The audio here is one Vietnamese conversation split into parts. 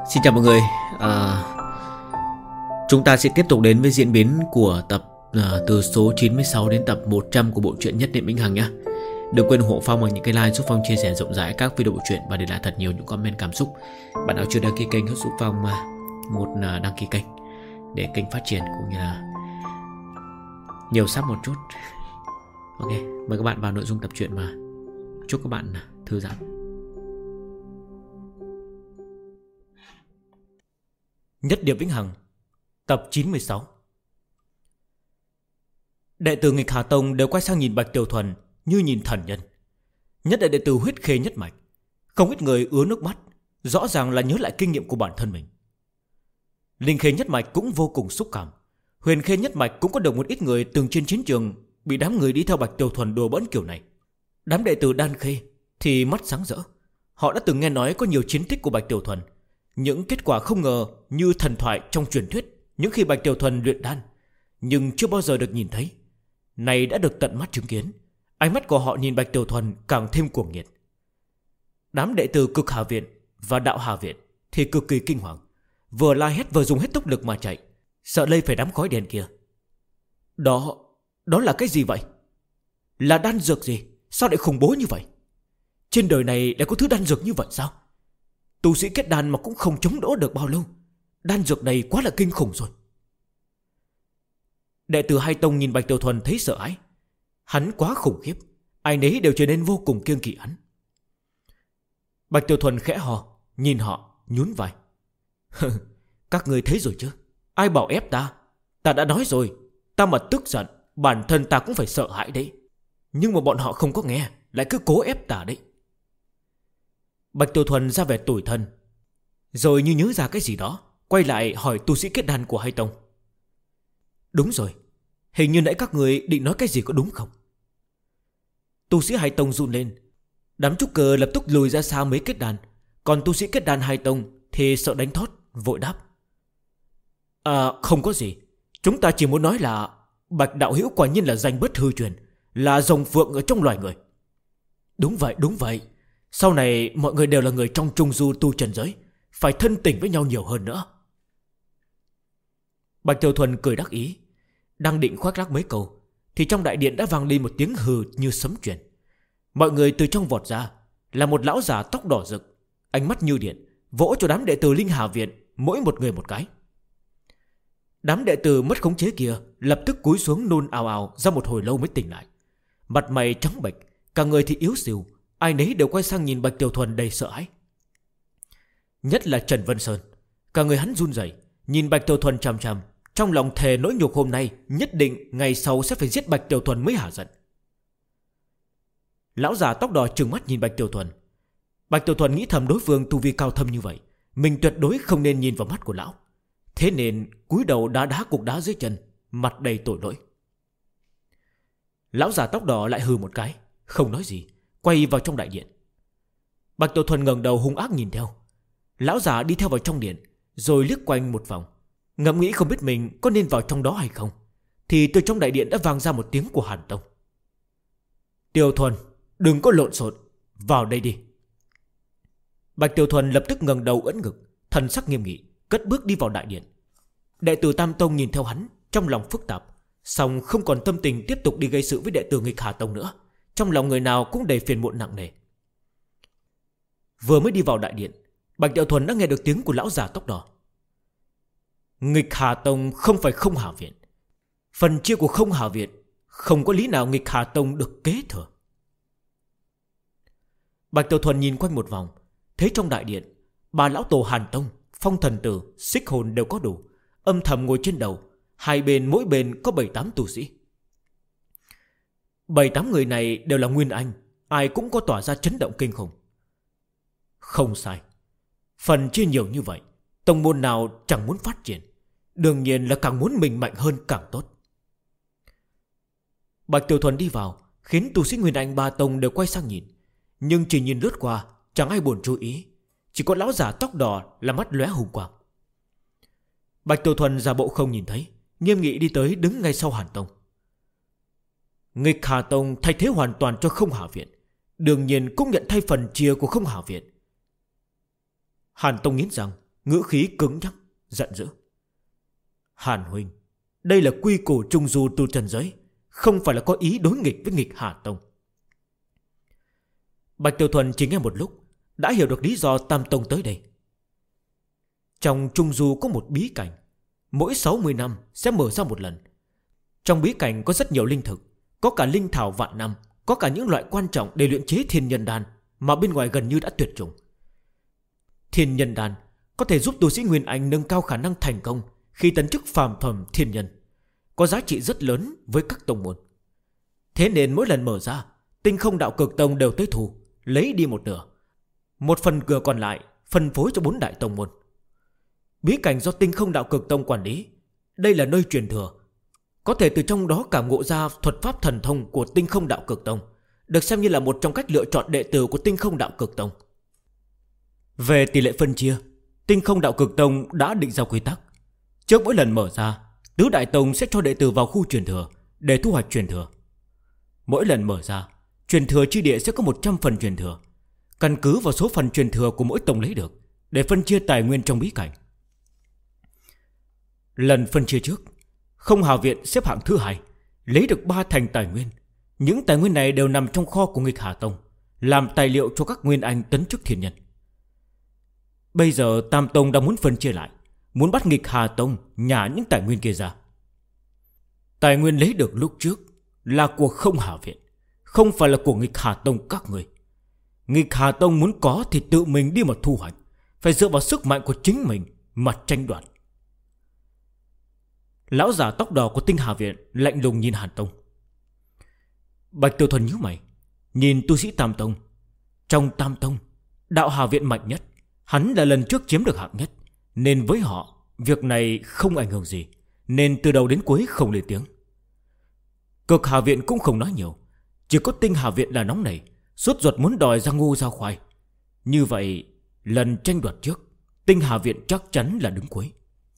Xin chào mọi người. à, Chúng ta sẽ tiếp tục đến với diễn biến của tập từ số 96 đến tập 100 của bộ truyện Nhất Niệm Vĩnh Hằng nhé. Đừng quên ủng hộ Phong bằng những cái like, giúp Phong chia sẻ rộng rãi các video bộ truyện và để lại thật nhiều những comment cảm xúc. Bạn nào chưa đăng ký kênh hãy giúp Phong một đăng ký kênh để kênh phát triển cũng như là nhiều sub một chút. Ok, mời các bạn vào nội dung tập truyện và chúc các bạn thư giãn. Nhất Niệm Vĩnh Hằng, tập 96. Đệ tử Nghịch Hà Tông đều quay sang nhìn Bạch Tiểu Thuần như nhìn thần nhân. Nhất là đệ tử Huyết Khê Nhất Mạch, không ít người ứa nước mắt, rõ ràng là nhớ lại kinh nghiệm của bản thân mình. Linh Khê Nhất Mạch cũng vô cùng xúc cảm. Huyền Khê Nhất Mạch cũng có được một ít người từng trên chiến trường bị đám người đi theo Bạch Tiểu Thuần đùa bỡn kiểu này. Đám đệ tử Đan Khê thì mắt sáng rỡ. Họ đã từng nghe nói có nhiều chiến tích của Bạch Tiểu Thuần, những kết quả không ngờ như thần thoại trong truyền thuyết những khi Bạch Tiểu Thuần luyện đan, nhưng chưa bao giờ được nhìn thấy. Này đã được tận mắt chứng kiến, ánh mắt của họ nhìn Bạch Tiểu Thuần càng thêm cuồng nhiệt. Đám đệ tử Cực Hà Viện và Đạo Hà Viện thì cực kỳ kinh hoàng, vừa la hét vừa dùng hết tốc lực mà chạy, sợ lây phải đám khói đèn kia. Đó là cái gì vậy? Là đan dược gì? Sao lại khủng bố như vậy? Trên đời này lại có thứ đan dược như vậy sao? Tu sĩ kết đan mà cũng không chống đỡ được bao lâu. Đan dược này quá là kinh khủng rồi. Đệ tử Hai Tông nhìn Bạch Tiểu Thuần thấy sợ hãi. Hắn quá khủng khiếp, ai nấy đều trở nên vô cùng kiêng kỵ hắn. Bạch Tiểu Thuần khẽ hò, nhìn họ, nhún vai. Các người thấy rồi chứ? Ai bảo ép ta? Ta đã nói rồi, ta mà tức giận, bản thân ta cũng phải sợ hãi đấy. Nhưng mà bọn họ không có nghe, lại cứ cố ép ta đấy. Bạch Tiểu Thuần ra vẻ tủi thân, rồi như nhớ ra cái gì đó, quay lại hỏi tu sĩ kết đan của Hai Tông. Đúng rồi, hình như nãy các người định nói cái gì có đúng không? Tu sĩ Hai Tông run lên. Đám trúc cơ lập tức lùi ra xa mấy kết đan, còn tu sĩ kết đan Hai Tông thì sợ đánh thót, vội đáp. Không có gì. Chúng ta chỉ muốn nói là Bạch đạo hữu quả nhiên là danh bất hư truyền, là rồng phượng ở trong loài người. Đúng vậy. Sau này mọi người đều là người trong trung du tu trần giới, phải thân tình với nhau nhiều hơn nữa. Bạch Tiểu Thuần cười đắc ý, đang định khoác lác mấy câu thì trong đại điện đã vang lên một tiếng hừ như sấm truyền. Mọi người từ trong vọt ra là một lão già tóc đỏ rực, ánh mắt như điện, vỗ cho đám đệ tử Linh Hà Viện mỗi một người một cái. Đám đệ tử mất khống chế kia lập tức cúi xuống nôn ào ào ra một hồi lâu mới tỉnh lại. Mặt mày trắng bệch, cả người thì yếu xìu, ai nấy đều quay sang nhìn Bạch Tiểu Thuần đầy sợ hãi. Nhất là Trần Vân Sơn, cả người hắn run rẩy, nhìn Bạch Tiểu Thuần chằm chằm, trong lòng thề nỗi nhục hôm nay nhất định ngày sau sẽ phải giết Bạch Tiểu Thuần mới hả giận. Lão già tóc đỏ trừng mắt nhìn Bạch Tiểu Thuần. Bạch Tiểu Thuần nghĩ thầm đối phương tu vi cao thâm như vậy, mình tuyệt đối không nên nhìn vào mắt của lão, thế nên cúi đầu đá cục đá dưới chân, mặt đầy tội lỗi. Lão già tóc đỏ lại hừ một cái, không nói gì, quay vào trong đại điện. Bạch Tiểu Thuần ngẩng đầu hung ác nhìn theo. Lão già đi theo vào trong điện, rồi liếc quanh một vòng, ngẫm nghĩ không biết mình có nên vào trong đó hay không, thì từ trong đại điện đã vang ra một tiếng của Hàn Tông. Tiểu Thuần, đừng có lộn xộn, vào đây đi. Bạch Tiểu Thuần lập tức ngẩng đầu ưỡn ngực, thần sắc nghiêm nghị, cất bước đi vào đại điện. Đệ tử Tam Tông nhìn theo hắn, trong lòng phức tạp, song không còn tâm tình tiếp tục đi gây sự với đệ tử Nghịch Hà Tông nữa. Trong lòng người nào cũng đầy phiền muộn nặng nề. Vừa mới đi vào đại điện, Bạch Tiểu Thuần đã nghe được tiếng của lão già tóc đỏ. Nghịch Hà Tông không phải Không Hà Viện. Phần chia của Không Hà Viện không có lý nào Nghịch Hà Tông được kế thừa. Bạch Tiểu Thuần nhìn quanh một vòng, thấy trong đại điện bà lão tổ Hàn Tông, Phong Thần Tử, Xích Hồn đều có đủ, âm thầm ngồi trên đầu. Hai bên mỗi bên có 7-8 tu sĩ. 7-8 người này đều là nguyên anh, ai cũng có tỏa ra chấn động kinh khủng. Không sai, phần chia nhiều như vậy, tông môn nào chẳng muốn phát triển, đương nhiên là càng muốn mình mạnh hơn càng tốt. Bạch Tiểu Thuần đi vào, khiến tu sĩ nguyên anh 3 tông đều quay sang nhìn, nhưng chỉ nhìn lướt qua, chẳng ai buồn chú ý. Chỉ có lão già tóc đỏ là mắt lóe hùng quang. Bạch Tiểu Thuần giả bộ không nhìn thấy, nghiêm nghị đi tới đứng ngay sau Hàn Tông. Nghịch Hà Tông thay thế hoàn toàn cho Không Hà Viện, đương nhiên cũng nhận thay phần chia của Không Hà Viện. Hàn Tông nghiến rằng, ngữ khí cứng nhắc, giận dữ. Hàn huynh, đây là quy củ trung du tu trần giới, không phải là có ý đối nghịch với nghịch Hà Tông. Bạch Tiểu Thuần chỉ nghe một lúc đã hiểu được lý do Tam Tông tới đây. Trong trung du có một bí cảnh, mỗi 60 năm sẽ mở ra một lần. Trong bí cảnh có rất nhiều linh thực, có cả linh thảo vạn năm, có cả những loại quan trọng để luyện chế thiên nhân đan mà bên ngoài gần như đã tuyệt chủng. Thiên nhân đan có thể giúp tu sĩ Nguyên Anh nâng cao khả năng thành công khi tấn chức phàm phẩm thiên nhân, có giá trị rất lớn với các tông môn. Thế nên mỗi lần mở ra, Tinh Không Đạo Cực Tông đều tới thu, lấy đi một nửa. Một phần cửa còn lại phân phối cho 4 đại tông môn. Bí cảnh do Tinh Không Đạo Cực Tông quản lý, đây là nơi truyền thừa, có thể từ trong đó cảm ngộ ra thuật pháp thần thông của Tinh Không Đạo Cực Tông, được xem như là một trong cách lựa chọn đệ tử của Tinh Không Đạo Cực Tông. Về tỷ lệ phân chia, Tinh Không Đạo Cực Tông đã định ra quy tắc. Trước mỗi lần mở ra, tứ đại tông sẽ cho đệ tử vào khu truyền thừa để thu hoạch truyền thừa. Mỗi lần mở ra, truyền thừa chi địa sẽ có 100 phần truyền thừa, căn cứ vào số phần truyền thừa của mỗi tông lấy được để phân chia tài nguyên trong bí cảnh. Lần phân chia trước, Không Hà Viện xếp hạng thứ 2, lấy được 3 thành tài nguyên. Những tài nguyên này đều nằm trong kho của nghịch Hà Tông, làm tài liệu cho các nguyên anh tấn chức thiên nhân. Bây giờ Tam Tông đang muốn phân chia lại, muốn bắt nghịch Hà Tông nhả những tài nguyên kia ra. Tài nguyên lấy được lúc trước là của Không Hà Viện, không phải là của nghịch Hà Tông các người. Nghịch Hà Tông muốn có thì tự mình đi mà thu hoạch, phải dựa vào sức mạnh của chính mình mà tranh đoạt. Lão già tóc đỏ của Tinh Hà Viện lạnh lùng nhìn Hàn Tông. Bạch Tiểu Thuần nhíu mày, nhìn tu sĩ Tam Tông. Trong Tam Tông, Đạo Hà Viện mạnh nhất, hắn là lần trước chiếm được hạng nhất, nên với họ việc này không ảnh hưởng gì, nên từ đầu đến cuối không lên tiếng. Cực Hà Viện cũng không nói nhiều, chỉ có Tinh Hà Viện là nóng nảy, sốt ruột muốn đòi ra ngô ra khoai. Như vậy lần tranh đoạt trước, Tinh Hà Viện chắc chắn là đứng cuối,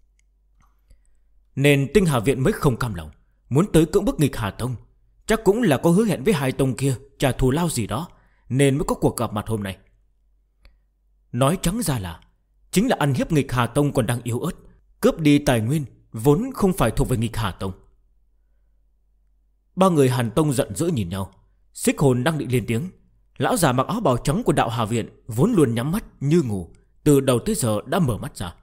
nên Tinh Hà Viện mới không cam lòng, muốn tới cưỡng bức nghịch Hà Tông. Chắc cũng là có hứa hẹn với hai tông kia trả thù lao gì đó, nên mới có cuộc gặp mặt hôm nay. Nói trắng ra là chính là ăn hiếp nghịch Hà Tông còn đang yếu ớt, cướp đi tài nguyên vốn không phải thuộc về nghịch Hà Tông. Ba người Hàn Tông giận dữ nhìn nhau. Xích Hồn đang định lên tiếng, lão già mặc áo bào trắng của Đạo Hà Viện vốn luôn nhắm mắt như ngủ, từ đầu tới giờ đã mở mắt ra.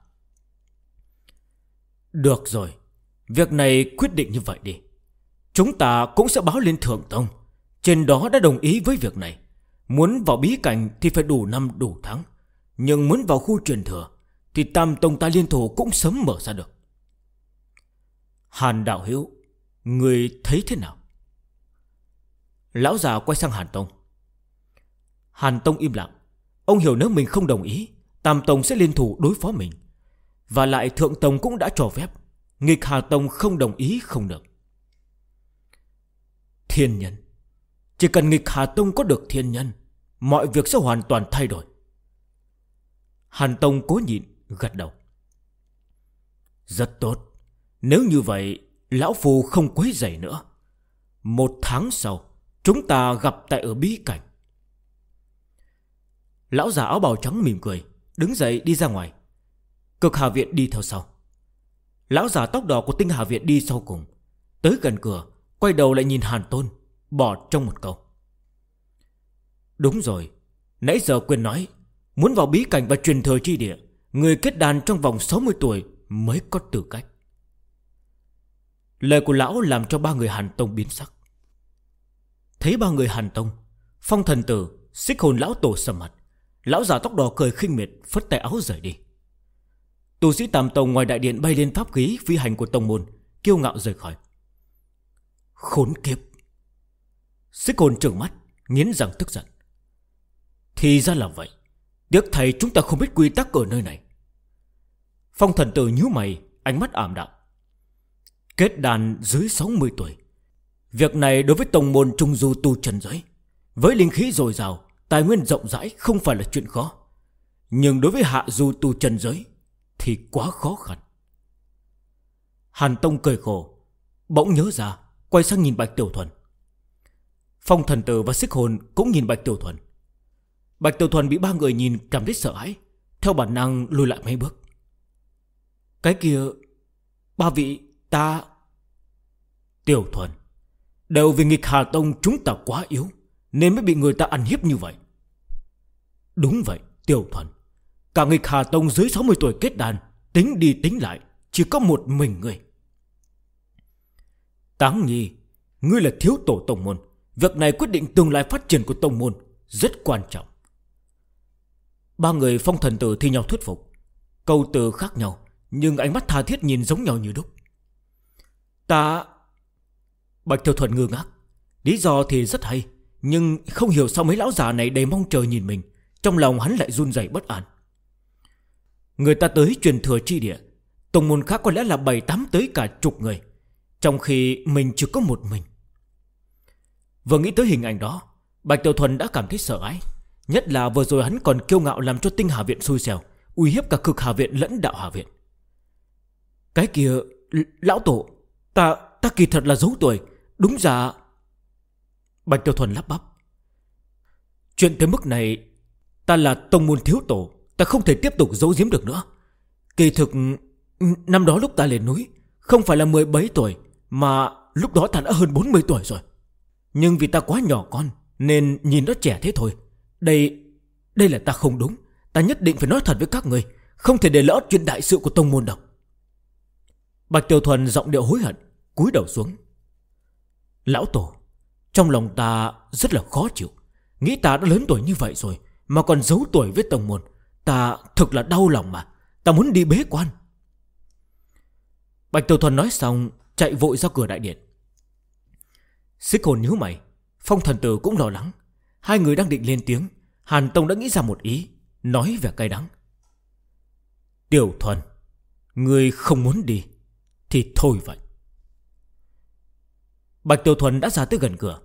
Được rồi, việc này quyết định như vậy đi. Chúng ta cũng sẽ báo lên Thượng Tông, trên đó đã đồng ý với việc này. Muốn vào bí cảnh thì phải đủ năm đủ tháng, nhưng muốn vào khu truyền thừa thì Tam Tông ta liên thủ cũng sớm mở ra được. Hàn đạo hữu, người thấy thế nào? Lão già quay sang Hàn Tông. Hàn Tông im lặng. Ông hiểu nếu mình không đồng ý, Tam Tông sẽ liên thủ đối phó mình. Và lại Thượng Tông cũng đã cho phép, nghịch Hà Tông không đồng ý không được. Thiên nhân, chỉ cần nghịch Hà Tông có được thiên nhân, mọi việc sẽ hoàn toàn thay đổi. Hàn Tông cố nhịn gật đầu. Rất tốt. Nếu như vậy, lão phu không quấy rầy nữa. 1 tháng sau, chúng ta gặp tại ở bí cảnh. Lão già áo bào trắng mỉm cười, đứng dậy đi ra ngoài. Cực Hà Viện đi theo sau. Lão già tóc đỏ của Tinh Hà Viện đi sau cùng. Tới gần cửa, quay đầu lại nhìn Hàn Tôn, bỏ trong một câu. Đúng rồi, nãy giờ quên nói, muốn vào bí cảnh và truyền thừa chi địa, người kết đàn trong vòng 60 tuổi mới có tư cách. Lời của lão làm cho ba người Hàn Tông biến sắc. Thấy ba người Hàn Tông, Phong Thần Tử, Xích Hồn lão tổ sầm mặt. Lão già tóc đỏ cười khinh miệt, phất tay áo rời đi. Tu sĩ Tam Tông ngoài đại điện bay lên pháp khí phi hành của tông môn, kiêu ngạo rời khỏi. Khốn kiếp! Xích Hồn trừng mắt, nghiến răng tức giận. Thì ra là vậy, tiếc thầy chúng ta không biết quy tắc ở nơi này. Phong Thần Tử nhíu mày, ánh mắt ảm đạm. Kết đàn dưới 60 tuổi, việc này đối với tông môn trung du tu trần giới, với linh khí dồi dào, tài nguyên rộng rãi không phải là chuyện khó. Nhưng đối với hạ du tu trần giới thì quá khó khăn. Hàn Tông cười khổ, bỗng nhớ ra, quay sang nhìn Bạch Tiểu Thuần. Phong Thần Tử và Xích Hồn cũng nhìn Bạch Tiểu Thuần. Bạch Tiểu Thuần bị ba người nhìn cảm thấy sợ hãi, theo bản năng lùi lại mấy bước. Cái kia, ba vị ta... Tiểu Thuần, đều vì nghịch Hà Tông chúng ta quá yếu nên mới bị người ta ăn hiếp như vậy. Đúng vậy Tiểu Thuần, cả nghịch Hà Tông dưới 60 tuổi kết đàn, tính đi tính lại chỉ có một mình ngươi. Táng Nhi, ngươi là thiếu tổ tông môn, việc này quyết định tương lai phát triển của tông môn, rất quan trọng. Ba người Phong Thần Tử thi nhau thuyết phục, câu từ khác nhau nhưng ánh mắt tha thiết nhìn giống nhau như đúc. Ta... Bạch Tiểu Thuần ngơ ngác. Lý do thì rất hay, nhưng không hiểu sao mấy lão già này đầy mong chờ nhìn mình, trong lòng hắn lại run rẩy bất an. Người ta tới truyền thừa chi địa, tông môn khác có lẽ là 7-8 tới cả chục người, trong khi mình chỉ có một mình. Vừa nghĩ tới hình ảnh đó, Bạch Tiểu Thuần đã cảm thấy sợ hãi. Nhất là vừa rồi hắn còn kiêu ngạo làm cho Tinh Hà Viện xui xẻo, uy hiếp cả Cực Hà Viện lẫn Đạo Hà Viện. Cái kia, lão tổ, ta kỳ thật là giấu tuổi. Đúng ra... Bạch Tiểu Thuần lắp bắp. Chuyện tới mức này, ta là tông môn thiếu tổ, ta không thể tiếp tục giấu giếm được nữa. Kỳ thực, năm đó lúc ta lên núi, không phải là 17 tuổi, mà lúc đó ta đã hơn 40 tuổi rồi. Nhưng vì ta quá nhỏ con nên nhìn nó trẻ thế thôi. Đây là ta không đúng. Ta nhất định phải nói thật với các người, không thể để lỡ chuyện đại sự của tông môn đâu. Bạch Tiểu Thuần giọng điệu hối hận, cúi đầu xuống. Lão tổ, trong lòng ta rất là khó chịu. Nghĩ ta đã lớn tuổi như vậy rồi mà còn giấu tuổi với tông môn, ta thực là đau lòng mà. Ta muốn đi bế quan. Bạch Tiểu Thuần nói xong chạy vội ra cửa đại điện. Xích Hồn nhíu mày, Phong Thần Tử cũng lo lắng. Hai người đang định lên tiếng, Hàn Tông đã nghĩ ra một ý, nói về cay đắng. Tiểu Thuần, ngươi không muốn đi thì thôi vậy. Bạch Tiểu Thuần đã ra tới gần cửa.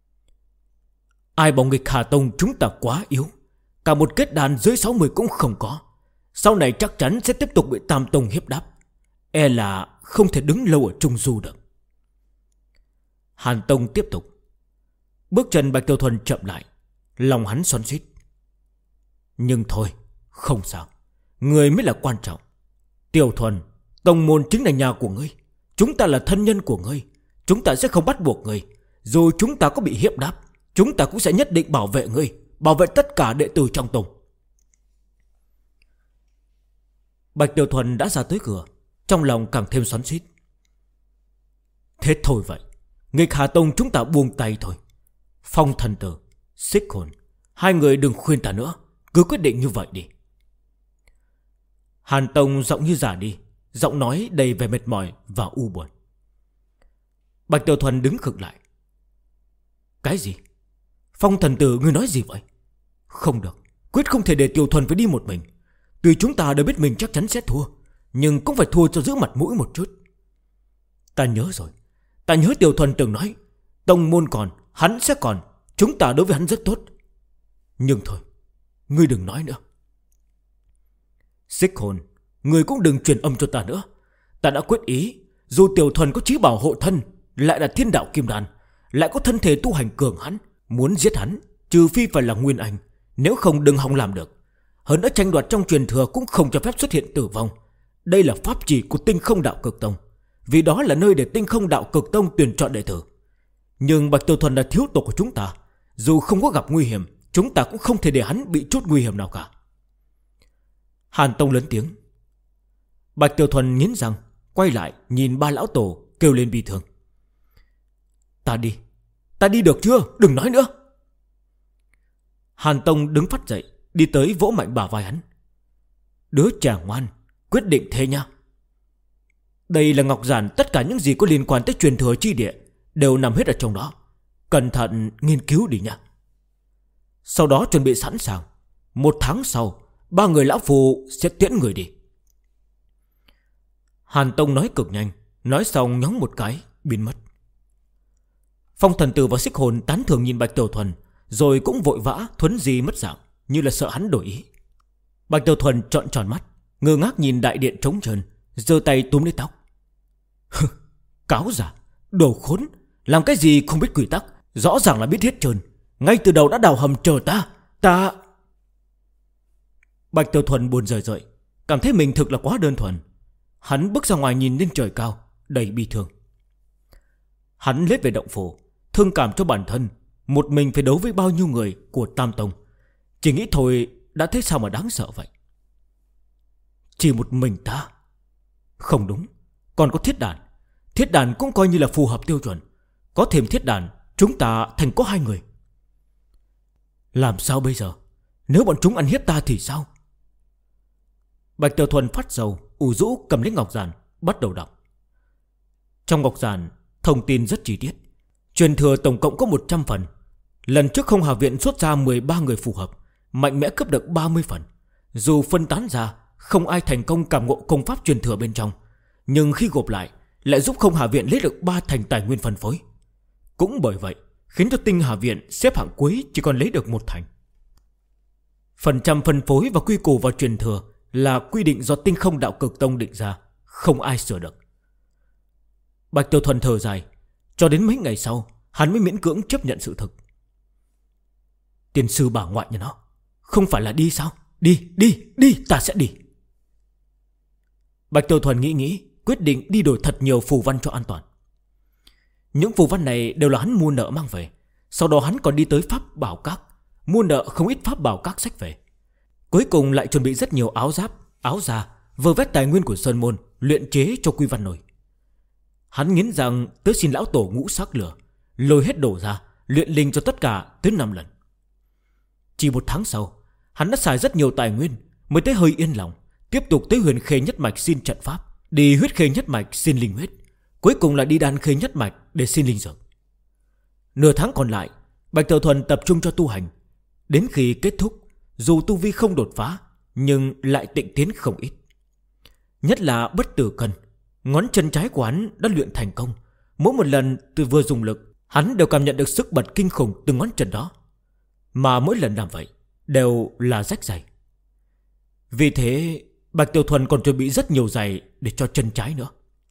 Ai bảo nghịch Hà Tông chúng ta quá yếu, cả một kết đàn dưới 60 cũng không có. Sau này chắc chắn sẽ tiếp tục bị Tam Tông hiếp đáp, e là không thể đứng lâu ở Trung Du được. Hàn Tông tiếp tục. Bước chân Bạch Tiểu Thuần chậm lại, lòng hắn xoắn xuýt. Nhưng thôi, không sao, người mới là quan trọng. Tiểu Thuần, tông môn chính là nhà của ngươi, chúng ta là thân nhân của ngươi, chúng ta sẽ không bắt buộc ngươi. Dù chúng ta có bị hiếp đáp, chúng ta cũng sẽ nhất định bảo vệ ngươi, bảo vệ tất cả đệ tử trong tông. Bạch Tiểu Thuần đã ra tới cửa, trong lòng càng thêm xoắn xuýt. Thế thôi vậy, nghịch Hà Tông chúng ta buông tay thôi. Phong Thần Tử, Xích Hồn, hai người đừng khuyên ta nữa, cứ quyết định như vậy đi. Hàn Tông giọng như già đi, giọng nói đầy vẻ mệt mỏi và u buồn. Bạch Tiểu Thuần đứng khựng lại. Cái gì? Phong Thần Tử ngươi nói gì vậy? Không được, quyết không thể để Tiểu Thuần phải đi một mình. Tuy chúng ta đều biết mình chắc chắn sẽ thua, nhưng cũng phải thua cho giữ mặt mũi một chút. Ta nhớ rồi, ta nhớ Tiểu Thuần từng nói tông môn còn, hắn sẽ còn, chúng ta đối với hắn rất tốt. Nhưng thôi, ngươi đừng nói nữa. Xích Hồn, ngươi cũng đừng truyền âm cho ta nữa. Ta đã quyết ý, dù Tiểu Thuần có trí bảo hộ thân, lại là thiên đạo kim đan, lại có thân thể tu hành cường hắn, muốn giết hắn trừ phi phải là Nguyên Anh, nếu không đừng hòng làm được. Hơn nữa tranh đoạt trong truyền thừa cũng không cho phép xuất hiện tử vong. Đây là pháp chỉ của Tinh Không Đạo Cực Tông, vì đó là nơi để Tinh Không Đạo Cực Tông tuyển chọn đệ tử. Nhưng Bạch Tiểu Thuần là thiếu tổ của chúng ta, dù không có gặp nguy hiểm, chúng ta cũng không thể để hắn bị chút nguy hiểm nào cả. Hàn Tông lớn tiếng. Bạch Tiểu Thuần nghiến răng, quay lại nhìn ba lão tổ, kêu lên bi thương. Ta đi được chưa? Đừng nói nữa. Hàn Tông đứng phát dậy, đi tới vỗ mạnh bả vai hắn. Đứa trẻ ngoan, quyết định thế nha. Đây là ngọc giản, tất cả những gì có liên quan tới truyền thừa chi địa đều nằm hết ở trong đó. Cẩn thận nghiên cứu đi nha. Sau đó chuẩn bị sẵn sàng, 1 tháng sau, 3 người lão phù sẽ tiễn người đi. Hàn Tông nói cực nhanh, nói xong nhóng một cái biến mất. Phong Thần Tử và Xích Hồn tán thưởng nhìn Bạch Tiểu Thuần, rồi cũng vội vã thuấn di mất dạng, như là sợ hắn đổi ý. Bạch Tiểu Thuần trợn tròn mắt, ngơ ngác nhìn đại điện trống trơn, giơ tay túm lấy tóc. Cáo giả, đồ khốn, làm cái gì không biết quy tắc, rõ ràng là biết hết trơn, ngay từ đầu đã đào hầm chờ ta. Bạch Tiểu Thuần buồn rời rời, cảm thấy mình thực là quá đơn thuần. Hắn bước ra ngoài nhìn lên trời cao, đầy bi thương. Hắn lết về động phủ, thương cảm cho bản thân, một mình phải đấu với bao nhiêu người của Tam Tông. Chỉ nghĩ thôi đã thấy sao mà đáng sợ vậy. Chỉ một mình ta? Không đúng, còn có thiết đàn. Thiết đàn cũng coi như là phù hợp tiêu chuẩn. Có thêm thiết đàn, chúng ta thành có 2 người. Làm sao bây giờ? Nếu bọn chúng ăn hiếp ta thì sao? Bạch Tiểu Thuần phát dầu, ủ rũ cầm lấy ngọc giản, bắt đầu đọc. Trong ngọc giản thông tin rất chi tiết. Truyền thừa tổng cộng có 100 phần. Lần trước Không Hà Viện xuất ra 13 người phù hợp, mạnh mẽ cướp được 30 phần. Dù phân tán ra, không ai thành công cảm ngộ công pháp truyền thừa bên trong, nhưng khi gộp lại lại giúp Không Hà Viện lấy được 3 thành tài nguyên phân phối. Cũng bởi vậy khiến cho Tinh Hà Viện xếp hạng cuối chỉ còn lấy được 1 thành. Phần trăm phân phối và quy củ vào truyền thừa là quy định do Tinh Không Đạo Cực Tông định ra, không ai sửa được. Bạch Tiểu Thuần thở dài. Cho đến mấy ngày sau, hắn mới miễn cưỡng chấp nhận sự thực. Tiên sư bà ngoại nhà nó, không phải là đi sao? Đi, ta sẽ đi. Bạch Tiểu Thuần nghĩ, quyết định đi đổi thật nhiều phù văn cho an toàn. Những phù văn này đều là hắn mua nợ mang về. Sau đó hắn còn đi tới Pháp Bảo Các, mua nợ không ít Pháp Bảo Các sách về. Cuối cùng lại chuẩn bị rất nhiều áo giáp, áo da, vơ vét tài nguyên của Sơn Môn, luyện chế cho Quy Văn Nổi. Hắn nghiến rằng tới xin lão tổ ngũ sắc lửa, lôi hết đồ ra, luyện linh cho tất cả tới 5 lần. Chỉ 1 tháng sau, hắn đã xài rất nhiều tài nguyên mới tới hơi yên lòng. Tiếp tục tới Huyền Khê Nhất Mạch xin trận pháp, đi Huyết Khê Nhất Mạch xin linh huyết, cuối cùng là đi Đan Khê Nhất Mạch để xin linh dược. Nửa tháng còn lại, Bạch Tiểu Thuần tập trung cho tu hành. Đến khi kết thúc, dù tu vi không đột phá, nhưng lại tịnh tiến không ít. Nhất là bất tử cân, ngón chân trái của hắn đã luyện thành công. Mỗi một lần từ vừa dùng lực, hắn đều cảm nhận được sức bật kinh khủng từ ngón chân đó. Mà mỗi lần làm vậy đều là rách giày. Vì thế Bạch Tiểu Thuần còn chuẩn bị rất nhiều giày để cho chân trái nữa.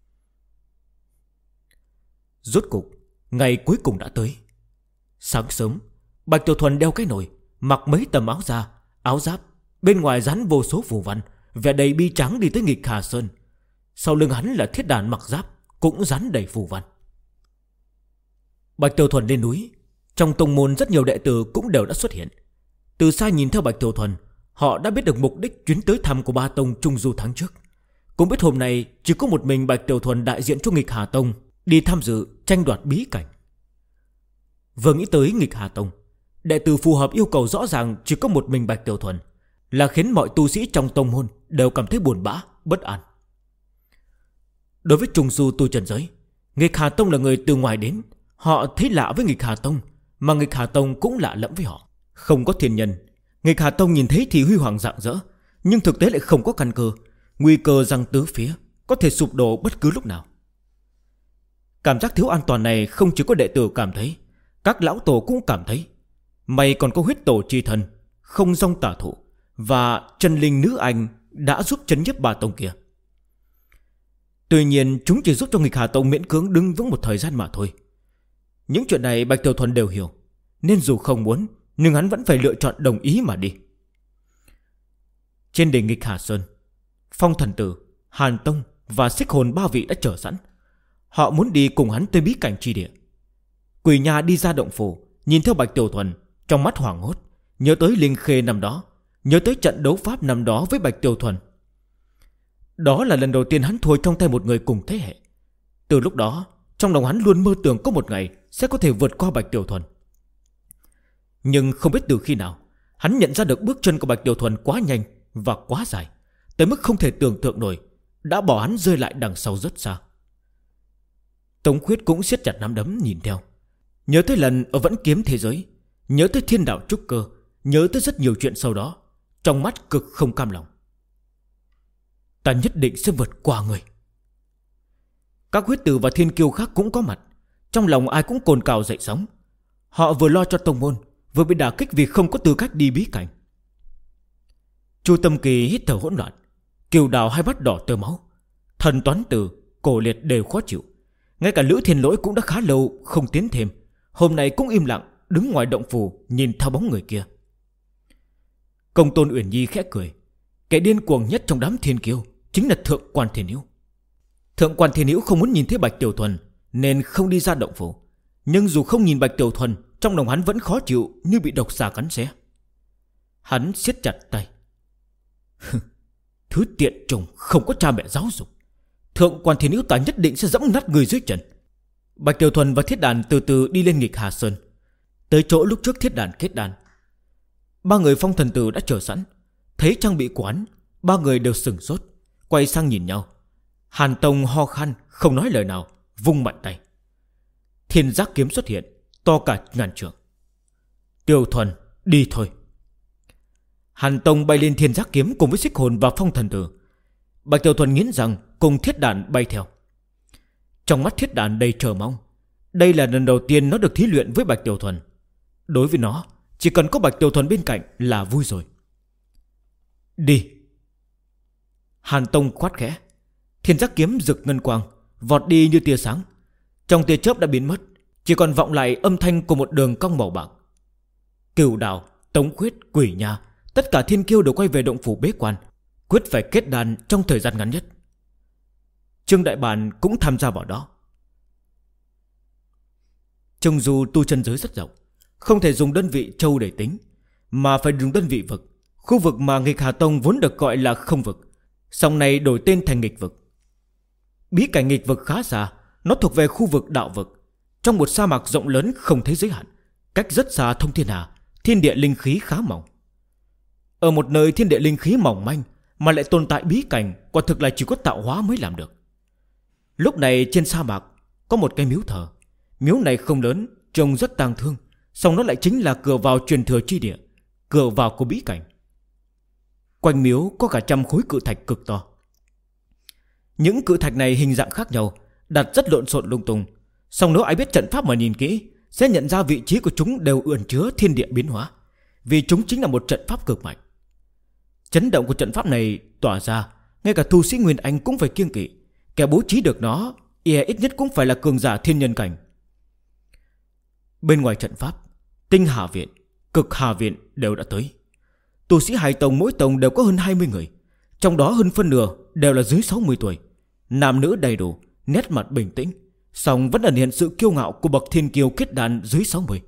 Rốt cục ngày cuối cùng đã tới. Sáng sớm, Bạch Tiểu Thuần đeo cái nồi, mặc mấy tầm áo da, áo giáp, bên ngoài dán vô số phù văn, vẻ đầy bi tráng đi tới Nghịch Hà Sơn. Sau lưng hắn là thiết đàn mặc giáp, cũng dán đầy phù văn. Bạch Tiểu Thuần lên núi. Trong tông môn rất nhiều đệ tử cũng đều đã xuất hiện. Từ xa nhìn theo Bạch Tiểu Thuần, họ đã biết được mục đích chuyến tới thăm của Ba Tông Trung Du tháng trước. Cũng biết hôm nay chỉ có một mình Bạch Tiểu Thuần đại diện cho Nghịch Hà Tông đi tham dự tranh đoạt bí cảnh. Vừa nghĩ tới Nghịch Hà Tông, đệ tử phù hợp yêu cầu rõ ràng chỉ có một mình Bạch Tiểu Thuần, là khiến mọi tu sĩ trong tông môn đều cảm thấy buồn bã, bất an. Đối với Trung Du tu trần giới, Nghịch Hà Tông là người từ ngoài đến. Họ thấy lạ với Nghịch Hà Tông, mà Nghịch Hà Tông cũng lạ lẫm với họ. Không có thiên nhân, Nghịch Hà Tông nhìn thấy thì huy hoàng rạng rỡ, nhưng thực tế lại không có căn cơ. Nguy cơ rằng tứ phía, có thể sụp đổ bất cứ lúc nào. Cảm giác thiếu an toàn này không chỉ có đệ tử cảm thấy, các lão tổ cũng cảm thấy. May còn có huyết tổ chi thần, không dòng tả thụ và chân linh nữ anh đã giúp trấn nhiếp Ba Tông kia. Tuy nhiên chúng chỉ giúp cho Nghịch Hà Tông miễn cưỡng đứng vững một thời gian mà thôi. Những chuyện này Bạch Tiểu Thuần đều hiểu, nên dù không muốn, nhưng hắn vẫn phải lựa chọn đồng ý mà đi. Trên đỉnh Nghịch Hà Sơn, Phong Thần Tử, Hàn Tông và Xích Hồn 3 vị đã chờ sẵn. Họ muốn đi cùng hắn tới bí cảnh chi địa. Quỷ Nha đi ra động phủ, nhìn theo Bạch Tiểu Thuần, trong mắt hoảng hốt, nhớ tới Linh Khê năm đó, nhớ tới trận đấu pháp năm đó với Bạch Tiểu Thuần. Đó là lần đầu tiên hắn thua trong tay một người cùng thế hệ. Từ lúc đó, trong lòng hắn luôn mơ tưởng có một ngày sẽ có thể vượt qua Bạch Tiểu Thuần. Nhưng không biết từ khi nào, hắn nhận ra được bước chân của Bạch Tiểu Thuần quá nhanh và quá dài, tới mức không thể tưởng tượng nổi, đã bỏ hắn rơi lại đằng sau rất xa. Tống Khuyết cũng siết chặt nắm đấm nhìn theo, nhớ tới lần ở Vẫn Kiếm Thế Giới, nhớ tới Thiên Đạo Trúc Cơ, nhớ tới rất nhiều chuyện sau đó, trong mắt cực không cam lòng. Ta nhất định sẽ vượt qua người. Các huyết tử và thiên kiêu khác cũng có mặt, trong lòng ai cũng cồn cào dậy sóng. Họ vừa lo cho tông môn, vừa bị đả kích vì không có tư cách đi bí cảnh. Chu Tâm Kỳ hít thở hỗn loạn, Kiều Đào hai mắt đỏ tơ máu, Thần Toán Tử, Cổ Liệt đều khó chịu. Ngay cả Lữ Thiên Lỗi cũng đã khá lâu không tiến thêm, hôm nay cũng im lặng đứng ngoài động phủ nhìn theo bóng người kia. Công Tôn Uyển Nhi khẽ cười. Kẻ điên cuồng nhất trong đám thiên kiêu chính là Thượng Quan Thiên Yêu. Thượng quan Thiên Hữu không muốn nhìn thấy Bạch Tiểu Thuần nên không đi ra động phủ. Nhưng dù không nhìn Bạch Tiểu Thuần, trong lòng hắn vẫn khó chịu như bị độc xà cắn xé. Hắn siết chặt tay. Thứ tiện trùng không có cha mẹ giáo dục, Thượng quan Thiên Hữu ta nhất định sẽ giẫm nát người dưới chân. Bạch Tiểu Thuần và Thiết Đàn từ từ đi lên Nghịch Hà Sơn, tới chỗ lúc trước Thiết Đàn kết đàn. Ba người Phong Thần Tử đã chờ sẵn. Thấy trang bị của hắn, ba người đều sửng sốt, quay sang nhìn nhau. Hàn Tông ho khan không nói lời nào, vung mạnh tay. Thiên giác kiếm xuất hiện, to cả ngàn trượng. Tiểu Thuần, đi thôi. Hàn Tông bay lên thiên giác kiếm cùng với Xích Hồn và Phong Thần Tử. Bạch Tiểu Thuần nghiến rằng cùng Thiết Đàn bay theo. Trong mắt Thiết Đàn đầy chờ mong. Đây là lần đầu tiên nó được thí luyện với Bạch Tiểu Thuần. Đối với nó, chỉ cần có Bạch Tiểu Thuần bên cạnh là vui rồi. Đi. Hàn Tông quát khẽ. Thiên giác kiếm rực ngân quang, vọt đi như tia sáng. Trong tia chớp đã biến mất, chỉ còn vọng lại âm thanh của một đường cong màu bạc. Cửu Đào, Tống Khuyết, Quỷ Nha, tất cả thiên kiêu đều quay về động phủ bế quan, quyết phải kết đàn trong thời gian ngắn nhất. Trương Đại Bản cũng tham gia vào đó. Trương Du tu chân giới rất rộng, không thể dùng đơn vị châu để tính, mà phải dùng đơn vị vực. Khu vực mà Nghịch Hà Tông vốn được gọi là không vực, sau này đổi tên thành nghịch vực. Bí cảnh nghịch vực khá xa, nó thuộc về khu vực đạo vực, trong một sa mạc rộng lớn không thấy giới hạn, cách rất xa thông thiên hà, thiên địa linh khí khá mỏng. Ở một nơi thiên địa linh khí mỏng manh mà lại tồn tại bí cảnh, quả thực là chỉ có tạo hóa mới làm được. Lúc này trên sa mạc có một cái miếu thờ. Miếu này không lớn, trông rất tang thương, song nó lại chính là cửa vào truyền thừa chi địa, cửa vào của bí cảnh. Quanh miếu có cả trăm khối cự thạch cực to. Những cự thạch này hình dạng khác nhau, đặt rất lộn xộn lung tung, song nếu ai biết trận pháp mà nhìn kỹ sẽ nhận ra vị trí của chúng đều ẩn chứa thiên địa biến hóa, vì chúng chính là một trận pháp cực mạnh. Chấn động của trận pháp này tỏa ra, ngay cả tu sĩ Nguyên Anh cũng phải kiêng kỵ. Kẻ bố trí được nó ít nhất cũng phải là cường giả thiên nhân cảnh. Bên ngoài trận pháp, Tinh Hà Viện, Cực Hà Viện đều đã tới. Tu sĩ hai tông mỗi tông đều có hơn 20 người, trong đó hơn phân nửa đều là dưới 60 tuổi, nam nữ đầy đủ, nét mặt bình tĩnh, song vẫn ẩn hiện sự kiêu ngạo của bậc thiên kiêu kết đàn dưới 60.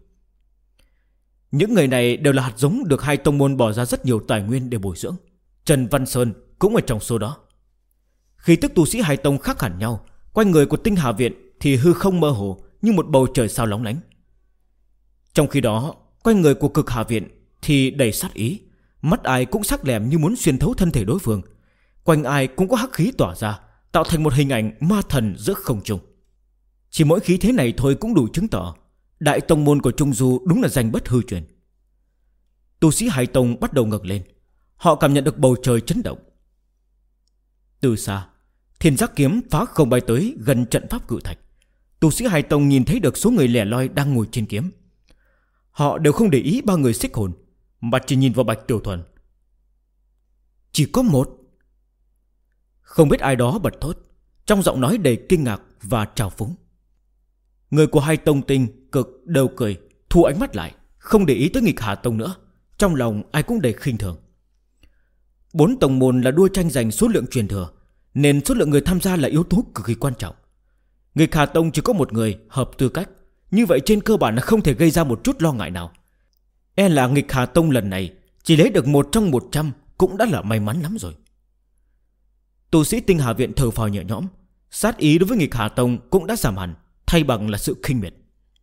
Những người này đều là hạt giống được hai tông môn bỏ ra rất nhiều tài nguyên để bồi dưỡng. Trần Văn Sơn cũng ở trong số đó. Khi tức tu sĩ hai tông khác hẳn nhau, quanh người của Tinh Hà Viện thì hư không mơ hồ như một bầu trời sao lóng lánh. Trong khi đó, quanh người của Cực Hà Viện thì đầy sát ý, mắt ai cũng sắc lẹm như muốn xuyên thấu thân thể đối phương. Quanh ai cũng có hắc khí tỏa ra, tạo thành một hình ảnh ma thần giữa không trung. Chỉ mỗi khí thế này thôi cũng đủ chứng tỏ đại tông môn của Trung Du đúng là danh bất hư truyền. Tu sĩ hai tông bắt đầu ngẩng lên, họ cảm nhận được bầu trời chấn động. Từ xa, thiên giác kiếm phá không bay tới gần trận pháp cự thạch. Tu sĩ hai tông nhìn thấy được số người lẻ loi đang ngồi trên kiếm. Họ đều không để ý ba người Xích Hồn, mà chỉ nhìn vào Bạch Tiểu Thuần. Chỉ có một. Không biết ai đó bật thốt, trong giọng nói đầy kinh ngạc và trào phúng. Người của hai tông Tinh Cực đều cười, thu ánh mắt lại, không để ý tới Nghịch Hà Tông nữa. Trong lòng ai cũng đầy khinh thường. 4 tông môn là đua tranh giành số lượng truyền thừa, nên số lượng người tham gia là yếu tố cực kỳ quan trọng. Nghịch Hà Tông chỉ có một người hợp tư cách, như vậy trên cơ bản là không thể gây ra một chút lo ngại nào. E là Nghịch Hà Tông lần này chỉ lấy được 1 trong 100 cũng đã là may mắn lắm rồi. Tu sĩ Tinh Hà Viện thở phào nhẹ nhõm, sát ý đối với Nghịch Hà Tông cũng đã giảm hẳn, thay bằng là sự khinh miệt.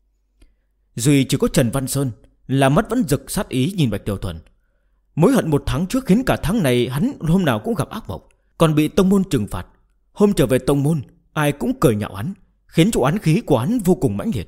Duy chỉ có Trần Văn Sơn là mắt vẫn rực sát ý nhìn Bạch Tiểu Thuần. Mối hận 1 tháng trước khiến cả tháng này hắn hôm nào cũng gặp ác mộng, còn bị tông môn trừng phạt. Hôm trở về tông môn, ai cũng cười nhạo hắn, khiến cho oán khí của hắn vô cùng mãnh liệt.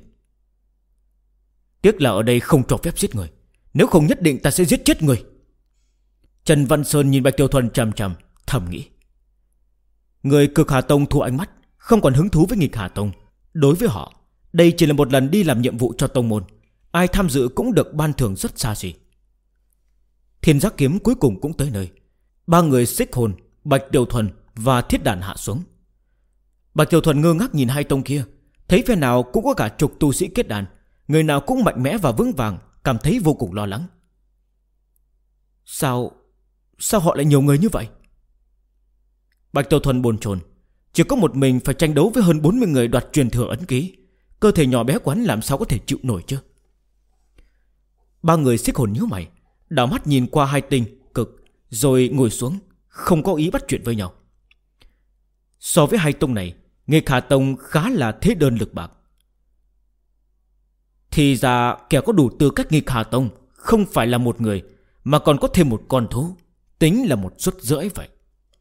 Tiếc là ở đây không cho phép giết người, nếu không nhất định ta sẽ giết chết người. Trần Văn Sơn nhìn Bạch Tiểu Thuần chằm chằm, thầm nghĩ. Người Cực Hà Tông thu ánh mắt, không còn hứng thú với Nghịch Hà Tông. Đối với họ, đây chỉ là một lần đi làm nhiệm vụ cho tông môn, ai tham dự cũng được ban thưởng rất xa xỉ. Thiên giác kiếm cuối cùng cũng tới nơi. 3 người Xích Hồn, Bạch Tiểu Thuần và Thiết Đàn hạ xuống. Bạch Tiểu Thuần ngơ ngác nhìn hai tông kia, thấy phe nào cũng có cả chục tu sĩ kết đàn, người nào cũng mạnh mẽ và vững vàng, cảm thấy vô cùng lo lắng. Sao họ lại nhiều người như vậy? Bạch Tiểu Thuần bồn chồn, Chỉ có một mình phải tranh đấu với hơn 40 người đoạt truyền thừa ấn ký, cơ thể nhỏ bé quán làm sao có thể chịu nổi chứ. Ba người xích hồn nhíu mày, đảo mắt nhìn qua hai tinh cực, rồi ngồi xuống, không có ý bắt chuyện với nhau. So với hai tông này, Nghịch Hà Tông khá là thế đơn lực bạc. Thì ra kẻ có đủ tư cách Nghịch Hà Tông không phải là một người, mà còn có thêm một con thú, tính là một suất rưỡi vậy.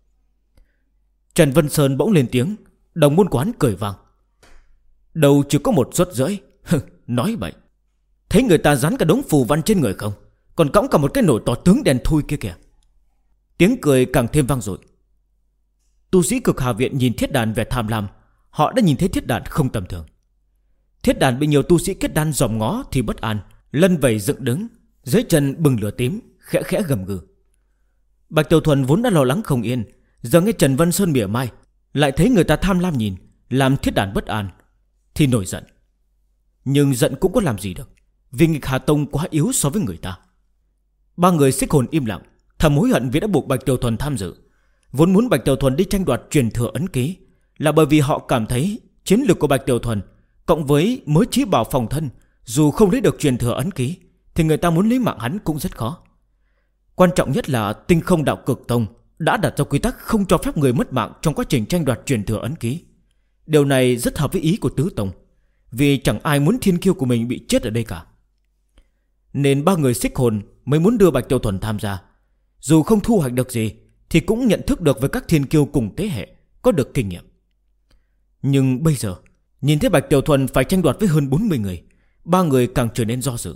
Trần Vân Sơn bỗng lên tiếng, đồng môn quán cười vang. Đâu chỉ có một suất rưỡi, nói bậy. Thấy người ta dán cả đống phù văn trên người không, còn cõng cả một cái nồi to tướng đen thui kia kìa. Tiếng cười càng thêm vang dội. Tu sĩ Cực Hà Viện nhìn Thiết Đàn vẻ tham lam, họ đã nhìn thấy Thiết Đàn không tầm thường. Thiết Đàn bị nhiều tu sĩ kết đan dòm ngó thì bất an, lân vẩy dựng đứng, dưới chân bừng lửa tím, khẽ khẽ gầm gừ. Bạch Tiểu Thuần vốn đã lo lắng không yên, giờ nghe Trần Vân Sơn mỉa mai, lại thấy người ta tham lam nhìn, làm Thiết Đàn bất an, thì nổi giận. Nhưng giận cũng có làm gì được, vì Nghịch Hà Tông quá yếu so với người ta. Ba người xích hồn im lặng, thầm hối hận vì đã buộc Bạch Tiểu Thuần tham dự. Vốn muốn Bạch Tiểu Thuần đi tranh đoạt truyền thừa ấn ký, là bởi vì họ cảm thấy chiến lược của Bạch Tiểu Thuần cộng với mới chí bảo phòng thân, dù không lấy được truyền thừa ấn ký thì người ta muốn lấy mạng hắn cũng rất khó. Quan trọng nhất là Tinh Không Đạo Cực Tông đã đặt ra quy tắc không cho phép người mất mạng trong quá trình tranh đoạt truyền thừa ấn ký. Điều này rất hợp với ý của Tứ Tông, vì chẳng ai muốn thiên kiêu của mình bị chết ở đây cả. Nên ba người xích hồn mới muốn đưa Bạch Tiểu Thuần tham gia. Dù không thu hoạch được gì thì cũng nhận thức được với các thiên kiêu cùng thế hệ, có được kinh nghiệm. Nhưng bây giờ nhìn thấy Bạch Tiểu Thuần phải tranh đoạt với hơn 40 người, ba người càng trở nên do dự.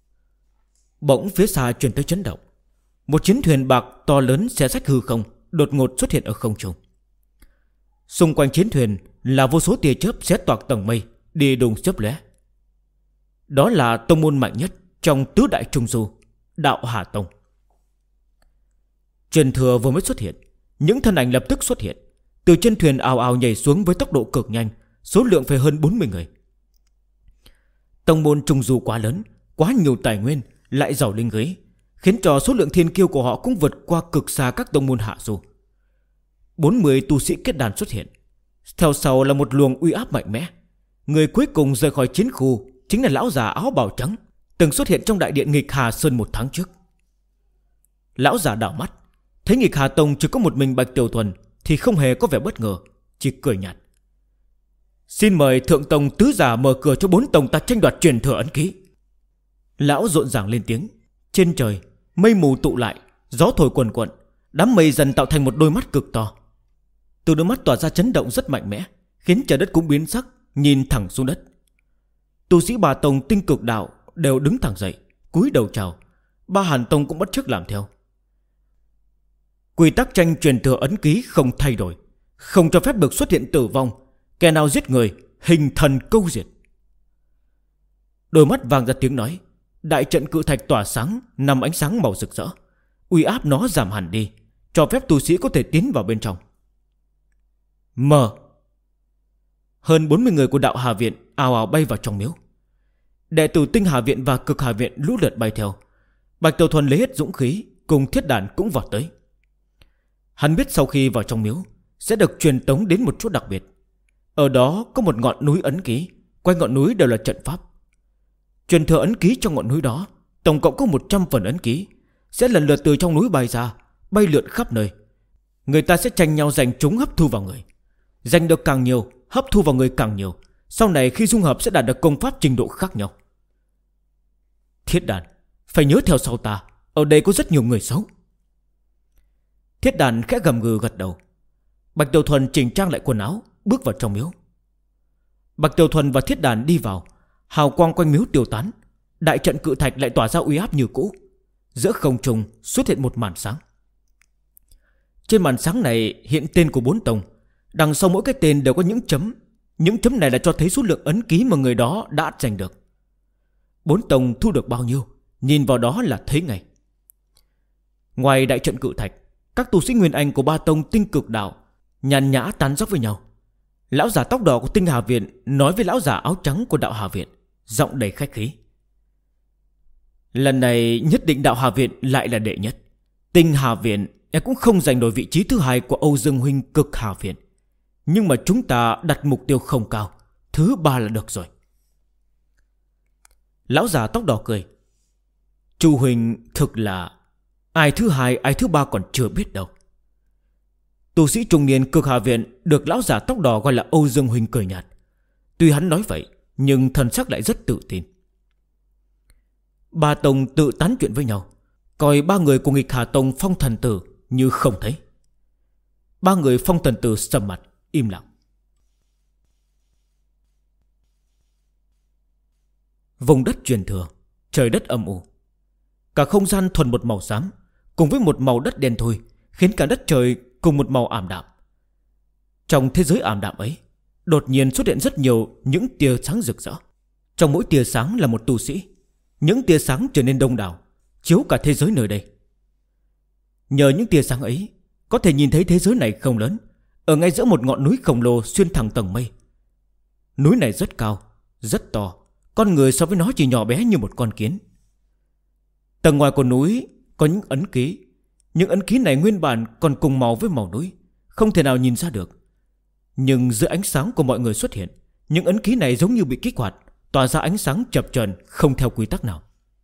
Bỗng phía xa truyền tới chấn động. Một chiến thuyền bạc to lớn xé rách hư không, đột ngột xuất hiện ở không trung. Xung quanh chiến thuyền là vô số tia chớp xé toạc tầng mây, đi đùng chớp lóe. Đó là tông môn mạnh nhất trong tứ đại trung du, Đạo Hà Tông. Truyền thừa vừa mới xuất hiện, những thân ảnh lập tức xuất hiện, từ trên thuyền ào ào nhảy xuống với tốc độ cực nhanh, số lượng phải hơn 40 người. Tông môn trung du quá lớn, quá nhiều tài nguyên, lại giàu linh khí, khiến cho số lượng thiên kiêu của họ cũng vượt qua cực xa các tông môn hạ du. 40 tu sĩ kết đàn xuất hiện, theo sau là một luồng uy áp mạnh mẽ. Người cuối cùng rời khỏi chiến khu chính là lão già áo bào trắng, từng xuất hiện trong đại điện Nghịch Hà Sơn 1 tháng trước. Lão già đảo mắt, thấy Nghịch Hà Tông chỉ có một mình Bạch Tiểu Thuần thì không hề có vẻ bất ngờ, chỉ cười nhạt. Xin mời Thượng Tông tứ giả mở cửa cho 4 tông ta tranh đoạt truyền thừa ấn ký. Lão rộn ràng lên tiếng. Trên trời mây mù tụ lại, gió thổi quần quận, đám mây dần tạo thành một đôi mắt cực to. Từ đôi mắt tỏa ra chấn động rất mạnh mẽ, khiến trời đất cũng biến sắc, nhìn thẳng xuống đất. Tu sĩ Ba Tông Tinh Cực Đạo đều đứng thẳng dậy, cúi đầu chào. Ba Hàn Tông cũng bắt chước làm theo. Quy tắc tranh truyền thừa ấn ký không thay đổi, không cho phép được xuất hiện tử vong. Kẻ nào giết người, hình thần câu diệt. Đôi mắt vang ra tiếng nói. Đại trận cự thạch tỏa sáng, nằm ánh sáng màu rực rỡ. Uy áp nó giảm hẳn đi, cho phép tu sĩ có thể tiến vào bên trong. Mở. Hơn 40 người của Đạo Hà Viện ào ào bay vào trong miếu. Đệ tử Tinh Hà Viện và Cực Hà Viện lũ lượt bay theo. Bạch Tiểu Thuần lấy hết dũng khí, cùng Thiết Đàn cũng vào tới. Hắn biết sau khi vào trong miếu sẽ được truyền tống đến một chỗ đặc biệt. Ở đó có một ngọn núi ấn ký, quanh ngọn núi đều là trận pháp. Truyền thừa ấn ký trong ngọn núi đó tổng cộng có 100 phần ấn ký, sẽ lần lượt từ trong núi bay ra, bay lượn khắp nơi. Người ta sẽ tranh nhau giành chúng hấp thu vào người. Giành được càng nhiều, hấp thu vào người càng nhiều. Sau này khi dung hợp sẽ đạt được công pháp trình độ khác nhau. Thiết Đàn, phải nhớ theo sau ta, ở đây có rất nhiều người xấu. Thiết Đàn khẽ gầm gừ gật đầu. Bạch Tiểu Thuần chỉnh trang lại quần áo, bước vào trong miếu. Bạch Tiểu Thuần và Thiết Đàn đi vào, hào quang quanh miếu tiêu tán, đại trận cự thạch lại tỏa ra uy áp như cũ. Giữa không trung xuất hiện một màn sáng. Trên màn sáng này hiện tên của 4 tông. Đằng sau mỗi cái tên đều có những chấm. Những chấm này là cho thấy số lượng ấn ký mà người đó đã giành được. 4 tông thu được bao nhiêu, nhìn vào đó là thấy ngay. Ngoài đại trận cự thạch, các tu sĩ Nguyên Anh của 3 tông Tinh Cực Đạo nhàn nhã tán dóc với nhau. Lão già tóc đỏ của Tinh Hà Viện nói với lão già áo trắng của Đạo Hà Viện, giọng đầy khách khí. Lần này nhất định Đạo Hà Viện lại là đệ nhất. Tinh Hà Viện cũng không giành nổi vị trí thứ 2 của Âu Dương huynh Cực Hà Viện. Nhưng mà chúng ta đặt mục tiêu không cao, thứ 3 là được rồi. Lão già tóc đỏ cười. Chu huynh thực là ai thứ 2 ai thứ 3 còn chưa biết đâu. Tu sĩ trung niên Cực Hà Viện được lão già tóc đỏ gọi là Âu Dương huynh cười nhạt. Tuy hắn nói vậy nhưng thần sắc lại rất tự tin. Ba tông tự tán chuyện với nhau, coi 3 người của Nghịch Hà Tông Phong Thần Tử như không thấy. 3 người Phong Thần Tử sầm mặt im lặng. Vùng đất truyền thừa, trời đất âm u. Cả không gian thuần một màu xám, cùng với một màu đất đen thui, khiến cả đất trời cùng một màu ảm đạm. Trong thế giới ảm đạm ấy, đột nhiên xuất hiện rất nhiều những tia sáng rực rỡ. Trong mỗi tia sáng là một tu sĩ. Những tia sáng trở nên đông đảo, chiếu cả thế giới nơi đây. Nhờ những tia sáng ấy, có thể nhìn thấy thế giới này không lớn, ở ngay giữa một ngọn núi khổng lồ xuyên thẳng tầng mây. Núi này rất cao, rất to, con người so với nó chỉ nhỏ bé như một con kiến. Tầng ngoài của núi có những ấn ký. Những ấn ký này nguyên bản còn cùng màu với màu núi, không thể nào nhìn ra được. Nhưng dưới ánh sáng của mọi người xuất hiện, những ấn ký này giống như bị kích hoạt, tỏa ra ánh sáng chập chờn không theo quy tắc nào.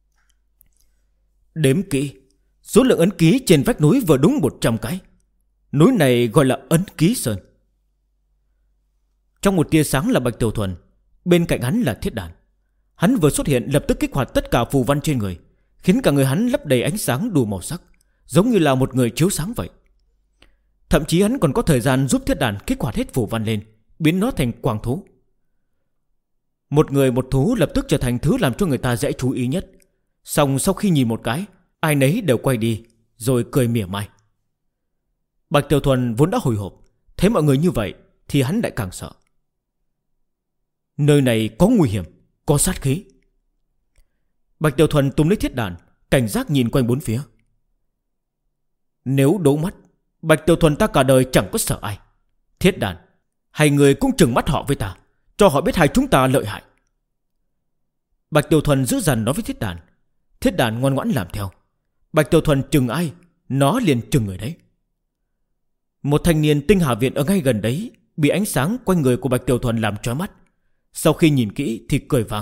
Đếm kỹ, số lượng ấn ký trên vách núi vừa đúng 100 cái. Núi này gọi là Ấn Ký Sơn. Trong một tia sáng là Bạch Tiểu Thuần, bên cạnh hắn là Thiết Đàn. Hắn vừa xuất hiện lập tức kích hoạt tất cả phù văn trên người, khiến cả người hắn lấp đầy ánh sáng đủ màu sắc, giống như là một người chiếu sáng vậy. Thậm chí hắn còn có thời gian giúp Thiết Đàn kích hoạt hết phù văn lên, biến nó thành quang thú. Một người một thú lập tức trở thành thứ làm cho người ta dễ chú ý nhất. Xong sau khi nhìn một cái, ai nấy đều quay đi, rồi cười mỉa mai. Bạch Tiểu Thuần vốn đã hồi hộp, thấy mọi người như vậy thì hắn lại càng sợ. Nơi này có nguy hiểm, có sát khí. Bạch Tiểu Thuần túm lấy Thiết Đàn, cảnh giác nhìn quanh bốn phía. Nếu đố mắt, Bạch Tiểu Thuần ta cả đời chẳng có sợ ai. Thiết Đàn, hai người cũng trừng mắt họ với ta, cho họ biết hai chúng ta lợi hại. Bạch Tiểu Thuần giữ dằn nói với Thiết Đàn. Thiết Đàn ngoan ngoãn làm theo. Bạch Tiểu Thuần chừng ai, nó liền chừng người đấy. Một thanh niên Tinh Hà Viện ở ngay gần đấy bị ánh sáng quanh người của Bạch Tiểu Thuần làm chói mắt. Sau khi nhìn kỹ thì cười vang.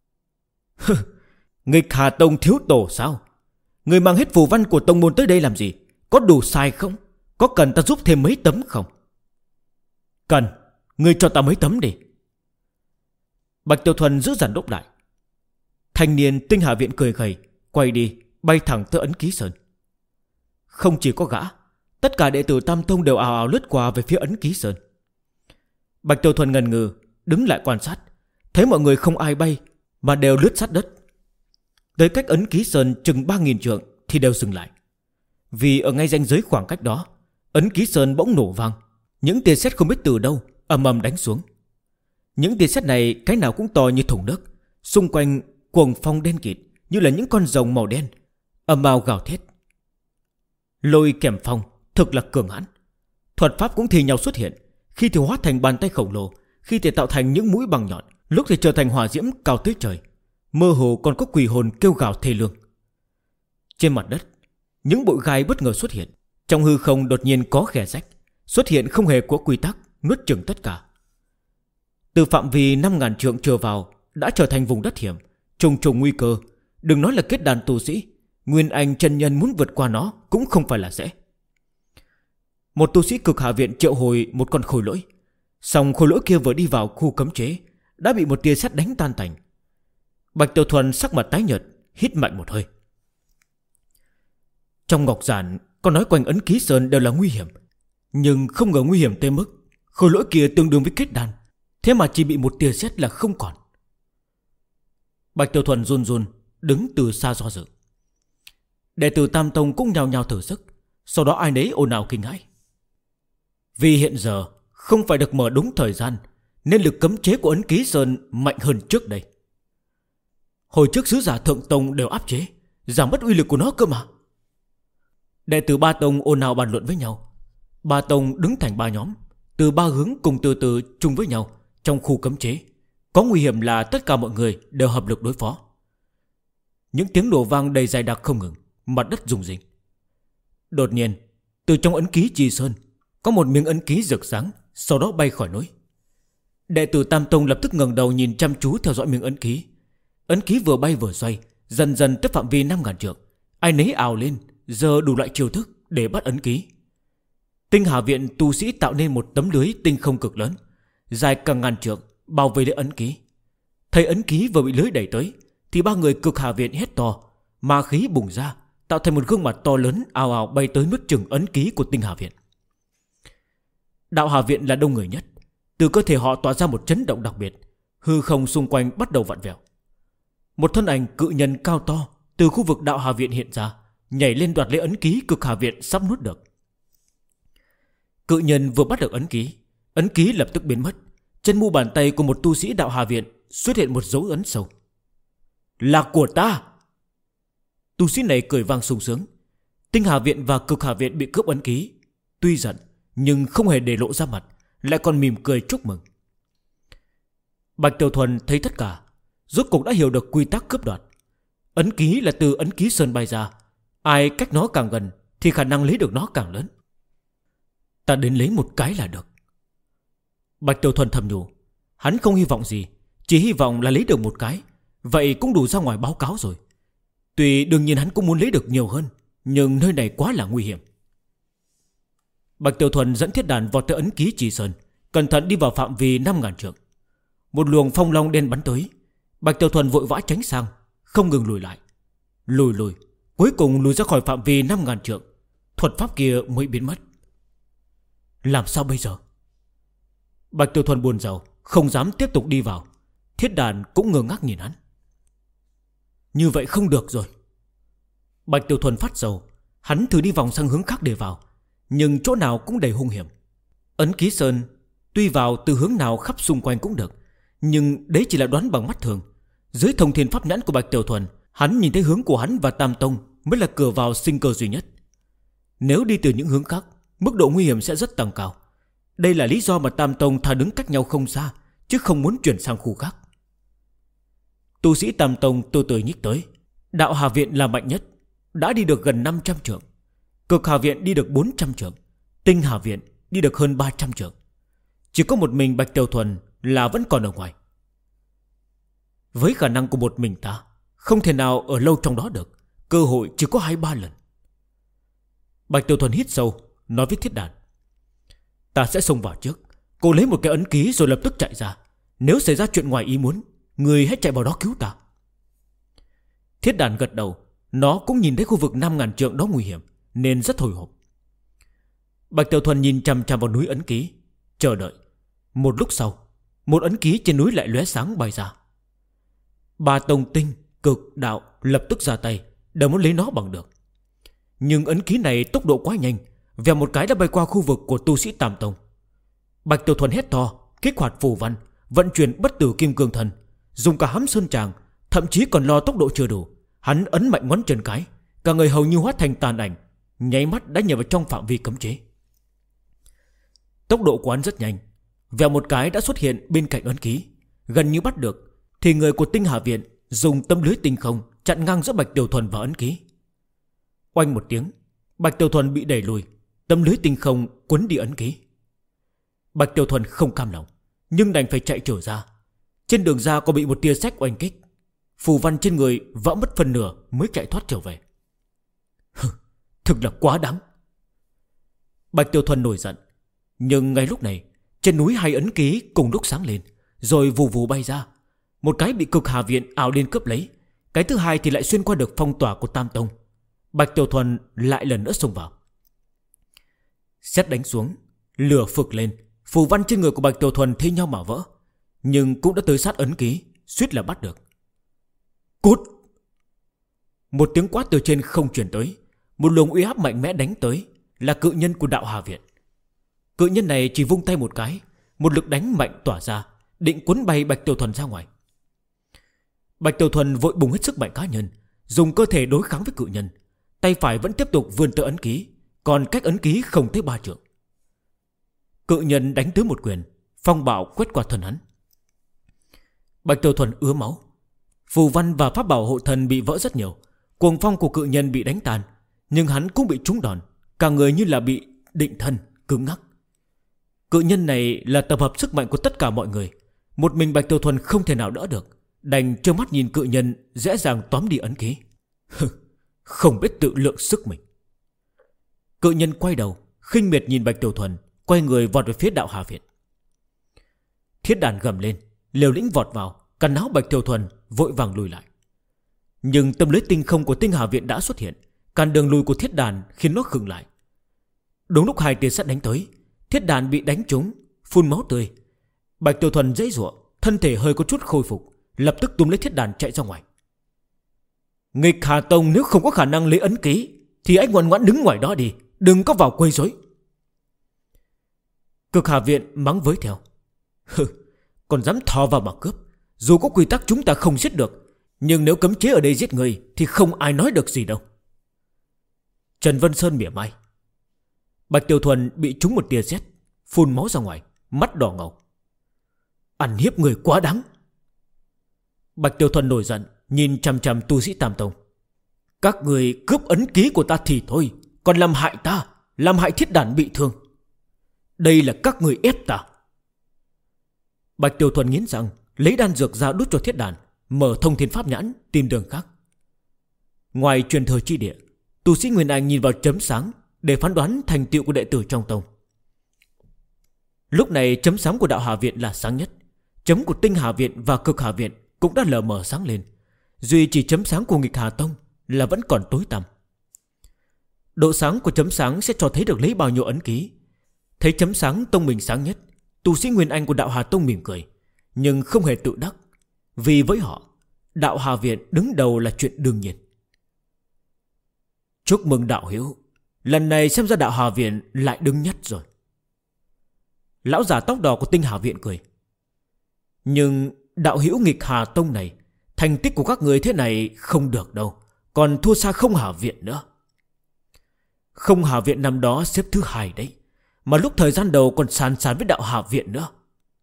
Nghịch Hà Tông thiếu tổ sao? Người mang hết phù văn của tông môn tới đây làm gì? Có đủ sai không? Có cần ta giúp thêm mấy tấm không? Cần, ngươi cho ta mấy tấm đi. Bạch Tiểu Thuần giữ dằn đốc lại. Thanh niên Tinh Hà Viện cười gầy, quay đi, bay thẳng tới Ấn Ký Sơn. Không chỉ có gã, tất cả đệ tử Tam Tông đều ào ào lướt qua về phía Ấn Ký Sơn. Bạch Tiểu Thuần ngần ngừ, đứng lại quan sát, thấy mọi người không ai bay mà đều lướt sát đất. Tới cách Ấn Ký Sơn chừng 3.000 trượng thì đều dừng lại. Vì ở ngay ranh giới khoảng cách đó, Ấn Ký Sơn bỗng nổ vang, những tia sét không biết từ đâu ầm ầm đánh xuống. Những tia sét này cái nào cũng to như thùng nước, xung quanh cuồng phong đen kịt như là những con rồng màu đen, ầm ầm gào thét. Lôi kèm phong thực là cường hãn. Thuật pháp cũng thì nhau xuất hiện, khi thì hóa thành bàn tay khổng lồ, khi thì tạo thành những mũi bằng nhọn, lúc thì trở thành hỏa diễm cao tới trời. Mơ hồ còn có quỷ hồn kêu gào thê lương. Trên mặt đất, những bụi gai bất ngờ xuất hiện. Trong hư không đột nhiên có khe rách, xuất hiện không hề có quy tắc, nuốt chửng tất cả. Từ phạm vi 5.000 trượng trở vào đã trở thành vùng đất hiểm, trùng trùng nguy cơ. Đừng nói là kết đàn tu sĩ, Nguyên Anh chân nhân muốn vượt qua nó cũng không phải là dễ. Một tu sĩ Cực Hạ Viện triệu hồi một con khôi lỗi, song khôi lỗi kia vừa đi vào khu cấm chế đã bị một tia sét đánh tan tành. Bạch Tiểu Thuần sắc mặt tái nhợt, hít mạnh một hơi. Trong ngọc giản có nói quanh Ấn Ký Sơn đều là nguy hiểm, nhưng không ngờ nguy hiểm tới mức khôi lỗi kia tương đương với kết đan, thế mà chỉ bị một tia sét là không còn. Bạch Tiểu Thuần run run đứng từ xa do dự. Đệ tử Tam Tông cũng nhao nhao thử sức, sau đó ai nấy ồn ào kinh hãi. Vì hiện giờ không phải được mở đúng thời gian, nên lực cấm chế của Ấn Ký Sơn mạnh hơn trước đây. Hồi trước sứ giả Thượng Tông đều áp chế, giảm mất uy lực của nó cơ mà. Đệ tử Ba Tông ồn ào bàn luận với nhau. Ba Tông đứng thành ba nhóm, từ ba hướng cùng từ từ chung với nhau trong khu cấm chế. Có nguy hiểm là tất cả mọi người đều hợp lực đối phó. Những tiếng nổ vang đầy dài đặc không ngừng, mặt đất rung rinh. Đột nhiên, từ trong Ấn Ký Chi Sơn có một miếng ấn ký rực sáng sau đó bay khỏi núi. Đệ tử Tam Tông lập tức ngẩng đầu nhìn chăm chú theo dõi miếng ấn ký. Ấn ký vừa bay vừa xoay, dần dần tới phạm vi 5.000 trượng. Ai nấy ào lên, giơ đủ loại chiêu thức để bắt ấn ký. Tinh Hà Viện tu sĩ tạo nên một tấm lưới tinh không cực lớn, dài cả ngàn trượng, bao vây lấy ấn ký. Thấy ấn ký vừa bị lưới đẩy tới, thì ba người Cực Hà Viện hét to, ma khí bùng ra, tạo thành một gương mặt to lớn ào ào bay tới nuốt chửng ấn ký của Tinh Hà Viện. Đạo Hà Viện là đông người nhất, từ cơ thể họ tỏa ra một chấn động đặc biệt, hư không xung quanh bắt đầu vặn vẹo. Một thân ảnh cự nhân cao to từ khu vực Đạo Hà Viện hiện ra, nhảy lên đoạt lấy ấn ký Cực Hà Viện sắp nuốt được. Cự nhân vừa bắt được ấn ký lập tức biến mất. Trên mu bàn tay của một tu sĩ Đạo Hà Viện xuất hiện một dấu ấn sâu. Là của ta! Tu sĩ này cười vang sung sướng. Tinh Hà Viện và Cực Hà Viện bị cướp ấn ký, tuy giận nhưng không hề để lộ ra mặt, lại còn mỉm cười chúc mừng. Bạch Tiểu Thuần thấy tất cả, rốt cuộc đã hiểu được quy tắc cướp đoạt. Ấn ký là từ ấn ký sơn bay ra, ai cách nó càng gần thì khả năng lấy được nó càng lớn. Ta đến lấy một cái là được. Bạch Tiểu Thuần thầm nhủ. Hắn không hy vọng gì, chỉ hy vọng là lấy được một cái, vậy cũng đủ ra ngoài báo cáo rồi. Tuy đương nhiên hắn cũng muốn lấy được nhiều hơn, nhưng nơi này quá là nguy hiểm. Bạch Tiểu Thuần dẫn thiết đàn vọt tới ấn ký trì sơn, cẩn thận đi vào phạm vi 5.000 trượng. Một luồng phong long đen bắn tới. Bạch Tiểu Thuần vội vã tránh sang, không ngừng lùi lại. Lùi, cuối cùng lùi ra khỏi phạm vi 5.000 trượng. Thuật pháp kia mới biến mất. Làm sao bây giờ? Bạch Tiểu Thuần buồn rầu, không dám tiếp tục đi vào. Thiết đàn cũng ngơ ngác nhìn hắn. Như vậy không được rồi. Bạch Tiểu Thuần phát sầu. Hắn thử đi vòng sang hướng khác để vào, nhưng chỗ nào cũng đầy hung hiểm. Ấn ký sơn tuy vào từ hướng nào khắp xung quanh cũng được, nhưng đấy chỉ là đoán bằng mắt thường. Dưới thông thiên pháp nhãn của Bạch Tiểu Thuần, hắn nhìn thấy hướng của hắn và Tam Tông mới là cửa vào sinh cơ duy nhất. Nếu đi từ những hướng khác, mức độ nguy hiểm sẽ rất tăng cao. Đây là lý do mà Tam Tông thà đứng cách nhau không xa, chứ không muốn chuyển sang khu khác. Tu sĩ Tam Tông từ từ nhích tới. Đạo Hà Viện là mạnh nhất, đã đi được gần 500 trượng. Cực Hà Viện đi được 400 trượng. Tinh Hà Viện đi được hơn 300 trượng. Chỉ có một mình Bạch Tiểu Thuần là vẫn còn ở ngoài. Với khả năng của một mình ta, không thể nào ở lâu trong đó được. Cơ hội chỉ có 2-3 lần. Bạch Tiểu Thuần hít sâu, nói với thiết đàn. Ta sẽ xông vào trước, cô lấy một cái ấn ký rồi lập tức chạy ra. Nếu xảy ra chuyện ngoài ý muốn, người hãy chạy vào đó cứu ta. Thiết đàn gật đầu. Nó cũng nhìn thấy khu vực 5.000 trượng đó nguy hiểm, nên rất hồi hộp. Bạch Tiểu Thuần nhìn chằm chằm vào núi ấn ký, chờ đợi. Một lúc sau, một ấn ký trên núi lại lóe sáng bay ra. Ba tông tinh, cực, đạo lập tức ra tay, đều muốn lấy nó bằng được. Nhưng ấn ký này tốc độ quá nhanh, vèo một cái đã bay qua khu vực của tu sĩ Tam Tông. Bạch Tiểu Thuần hét to, kích hoạt phù văn, vận chuyển bất tử kim cương thần, dùng cả hám sơn tràng, thậm chí còn lo tốc độ chưa đủ. Hắn ấn mạnh ngón chân cái, cả người hầu như hóa thành tàn ảnh, nháy mắt đã nhảy vào trong phạm vi cấm chế. Tốc độ của hắn rất nhanh, vèo một cái đã xuất hiện bên cạnh ấn ký. Gần như bắt được, thì người của Tinh Hà Viện dùng tấm lưới tinh không chặn ngang giữa Bạch Tiểu Thuần và ấn ký. Oanh một tiếng, Bạch Tiểu Thuần bị đẩy lùi, tấm lưới tinh không quấn đi ấn ký. Bạch Tiểu Thuần không cam lòng, nhưng đành phải chạy trở ra. Trên đường ra có bị một tia sét oanh kích, phù văn trên người vỡ mất phần nửa mới chạy thoát trở về. Thực là quá đáng. Bạch Tiểu Thuần nổi giận. Nhưng ngay lúc này, trên núi 2 ấn ký cùng lúc sáng lên, rồi vù vù bay ra. Một cái bị Cực Hà Viện ảo lên cướp lấy, cái thứ hai thì lại xuyên qua được phong tỏa của Tam Tông. Bạch Tiểu Thuần lại lần nữa xông vào. Sét đánh xuống, lửa phực lên, phù văn trên người của Bạch Tiểu Thuần thi nhau mà vỡ, nhưng cũng đã tới sát ấn ký, suýt là bắt được. Cút! Một tiếng quát từ trên không truyền tới. Một luồng uy áp mạnh mẽ đánh tới, là cự nhân của Đạo Hà Viện. Cự nhân này chỉ vung tay một cái, một lực đánh mạnh tỏa ra, định cuốn bay Bạch Tiểu Thuần ra ngoài. Bạch Tiểu Thuần vội bùng hết sức mạnh cá nhân, dùng cơ thể đối kháng với cự nhân. Tay phải vẫn tiếp tục vươn tới ấn ký, còn cách ấn ký không tới 3 trượng. Cự nhân đánh tới một quyền, phong bạo quét qua thân hắn. Bạch Tiểu Thuần ứa máu, phù văn và pháp bảo hộ thần bị vỡ rất nhiều. Cuồng phong của cự nhân bị đánh tàn, nhưng hắn cũng bị trúng đòn, cả người như là bị định thân, cứng ngắc. Cự nhân này là tập hợp sức mạnh của tất cả mọi người. Một mình Bạch Tiểu Thuần không thể nào đỡ được, đành trơ mắt nhìn cự nhân dễ dàng tóm đi ấn ký. Không biết tự lượng sức mình. Cự nhân quay đầu khinh miệt nhìn Bạch Tiểu Thuần, quay người vọt về phía Đạo Hà Viện. Thiết đàn gầm lên, liều lĩnh vọt vào, cắn áo Bạch Tiểu Thuần, vội vàng lùi lại. Nhưng tâm lưới tinh không của Tinh Hà Viện đã xuất hiện, cản đường lùi của thiết đàn khiến nó khựng lại. Đúng lúc hai tia sét đánh tới, thiết đàn bị đánh trúng, phun máu tươi. Bạch Tiểu Thuần giãy giụa, thân thể hơi có chút khôi phục, lập tức túm lấy thiết đàn chạy ra ngoài. Nghịch Hà Tông nếu không có khả năng lấy ấn ký thì anh ngoan ngoãn đứng ngoài đó đi, đừng có vào quấy rối. Cực Hà Viện mắng với theo. Còn dám thò vào mà cướp. Dù có quy tắc chúng ta không giết được, nhưng nếu cấm chế ở đây giết người thì không ai nói được gì đâu. Trần Vân Sơn mỉa mai. Bạch Tiểu Thuần bị trúng một tia sét, phun máu ra ngoài, mắt đỏ ngầu. Ăn hiếp người quá đáng. Bạch Tiểu Thuần nổi giận, nhìn chằm chằm tu sĩ Tam Tông. Các người cướp ấn ký của ta thì thôi, còn làm hại ta, làm hại thiết đàn bị thương. Đây là các người ép ta. Bạch Tiểu Thuần nghiến răng, lấy đan dược ra đút cho thiết đàn, mở thông thiên pháp nhãn tìm đường khác. Ngoài truyền thừa chi địa, tu sĩ Nguyên Anh nhìn vào chấm sáng để phán đoán thành tựu của đệ tử trong tông. Lúc này chấm sáng của Đạo Hà Viện là sáng nhất, chấm của Tinh Hà Viện và Cực Hà Viện cũng đã lờ mờ sáng lên. Duy chỉ chấm sáng của Nghịch Hà Tông là vẫn còn tối tăm. Độ sáng của chấm sáng sẽ cho thấy được lấy bao nhiêu ấn ký. Thấy chấm sáng tông mình sáng nhất, tu sĩ Nguyên Anh của Đạo Hà Tông mỉm cười, nhưng không hề tự đắc. Vì với họ, Đạo Hà Viện đứng đầu là chuyện đương nhiên. Chúc mừng đạo hữu, lần này xem ra Đạo Hà Viện lại đứng nhất rồi. Lão già tóc đỏ của Tinh Hà Viện cười. Nhưng đạo hữu Nghịch Hà Tông này, thành tích của các người thế này không được đâu, còn thua xa Không Hà Viện nữa. Không Hà Viện năm đó xếp thứ 2 đấy, mà lúc thời gian đầu còn sàn sàn với Đạo Hà Viện nữa.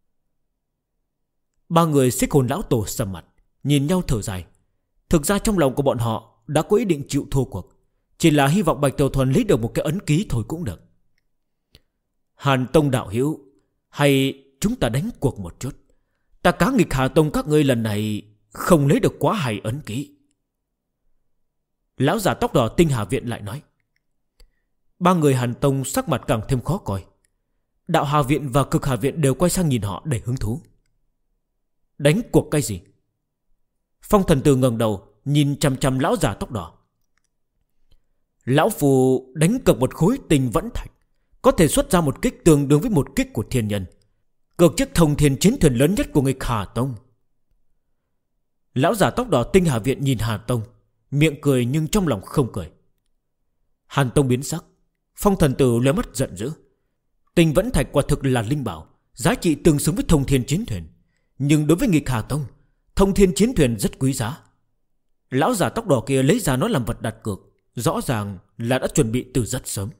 Ba người Xích Hồn lão tổ sầm mặt, nhìn nhau thở dài. Thực ra trong lòng của bọn họ đã có ý định chịu thua cuộc, chỉ là hy vọng Bạch Tiểu Thuần lấy được một cái ấn ký thôi cũng được. Hàn Tông đạo hữu, hay chúng ta đánh cuộc một chút. Ta cá Nghịch Hà Tông các ngươi lần này không lấy được quá hay ấn ký. Lão già tóc đỏ Tinh Hà Viện lại nói. Ba người Hàn Tông sắc mặt càng thêm khó coi. Đạo Hà Viện và Cực Hà Viện đều quay sang nhìn họ đầy hứng thú. Đánh cuộc cái gì? Phong Thần Tử ngẩng đầu nhìn chằm chằm lão già tóc đỏ. Lão phù đánh cược một khối tinh vẫn thạch, có thể xuất ra một kích tương đương với một kích của thiên nhân, cược chiếc thông thiên chiến thuyền lớn nhất của Nghịch Hà Tông. Lão già tóc đỏ Tinh Hà Viện nhìn Hàn Tông, miệng cười nhưng trong lòng không cười. Hàn Tông biến sắc. Phong Thần Tử lóe mắt giận dữ. Tinh vẫn thạch quả thực là linh bảo, giá trị tương xứng với thông thiên chiến thuyền, nhưng đối với Nghịch Hà Tông, thông thiên chiến thuyền rất quý giá. Lão già tóc đỏ kia lấy ra nó làm vật đặt cược, rõ ràng là đã chuẩn bị từ rất sớm.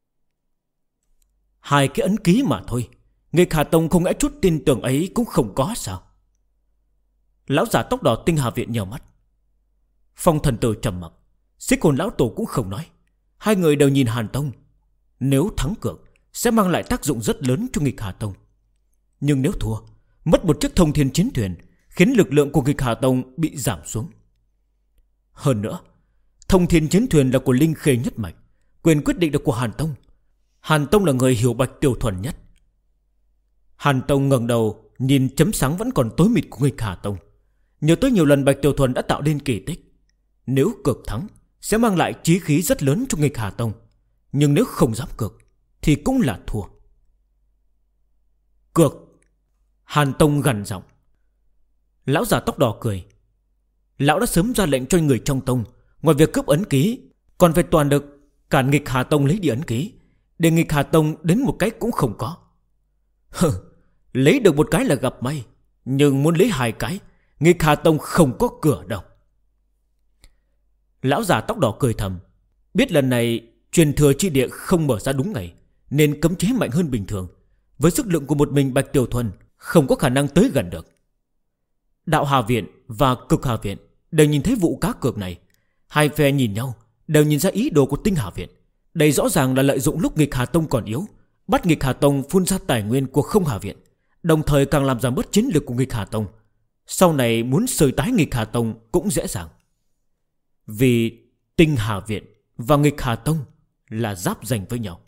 Hai cái ấn ký mà thôi, Nghịch Hà Tông không lẽ chút tin tưởng ấy cũng không có sao? Lão già tóc đỏ Tinh Hà Viện nhờ mắt. Phong Thần Tử trầm mặc, Xích Hồn lão tổ cũng không nói. Hai người đều nhìn Hàn Tông. Nếu thắng cược sẽ mang lại tác dụng rất lớn cho Nghịch Hà Tông, nhưng nếu thua, mất một chiếc thông thiên chiến thuyền, khiến lực lượng của Nghịch Hà Tông bị giảm xuống. Hơn nữa, thông thiên chiến thuyền là của Linh Khê nhất mạch, quyền quyết định là của Hàn Tông. Hàn Tông là người hiểu Bạch Tiểu Thuần nhất. Hàn Tông ngẩng đầu nhìn chấm sáng vẫn còn tối mịt của Nghịch Hà Tông. Nhớ tới nhiều lần Bạch Tiểu Thuần đã tạo nên kỳ tích. Nếu cược thắng sẽ mang lại chí khí rất lớn cho Nghịch Hà Tông, nhưng nếu không dám cược thì cũng là thua. Cược! Hàn Tông gằn giọng. Lão già tóc đỏ cười. Lão đã sớm ra lệnh cho người trong tông, ngoài việc cướp ấn ký, còn phải toàn được cản Nghịch Hà Tông lấy đi ấn ký, để Nghịch Hà Tông đến một cái cũng không có. Lấy được một cái là gặp may, nhưng muốn lấy hai cái, Nghịch Hà Tông không có cửa đâu. Lão già tóc đỏ cười thầm, biết lần này truyền thừa chi địa không mở ra đúng ngày, nên cấm chế mạnh hơn bình thường. Với sức lượng của một mình Bạch Tiểu Thuần, không có khả năng tới gần được. Đạo Hà Viện và Cực Hà Viện đều nhìn thấy vụ cá cược này. Hai phe nhìn nhau, đều nhìn ra ý đồ của Tinh Hà Viện. Đây rõ ràng là lợi dụng lúc Nghịch Hà Tông còn yếu, bắt nghịch Hà Tông phun ra tài nguyên của Không Hà Viện, đồng thời càng làm giảm bớt chiến lược của nghịch Hà Tông. Sau này muốn sơi tái nghịch Hà Tông cũng dễ dàng. Vì Tinh Hà Viện và nghịch Hà Tông là giáp danh với nhau.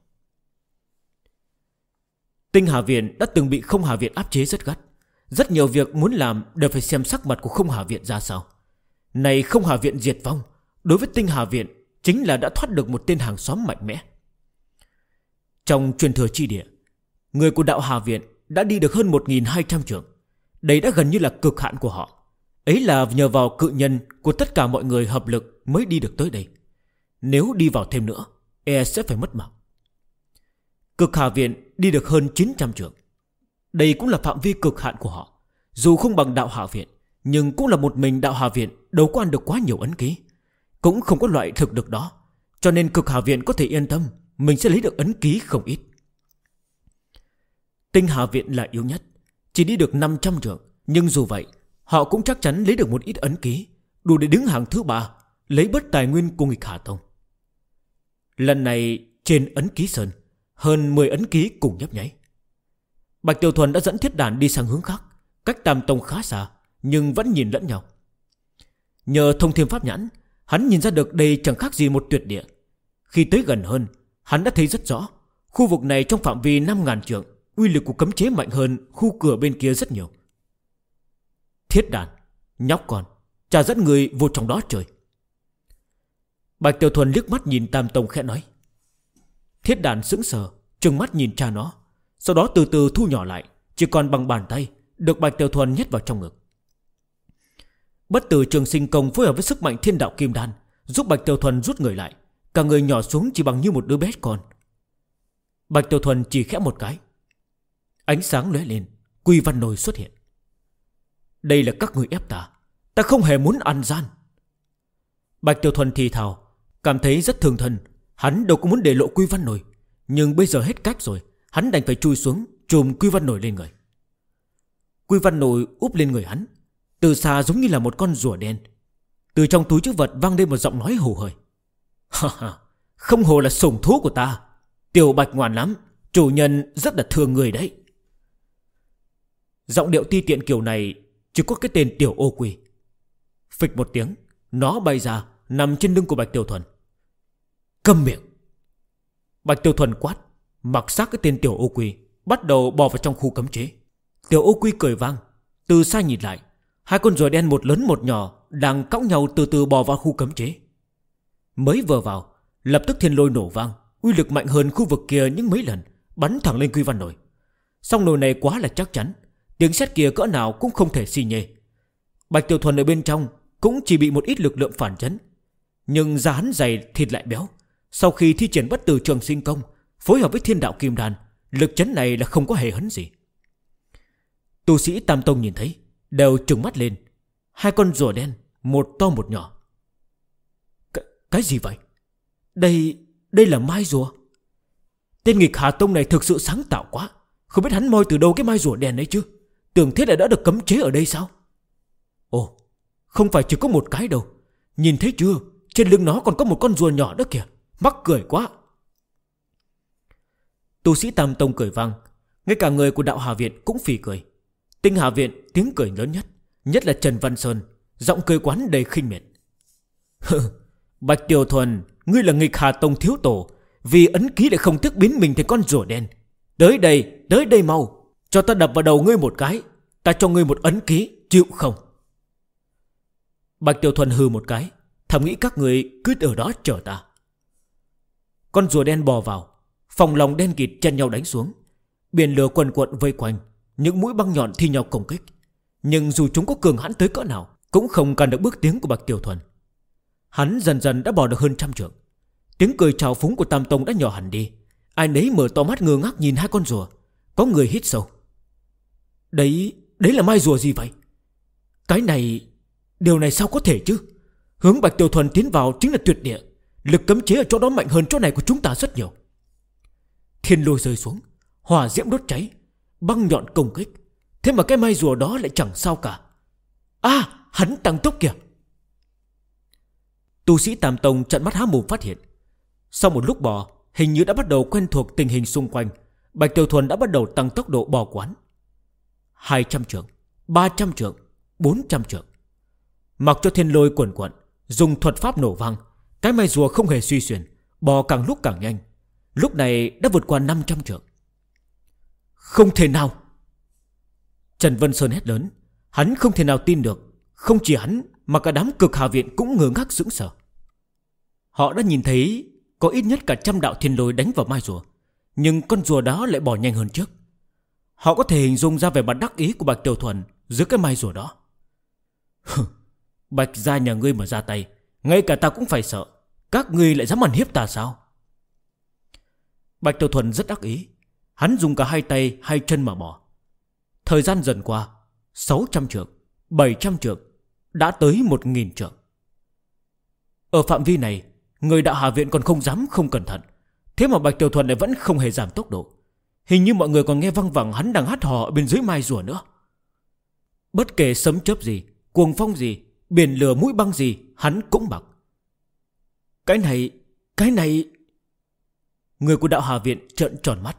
Tinh Hà Viện đã từng bị Không Hà Viện áp chế rất gắt. Rất nhiều việc muốn làm đều phải xem sắc mặt của Không Hà Viện ra sao. Này Không Hà Viện diệt vong, đối với Tinh Hà Viện chính là đã thoát được một tên hàng xóm mạnh mẽ. Trong truyền thừa chi địa, người của Đạo Hà Viện đã đi được hơn 1.200 trượng. Đây đã gần như là cực hạn của họ. Ấy là nhờ vào cự nhân của tất cả mọi người hợp lực mới đi được tới đây. Nếu đi vào thêm nữa, sẽ phải mất mạng. Cực Hà Viện đi được hơn 900 trượng. Đây cũng là phạm vi cực hạn của họ. Dù không bằng Đạo Hà Viện, nhưng cũng là một mình Đạo Hà Viện đâu có ăn được quá nhiều ấn ký, cũng không có loại thực lực đó. Cho nên Cực Hà Viện có thể yên tâm, mình sẽ lấy được ấn ký không ít. Tinh Hà Viện là yếu nhất, chỉ đi được 500 trượng. Nhưng dù vậy, họ cũng chắc chắn lấy được một ít ấn ký, đủ để đứng hàng thứ 3, lấy bớt tài nguyên của nghịch Hà Tông. Lần này trên ấn ký sơn, hơn 10 ấn ký cùng nhấp nháy. Bạch Tiểu Thuần đã dẫn Thiết Đàn đi sang hướng khác, cách Tam Tông khá xa, nhưng vẫn nhìn lẫn nhau. Nhờ thông thiên pháp nhãn, hắn nhìn ra được đây chẳng khác gì một tuyệt địa. Khi tới gần hơn, hắn đã thấy rất rõ, khu vực này trong phạm vi 5.000 trượng, uy lực của cấm chế mạnh hơn khu cửa bên kia rất nhiều. Thiết Đàn, nhóc con, cha dẫn người vô trong đó chơi. Bạch Tiểu Thuần liếc mắt nhìn Tam Tông khẽ nói. Thiết Đàn sững sờ, trừng mắt nhìn cha nó, sau đó từ từ thu nhỏ lại, chỉ còn bằng bàn tay, được Bạch Tiểu Thuần nhét vào trong ngực. Bất tử trường sinh công phối hợp với sức mạnh thiên đạo kim đan, giúp Bạch Tiểu Thuần rút người lại, cả người nhỏ xuống chỉ bằng như một đứa bé con. Bạch Tiểu Thuần chỉ khẽ một cái, ánh sáng lóe lên, Quy Văn Nồi xuất hiện. Đây là các người ép ta, ta không hề muốn ăn gian. Bạch Tiểu Thuần thì thào, cảm thấy rất thương thân. Hắn đâu có muốn để lộ Quy Văn Nồi, nhưng bây giờ hết cách rồi, hắn đành phải chui xuống, chùm Quy Văn Nồi lên người. Quy Văn Nồi úp lên người hắn, từ xa giống như là một con rùa đen. Từ trong túi trữ vật vang lên một giọng nói hù hời. Không hồ là sủng thú của ta, Tiểu Bạch ngoan lắm, chủ nhân rất là thương người đấy. Giọng điệu ti tiện kiểu này chỉ có cái tên Tiểu Ô Quy. Phịch một tiếng, nó bay ra, nằm trên lưng của Bạch Tiểu Thuần. Câm miệng. Bạch Tiểu Thuần quát, mặc xác cái tên Tiểu Ô Quy, bắt đầu bò vào trong khu cấm chế. Tiểu Ô Quy cười vang, từ xa nhìn lại, hai con rùa đen một lớn một nhỏ đang cõng nhau từ từ bò vào khu cấm chế. Mới vừa vào, lập tức thiên lôi nổ vang, uy lực mạnh hơn khu vực kia những mấy lần, bắn thẳng lên Quy Văn Nồi. Song nồi này quá là chắc chắn, tiếng sét kia cỡ nào cũng không thể xi nhê. Bạch Tiểu Thuần ở bên trong cũng chỉ bị một ít lực lượng phản chấn, nhưng da hắn dày thịt lại béo. Sau khi thi triển bất tử trường sinh công phối hợp với thiên đạo kim đan, lực chấn này là không có hề hấn gì. Tu sĩ Tam Tông nhìn thấy đều trừng mắt lên. Hai con rùa đen, một to một nhỏ. Cái gì vậy? Đây là mai rùa. Tên nghịch Hà Tông này thực sự sáng tạo quá. Không biết hắn moi từ đâu cái mai rùa đen ấy chứ. Tưởng thế là đã được cấm chế ở đây sao? Ồ, không phải chỉ có một cái đâu. Nhìn thấy chưa, trên lưng nó còn có một con rùa nhỏ đó kìa. Mắc cười quá. Tu sĩ Tam Tông cười vang, ngay cả người của Đạo Hà Viện cũng phì cười. Tinh Hà Viện tiếng cười lớn nhất, nhất là Trần Văn Sơn, giọng cười quán đầy khinh miệt. Bạch Tiểu Thuần, ngươi là nghịch Hà Tông thiếu tổ, vì ấn ký lại không tiếc biến mình thành con rùa đen. Tới đây mau, cho ta đập vào đầu ngươi một cái, ta cho ngươi một ấn ký, chịu không? Bạch Tiểu Thuần hừ một cái, thầm nghĩ các người cứ ở đó chờ ta. Con rùa đen bò vào, phòng lòng đen kịt chen nhau đánh xuống. Biển lửa quần quận vây quanh, những mũi băng nhọn thi nhau công kích. Nhưng dù chúng có cường hãn tới cỡ nào, cũng không cản được bước tiến của Bạch Tiểu Thuần. Hắn dần dần đã bò được hơn 100 trượng. Tiếng cười trào phúng của Tam Tông đã nhỏ hẳn đi. Ai nấy mở to mắt ngơ ngác nhìn hai con rùa. Có người hít sâu. Đấy là mai rùa gì vậy? Điều này sao có thể chứ? Hướng Bạch Tiểu Thuần tiến vào chính là tuyệt địa. Lực cấm chế ở chỗ đó mạnh hơn chỗ này của chúng ta rất nhiều. Thiên lôi rơi xuống, hỏa diễm đốt cháy, băng nhọn công kích. Thế mà cái mai rùa đó lại chẳng sao cả. Hắn tăng tốc kìa. Tu sĩ Tam Tông trợn mắt há mồm phát hiện. Sau một lúc bò, hình như đã bắt đầu quen thuộc tình hình xung quanh, Bạch Tiểu Thuần đã bắt đầu tăng tốc độ bò quán. 200 trượng, 300 trượng, 400 trượng. Mặc cho thiên lôi quần quận, dùng thuật pháp nổ vang, cái mai rùa không hề suy xuyển, bò càng lúc càng nhanh. Lúc này đã vượt qua 500 trượng. Không thể nào! Trần Vân Sơn hét lớn. Hắn không thể nào tin được. Không chỉ hắn mà cả đám Cực Hà Viện cũng ngơ ngác sững sờ. Họ đã nhìn thấy có ít nhất cả 100 đạo thiên lôi đánh vào mai rùa, nhưng con rùa đó lại bò nhanh hơn trước. Họ có thể hình dung ra vẻ mặt đắc ý của Bạch Tiểu Thuần dưới cái mai rùa đó. Bạch gia nhà ngươi mà ra tay, ngay cả ta cũng phải sợ. Các ngươi lại dám ăn hiếp ta sao? Bạch Tiểu Thuần rất đắc ý. Hắn dùng cả hai tay hai chân mà bò. Thời gian dần qua, 600 trượng, 700 trượng, đã tới 1000 trượng. Ở phạm vi này, người Đạo Hà Viện còn không dám không cẩn thận. Thế mà Bạch Tiểu Thuần lại vẫn không hề giảm tốc độ. Hình như mọi người còn nghe văng vẳng hắn đang hát hò bên dưới mai rùa nữa. Bất kể sấm chớp gì, cuồng phong gì, biển lửa mũi băng gì, hắn cũng mặc. Cái này... Người của Đạo Hà Viện trợn tròn mắt.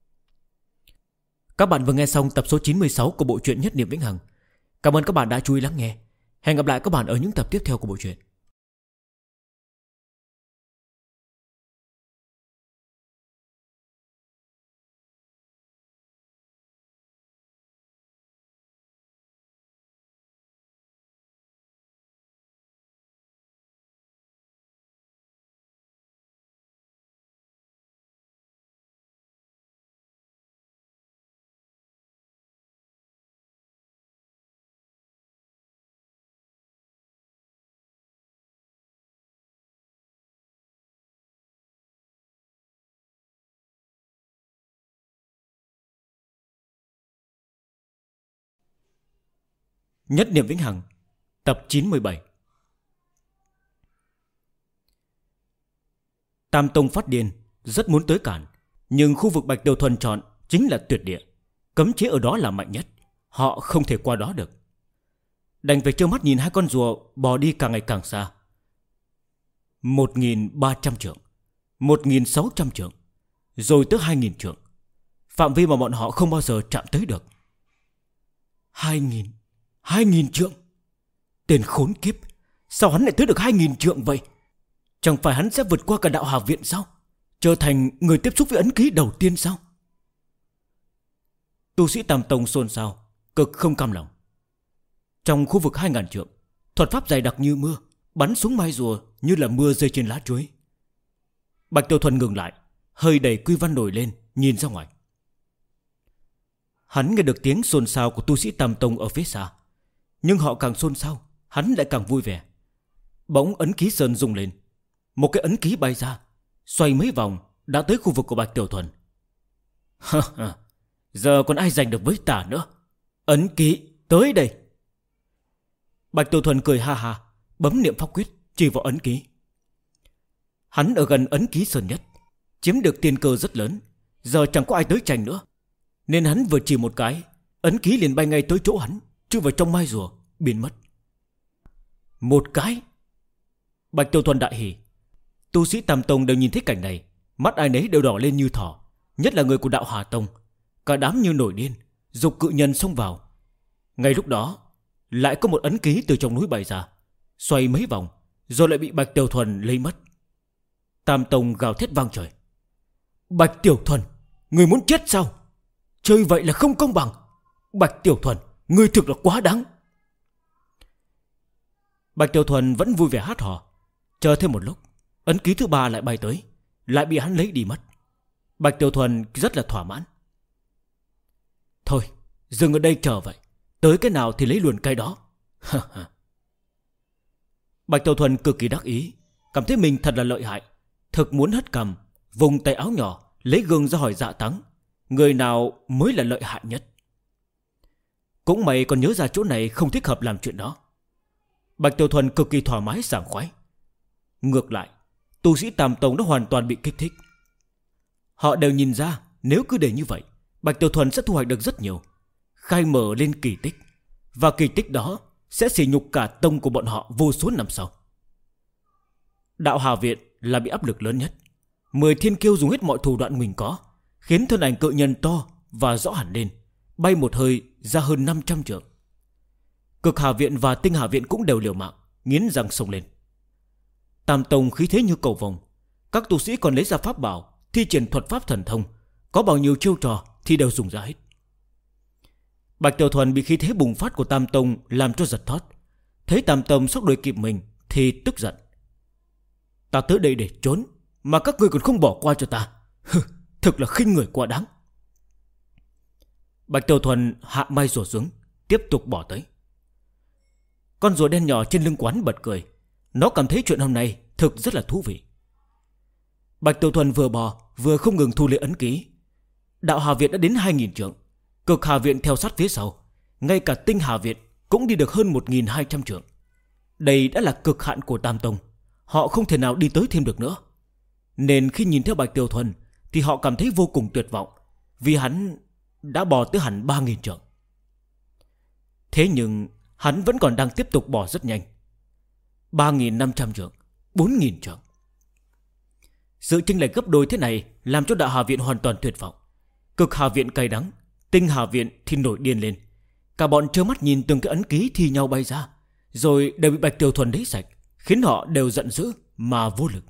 Các bạn vừa nghe xong tập số 96 của bộ truyện Nhất Niệm Vĩnh Hằng. Cảm ơn các bạn đã chú ý lắng nghe. Hẹn gặp lại các bạn ở những tập tiếp theo của bộ truyện. Nhất Niệm Vĩnh Hằng, tập 97. Tam Tông phát điên, rất muốn tới cản, nhưng khu vực Bạch Tiểu Thuần chọn chính là tuyệt địa. Cấm chế ở đó là mạnh nhất, họ không thể qua đó được. Đành phải trơ mắt nhìn hai con rùa bò đi càng ngày càng xa. 1300 trượng, 1600 trượng, rồi tới 2000 trượng. Phạm vi mà bọn họ không bao giờ chạm tới được. 2000 trượng. Tên khốn kiếp, sao hắn lại tới được 2000 trượng vậy? Chẳng phải hắn sẽ vượt qua cả Đạo Hà Viện sao? Trở thành người tiếp xúc với ấn ký đầu tiên sao? Tu sĩ Tam Tông xôn xao, cực không cam lòng. Trong khu vực 2000 trượng, thuật pháp dày đặc như mưa bắn xuống mai rùa như là mưa rơi trên lá chuối. Bạch Tiểu Thuần ngừng lại, hơi đẩy quy văn nổi lên, nhìn ra ngoài. Hắn nghe được tiếng xôn xao của tu sĩ Tam Tông ở phía xa, nhưng họ càng xôn xao, hắn lại càng vui vẻ. Bỗng ấn ký sơn rung lên, một cái ấn ký bay ra, xoay mấy vòng đã tới khu vực của Bạch Tiểu Thuần. Giờ còn ai giành được với ta nữa? Ấn ký tới đây. Bạch Tiểu Thuần cười ha ha, bấm niệm pháp quyết chỉ vào ấn ký. Hắn ở gần ấn ký sơn nhất, chiếm được tiên cơ rất lớn. Giờ chẳng có ai tới tranh nữa, nên hắn vừa chỉ một cái, ấn ký liền bay ngay tới chỗ hắn, chui vào trong mai rùa, biến mất. Một cái. Bạch Tiểu Thuần đại hỉ. Tu sĩ Tam Tông đều nhìn thấy cảnh này, mắt ai nấy đều đỏ lên như thỏ, nhất là người của Đạo Hà Tông. Cả đám như nổi điên, giục cự nhân xông vào. Ngay lúc đó, lại có một ấn ký từ trong núi bay ra, xoay mấy vòng, rồi lại bị Bạch Tiểu Thuần lấy mất. Tam Tông gào thét vang trời. Bạch Tiểu Thuần, người muốn chết sao? Chơi vậy là không công bằng. Bạch Tiểu Thuần, người thực là quá đáng. Bạch Tiểu Thuần vẫn vui vẻ hát hò. Chờ thêm một lúc, ấn ký thứ ba lại bay tới, lại bị hắn lấy đi mất. Bạch Tiểu Thuần rất là thỏa mãn. Thôi, dừng ở đây chờ vậy, tới cái nào thì lấy luôn cái đó. Bạch Tiểu Thuần cực kỳ đắc ý, cảm thấy mình thật là lợi hại. Thực muốn hất cằm, vùng tay áo nhỏ, lấy gương ra hỏi Dạ Táng, người nào mới là lợi hại nhất. Cũng mày còn nhớ ra chỗ này không thích hợp làm chuyện đó. Bạch Tiểu Thuần cực kỳ thoải mái sảng khoái. Ngược lại, tu sĩ Tam Tông đã hoàn toàn bị kích thích. Họ đều nhìn ra, nếu cứ để như vậy, Bạch Tiểu Thuần sẽ thu hoạch được rất nhiều, khai mở lên kỳ tích, và kỳ tích đó sẽ sỉ nhục cả tông của bọn họ vô số năm sau. Đạo Hà Viện là bị áp lực lớn nhất. 10 thiên kiêu dùng hết mọi thủ đoạn mình có, khiến thân ảnh cự nhân to và rõ hẳn lên, bay một hơi ra hơn 500 trượng. Cực Hà Viện và Tinh Hà Viện cũng đều liều mạng, nghiến răng xông lên. Tam tông khí thế như cầu vồng, các tu sĩ còn lấy ra pháp bảo, thi triển thuật pháp thần thông, có bao nhiêu chiêu trò thì đều dùng ra hết. Bạch Tiểu Thuần bị khí thế bùng phát của Tam tông làm cho giật thót, thấy Tam tông sắp đuổi kịp mình thì tức giận. Ta tới đây để trốn mà các ngươi còn không bỏ qua cho ta. Thực là khinh người quá đáng. Bạch Tiểu Thuần hạ mai rùa xuống, tiếp tục bỏ tới. Con rùa đen nhỏ trên lưng quán bật cười. Nó cảm thấy chuyện hôm nay thực rất là thú vị. Bạch Tiểu Thuần vừa bò vừa không ngừng thu lấy ấn ký. Đạo Hà Viện đã đến 2000 trượng, Cực Hà Viện theo sát phía sau, ngay cả Tinh Hà Viện cũng đi được hơn 1200 trượng. Đây đã là cực hạn của Tam tông, họ không thể nào đi tới thêm được nữa. Nên khi nhìn theo Bạch Tiểu Thuần thì họ cảm thấy vô cùng tuyệt vọng, vì hắn đã bò tới hẳn 3000 trượng. Thế nhưng hắn vẫn còn đang tiếp tục bò rất nhanh. 3500 trượng, 4000 trượng. Sự chênh lệch gấp đôi thế này làm cho Đạo Hà Viện hoàn toàn tuyệt vọng. Cực Hà Viện cay đắng, Tinh Hà Viện thì nổi điên lên. Cả bọn trơ mắt nhìn từng cái ấn ký thi nhau bay ra, rồi đều bị Bạch Tiểu Thuần lấy sạch, khiến họ đều giận dữ mà vô lực.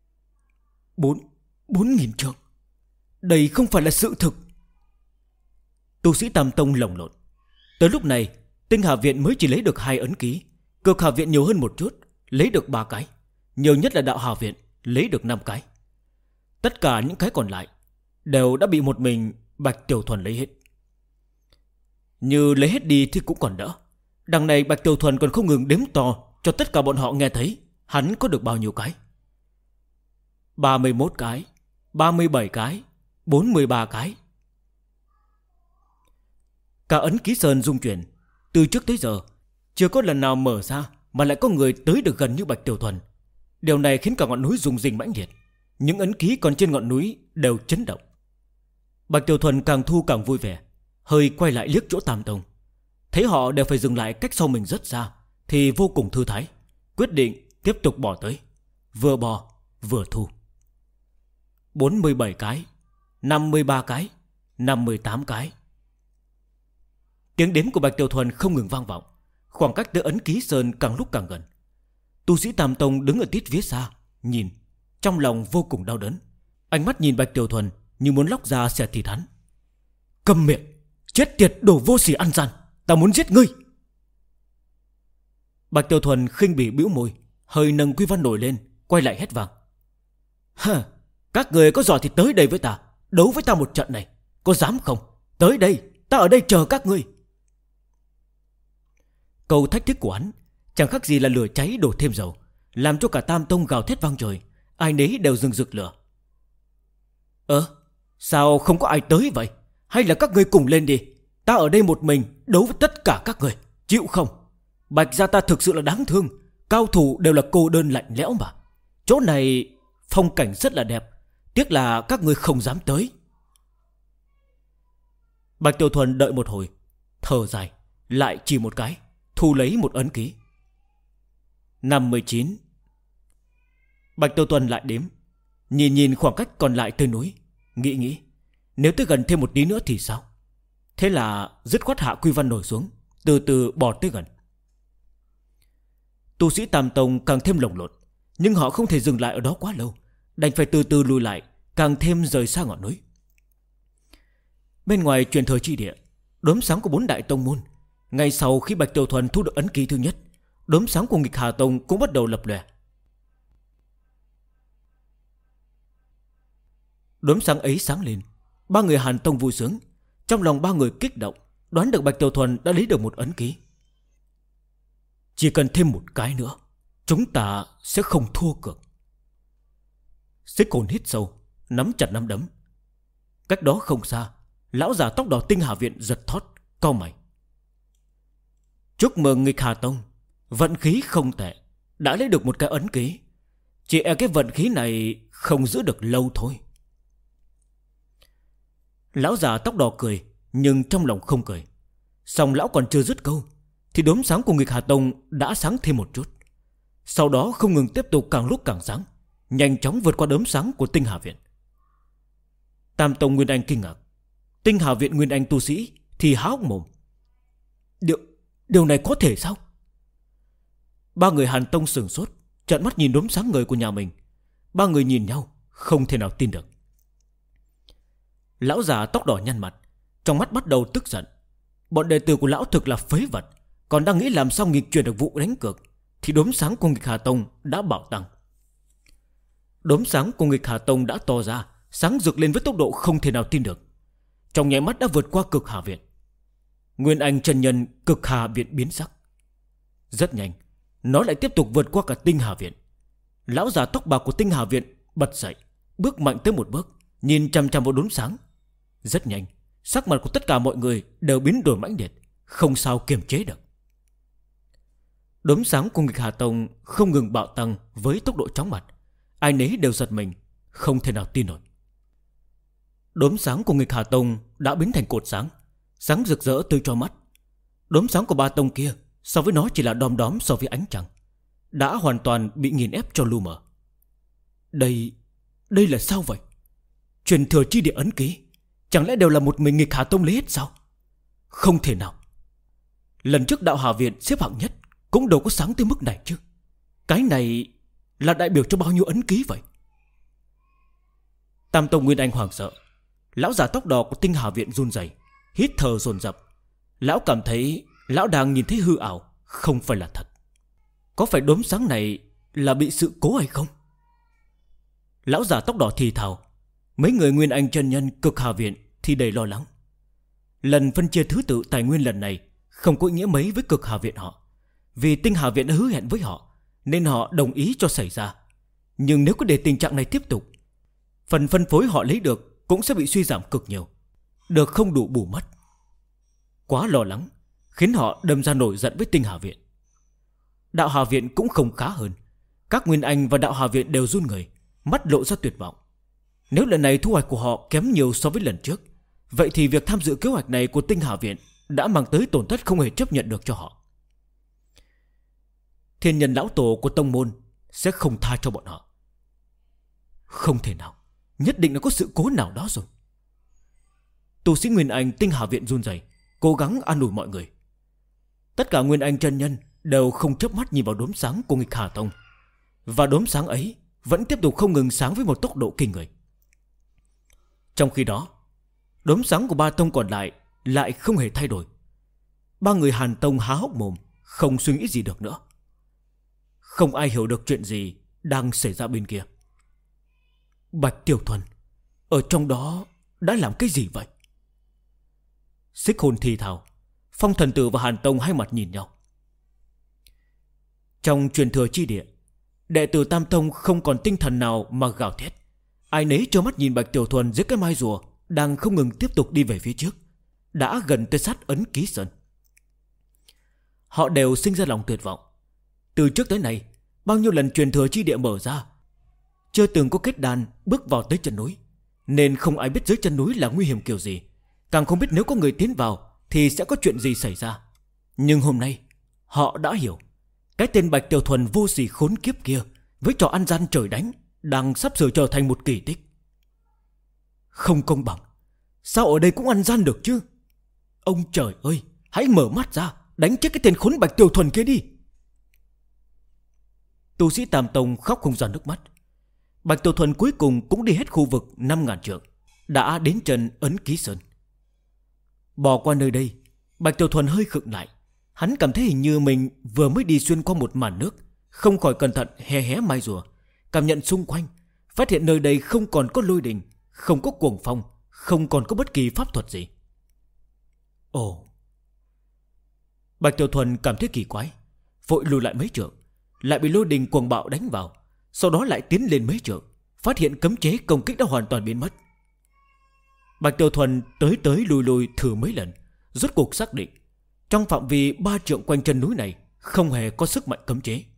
4000 trượng, đây không phải là sự thực. Tu sĩ Tam tông lồng lộn. Tới lúc này Tinh Hà Viện mới chỉ lấy được 2 ấn ký, Cực Hà Viện nhiều hơn một chút, lấy được 3 cái, nhiều nhất là Đạo Hà Viện lấy được 5 cái. Tất cả những cái còn lại đều đã bị một mình Bạch Tiểu Thuần lấy hết. Như lấy hết đi thì cũng còn đỡ. Đằng này Bạch Tiểu Thuần còn không ngừng đếm to cho tất cả bọn họ nghe thấy hắn có được bao nhiêu cái. 31 cái, 37 cái, 43 cái. Cả ấn ký sơn rung chuyển. Từ trước tới giờ chưa có lần nào mở ra mà lại có người tới được gần như Bạch Tiểu Thuần. Điều này khiến cả ngọn núi rung rinh mãnh liệt. Những ấn ký còn trên ngọn núi đều chấn động. Bạch Tiểu Thuần càng thu càng vui vẻ, hơi quay lại liếc chỗ Tam tông, thấy họ đều phải dừng lại cách sau mình rất xa thì vô cùng thư thái, quyết định tiếp tục bỏ tới. Vừa bò vừa thu. 47 cái, 53 cái, 58 cái. Tiếng đếm của Bạch Tiểu Thuần không ngừng vang vọng. Khoảng cách tới ấn ký sơn càng lúc càng gần. Tu sĩ Tam tông đứng ở tít phía xa nhìn, trong lòng vô cùng đau đớn. Ánh mắt nhìn Bạch Tiểu Thuần như muốn lóc ra xẻ thịt hắn. Câm miệng, chết tiệt đồ vô sỉ ăn gian, ta muốn giết ngươi. Bạch Tiểu Thuần khinh bỉ bĩu môi, hơi nâng quy văn nổi lên, quay lại hét vang. Các người có giỏi thì tới đây với ta, đấu với ta một trận này, có dám không? Tới đây, ta ở đây chờ các ngươi. Câu thách thức của hắn chẳng khác gì là lửa cháy đổ thêm dầu, làm cho cả Tam tông gào thét vang trời, ai nấy đều rừng rực lửa. Sao không có ai tới vậy? Hay là các ngươi cùng lên đi, ta ở đây một mình đấu với tất cả các người, chịu không? Bạch gia ta thực sự là đáng thương, cao thủ đều là cô đơn lạnh lẽo mà. Chỗ này phong cảnh rất là đẹp, tiếc là các ngươi không dám tới. Bạch Tiểu Thuần đợi một hồi, thở dài, lại chỉ một cái, thu lấy một ấn ký. 59. Bạch Tiểu Thuần lại đếm, nhìn khoảng cách còn lại tới núi, nghĩ nếu tới gần thêm một tí nữa thì sao? Thế là dứt khoát hạ quy văn nổi xuống, từ từ bò tới gần. Tu sĩ Tam tông càng thêm lồng lộn, nhưng họ không thể dừng lại ở đó quá lâu, đành phải từ từ lùi lại, càng thêm rời xa ngọn núi. Bên ngoài truyền thừa chi địa, đốm sáng của 4 đại tông môn. Ngay sau khi Bạch Tiểu Thuần thu được ấn ký thứ nhất, đốm sáng của Nghịch Hà Tông cũng bắt đầu lập lòe. Đốm sáng ấy sáng lên, 3 người Hàn Tông vui sướng. Trong lòng 3 người kích động, đoán được Bạch Tiểu Thuần đã lấy được một ấn ký. Chỉ cần thêm một cái nữa, chúng ta sẽ không thua cược. Xích Hồn hít sâu, nắm chặt nắm đấm. Cách đó không xa, lão già tóc đỏ Tinh Hà Viện giật thót, cau mày. Chúc mừng Nghịch Hà Tông, vận khí không tệ, đã lấy được một cái ấn ký. Chỉ e cái vận khí này không giữ được lâu thôi. Lão già tóc đỏ cười, nhưng trong lòng không cười. Xong lão còn chưa dứt câu thì đốm sáng của Nghịch Hà Tông đã sáng thêm một chút. Sau đó không ngừng tiếp tục càng lúc càng sáng, nhanh chóng vượt qua đốm sáng của Tinh Hà Viện. Tam Tông Nguyên Anh kinh ngạc, Tinh Hà Viện Nguyên Anh tu sĩ thì há hốc mồm. Điều này có thể sao? Ba người Hàn Tông sửng sốt, trợn mắt nhìn đốm sáng người của nhà mình. Ba người nhìn nhau, không thể nào tin được. Lão già tóc đỏ nhăn mặt, trong mắt bắt đầu tức giận. Bọn đệ tử của lão thực là phế vật, còn đang nghĩ làm sao nghịch chuyển được vụ đánh cược, thì đốm sáng của nghịch Hà Tông đã bảo tăng. Đốm sáng của nghịch Hà Tông đã to ra, sáng rực lên với tốc độ không thể nào tin được. Trong nháy mắt đã vượt qua Cực Hà Viện. Nguyên Anh chân nhân Cực Hà Viện biến sắc. Rất nhanh, nó lại tiếp tục vượt qua cả Tinh Hà Viện. Lão già tóc bạc của Tinh Hà Viện bật dậy, bước mạnh tới một bước, nhìn chằm chằm vào đốm sáng. Rất nhanh, sắc mặt của tất cả mọi người đều biến đổi mãnh liệt, không sao kiềm chế được. Đốm sáng của nghịch Hà Tông không ngừng bạo tăng với tốc độ chóng mặt. Ai nấy đều giật mình, không thể nào tin nổi. Đốm sáng của nghịch Hà Tông đã biến thành cột sáng, sáng rực rỡ tươi cho mắt. Đốm sáng của ba tông kia so với nó chỉ là đom đóm so với ánh trăng, đã hoàn toàn bị nghiền ép cho lu mờ. Đây là sao vậy? Truyền thừa chi địa ấn ký chẳng lẽ đều là một mình nghịch Hà Tông lấy hết sao? Không thể nào. Lần trước Đạo Hà Viện xếp hạng nhất cũng đâu có sáng tới mức này chứ. Cái này là đại biểu cho bao nhiêu ấn ký vậy? Tam Tông Nguyên Anh hoảng sợ. Lão già tóc đỏ của Tinh Hà Viện run rẩy, hít thở dồn dập. Lão cảm thấy lão đang nhìn thấy hư ảo, không phải là thật. Có phải đốm sáng này là bị sự cố hay không? Lão già tóc đỏ thì thào. Mấy người Nguyên Anh chân nhân Cực Hà Viện thì đầy lo lắng. Lần phân chia thứ tự tài nguyên lần này không có ý nghĩa mấy với Cực Hà Viện họ, vì Tinh Hà Viện đã hứa hẹn với họ, nên họ đồng ý cho xảy ra. Nhưng nếu cứ để tình trạng này tiếp tục, phần phân phối họ lấy được cũng sẽ bị suy giảm cực nhiều, được không đủ bù mất. Quá lo lắng khiến họ đâm ra nổi giận với Tinh Hà Viện. Đạo Hà Viện cũng không khá hơn. Các Nguyên Anh và Đạo Hà Viện đều run người, mắt lộ ra tuyệt vọng. Nếu lần này thu hoạch của họ kém nhiều so với lần trước, vậy thì việc tham dự kế hoạch này của Tinh Hà Viện đã mang tới tổn thất không hề chấp nhận được cho họ. Thiên nhân lão tổ của tông môn sẽ không tha cho bọn họ. Không thể nào, nhất định là có sự cố nào đó rồi. Tu sĩ Nguyên Anh Tinh Hà Viện run rẩy, cố gắng an ủi mọi người. Tất cả Nguyên Anh chân nhân đều không chớp mắt nhìn vào đốm sáng của nghịch Hà Tông, và đốm sáng ấy vẫn tiếp tục không ngừng sáng với một tốc độ kinh người. Trong khi đó, đốm sáng của ba tông còn lại không hề thay đổi. Ba người Hàn Tông há hốc mồm, không suy nghĩ gì được nữa. Không ai hiểu được chuyện gì đang xảy ra bên kia. Bạch Tiểu Thuần ở trong đó đã làm cái gì vậy? Xích Hồn thì thào. Phong Thần Tử và Hàn Tông hai mặt nhìn nhau. Trong truyền thừa chi địa, đệ tử Tam Tông không còn tinh thần nào mà gào thét. Ai nấy trơ mắt nhìn Bạch Tiểu Thuần dưới cái mai rùa đang không ngừng tiếp tục đi về phía trước, đã gần tới sát ấn ký sơn. Họ đều sinh ra lòng tuyệt vọng. Từ trước tới nay, bao nhiêu lần truyền thừa chi địa mở ra, chưa từng có kết đàn bước vào tới chân núi, nên không ai biết dưới chân núi là nguy hiểm kiểu gì, càng không biết nếu có người tiến vào thì sẽ có chuyện gì xảy ra. Nhưng hôm nay họ đã hiểu, cái tên Bạch Tiểu Thuần vô sỉ khốn kiếp kia với trò ăn gian trời đánh đang sắp sửa trở thành một kỳ tích. Không công bằng, sao ở đây cũng ăn gian được chứ? Ông trời ơi, hãy mở mắt ra, đánh chết cái tên khốn Bạch Tiểu Thuần kia đi. Tu sĩ Tam Tông khóc không ra nước mắt. Bạch Tiểu Thuần cuối cùng cũng đi hết khu vực 5.000 trượng, đã đến chân ấn ký sơn. Bỏ qua nơi đây, Bạch Tiểu Thuần hơi khựng lại. Hắn cảm thấy hình như mình vừa mới đi xuyên qua một màn nước, không khỏi cẩn thận hé hé mai rùa, cảm nhận xung quanh, phát hiện nơi đây không còn có lôi đình, không có cuồng phong, không còn có bất kỳ pháp thuật gì. Ồ! Bạch Tiểu Thuần cảm thấy kỳ quái, vội lùi lại mấy trượng, lại bị lôi đình cuồng bạo đánh vào. Sau đó lại tiến lên mấy trượng, phát hiện cấm chế công kích đã hoàn toàn biến mất. Bạch Tiểu Thuần tới lùi thử mấy lần, rốt cuộc xác định trong phạm vi 3 trượng quanh chân núi này không hề có sức mạnh cấm chế.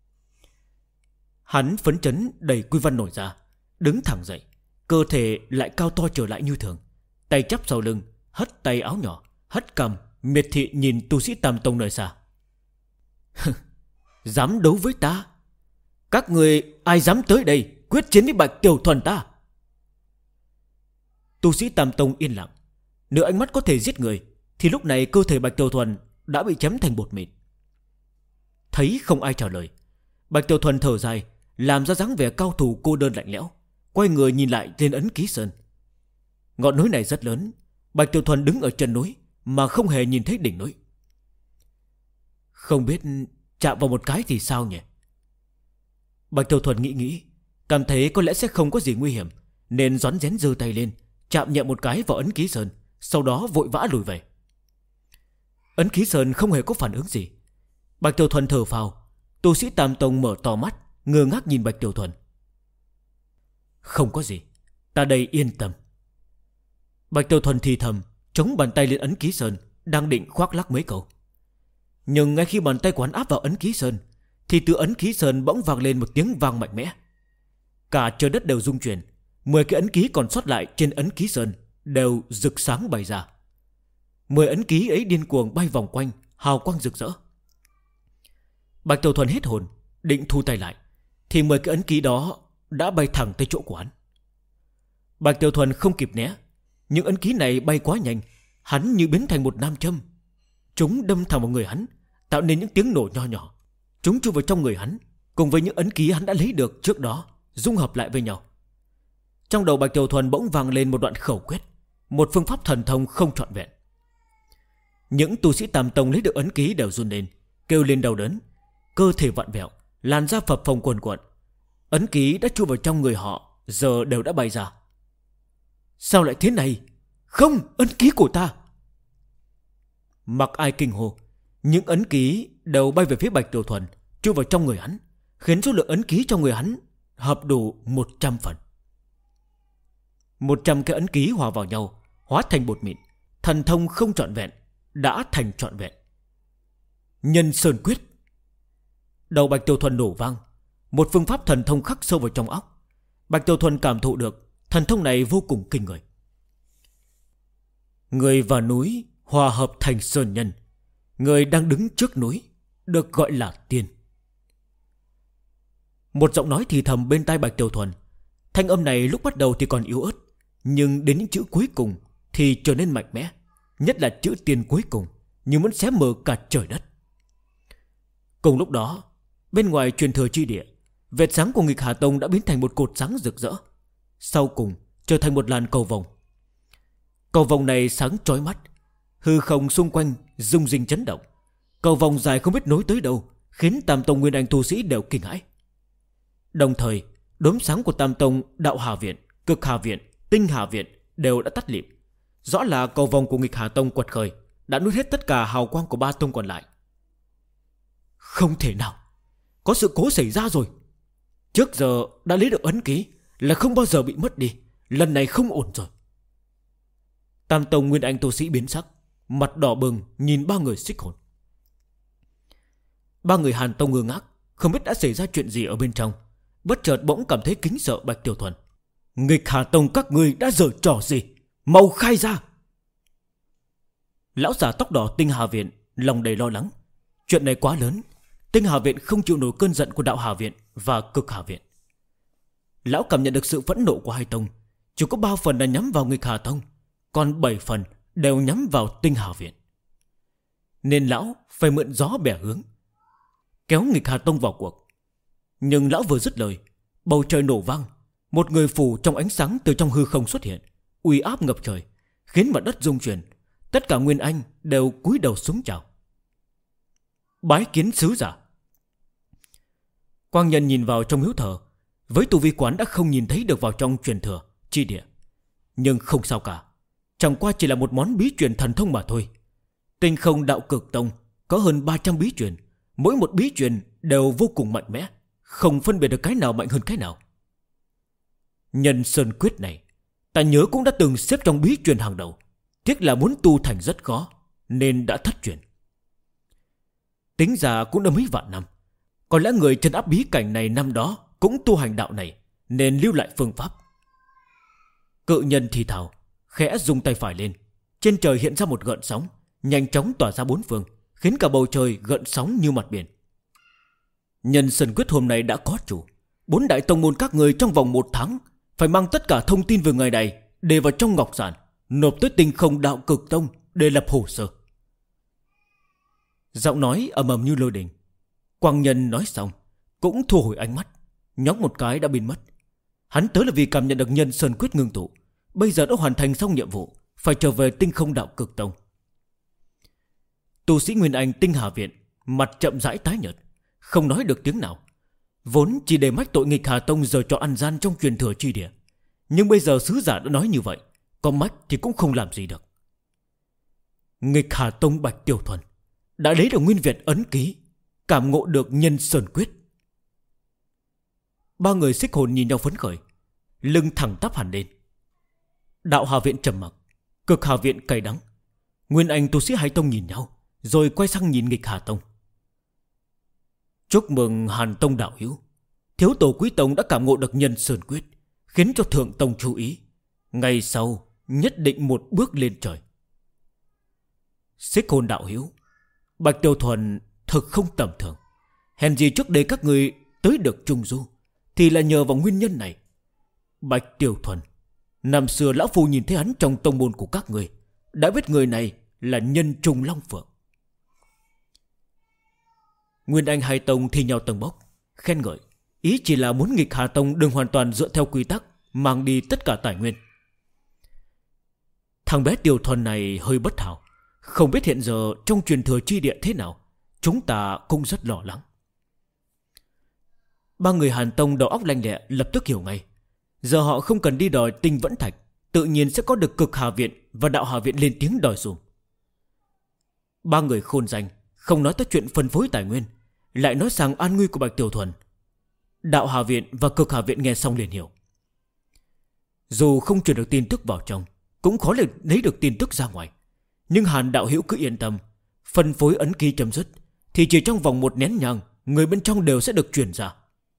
Hắn phấn chấn đầy quy văn nổi ra, đứng thẳng dậy, cơ thể lại cao to trở lại như thường, tay chắp sau lưng, hất tay áo nhỏ, hất cằm, miệt thị nhìn tu sĩ Tam Tông nơi xa. Dám đấu với ta? Các người ai dám tới đây quyết chiến với Bạch Tiểu Thuần ta? Tu sĩ Tam Tông yên lặng. Nếu ánh mắt có thể giết người thì lúc này cơ thể Bạch Tiểu Thuần đã bị chém thành bột mịn. Thấy không ai trả lời, Bạch Tiểu Thuần thở dài, làm ra dáng vẻ cao thủ cô đơn lạnh lẽo, quay người nhìn lại lên ấn ký sơn. Ngọn núi này rất lớn. Bạch Tiểu Thuần đứng ở chân núi mà không hề nhìn thấy đỉnh núi. Không biết chạm vào một cái thì sao nhỉ? Bạch Tiểu Thuần nghĩ, cảm thấy có lẽ sẽ không có gì nguy hiểm, nên rón rén giơ tay lên, chạm nhẹ một cái vào ấn ký sơn, sau đó vội vã lùi về. Ấn ký sơn không hề có phản ứng gì. Bạch Tiểu Thuần thở phào. Tu sĩ Tam Tông mở to mắt, ngơ ngác nhìn Bạch Tiểu Thuần. Không có gì, ta đây yên tâm. Bạch Tiểu Thuần thì thầm, chống bàn tay lên ấn ký sơn, đang định khoác lác mấy câu. Nhưng ngay khi bàn tay quán áp vào ấn ký sơn thì từ ấn ký sơn bỗng vang lên một tiếng vang mạnh mẽ. Cả trời đất đều rung chuyển. 10 cái ấn ký còn sót lại trên ấn ký sơn đều rực sáng bay ra. 10 ấn ký ấy điên cuồng bay vòng quanh, hào quang rực rỡ. Bạch Tiểu Thuần hết hồn, định thu tay lại thì 10 cái ấn ký đó đã bay thẳng tới chỗ của hắn. Bạch Tiểu Thuần không kịp né. Những ấn ký này bay quá nhanh, hắn như biến thành một nam châm. Chúng đâm thẳng vào người hắn, tạo nên những tiếng nổ nho nhỏ. Chúng chui vào trong người hắn, cùng với những ấn ký hắn đã lấy được trước đó, dung hợp lại với nhau. Trong đầu Bạch Tiểu Thuần bỗng vang lên một đoạn khẩu quyết, một phương pháp thần thông không trọn vẹn. Những tu sĩ Tam Tông lấy được ấn ký đều run lên, kêu lên đau đớn, cơ thể vặn vẹo, làn da phập phồng cuồn cuộn. Ấn ký đã chui vào trong người họ, giờ đều đã bay ra. Sao lại thế này? Không, ấn ký của ta! Mặc ai kinh hô, những ấn ký đều bay về phía Bạch Tiểu Thuần, chui vào trong người hắn, khiến số lượng ấn ký trong người hắn hợp đủ 100 phần. 100 cái ấn ký hòa vào nhau, hóa thành bột mịn. Thần thông không trọn vẹn đã thành trọn vẹn. Nhân Sơn Quyết. Đầu Bạch Tiểu Thuần nổ vang, một phương pháp thần thông khắc sâu vào trong óc. Bạch Tiểu Thuần cảm thụ được thần thông này vô cùng kinh người. Người và núi hòa hợp thành sơn nhân. Người đang đứng trước núi được gọi là tiên. Một giọng nói thì thầm bên tai Bạch Tiểu Thuần. Thanh âm này lúc bắt đầu thì còn yếu ớt, nhưng đến những chữ cuối cùng thì trở nên mạnh mẽ. Nhất là chữ tiên cuối cùng, như muốn xé mở cả trời đất. Cùng lúc đó, bên ngoài truyền thừa chi địa, vệt sáng của Nghịch Hà Tông đã biến thành một cột sáng rực rỡ, sau cùng trở thành một làn cầu vồng. Cầu vồng này sáng chói mắt, hư không xung quanh rung rinh chấn động. Cầu vồng dài không biết nối tới đâu, khiến Tam Tông Nguyên Anh tu sĩ đều kinh hãi. Đồng thời, đốm sáng của Tam Tông Đạo Hà Viện, Cực Hà Viện, Tinh Hà Viện đều đã tắt lịm. Rõ là cầu vồng của Nghịch Hà Tông quật khởi đã nuốt hết tất cả hào quang của ba tông còn lại. Không thể nào, có sự cố xảy ra rồi. Trước giờ đã lấy được ấn ký là không bao giờ bị mất đi, lần này không ổn rồi. Tam Tông Nguyên Anh tu sĩ biến sắc, mặt đỏ bừng nhìn ba người Xích Hồn. Ba người Hàn Tông ngơ ngác, không biết đã xảy ra chuyện gì ở bên trong. Bất chợt bỗng cảm thấy kính sợ Bạch Tiểu Thuần. Nghịch Hà Tông các ngươi đã giở trò gì? Mau khai ra! Lão già tóc đỏ Tinh Hà Viện lòng đầy lo lắng. Chuyện này quá lớn, Tinh Hà Viện không chịu nổi cơn giận của Đạo Hà Viện và Cực Hà Viện. Lão cảm nhận được sự phẫn nộ của hai tông, chỉ có 3 phần là nhắm vào Nghịch Hà Tông, còn 7 phần đều nhắm vào Tinh Hà Viện. Nên lão phải mượn gió bẻ hướng, kéo Nghịch Hà Tông vào cuộc. Nhưng lão vừa dứt lời, bầu trời nổ vang, một người phù trong ánh sáng từ trong hư không xuất hiện, uy áp ngập trời, khiến mặt đất rung chuyển. Tất cả Nguyên Anh đều cúi đầu súng chào. Bái kiến sứ giả. Quang Nhân nhìn vào trong miếu thờ, với tu vi quán đã không nhìn thấy được vào trong truyền thừa chi địa. Nhưng không sao cả, chẳng qua chỉ là một món bí truyền thần thông mà thôi. Tinh Không Đạo Cực Tông có hơn 300 bí truyền, mỗi một bí truyền đều vô cùng mạnh mẽ, không phân biệt được cái nào mạnh hơn cái nào. Nhân Sơn Quyết này ta nhớ cũng đã từng xếp trong bí truyền hàng đầu, tiếc là muốn tu thành rất khó, nên đã thất truyền. Tính ra cũng đã mấy vạn năm, có lẽ người trấn áp bí cảnh này năm đó cũng tu hành đạo này, nên lưu lại phương pháp. Cự nhân thì thào, khẽ dùng tay phải lên, trên trời hiện ra một gợn sóng, nhanh chóng tỏa ra bốn phương, khiến cả bầu trời gợn sóng như mặt biển. Nhân Sơn Quyết hôm nay đã có chủ, 4 đại tông môn các người trong vòng 1 tháng phải mang tất cả thông tin về người này để vào trong ngọc giản, nộp tới Tinh Không Đạo Cực Tông để lập hồ sơ. Giọng nói ầm ầm như lôi đình. Quang Nhân nói xong cũng thu hồi ánh mắt, nhóng một cái đã biến mất. Hắn tới là vì cảm nhận được nhân sơn quyết ngưng tụ, bây giờ đã hoàn thành xong nhiệm vụ, phải trở về Tinh Không Đạo Cực Tông. Tu sĩ Nguyên Anh Tinh Hà Viện mặt chậm rãi tái nhợt, không nói được tiếng nào. Vốn chỉ để mách tội nghịch Hà Tông giờ cho ăn gian trong truyền thừa chi địa, nhưng bây giờ sứ giả đã nói như vậy, có mách thì cũng không làm gì được. Nghịch Hà Tông Bạch Tiểu Thuần đã lấy được nguyên Việt ấn ký, cảm ngộ được nhân sơn quyết. Ba người xích hồn nhìn nhau phấn khởi, lưng thẳng tắp hẳn lên. Đạo Hà Viện trầm mặc, Cực Hà Viện cay đắng. Nguyên Anh tu sĩ hai tông nhìn nhau, rồi quay sang nhìn nghịch Hà Tông. Chúc mừng Hàn Tông đạo hữu, thiếu tổ Quý Tông đã cảm ngộ được nhân sơn quyết, khiến cho Thượng Tông chú ý, ngày sau nhất định một bước lên trời. Xích hồn đạo hữu, Bạch Tiểu Thuần thực không tầm thường. Hèn gì trước đây các người tới được Trung Du thì là nhờ vào nguyên nhân này. Bạch Tiểu Thuần, năm xưa lão phu nhìn thấy hắn trong tông môn của các người, đã biết người này là nhân Trung Long Phượng. Nguyên Anh hai tông thi nhau tầng bốc, khen ngợi, ý chỉ là muốn nghịch Hà Tông đừng hoàn toàn dựa theo quy tắc, mang đi tất cả tài nguyên. Thằng bé Tiểu Thuần này hơi bất hảo, không biết hiện giờ trong truyền thừa chi địa thế nào. Chúng ta cũng rất lo lắng. Ba người Hàn Tông đầu óc lanh lẹ lập tức hiểu ngay. Giờ họ không cần đi đòi Tinh Vẫn Thạch, tự nhiên sẽ có được Cực Hà Viện và Đạo Hà Viện lên tiếng đòi dùm. Ba người khôn danh không nói tới chuyện phân phối tài nguyên, lại nói sang an nguy của Bạch Tiểu Thuần. Đạo Hà Viện và Cực Hà Viện nghe xong liền hiểu. Dù không truyền được tin tức vào trong, cũng khó để lấy được tin tức ra ngoài. Nhưng Hàn đạo hữu cứ yên tâm, phân phối ấn ký chấm dứt thì chỉ trong vòng một nén nhang, người bên trong đều sẽ được truyền ra.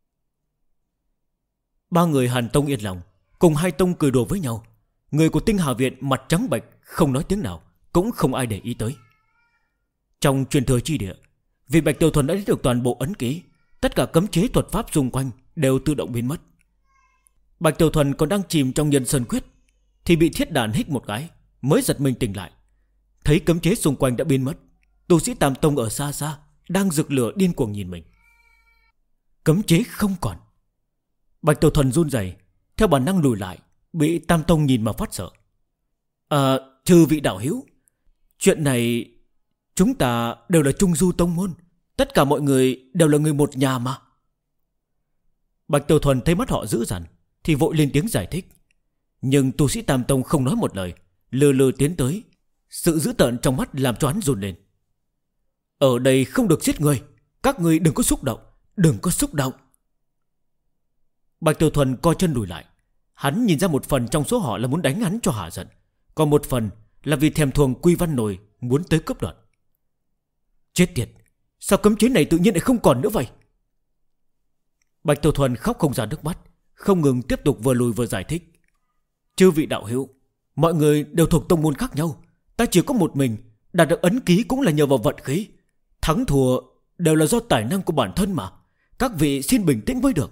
Ba người Hàn Tông yên lòng, cùng hai tông cười đùa với nhau. Người của Tinh Hà Viện mặt trắng bệch không nói tiếng nào, cũng không ai để ý tới. Trong truyền thừa chi địa, vì Bạch Tiểu Thuần đã lấy được toàn bộ ấn ký, tất cả cấm chế thuật pháp xung quanh đều tự động biến mất. Bạch Tiểu Thuần còn đang chìm trong nhân sơn quyết thì bị thiết đàn hích một cái, mới giật mình tỉnh lại. Thấy cấm chế xung quanh đã biến mất, tu sĩ Tam Tông ở xa xa đang rực lửa điên cuồng nhìn mình. Cấm chế không còn. Bạch Tiểu Thuần run rẩy, theo bản năng lùi lại, bị Tam Tông nhìn mà phát sợ. Chư vị đạo hữu, chuyện này chúng ta đều là Trung Du Tông môn, tất cả mọi người đều là người một nhà mà. Bạch Tiểu Thuần thấy mắt họ dữ dằn thì vội lên tiếng giải thích. Nhưng tu sĩ Tam Tông không nói một lời, lừ lừ tiến tới. Sự dữ tợn trong mắt làm cho hắn run lên. Ở đây không được giết người, các người đừng có xúc động, đừng có xúc động. Bạch Tiểu Thuần co chân lùi lại. Hắn nhìn ra một phần trong số họ là muốn đánh hắn cho hả giận, còn một phần là vì thèm thuồng Quy Văn Nồi muốn tới cướp đoạt. Chết tiệt, sao cấm chế này tự nhiên lại không còn nữa vậy? Bạch Tiểu Thuần khóc không ra nước mắt, không ngừng tiếp tục vừa lùi vừa giải thích. Chư vị đạo hữu, mọi người đều thuộc tông môn khác nhau, ta chỉ có một mình, đạt được ấn ký cũng là nhờ vào vận khí. Thắng thua đều là do tài năng của bản thân mà. Các vị xin bình tĩnh mới được.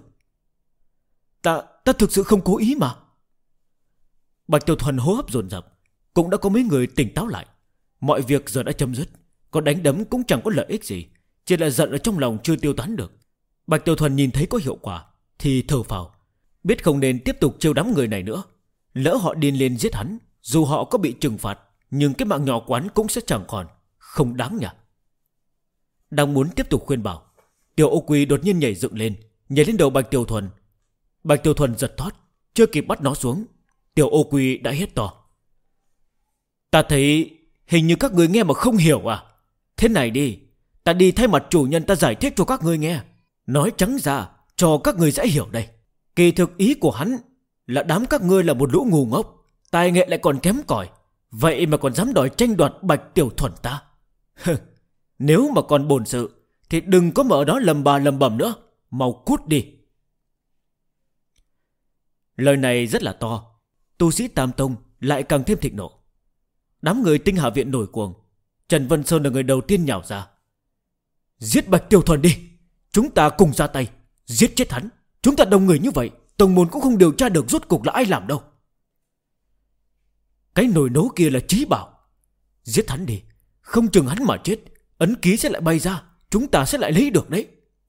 Ta thực sự không cố ý mà. Bạch Tiểu Thuần hô hấp dồn dập, cũng đã có mấy người tỉnh táo lại. Mọi việc giờ đã chấm dứt, còn đánh đấm cũng chẳng có lợi ích gì, chỉ là giận ở trong lòng chưa tiêu tán được. Bạch Tiểu Thuần nhìn thấy có hiệu quả thì thở phào, biết không nên tiếp tục trêu đám người này nữa. Lỡ họ điên lên giết hắn, dù họ có bị trừng phạt, nhưng cái mạng nhỏ quán cũng sẽ chẳng còn, không đáng nhỉ. Đang muốn tiếp tục khuyên bảo, Tiểu Ô Quy đột nhiên nhảy dựng lên, nhảy lên đầu Bạch Tiểu Thuần. Bạch Tiểu Thuần giật thoát, chưa kịp bắt nó xuống, Tiểu Ô Quy đã hét to. Ta thấy hình như các người nghe mà không hiểu à? Thế này đi, ta đi thay mặt chủ nhân ta giải thích cho các người nghe. Nói trắng ra cho các người dễ hiểu đây. Kỳ thực ý của hắn là đám các ngươi là một lũ ngu ngốc, tài nghệ lại còn kém cỏi, vậy mà còn dám đòi tranh đoạt Bạch Tiểu Thuần ta. Nếu mà còn bổn sự thì đừng có mở đó lầm bà lầm bầm nữa, mau cút đi. Lời này rất là to, tu sĩ Tam Tông lại càng thêm thịnh nộ. Đám người Tinh Hà Viện nổi cuồng. Trần Vân Sơn là người đầu tiên nhào ra. Giết Bạch Tiểu Thuần đi, chúng ta cùng ra tay, giết chết hắn. Chúng ta đông người như vậy, tông môn cũng không điều tra được rốt cuộc là ai làm đâu. Cái nồi nấu kia là trí bảo. Giết hắn đi, không chừng hắn mà chết, ấn ký sẽ lại bay ra, chúng ta sẽ lại lấy được đấy.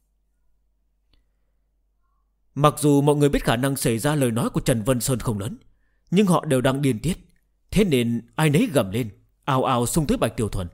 Mặc dù mọi người biết khả năng xảy ra lời nói của Trần Vân Sơn không lớn, nhưng họ đều đang điên tiết. Thế nên ai nấy gầm lên, ào ào xông tới Bạch Tiểu Thuần.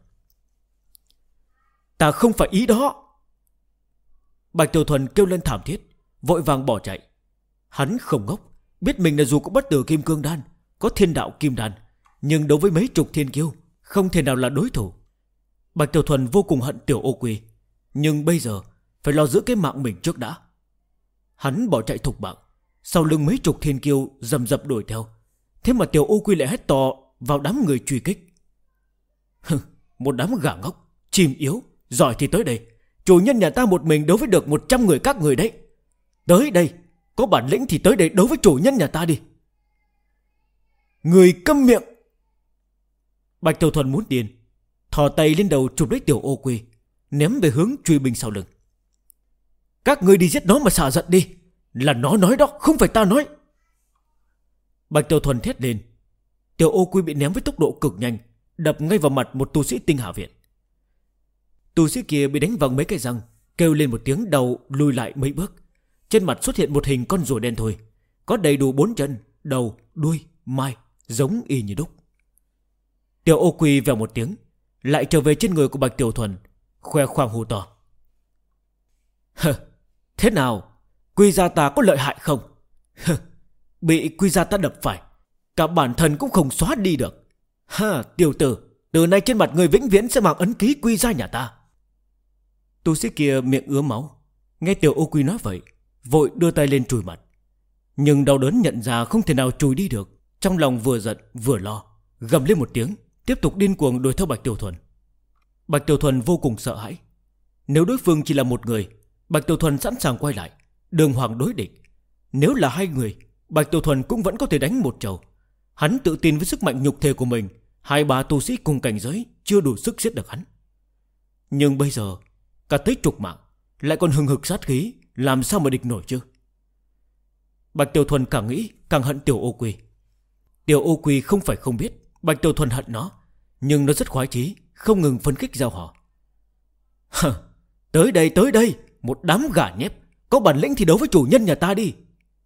Ta không phải ý đó. Bạch Tiểu Thuần kêu lên thảm thiết, vội vàng bỏ chạy. Hắn không ngốc, biết mình là dù có bất tử kim cương đan, có thiên đạo kim đan, nhưng đối với mấy chục thiên kiêu không thể nào là đối thủ. Bạch Tiểu Thuần vô cùng hận Tiểu Ô Quy, nhưng bây giờ phải lo giữ cái mạng mình trước đã. Hắn bỏ chạy thục mạng, sau lưng mấy chục thiên kiêu rầm rập đuổi theo. Thế mà Tiểu Ô Quy lại hét to vào đám người truy kích. Một đám gà ngốc, chim yếu, giỏi thì tới đây. Chủ nhân nhà ta một mình đấu với được 100 người các người đấy. Tới đây, có bản lĩnh thì tới đây đấu với chủ nhân nhà ta đi. Người câm miệng. Bạch Tiểu Thuần muốn điên, thò tay lên đầu chụp lấy Tiểu Ô Quy, ném về hướng truy binh sau lưng. Các ngươi đi giết nó mà xả giận đi. Là nó nói đó, không phải ta nói. Bạch Tiểu Thuần thét lên. Tiểu Ô Quy bị ném với tốc độ cực nhanh, đập ngay vào mặt một tu sĩ Tinh Hà Viện. Tu sĩ kia bị đánh văng mấy cái răng, kêu lên một tiếng đau lùi lại mấy bước. Trên mặt xuất hiện một hình con rùa đen thôi, có đầy đủ 4 chân, đầu, đuôi, mai, giống y như đúc. Tiểu Ô Quy vèo một tiếng, lại trở về trên người của Bạch Tiểu Thuần, khoe khoang hô to. Thế nào, Quy gia ta có lợi hại không? Bị Quy gia ta đập phải, cả bản thân cũng không xóa đi được. Tiểu tử, từ nay trên mặt người vĩnh viễn sẽ mang ấn ký Quy gia nhà ta. Tu sĩ kia miệng ứa máu, nghe Tiểu Ô Quy nói vậy, vội đưa tay lên chùi mặt. Nhưng đau đớn nhận ra không thể nào chùi đi được, trong lòng vừa giận vừa lo, gầm lên một tiếng, tiếp tục điên cuồng đuổi theo Bạch Tiểu Thuần. Bạch Tiểu Thuần vô cùng sợ hãi. Nếu đối phương chỉ là một người, Bạch Tiểu Thuần sẵn sàng quay lại, đường hoàng đối địch. Nếu là 2 người, Bạch Tiểu Thuần cũng vẫn có thể đánh một trầu. Hắn tự tin với sức mạnh nhục thể của mình, 2-3 tu sĩ cùng cảnh giới chưa đủ sức giết được hắn. Nhưng bây giờ cả tới chục mạng, lại còn hừng hực sát khí, làm sao mà địch nổi chứ? Bạch Tiểu Thuần càng nghĩ càng hận Tiểu Ô Quy. Tiểu Ô Quy không phải không biết Bạch Tiểu Thuần hận nó, nhưng nó rất khoái chí, không ngừng phấn khích giao hò. Tới đây, một đám gà nhép, có bản lĩnh thì đấu với chủ nhân nhà ta đi.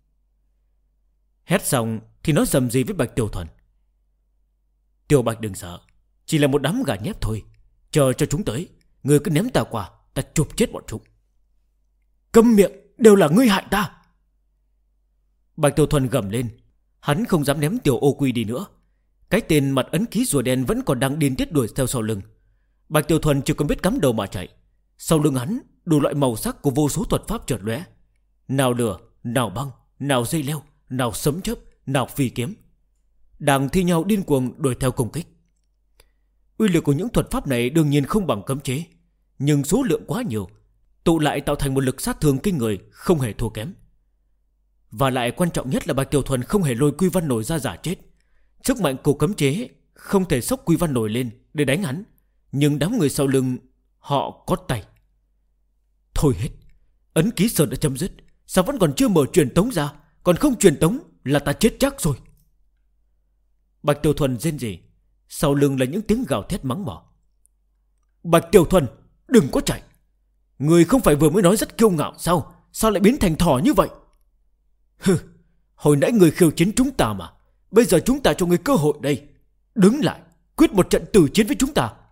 Hét xong thì nó rầm rì với Bạch Tiểu Thuần. Tiểu Bạch đừng sợ, chỉ là một đám gà nhép thôi, chờ cho chúng tới, ngươi cứ ném ta qua, ta chụp chết bọn chúng. Câm miệng, đều là ngươi hại ta. Bạch Tiểu Thuần gầm lên. Hắn không dám ném Tiểu Ô Quy đi nữa. Cái tên mặt ấn ký rùa đen vẫn còn đang điên tiết đuổi theo sau lưng. Bạch Tiểu Thuần chỉ còn biết cắm đầu mà chạy. Sau lưng hắn đủ loại màu sắc của vô số thuật pháp chợt lóe. Nào lửa, nào băng, nào dây leo, nào sấm chớp, nào phi kiếm, đang thi nhau điên cuồng đuổi theo công kích. Uy lực của những thuật pháp này đương nhiên không bằng cấm chế, nhưng số lượng quá nhiều, tụ lại tạo thành một lực sát thương kinh người, không hề thua kém. Và lại quan trọng nhất là Bạch Tiểu Thuần không hề lôi Quy Văn Nổi ra giả chết. Sức mạnh của cấm chế không thể xốc Quy Văn Nổi lên để đánh hắn, nhưng đám người sau lưng họ có tay. Thôi hết, ấn ký sơn đã chấm dứt, sao vẫn còn chưa mở truyền tống ra? Còn không truyền tống là ta chết chắc rồi. Bạch Tiểu Thuần rên rỉ, sau lưng là những tiếng gào thét mắng mỏ. Bạch Tiểu Thuần, đừng có chạy. Người không phải vừa mới nói rất kiêu ngạo sao? Sao lại biến thành thỏ như vậy? Hồi nãy người khiêu chiến chúng ta mà, bây giờ chúng ta cho người cơ hội đây. Đứng lại, quyết một trận tử chiến với chúng ta.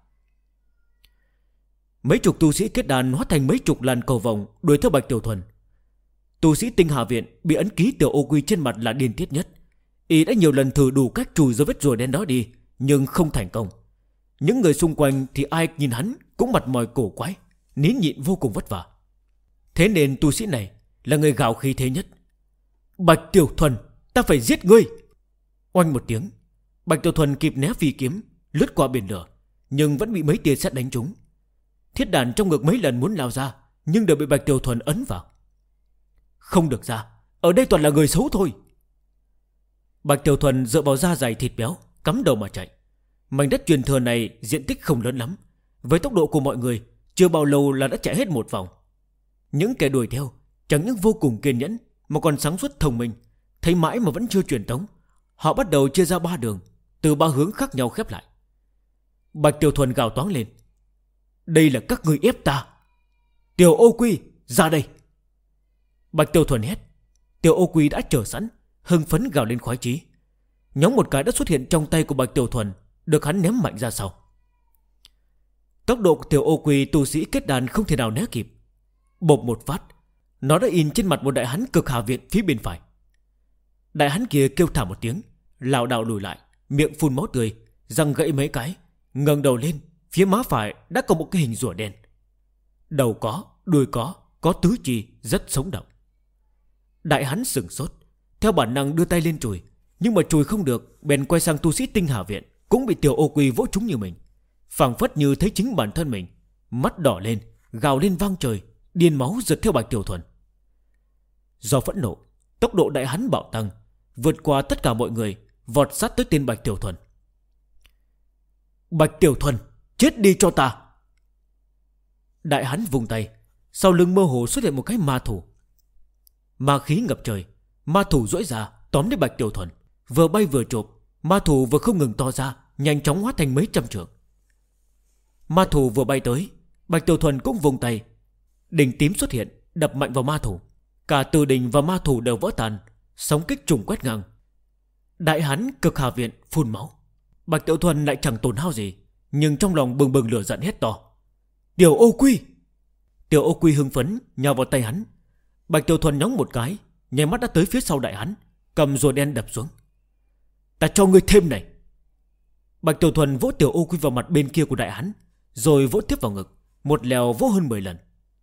Mấy chục tu sĩ kết đàn hóa thành mấy chục làn cầu vồng đuổi theo Bạch Tiểu Thuần. Tu sĩ Tinh Hà Viện bị ấn ký Tiểu Ô Quy trên mặt là điên tiết nhất. Y đã nhiều lần thử đủ cách chùi dấu vết rùa đen đó đi, nhưng không thành công. Những người xung quanh thì ai nhìn hắn cũng mặt mỏi cổ quái, nín nhịn vô cùng vất vả. Thế nên tu sĩ này là người gào khí thế nhất. Bạch Tiểu Thuần, ta phải giết ngươi. Oanh một tiếng, Bạch Tiểu Thuần kịp né phi kiếm, lướt qua biển lửa, nhưng vẫn bị mấy tia sét đánh trúng. Thiết đàn trong ngực mấy lần muốn lao ra, nhưng đều bị Bạch Tiểu Thuần ấn vào. Không được ra, ở đây toàn là người xấu thôi. Bạch Tiểu Thuần dựa vào da dày thịt béo, cắm đầu mà chạy. Mảnh đất truyền thừa này diện tích không lớn lắm, với tốc độ của mọi người chưa bao lâu là đã chạy hết một vòng. Những kẻ đuổi theo chẳng những vô cùng kiên nhẫn, mà còn sáng suốt thông minh. Thấy mãi mà vẫn chưa truyền tống, họ bắt đầu chia ra 3 đường, từ ba hướng khác nhau khép lại. Bạch Tiểu Thuần gào toáng lên: đây là các người ép ta. Tiểu Ô Quy ra đây. Bạch Tiểu Thuần hét. Tiểu Ô Quy đã chờ sẵn, hưng phấn gào lên khoái chí. Nhóng một cái đã xuất hiện trong tay của Bạch Tiểu Thuần, được hắn ném mạnh ra sau. Tốc độ của Tiểu Ô Quy tu sĩ kết đàn không thể nào né kịp. Bộp một phát, nó đã in trên mặt một đại hán cực hạ viện phía bên phải. Đại hán kia kêu thảm một tiếng, lảo đảo lùi lại, miệng phun máu tươi, răng gãy mấy cái, ngẩng đầu lên, phía má phải đã có một cái hình rùa đen. Đầu có, đuôi có tứ chi, rất sống động. Đại hán sửng sốt, theo bản năng đưa tay lên chùi, nhưng mà chùi không được, bèn quay sang tu sĩ Tinh Hà viện, cũng bị Tiểu Ô Quy vỗ trúng như mình, phảng phất như thấy chính bản thân mình, mắt đỏ lên, gào lên vang trời, điên máu giật theo Bạch Tiểu Thuần. Do phẫn nộ, tốc độ đại hán bạo tăng, vượt qua tất cả mọi người, vọt sát tới tên Bạch Tiểu Thuần. Bạch Tiểu Thuần, chết đi cho ta! Đại hán vùng tay, sau lưng mơ hồ xuất hiện một cái ma thủ. Ma khí ngập trời, ma thủ duỗi ra tóm lấy Bạch Tiểu Thuần, vừa bay vừa chộp, ma thủ vừa không ngừng to ra, nhanh chóng hóa thành mấy trăm trượng. Ma thủ vừa bay tới, Bạch Tiểu Thuần cũng vùng tay, đỉnh tím xuất hiện, đập mạnh vào ma thủ. Cả từ đỉnh và ma thủ đều vỡ tan, sóng kích trùng quét ngang. Đại hán cực hà viện phun máu. Bạch Tiểu Thuần lại chẳng tổn hao gì, nhưng trong lòng bừng bừng lửa giận hét to: Tiểu Ô Quy! Tiểu Ô Quy hưng phấn nhào vào tay hắn. Bạch Tiểu Thuần nhóng một cái, nháy mắt đã tới phía sau đại hán, cầm rùa đen đập xuống. Ta cho ngươi thêm này! Bạch Tiểu Thuần vỗ Tiểu Ô Quy vào mặt bên kia của đại hán, rồi vỗ tiếp vào ngực, một lèo vỗ hơn 10 lần.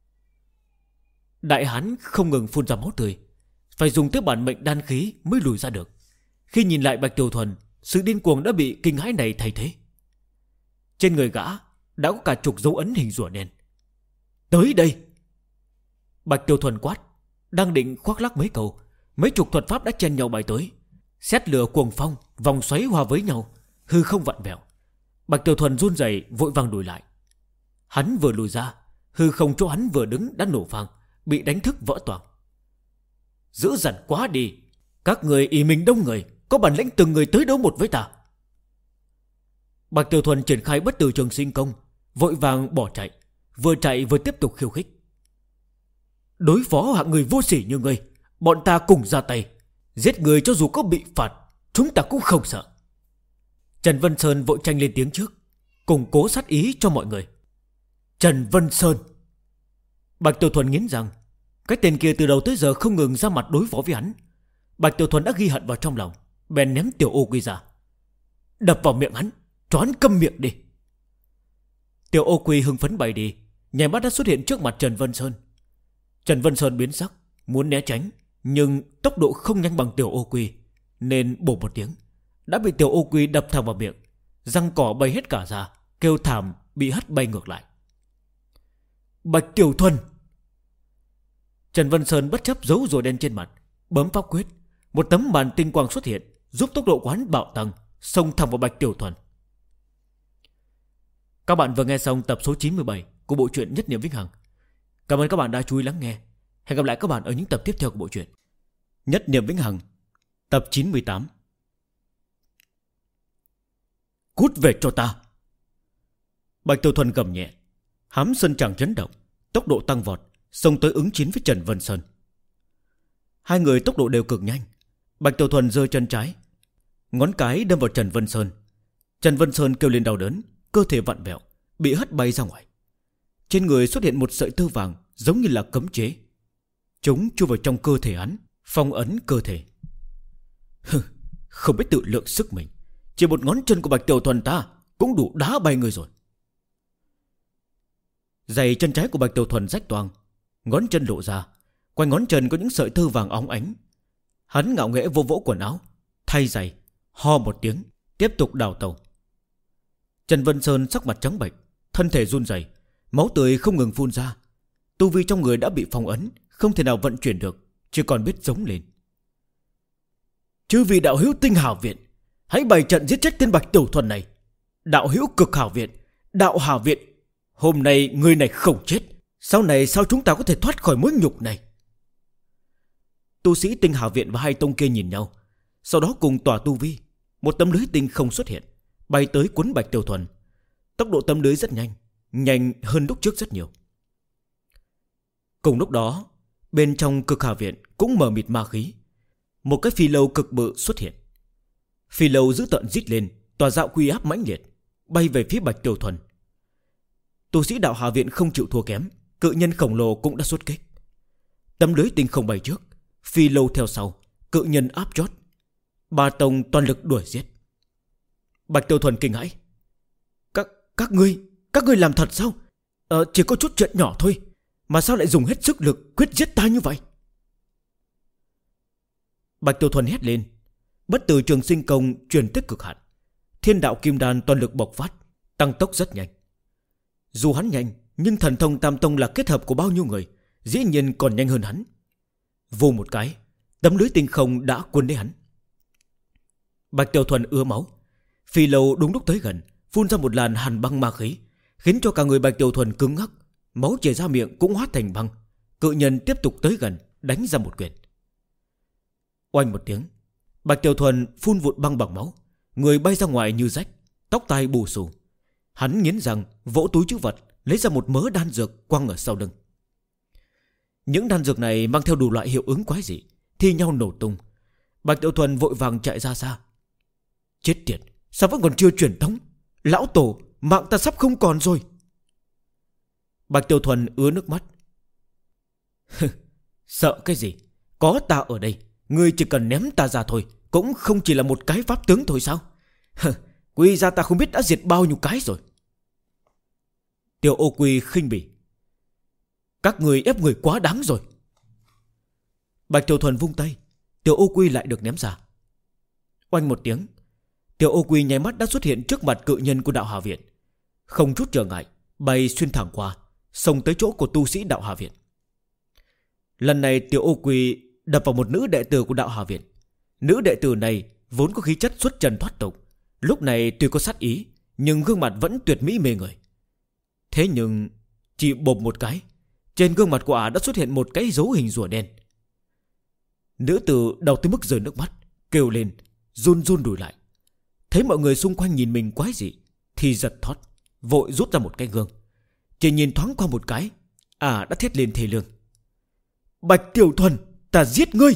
Đại hán không ngừng phun ra máu tươi, phải dùng tới bản mệnh đan khí mới lùi ra được. Khi nhìn lại Bạch Tiểu Thuần, sự điên cuồng đã bị kinh hãi này thay thế. Trên người gã đã có cả chục dấu ấn hình rùa đen. Tới đây! Bạch Tiểu Thuần quát, đang định khoác lác mấy câu, mấy chục thuật pháp đã chen nhau bay tới. Sét lửa cuồng phong, vòng xoáy hòa với nhau, hư không vặn vẹo. Bạch Tiểu Thuần run rẩy vội vàng lùi lại. Hắn vừa lùi ra, hư không chỗ hắn vừa đứng đã nổ vang, bị đánh thức vỡ toang. Dữ dằn quá đi! Các người ỷ mình đông người, có bản lĩnh từng người tới đấu một với ta. Bạch Tiểu Thuần triển khai bất tử trường sinh công, vội vàng bỏ chạy vừa tiếp tục khiêu khích. Đối phó hạng người vô sỉ như ngươi, bọn ta cùng ra tay, giết người cho dù có bị phạt, chúng ta cũng không sợ. Trần Vân Sơn vội tranh lên tiếng trước, củng cố sát ý cho mọi người. Trần Vân Sơn! Bạch Tiểu Thuần nghiến răng, cái tên kia từ đầu tới giờ không ngừng ra mặt đối phó với hắn. Bạch Tiểu Thuần đã ghi hận vào trong lòng, bèn ném Tiểu Ô Quy ra, đập vào miệng hắn, cho hắn câm miệng đi. Tiểu Ô Quy hưng phấn bay đi, nhảy mắt đã xuất hiện trước mặt Trần Vân Sơn. Trần Vân Sơn biến sắc, muốn né tránh, nhưng tốc độ không nhanh bằng Tiểu Ô Quy, nên bổ một tiếng, đã bị Tiểu Ô Quy đập thẳng vào miệng, răng cỏ bay hết cả ra, kêu thảm bị hất bay ngược lại. Bạch Tiểu Thuần! Trần Vân Sơn bất chấp giấu rùa đen trên mặt, bấm pháp quyết, một tấm màn tinh quang xuất hiện, giúp tốc độ của hắn bạo tăng, xông thẳng vào Bạch Tiểu Thuần. Các bạn vừa nghe xong tập số 97 của bộ truyện Nhất Niệm Vĩnh Hằng. Cảm ơn các bạn đã chú ý lắng nghe. Hẹn gặp lại các bạn ở những tập tiếp theo của bộ truyện Nhất Niệm Vĩnh Hằng, tập 98. Cút về cho ta! Bạch Tiểu Thuần gầm nhẹ, hám sân tràng chấn động, tốc độ tăng vọt, xông tới ứng chiến với Trần Vân Sơn. Hai người tốc độ đều cực nhanh. Bạch Tiểu Thuần giơ chân trái, ngón cái đâm vào Trần Vân Sơn. Trần Vân Sơn kêu lên đau đớn, cơ thể vặn vẹo, bị hất bay ra ngoài. Trên người xuất hiện một sợi tơ vàng, giống như là cấm chế. Chúng chui vào trong cơ thể hắn, phong ấn cơ thể. Không biết tự lượng sức mình, chỉ một ngón chân của Bạch Tiểu Thuần ta cũng đủ đá bay người rồi. Giày chân trái của Bạch Tiểu Thuần rách toang, ngón chân lộ ra, quanh ngón chân có những sợi tơ vàng óng ánh. Hắn ngạo nghễ vô vỗ quần áo, thay giày, ho một tiếng, tiếp tục đào tàu. Trần Vân Sơn sắc mặt trắng bệch, thân thể run rẩy, máu tươi không ngừng phun ra. Tu vi trong người đã bị phong ấn, không thể nào vận chuyển được, chỉ còn biết giống lên. Chư vị đạo hữu Tinh Hà viện, hãy bày trận giết chết tên Bạch Tiểu Thuần này. Đạo hữu Cực Hà viện, Đạo Hà viện, hôm nay người này không chết, sau này sao chúng ta có thể thoát khỏi mối nhục này? Tu sĩ Tinh Hà viện và hai tông kia nhìn nhau, sau đó cùng tỏa tu vi. một tấm lưới tinh không xuất hiện, bay tới cuốn Bạch Tiểu Thuần. Tốc độ tấm lưới rất nhanh, nhanh hơn lúc trước rất nhiều. Cùng lúc đó, bên trong Cực Hà Viện cũng mờ mịt ma khí. Một cái phi lâu cực bự xuất hiện. Phi lâu dữ tợn rít lên, tỏa ra uy áp mãnh liệt, bay về phía Bạch Tiểu Thuần. Tu sĩ Đạo Hà Viện không chịu thua kém, cự nhân khổng lồ cũng đã xuất kích. Tấm lưới tinh không bay trước, phi lâu theo sau, cự nhân áp chót. Ba tông toàn lực đuổi giết. Bạch Tiểu Thuần kinh hãi. Các ngươi làm thật sao? Chỉ có chút chuyện nhỏ thôi, mà sao lại dùng hết sức lực quyết giết ta như vậy? Bạch Tiểu Thuần hét lên. Bất tử trường sinh công truyền tích cực hạn, thiên đạo kim đan toàn lực bộc phát, tăng tốc rất nhanh. Dù hắn nhanh, nhưng thần thông tam tông là kết hợp của bao nhiêu người, dĩ nhiên còn nhanh hơn hắn. Vù một cái, tấm lưới tinh không đã cuốn lấy hắn. Bạch Tiểu Thuần ứa máu. Phi lâu đúng lúc tới gần, phun ra một làn hàn băng ma khí, khiến cho cả người Bạch Tiểu Thuần cứng ngắc, máu chảy ra miệng cũng hóa thành băng. Cự nhân tiếp tục tới gần, đánh ra một quyền. Oanh một tiếng, Bạch Tiểu Thuần phun vụn băng bằng máu, người bay ra ngoài như rách, tóc tai bù xù. Hắn nghiến răng, vỗ túi trữ vật, lấy ra một mớ đan dược quăng ở sau lưng. Những đan dược này mang theo đủ loại hiệu ứng quái dị, thi nhau nổ tung. Bạch Tiểu Thuần vội vàng chạy ra xa. Chết tiệt, sao vẫn còn chưa truyền tống? Lão tổ, mạng ta sắp không còn rồi. Bạch Tiểu Thuần ứa nước mắt. Sợ cái gì? Có ta ở đây, ngươi chỉ cần ném ta ra thôi, cũng không chỉ là một cái pháp tướng thôi sao? Quy ra ta không biết đã diệt bao nhiêu cái rồi. Tiểu Ô Quy khinh bỉ. Các người ép người quá đáng rồi. Bạch Tiểu Thuần vung tay, Tiểu Ô Quy lại được ném ra. Oanh một tiếng, Tiểu Ô Quy nháy mắt đã xuất hiện trước mặt cự nhân của Đạo Hà Viện, không chút trở ngại bay xuyên thẳng qua, xông tới chỗ của tu sĩ Đạo Hà Viện. Lần này Tiểu Ô Quy đập vào một nữ đệ tử của Đạo Hà Viện. Nữ đệ tử này vốn có khí chất xuất trần thoát tục, lúc này tuy có sát ý, nhưng gương mặt vẫn tuyệt mỹ mê người. Thế nhưng chỉ bộp một cái, trên gương mặt của ả đã xuất hiện một cái dấu hình rùa đen. Nữ tử đau tới mức rơi nước mắt, kêu lên, run run lùi lại. Thấy mọi người xung quanh nhìn mình quái dị, thì giật thót, vội rút ra một cái gương. Chỉ nhìn thoáng qua một cái, ả đã thét lên thê lương. Bạch Tiểu Thuần, ta giết ngươi!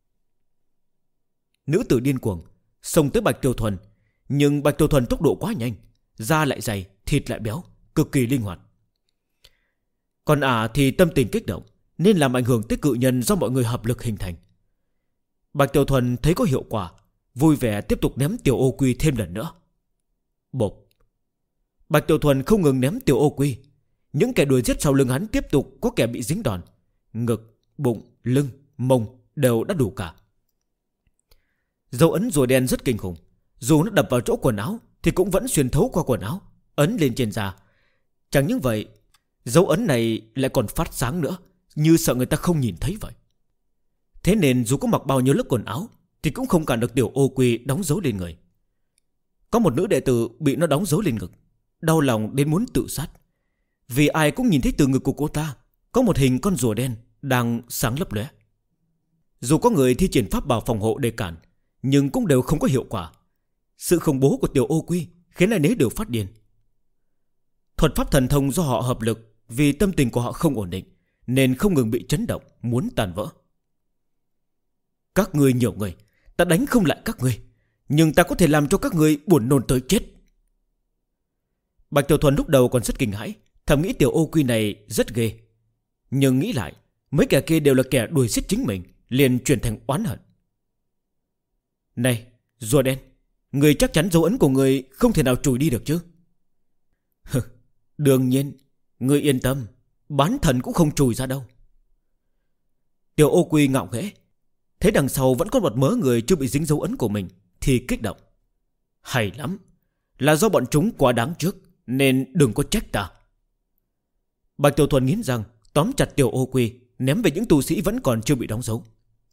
Nữ tử điên cuồng xông tới Bạch Tiểu Thuần, nhưng Bạch Tiểu Thuần tốc độ quá nhanh, da lại dày, thịt lại béo, cực kỳ linh hoạt. Còn ả thì tâm tình kích động, nên làm ảnh hưởng tới cự nhân do mọi người hợp lực hình thành. Bạch Tiểu Thuần thấy có hiệu quả, vui vẻ tiếp tục ném Tiểu Ô Quy thêm lần nữa. Bộp! Bạch Tiểu Thuần không ngừng ném Tiểu Ô Quy. Những kẻ đuổi giết sau lưng hắn tiếp tục có kẻ bị dính đòn. Ngực, bụng, lưng, mông đều đã đủ cả. Dấu ấn rùa đen rất kinh khủng. Dù nó đập vào chỗ quần áo thì cũng vẫn xuyên thấu qua quần áo, ấn lên trên da. Chẳng những vậy, dấu ấn này lại còn phát sáng nữa, như sợ người ta không nhìn thấy vậy. Thế nên dù có mặc bao nhiêu lớp quần áo thì cũng không cản được Tiểu Ô Quy đóng dấu lên người. Có một nữ đệ tử bị nó đóng dấu lên ngực, đau lòng đến muốn tự sát. Vì ai cũng nhìn thấy từ ngực của cô ta có một hình con rùa đen đang sáng lấp lóe. Dù có người thi triển pháp bảo phòng hộ để cản, nhưng cũng đều không có hiệu quả. Sự khủng bố của Tiểu Ô Quy khiến ai nấy đều phát điên. Thuật pháp thần thông do họ hợp lực, vì tâm tình của họ không ổn định, nên không ngừng bị chấn động, muốn tàn vỡ. Các ngươi nhiều người, ta đánh không lại các ngươi, nhưng ta có thể làm cho các ngươi buồn nôn tới chết. Bạch Tiểu Thuần lúc đầu còn rất kinh hãi, thầm nghĩ Tiểu Ô Quy này rất ghê. Nhưng nghĩ lại, mấy kẻ kia đều là kẻ đuổi giết chính mình, liền chuyển thành oán hận. Này, rùa đen, người chắc chắn dấu ấn của người không thể nào chùi đi được chứ? Đương nhiên, người yên tâm, bán thần cũng không chùi ra đâu. Tiểu Ô Quy ngạo nghễ, thấy đằng sau vẫn có một mớ người chưa bị dính dấu ấn của mình thì kích động. Hay lắm, là do bọn chúng quá đáng trước, nên đừng có trách ta. Bạch Tiểu Thuần nghiến răng, tóm chặt Tiểu Ô Quy, ném về những tu sĩ vẫn còn chưa bị đóng dấu.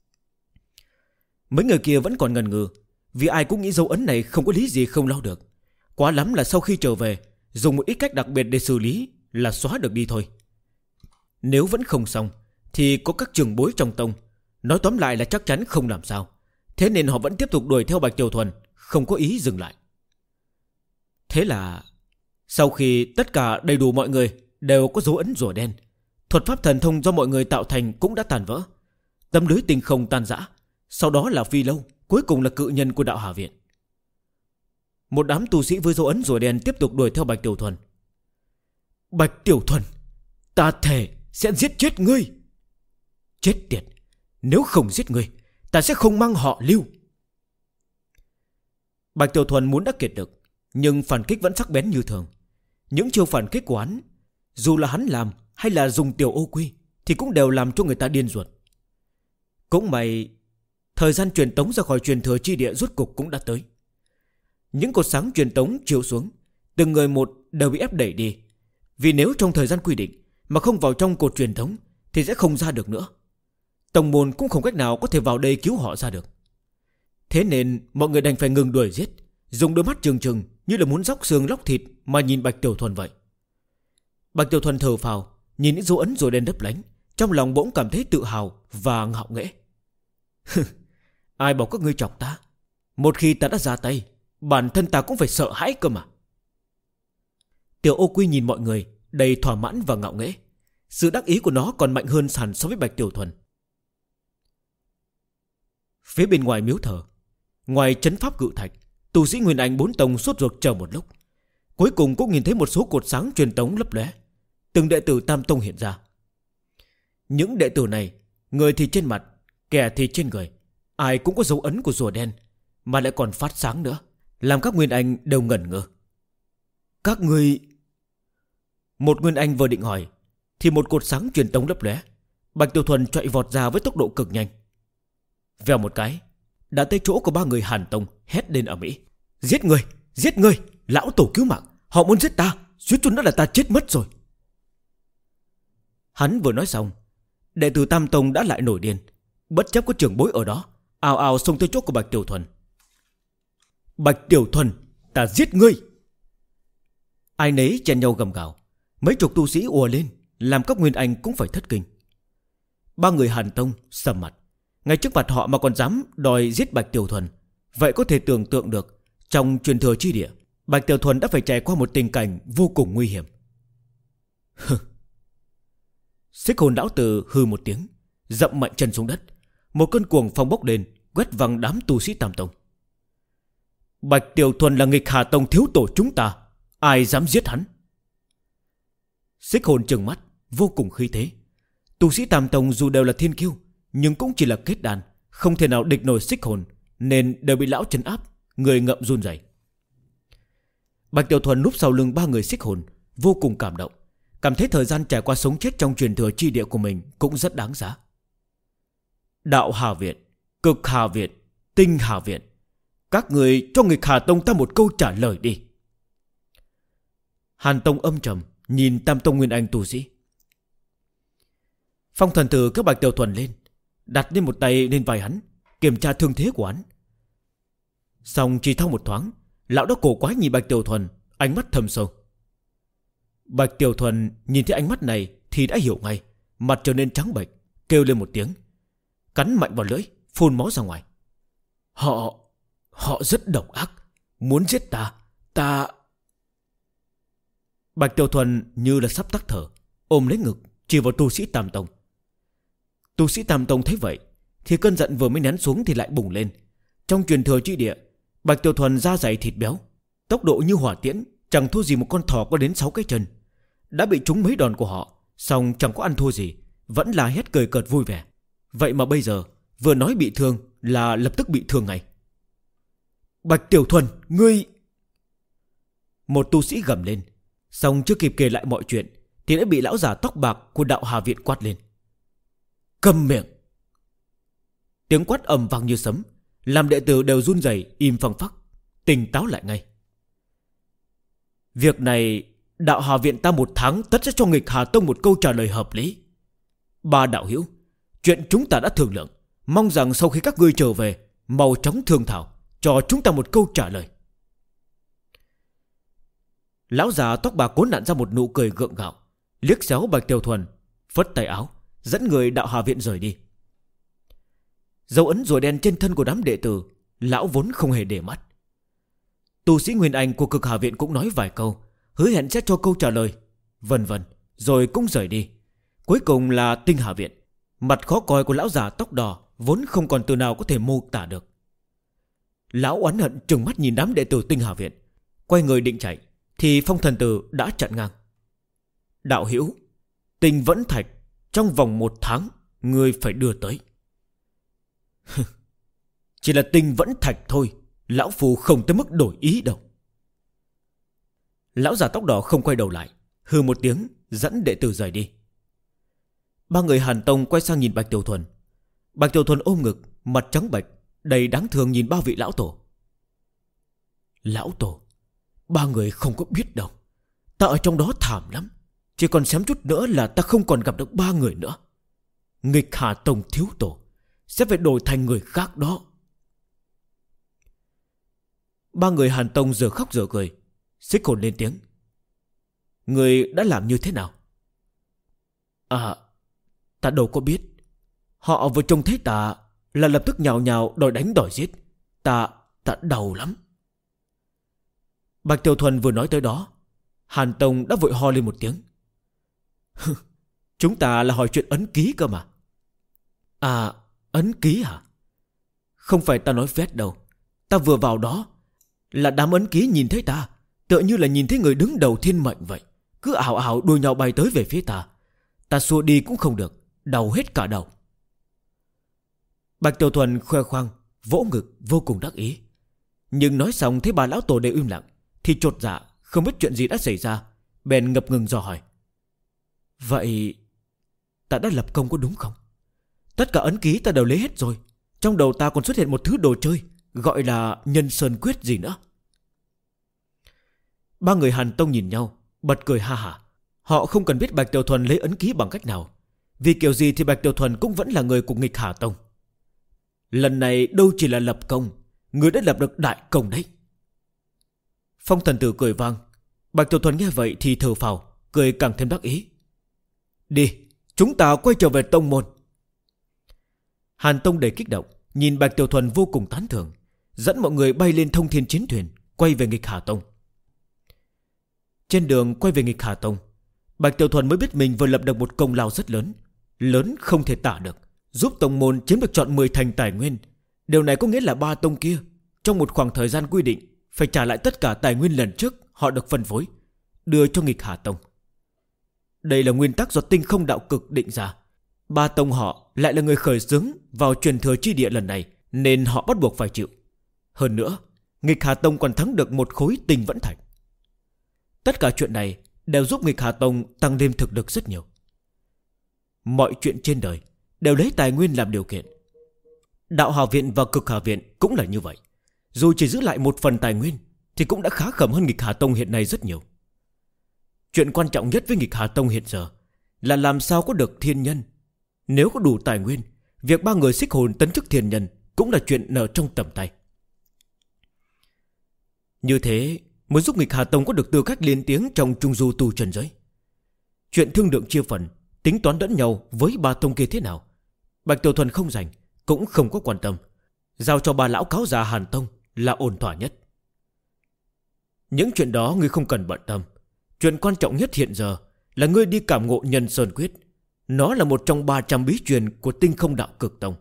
Mấy người kia vẫn còn ngần ngừ, vì ai cũng nghĩ dấu ấn này không có lý gì không lau được. Quá lắm là sau khi trở về, dùng một ít cách đặc biệt để xử lý là xóa được đi thôi. Nếu vẫn không xong thì có các trưởng bối trong tông, nói tóm lại là chắc chắn không làm sao. Thế nên họ vẫn tiếp tục đuổi theo Bạch Tiểu Thuần, không có ý dừng lại. Thế là sau khi tất cả đầy đủ mọi người đều có dấu ấn rùa đen, thuật pháp thần thông do mọi người tạo thành cũng đã tàn vỡ. Tấm lưới tinh không tan rã. Sau đó là Phi Lâu, cuối cùng là cự nhân của đạo Hà Viện. Một đám tu sĩ với dấu ấn rùa đen tiếp tục đuổi theo Bạch Tiểu Thuần. Bạch Tiểu Thuần, ta thề sẽ giết chết ngươi. Chết tiệt, nếu không giết ngươi, ta sẽ không mang họ Lưu. Bạch Tiểu Thuần muốn đã kiệt lực, nhưng phản kích vẫn sắc bén như thường. Những chiêu phản kích của hắn, dù là hắn làm hay là dùng tiểu ô quy, thì cũng đều làm cho người ta điên ruột. Cũng may thời gian truyền tống ra khỏi truyền thừa chi địa rốt cục cũng đã tới. Những cột sáng truyền tống chiếu xuống, từng người một đều bị ép đẩy đi. Vì nếu trong thời gian quy định mà không vào trong cột truyền tống thì sẽ không ra được nữa. Tông môn cũng không cách nào có thể vào đây cứu họ ra được. Thế nên mọi người đành phải ngừng đuổi giết, dùng đôi mắt trừng trừng như là muốn róc xương lóc thịt mà nhìn Bạch Tiểu Thuần vậy. Bạch Tiểu Thuần thở phào, nhìn những dấu ấn rồi đen đấp lánh, trong lòng bỗng cảm thấy tự hào và ngạo nghễ. Ai bảo các ngươi chọc ta? Một khi ta đã ra tay, bản thân ta cũng phải sợ hãi cơ mà. Tiểu ô quy nhìn mọi người đầy thỏa mãn và ngạo nghễ. Sự đắc ý của nó còn mạnh hơn hẳn so với Bạch Tiểu Thuần. Phía bên ngoài miếu thờ, ngoài trấn pháp cự thạch, tu sĩ Nguyên Anh 4 tông sốt ruột chờ một lúc. Cuối cùng cũng nhìn thấy một số cột sáng truyền tống lấp lóe. Từng đệ tử Tam Tông hiện ra. Những đệ tử này, người thì trên mặt, kẻ thì trên người, ai cũng có dấu ấn của rùa đen, mà lại còn phát sáng nữa, làm các Nguyên Anh đều ngẩn ngơ. Các ngươi... Một Nguyên Anh vừa định hỏi thì một cột sáng truyền tống lấp lóe. Bạch Tiểu Thuần chạy vọt ra với tốc độ cực nhanh. Vèo một cái, đã tới chỗ của ba người Hàn Tông, hét lên ở Mỹ. Giết người, giết người, lão tổ cứu mạng, họ muốn giết ta, suýt chút nữa là ta chết mất rồi. Hắn vừa nói xong, đệ tử Tam Tông đã lại nổi điên. Bất chấp có trưởng bối ở đó, ào ào xông tới chỗ của Bạch Tiểu Thuần. Bạch Tiểu Thuần, ta giết ngươi. Ai nấy chen nhau gầm gào. Mấy chục tu sĩ ùa lên, làm các Nguyên Anh cũng phải thất kinh. Ba người Hàn Tông sầm mặt. Ngay trước mặt họ mà còn dám đòi giết Bạch Tiểu Thuần. Vậy có thể tưởng tượng được, trong truyền thừa chi địa, Bạch Tiểu Thuần đã phải trải qua một tình cảnh vô cùng nguy hiểm. Xích Hồn lão tử hừ một tiếng, dậm mạnh chân xuống đất. Một cơn cuồng phong bốc lên, quét văng đám tu sĩ Tam Tông. Bạch Tiểu Thuần là nghịch Hà Tông thiếu tổ chúng ta, ai dám giết hắn? Xích Hồn trừng mắt, vô cùng khí thế. Tu sĩ Tam Tông dù đều là thiên kiêu, nhưng cũng chỉ là kết đàn, không thể nào địch nổi Xích Hồn, nên đều bị lão trấn áp, người ngậm run rẩy. Bạch Tiểu Thuần núp sau lưng ba người Xích Hồn, vô cùng cảm động, cảm thấy thời gian trải qua sống chết trong truyền thừa chi địa của mình cũng rất đáng giá. Đạo Hà Viện, Cực Hà Viện, Tinh Hà Viện, các người cho nghịch Hà Tông ta một câu trả lời đi. Hàn Tông âm trầm nhìn Tam Tông Nguyên Anh tu sĩ. Phong thần tử kéo Bạch Tiểu Thuần lên, đặt lên một tay lên vai hắn, kiểm tra thương thế của hắn. Xong chỉ thao một thoáng, lão đã cổ quái nhìn Bạch Tiểu Thuần, ánh mắt thâm sâu. Bạch Tiểu Thuần nhìn thấy ánh mắt này thì đã hiểu ngay, mặt trở nên trắng bệch, kêu lên một tiếng, cắn mạnh vào lưỡi, phun máu ra ngoài. Họ rất độc ác, muốn giết ta. Bạch Tiểu Thuần như là sắp tắc thở, ôm lấy ngực, chỉ vào tu sĩ Tam Tông. Tu sĩ Tam Tông thấy vậy thì cơn giận vừa mới nén xuống thì lại bùng lên. Trong truyền thừa chi địa, Bạch Tiểu Thuần da dày thịt béo, tốc độ như hỏa tiễn, chẳng thua gì một con thỏ có đến 6 cái chân. Đã bị trúng mấy đòn của họ, song chẳng có ăn thua gì, vẫn là hét cười cợt vui vẻ. Vậy mà bây giờ vừa nói bị thương là lập tức bị thương ngay. Bạch Tiểu Thuần, ngươi... Một tu sĩ gầm lên, song chưa kịp kể lại mọi chuyện thì đã bị lão già tóc bạc của Đạo Hà Viện quát lên. Câm miệng. Tiếng quát ầm vang như sấm, làm đệ tử đều run rẩy, im phăng phắc, tỉnh táo lại ngay. Việc này Đạo Hà Viện ta 1 tháng tất sẽ cho nghịch Hà Tông một câu trả lời hợp lý. Ba đạo hữu, chuyện chúng ta đã thương lượng, mong rằng sau khi các ngươi trở về, mau chóng thương thảo, cho chúng ta một câu trả lời. Lão già tóc bạc cố nặn ra một nụ cười gượng gạo, liếc xéo Bạch Tiểu Thuần, phất tay áo, dẫn người Đạo Hà Viện rời đi. Dấu ấn rùa đen trên thân của đám đệ tử, lão vốn không hề để mắt, Tu sĩ Nguyên Anh của Cực Hà Viện cũng nói vài câu, hứa hẹn sẽ cho câu trả lời, vân vân, rồi cũng rời đi. Cuối cùng là Tinh Hà Viện. Mặt khó coi của lão già tóc đỏ vốn không còn từ nào có thể mô tả được. Lão oán hận trừng mắt nhìn đám đệ tử Tinh Hà Viện, quay người định chạy thì Phong Thần Tử đã chặn ngang. Đạo hữu, Tinh Vẫn Thạch trong vòng 1 tháng ngươi phải đưa tới. Chỉ là Tinh Vẫn Thạch thôi, lão phu không tới mức đổi ý đâu. Lão già tóc đỏ không quay đầu lại, hừ một tiếng dẫn đệ tử rời đi. Ba người Hàn Tông quay sang nhìn Bạch Tiểu Thuần. Bạch Tiểu Thuần ôm ngực, mặt trắng bệch, đầy đáng thương nhìn ba vị lão tổ. Lão tổ, ba người không có biết đâu, ta ở trong đó thảm lắm. Chỉ còn xém chút nữa là ta không còn gặp được ba người nữa. Nghịch Hà Tông thiếu tổ sẽ phải đổi thành người khác đó. Ba người Hàn Tông giờ khóc giờ cười. Xích Hồn lên tiếng. Người đã làm như thế nào? Ta đâu có biết. Họ vừa trông thấy ta là lập tức nhào nhào đòi đánh đòi giết. Ta đau lắm. Bạch Tiểu Thuần vừa nói tới đó, Hàn Tông đã vội ho lên một tiếng. Chúng ta là hỏi chuyện ấn ký cơ mà. Ấn ký hả? Không phải ta nói phét đâu. Ta vừa vào đó là đám ấn ký nhìn thấy ta, tựa như là nhìn thấy người đứng đầu thiên mệnh vậy. Cứ ảo ảo đua nhau bay tới về phía ta. Ta xua đi cũng không được, đau hết cả đầu. Bạch Tiểu Thuần khoe khoang, vỗ ngực vô cùng đắc ý. Nhưng nói xong thấy bà lão tổ đều im lặng thì chột dạ, không biết chuyện gì đã xảy ra, bèn ngập ngừng dò hỏi. Vậy ta đã lập công có đúng không? Tất cả ấn ký ta đều lấy hết rồi. Trong đầu ta còn xuất hiện một thứ đồ chơi gọi là Nhân Sơn Quyết gì nữa. Ba người Hàn Tông nhìn nhau, bật cười ha hả. Họ không cần biết Bạch Tiểu Thuần lấy ấn ký bằng cách nào, vì kiểu gì thì Bạch Tiểu Thuần cũng vẫn là người của Nghịch Hà Tông. Lần này đâu chỉ là lập công, người đã lập được đại công đấy. Phong Thần Tử cười vang. Bạch Tiểu Thuần nghe vậy thì thở phào, cười càng thêm đắc ý. Đi, chúng ta quay trở về tông môn. Hàn Tông đầy kích động, nhìn Bạch Tiểu Thuần vô cùng tán thưởng, dẫn mọi người bay lên Thông Thiên Chiến Thuyền, quay về Nghịch Hà Tông. Trên đường quay về Nghịch Hà Tông, Bạch Tiểu Thuần mới biết mình vừa lập được một công lao rất lớn, lớn không thể tả được, giúp tông môn chiếm được trọn 10 thành tài nguyên. Điều này có nghĩa là ba tông kia trong một khoảng thời gian quy định phải trả lại tất cả tài nguyên lần trước họ được phân phối, đưa cho Nghịch Hà Tông. Đây là nguyên tắc do Tinh Không Đạo Cực định ra. Ba tông họ lại là người khởi xướng vào truyền thừa chi địa lần này, nên họ bắt buộc phải chịu. Hơn nữa, Nghịch Hà Tông còn thắng được một khối Tinh Vẫn Thạch. Tất cả chuyện này đều giúp Nghịch Hà Tông tăng thêm thực lực rất nhiều. Mọi chuyện trên đời đều lấy tài nguyên làm điều kiện. Đạo Hà Viện và Cực Hà Viện cũng là như vậy. Dù chỉ giữ lại một phần tài nguyên thì cũng đã khá khẩm hơn Nghịch Hà Tông hiện nay rất nhiều. Chuyện quan trọng nhất với Nghịch Hà Tông hiện giờ là làm sao có được thiên nhân. Nếu có đủ tài nguyên, việc ba người Xích Hồn tấn chức thiên nhân cũng là chuyện nở trong tầm tay. Như thế mới giúp Nghịch Hà Tông có được tư cách lên tiếng trong trung du tu trần giới. Chuyện thương lượng chia phần, tính toán lẫn nhau với ba tông kia thế nào, Bạch Tiểu Thuần không rảnh, cũng không có quan tâm. Giao cho ba lão cáo già Hàn Tông là ổn thỏa nhất. Những chuyện đó ngươi không cần bận tâm. Chuyện quan trọng nhất hiện giờ là ngươi đi cảm ngộ Nhân Sơn Quyết. Nó là một trong 300 bí truyền của Tinh Không Đạo Cực Tông.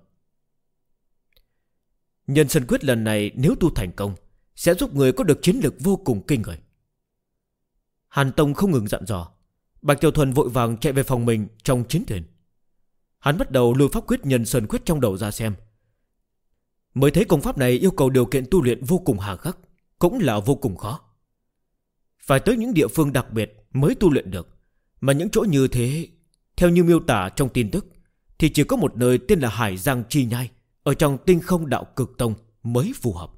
Nhân Sơn Quyết lần này nếu tu thành công sẽ giúp người có được chiến lược vô cùng kinh người. Hàn Tông không ngừng dặn dò. Bạch Tiểu Thuần vội vàng chạy về phòng mình trong chiến thuyền. Hắn bắt đầu lôi pháp quyết Nhân Sơn Quyết trong đầu ra xem. Mới thấy công pháp này yêu cầu điều kiện tu luyện vô cùng hà khắc, cũng là vô cùng khó. Phải tới những địa phương đặc biệt mới tu luyện được. Mà những chỗ như thế, theo như miêu tả trong tin tức, thì chỉ có một nơi tên là Hải Giang Chi Nhai ở trong Tinh Không Đạo Cực Tông mới phù hợp.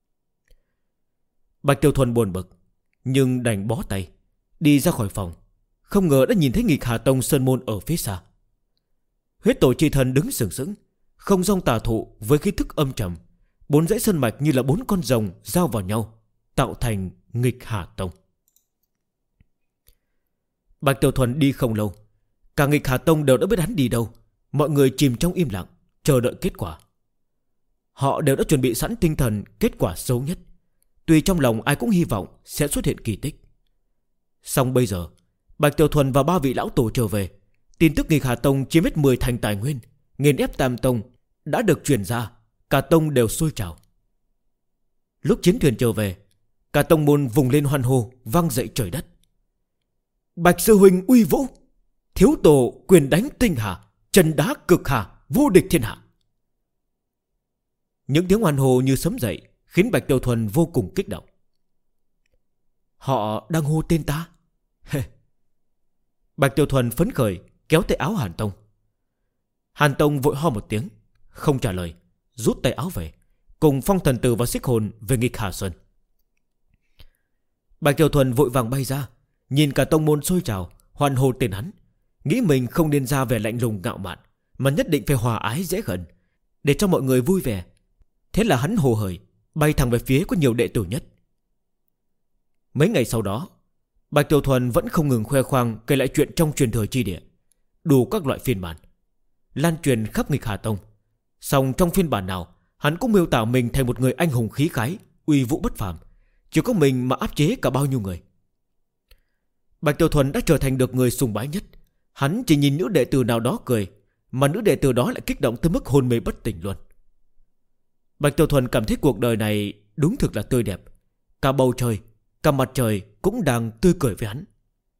Bạch Tiểu Thuần buồn bực, nhưng đành bó tay, đi ra khỏi phòng. Không ngờ đã nhìn thấy Nghịch Hà Tông sơn môn ở phía xa. Huyết Tổ Chi Thần đứng sừng sững, không rong tà thụ với khí thức âm trầm. 4 dãy sơn mạch như là 4 con rồng giao vào nhau, tạo thành Nghịch Hà Tông. Bạch Tiểu Thuần đi không lâu, cả Nghịch Hà Tông đều đã biết hắn đi đâu. Mọi người chìm trong im lặng, chờ đợi kết quả. Họ đều đã chuẩn bị sẵn tinh thần kết quả xấu nhất. Tuy trong lòng ai cũng hy vọng sẽ xuất hiện kỳ tích. Song bây giờ Bạch Tiểu Thuần và 3 vị lão tổ trở về, tin tức nghịch Hà Tông chiếm hết 10 thành tài nguyên, nghiền ép Tam Tông đã được truyền ra. Cả tông đều sôi trào. Lúc chiến thuyền trở về, cả tông môn vùng lên hoan hô, vang dậy trời đất. Bạch sư huynh uy vũ, thiếu tổ quyền đánh tinh hà, chân đá cực hà, vô địch thiên hạ. Những tiếng hoan hô như sấm dậy, khiến Bạch Tiểu Thuần vô cùng kích động. Họ đang hô tên ta. Bạch Tiểu Thuần phấn khởi kéo tay áo Hàn Tông. Hàn Tông vội ho một tiếng, không trả lời, rút tay áo về, cùng Phong Thần Tử và Xích Hồn về nghịch Hà Sơn. Bạch Tiểu Thuần vội vàng bay ra, nhìn cả tông môn sôi trào, hoan hô tên hắn, nghĩ mình không nên ra vẻ lạnh lùng ngạo mạn, mà nhất định phải hòa ái dễ gần, để cho mọi người vui vẻ. Thế là hắn hồ hởi bay thẳng về phía có nhiều đệ tử nhất. Mấy ngày sau đó, Bạch Tiểu Thuần vẫn không ngừng khoe khoang kể lại chuyện trong truyền thừa chi địa, đủ các loại phiên bản, lan truyền khắp nghịch Hà Tông. Song trong phiên bản nào, hắn cũng miêu tả mình thành một người anh hùng khí khái, uy vũ bất phàm, chỉ có mình mà áp chế cả bao nhiêu người. Bạch Tiểu Thuần đã trở thành được người sùng bái nhất. Hắn chỉ nhìn nữ đệ tử nào đó cười, mà nữ đệ tử đó lại kích động tới mức hôn mê bất tỉnh luôn. Bạch Tiểu Thuần cảm thấy cuộc đời này đúng thực là tươi đẹp. Cả bầu trời, cả mặt trời cũng đang tươi cười với hắn.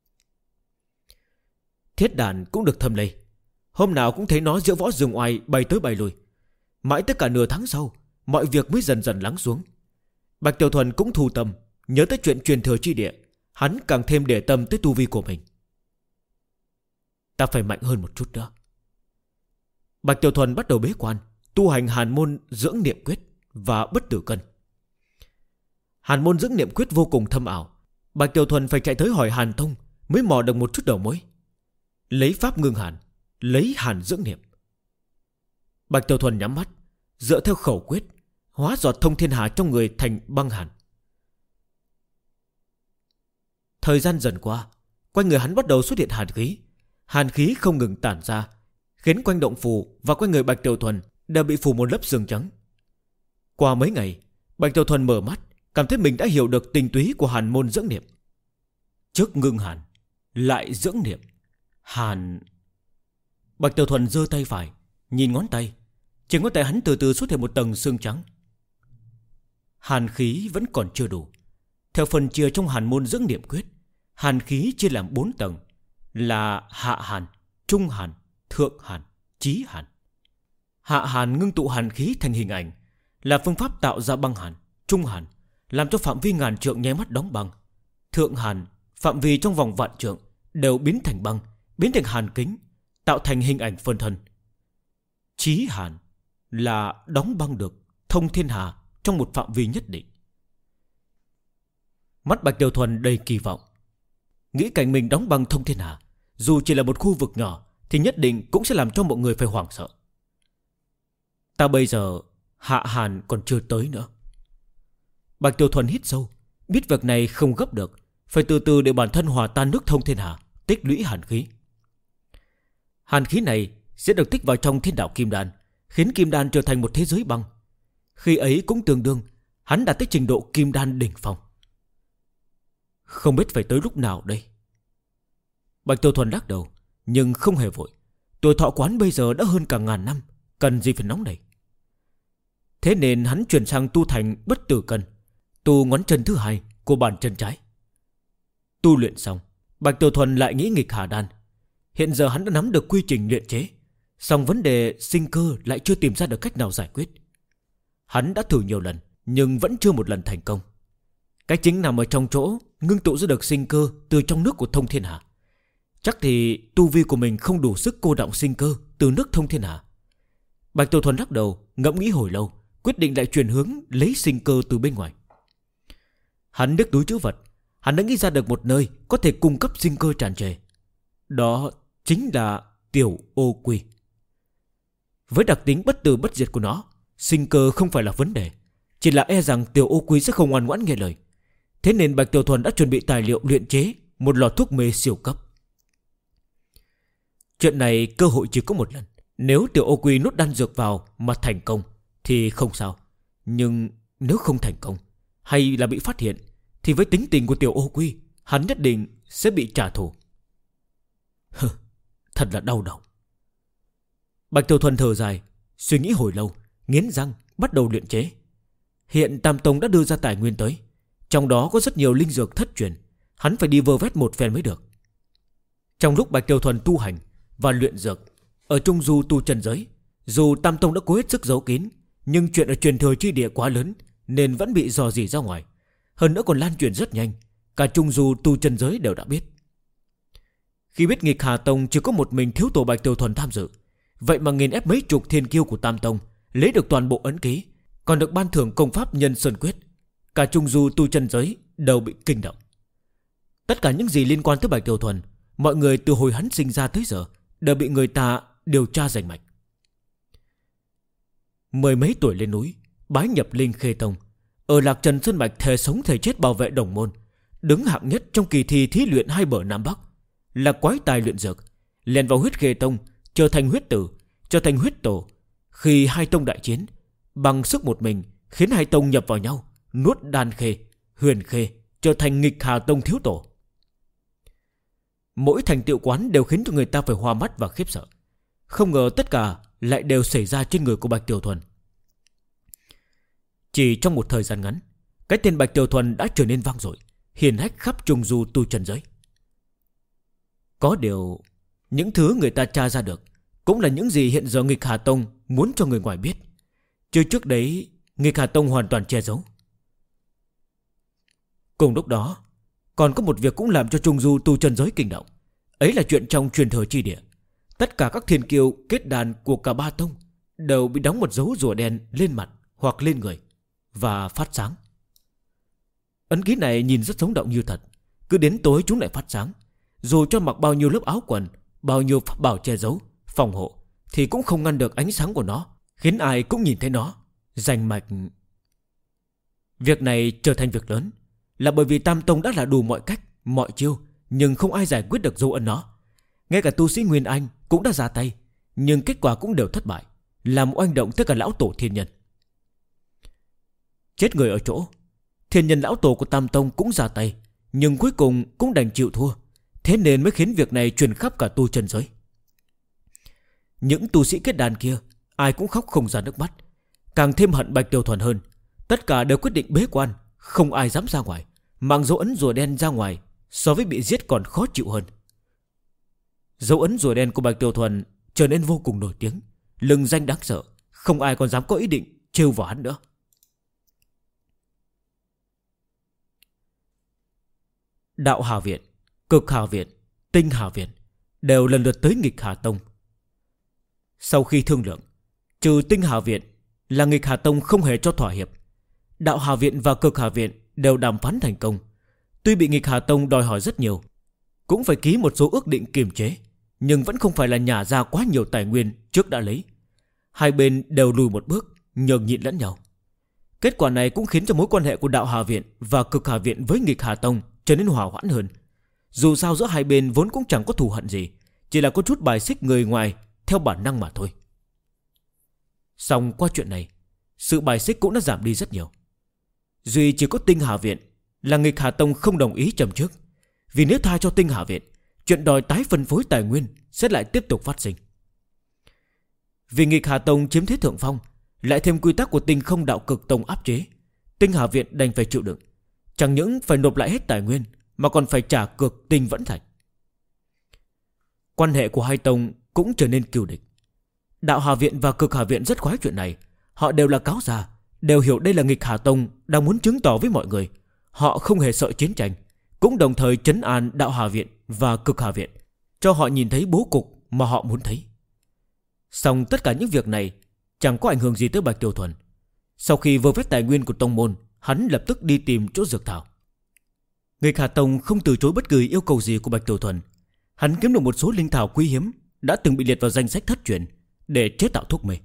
Thiết Đàn cũng được thầm lây, hôm nào cũng thấy nó giữa võ rừng oai bay tới bay lui. Mãi tới cả nửa tháng sau, mọi việc mới dần dần lắng xuống. Bạch Tiểu Thuần cũng thu tâm, nhớ tới chuyện truyền thừa chi địa, hắn càng thêm để tâm tới tu vi của mình. Ta phải mạnh hơn một chút nữa. Bạch Tiểu Thuần bắt đầu bế quan, tu hành Hàn môn dưỡng niệm quyết và bất tử cân. Hàn môn dưỡng niệm quyết vô cùng thâm ảo. Bạch Tiểu Thuần phải chạy tới hỏi Hàn Tông mới mò được một chút đầu mối. Lấy pháp ngưng hàn, lấy hàn dưỡng niệm. Bạch Tiểu Thuần nhắm mắt, dựa theo khẩu quyết, hóa giọt thông thiên hà trong người thành băng hàn. Thời gian dần qua, quanh người hắn bắt đầu xuất hiện hàn khí. Hàn khí không ngừng tản ra, khiến quanh động phủ và quanh người Bạch Tiểu Thuần đều bị phủ một lớp sương trắng. Qua mấy ngày, Bạch Tiểu Thuần mở mắt, cảm thấy mình đã hiểu được tinh túy của hàn môn dưỡng niệm. Trước ngưng hàn, lại dưỡng niệm. Hàn... Bạch Tiểu Thuần giơ tay phải, nhìn ngón tay. Trên ngón tay hắn từ từ xuất hiện một tầng sương trắng. Hàn khí vẫn còn chưa đủ. Theo phần chia trong hàn môn dưỡng niệm quyết, hàn khí chia làm 4 tầng, là hạ hàn, trung hàn, thượng hàn, chí hàn. Hạ hàn ngưng tụ hàn khí thành hình ảnh, là phương pháp tạo ra băng hàn. Trung hàn làm cho phạm vi ngàn trượng nháy mắt đóng băng. Thượng hàn phạm vi trong vòng vạn trượng đều biến thành băng, biến thành hàn kính, tạo thành hình ảnh phân thân. Chí hàn là đóng băng được thông thiên hà trong một phạm vi nhất định. Mắt Bạch Tiểu Thuần đầy kỳ vọng, nghĩ cảnh mình đóng băng thông thiên hà, dù chỉ là một khu vực nhỏ, thì nhất định cũng sẽ làm cho mọi người phải hoảng sợ. Ta bây giờ hạ hàn còn chưa tới nữa. Bạch Tiểu Thuần hít sâu, biết việc này không gấp được, phải từ từ để bản thân hòa tan nước thông thiên hà, tích lũy hàn khí. Hàn khí này sẽ được tích vào trong thiên đạo kim đan, khiến kim đan trở thành một thế giới băng. Khi ấy cũng tương đương hắn đạt tới trình độ kim đan đỉnh phong. Không biết phải tới lúc nào đây. Bạch Tiểu Thuần lắc đầu, nhưng không hề vội. Tuổi thọ quán bây giờ đã hơn cả ngàn năm, cần gì phải nóng nảy. Thế nên hắn chuyển sang tu thành bất tử cân, tu ngón chân thứ hai của bàn chân trái. Tu luyện xong, Bạch Tiểu Thuần lại nghĩ nghịch Hà đan. Hiện giờ hắn đã nắm được quy trình luyện chế, song vấn đề sinh cơ lại chưa tìm ra được cách nào giải quyết. Hắn đã thử nhiều lần, nhưng vẫn chưa một lần thành công. Cái chính nằm ở trong chỗ ngưng tụ ra được sinh cơ từ trong nước của thông thiên hà. Chắc thì tu vi của mình không đủ sức cô đọng sinh cơ từ nước thông thiên hà. Bạch Tiểu Thuần lắc đầu, ngẫm nghĩ hồi lâu, quyết định lại chuyển hướng lấy sinh cơ từ bên ngoài. Hắn đứt túi trữ vật, hắn đã nghĩ ra được một nơi có thể cung cấp sinh cơ tràn trề. Đó chính là Tiểu Ô Quy. Với đặc tính bất tử bất diệt của nó, sinh cơ không phải là vấn đề, chỉ là e rằng Tiểu Ô Quy sẽ không ngoan ngoãn nghe lời. Thế nên Bạch Tiểu Thuần đã chuẩn bị tài liệu luyện chế một lò thuốc mê siêu cấp. Chuyện này cơ hội chỉ có một lần. Nếu Tiểu Ô Quy nuốt đan dược vào mà thành công thì không sao. Nhưng nếu không thành công, hay là bị phát hiện, thì với tính tình của Tiểu Ô Quy, hắn nhất định sẽ bị trả thù. Thật là đau đầu. Bạch Tiểu Thuần thở dài, suy nghĩ hồi lâu, nghiến răng bắt đầu luyện chế. Hiện Tam Tông đã đưa ra tài nguyên tới, trong đó có rất nhiều linh dược thất truyền, hắn phải đi vơ vét một phen mới được. Trong lúc Bạch Tiểu Thuần tu hành và luyện dược ở Trung Du tu chân giới, dù Tam Tông đã cố hết sức giấu kín, nhưng chuyện ở truyền thừa chi địa quá lớn nên vẫn bị dò dỉ ra ngoài. Hơn nữa còn lan truyền rất nhanh, cả Trung Du tu chân giới đều đã biết. Khi biết Nghịch Hà Tông chỉ có một mình thiếu tổ Bạch Tiểu Thuần tham dự, vậy mà nghiền ép mấy chục thiên kiêu của Tam Tông, lấy được toàn bộ ấn ký, còn được ban thưởng công pháp Nhân Sơn Quyết, cả Trung Du tu chân giới đều bị kinh động. Tất cả những gì liên quan tới Bạch Tiểu Thuần, mọi người từ hồi hắn sinh ra tới giờ đều bị người ta điều tra rành mạch. Mười mấy tuổi lên núi, bái nhập Linh Khê Tông, ở Lạc Trần Sơn Mạch thề sống thề chết bảo vệ đồng môn, đứng hạng nhất trong kỳ thi thí luyện hai bờ Nam Bắc, là quái tài luyện dược, lèn vào Huyết Khê Tông, trở thành huyết tử, trở thành huyết tổ. Khi hai tông đại chiến, bằng sức một mình khiến hai tông nhập vào nhau, nuốt Đan Khê, Huyền Khê, trở thành Nghịch Hà Tông thiếu tổ. Mỗi thành tựu quán đều khiến cho người ta phải hoa mắt và khiếp sợ. Không ngờ tất cả lại đều xảy ra trên người của Bạch Tiểu Thuần. Chỉ trong một thời gian ngắn, cái tên Bạch Tiểu Thuần đã trở nên vang dội, hiển hách khắp Trung Du tu chân giới. Có điều, những thứ người ta tra ra được cũng là những gì hiện giờ Nghịch Hà Tông muốn cho người ngoài biết, chứ trước đấy Nghịch Hà Tông hoàn toàn che giấu. Cùng lúc đó, còn có một việc cũng làm cho Trung Du tu chân giới kinh động. Ấy là chuyện trong truyền thừa chi địa, tất cả các thiên kiêu kết đàn của cả ba tông đều bị đóng một dấu rùa đen lên mặt hoặc lên người và phát sáng. Ấn ký này nhìn rất sống động như thật, cứ đến tối chúng lại phát sáng. Dù cho mặc bao nhiêu lớp áo quần, bao nhiêu pháp bảo che giấu, phòng hộ, thì cũng không ngăn được ánh sáng của nó, khiến ai cũng nhìn thấy nó rành mạch. Việc này trở thành việc lớn là bởi vì Tam Tông đã là đủ mọi cách, mọi chiêu, nhưng không ai giải quyết được dấu ấn nó. Ngay cả tu sĩ Nguyên Anh cũng đã ra tay, nhưng kết quả cũng đều thất bại, làm oanh động tất cả lão tổ thiên nhân. Chết người ở chỗ, thiên nhân lão tổ của Tam Tông cũng ra tay, nhưng cuối cùng cũng đành chịu thua. Thế nên mới khiến việc này truyền khắp cả tu chân giới. Những tu sĩ kết đàn kia ai cũng khóc không ra nước mắt, càng thêm hận Bạch Tiểu Thuần hơn. Tất cả đều quyết định bế quan, không ai dám ra ngoài, mang dấu ấn rùa đen ra ngoài so với bị giết còn khó chịu hơn. Dấu ấn rùa đen của Bạch Tiểu Thuần trở nên vô cùng nổi tiếng, lừng danh đáng sợ, không ai còn dám có ý định trêu vào hắn nữa. Đạo Hà Viện, Cực Hà Viện, Tinh Hà Viện đều lần lượt tới Nghịch Hà Tông. Sau khi thương lượng, trừ Tinh Hà Viện là Nghịch Hà Tông không hề cho thỏa hiệp, Đạo Hà Viện và Cực Hà Viện đều đàm phán thành công. Tuy bị Nghịch Hà Tông đòi hỏi rất nhiều, cũng phải ký một số ước định kiềm chế, nhưng vẫn không phải là nhả ra quá nhiều tài nguyên trước đã lấy. Hai bên đều lùi một bước, nhường nhịn lẫn nhau. Kết quả này cũng khiến cho mối quan hệ của Đạo Hà Viện và Cực Hà Viện với Nghịch Hà Tông trở nên hòa hoãn hơn. Dù sao giữa hai bên vốn cũng chẳng có thù hận gì, chỉ là có chút bài xích người ngoài theo bản năng mà thôi. Xong qua chuyện này, sự bài xích cũng đã giảm đi rất nhiều. Duy chỉ có Tinh Hà Viện là Nghịch Hà Tông không đồng ý châm trước, vì nếu tha cho Tinh Hà Viện, chuyện đòi tái phân phối tài nguyên sẽ lại tiếp tục phát sinh. Vì Nghịch Hà Tông chiếm thế thượng phong, lại thêm quy tắc của Tinh Không Đạo Cực Tông áp chế, Tinh Hà Viện đành phải chịu đựng, chẳng những phải nộp lại hết tài nguyên mà còn phải trả cược Tinh Vẫn Thạch. Quan hệ của hai tông cũng trở nên cừu địch. Đạo Hà Viện và Cực Hà Viện rất khoái chuyện này. Họ đều là cáo già, đều hiểu đây là Nghịch Hà Tông đang muốn chứng tỏ với mọi người họ không hề sợ chiến tranh, cũng đồng thời trấn an Đạo Hà Viện và Cực Hà Viện, cho họ nhìn thấy bố cục mà họ muốn thấy. Song tất cả những việc này chẳng có ảnh hưởng gì tới Bạch Tiểu Thuần. Sau khi vơ vét tài nguyên của tông môn, hắn lập tức đi tìm chỗ dược thảo. Nghịch Hà Tông không từ chối bất cứ yêu cầu gì của Bạch Tiểu Thuần. Hắn kiếm được một số linh thảo quý hiếm đã từng bị liệt vào danh sách thất truyền để chế tạo thuốc mê.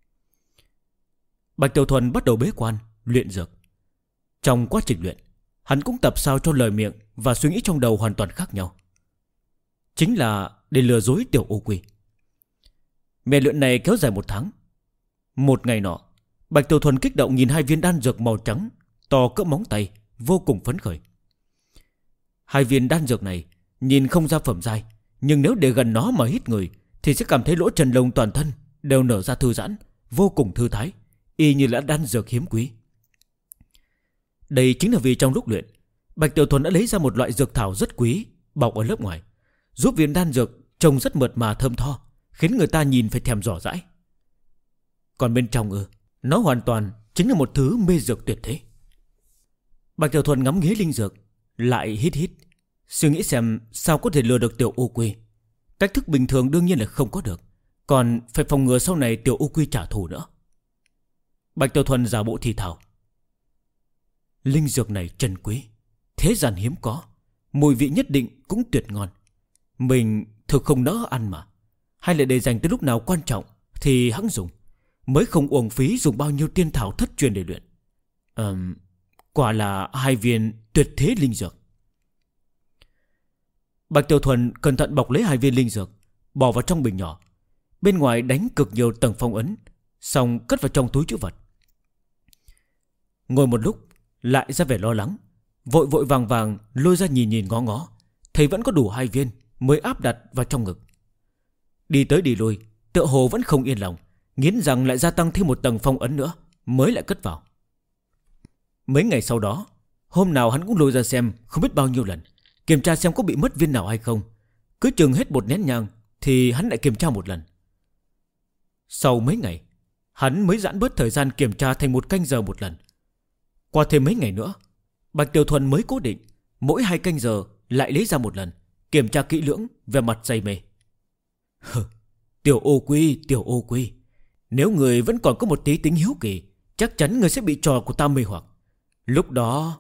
Bạch Tiểu Thuần bắt đầu bế quan luyện dược. Trong quá trình luyện, hắn cũng tập sao cho lời miệng và suy nghĩ trong đầu hoàn toàn khác nhau, chính là để lừa dối Tiểu Ô Quy. Mê luyện này kéo dài 1 tháng. Một ngày nọ, Bạch Tiểu Thuần kích động nhìn hai viên đan dược màu trắng to cỡ móng tay, vô cùng phấn khởi. Hai viên đan dược này nhìn không ra phẩm giai, nhưng nếu để gần nó mà hít người thì sẽ cảm thấy lỗ chân lông toàn thân đều nở ra thư giãn, vô cùng thư thái, y như là đan dược hiếm quý. Đây chính là vì trong lúc luyện, Bạch Tiểu Thuần đã lấy ra một loại dược thảo rất quý bọc ở lớp ngoài, giúp viên đan dược trông rất mượt mà thơm tho, khiến người ta nhìn phải thèm dò dãi. Còn bên trong nó hoàn toàn chính là một thứ mê dược tuyệt thế. Bạch Tiểu Thuần ngắm nghía linh dược, lại hít, suy nghĩ xem sao có thể lừa được Tiểu Ô Quy. Cách thức bình thường đương nhiên là không có được, còn phải phòng ngừa sau này Tiểu Ô Quy trả thù nữa. Bạch Tiểu Thuần giả bộ thì thào: linh dược này trân quý, thế gian hiếm có, mùi vị nhất định cũng tuyệt ngon. Mình thực không nỡ ăn mà, hay là để dành tới lúc nào quan trọng thì hẵng dùng, mới không uổng phí dùng bao nhiêu tiên thảo thất truyền để luyện. Quả là hai viên tuyệt thế linh dược. Bạch Tiểu Thuần cẩn thận bọc lấy hai viên linh dược, bỏ vào trong bình nhỏ, bên ngoài đánh cực nhiều tầng phong ấn, xong cất vào trong túi trữ vật. Ngồi một lúc lại ra vẻ lo lắng, vội vội vàng vàng lôi ra nhìn ngó ngó, thấy vẫn có đủ hai viên, mới áp đặt vào trong ngực. Đi tới đi lui, tựa hồ vẫn không yên lòng, nghiến rằng lại gia tăng thêm một tầng phong ấn nữa, mới lại cất vào. Mấy ngày sau đó, hôm nào hắn cũng lôi ra xem không biết bao nhiêu lần, kiểm tra xem có bị mất viên nào hay không. Cứ chừng hết một nén nhang thì hắn lại kiểm tra một lần. Sau mấy ngày, hắn mới giãn bớt thời gian kiểm tra thành 1 canh giờ một lần. Qua thêm mấy ngày nữa, Bạch Tiểu Thuần mới cố định mỗi 2 canh giờ lại lấy ra một lần, kiểm tra kỹ lưỡng, về mặt say mê. Tiểu Ô Quy, nếu người vẫn còn có một tí tính hiếu kỳ, chắc chắn người sẽ bị trò của ta mê hoặc. Lúc đó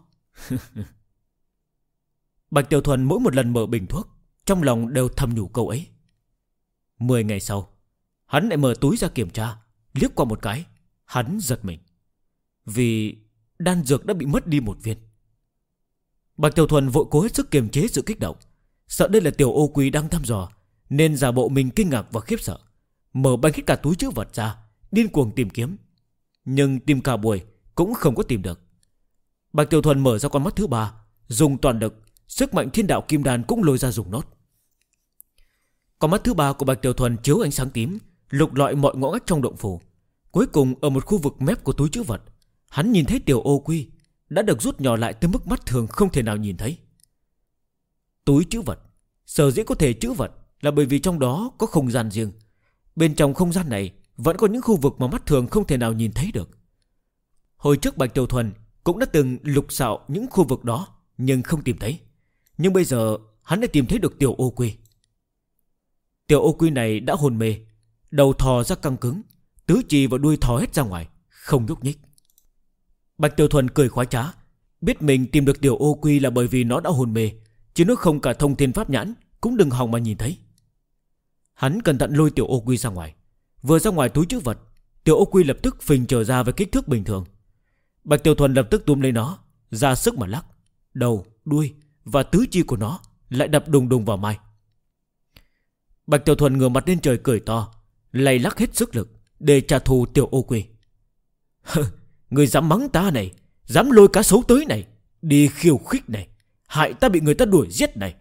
Bạch Tiểu Thuần mỗi một lần mở bình thuốc, trong lòng đều thầm nhủ câu ấy. 10 ngày sau, hắn lại mở túi ra kiểm tra, liếc qua một cái, hắn giật mình, vì đan dược đã bị mất đi một viên. Bạch Tiểu Thuần vội cố hết sức kiềm chế sự kích động, sợ đây là Tiểu Ô Quy đang thăm dò, nên giả bộ mình kinh ngạc và khiếp sợ, mở banh hết cả túi trữ vật ra, điên cuồng tìm kiếm. Nhưng tìm cả buổi cũng không có tìm được. Bạch Tiểu Thuần mở ra con mắt thứ 3, dùng toàn lực, sức mạnh thiên đạo kim đan cũng lôi ra dùng nốt. Con mắt thứ 3 của Bạch Tiểu Thuần chiếu ánh sáng tím, lục lọi mọi ngõ ngách trong động phủ. Cuối cùng ở một khu vực mép của túi trữ vật, hắn nhìn thấy Tiểu Ô Quy đã được rút nhỏ lại tới mức mắt thường không thể nào nhìn thấy. Túi trữ vật sở dĩ có thể trữ vật là bởi vì trong đó có không gian riêng. Bên trong không gian này vẫn có những khu vực mà mắt thường không thể nào nhìn thấy được. Hồi trước Bạch Tiểu Thuần cũng đã từng lục xạo những khu vực đó, nhưng không tìm thấy. Nhưng bây giờ hắn đã tìm thấy được Tiểu Ô Quy. Tiểu Ô Quy này đã hôn mê, đầu thò ra căng cứng, tứ chi và đuôi thò hết ra ngoài, không nhúc nhích. Bạch Tiểu Thuần cười khoái trá, biết mình tìm được Tiểu Ô Quy là bởi vì nó đã hôn mê, chứ nó không cả thông thiên pháp nhãn cũng đừng hòng mà nhìn thấy. Hắn cẩn thận lôi Tiểu Ô Quy ra ngoài. Vừa ra ngoài túi trữ vật, Tiểu Ô Quy lập tức phình trở ra với kích thước bình thường. Bạch Tiểu Thuần lập tức túm lấy nó, ra sức mà lắc. Đầu, đuôi và tứ chi của nó lại đập đùng đùng vào mai. Bạch Tiểu Thuần ngửa mặt lên trời cười to, lay lắc hết sức lực để trả thù Tiểu Ô Quy. Người dám mắng ta này, dám lôi cá sấu tới này, đi khiêu khích này, hại ta bị người ta đuổi giết này.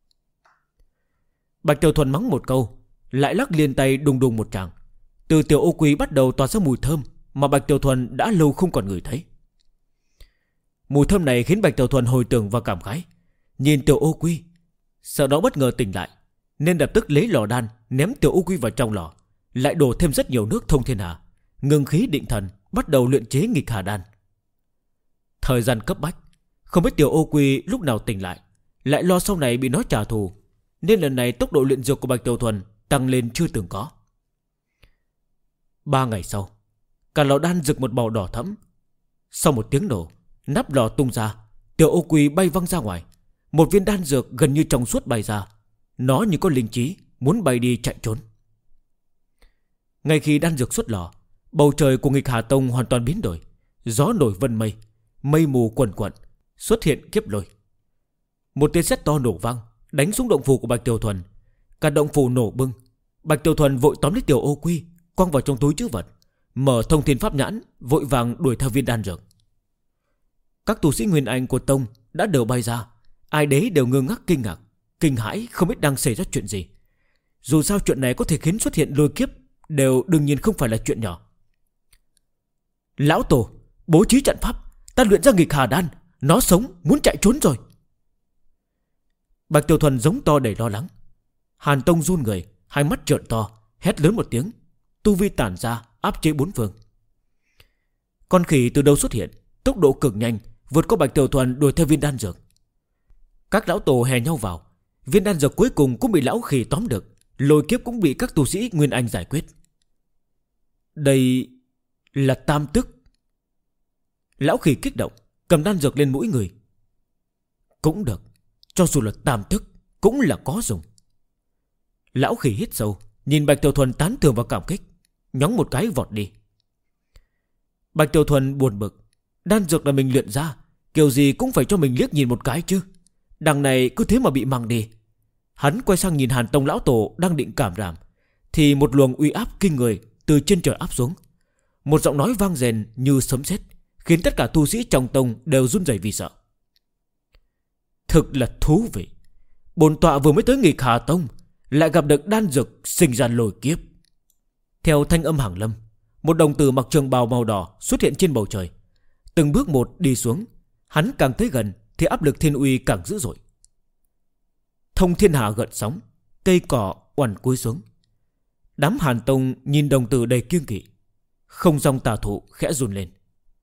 Bạch Tiểu Thuần mắng một câu, lại lắc liền tay đùng đùng một tràng. Từ Tiểu Ô Quy bắt đầu tỏa ra mùi thơm mà Bạch Tiểu Thuần đã lâu không còn ngửi thấy. Mùi thơm này khiến Bạch Tiểu Thuần hồi tưởng và cảm khái, nhìn Tiểu Ô Quy, sau đó bất ngờ tỉnh lại, nên lập tức lấy lò đan ném Tiểu Ô Quy vào trong lò, lại đổ thêm rất nhiều nước thông thiên hà, ngưng khí định thần, bắt đầu luyện chế nghịch hà đan. Thời gian cấp bách, không biết Tiểu Ô Quy lúc nào tỉnh lại, lại lo sau này bị nó trả thù, nên lần này tốc độ luyện dược của Bạch Tiểu Thuần tăng lên chưa từng có. 3 ngày sau, cả lò đan rực một màu đỏ thẫm. Sau một tiếng nổ, nắp lò tung ra, Tiểu Ô Quy bay văng ra ngoài. Một viên đan dược gần như trong suốt bay ra. Nó như có linh trí, muốn bay đi chạy trốn. Ngay khi đan dược xuất lò, bầu trời của nghịch Hà Tông hoàn toàn biến đổi. Gió nổi vân mây, mây mù quần quận, xuất hiện kiếp lôi. Một tiếng sét to nổ vang, đánh xuống động phủ của Bạch Tiểu Thuần. Cả động phủ nổ bung. Bạch Tiểu Thuần vội tóm lấy Tiểu Ô Quy, quăng vào trong túi trữ vật, mở thông thiên pháp nhãn, vội vàng đuổi theo viên đan dược. Các tu sĩ Nguyên Anh của tông đã đều bay ra. Ai đấy đều ngơ ngác kinh ngạc, kinh hãi không biết đang xảy ra chuyện gì. Dù sao chuyện này có thể khiến xuất hiện lôi kiếp đều đương nhiên không phải là chuyện nhỏ. Lão tổ, bố trí trận pháp, ta luyện ra nghịch hà đan, nó sống muốn chạy trốn rồi. Bạch Tiểu Thuần giống to đầy lo lắng. Hàn Tông run người, hai mắt trợn to, hét lớn một tiếng, tu vi tản ra áp chế bốn phương. Con khỉ từ đâu xuất hiện, tốc độ cực nhanh, vượt qua Bạch Tiểu Thuần đuổi theo viên đan dược. Các lão tổ hè nhau vào, viên đan dược cuối cùng cũng bị lão khỉ tóm được, lôi kiếp cũng bị các tu sĩ Nguyên Anh giải quyết. Đây là tam tức. Lão khỉ kích động, cầm đan dược lên mũi người. Cũng được, cho dù là tam tức cũng là có dùng. Lão khỉ hít sâu, nhìn Bạch Tiểu Thuần tán thưởng và cảm kích, nhóng một cái vọt đi. Bạch Tiểu Thuần buồn bực, đan dược là mình luyện ra, kiểu gì cũng phải cho mình liếc nhìn một cái chứ. Đằng này cứ thế mà bị mang đi. Hắn quay sang nhìn Hàn Tông lão tổ đang định cảm giảm, thì một luồng uy áp kinh người từ trên trời áp xuống. Một giọng nói vang rền như sấm sét, khiến tất cả tu sĩ trong tông đều run rẩy vì sợ. Thực là thú vị. Bổn tọa vừa mới tới Nghịch Hà Tông, lại gặp được đan dược sinh ra lôi kiếp. Theo thanh âm hàng lâm, một đồng tử mặc trường bào màu đỏ xuất hiện trên bầu trời. Từng bước một đi xuống. Hắn càng tới gần thì áp lực thiên uy càng dữ dội. Thông thiên hà gợn sóng, cây cỏ oằn cúi xuống. Đám Hàn Tông nhìn đồng tử đầy kiêng kỵ. Không dòng tà thụ khẽ run lên.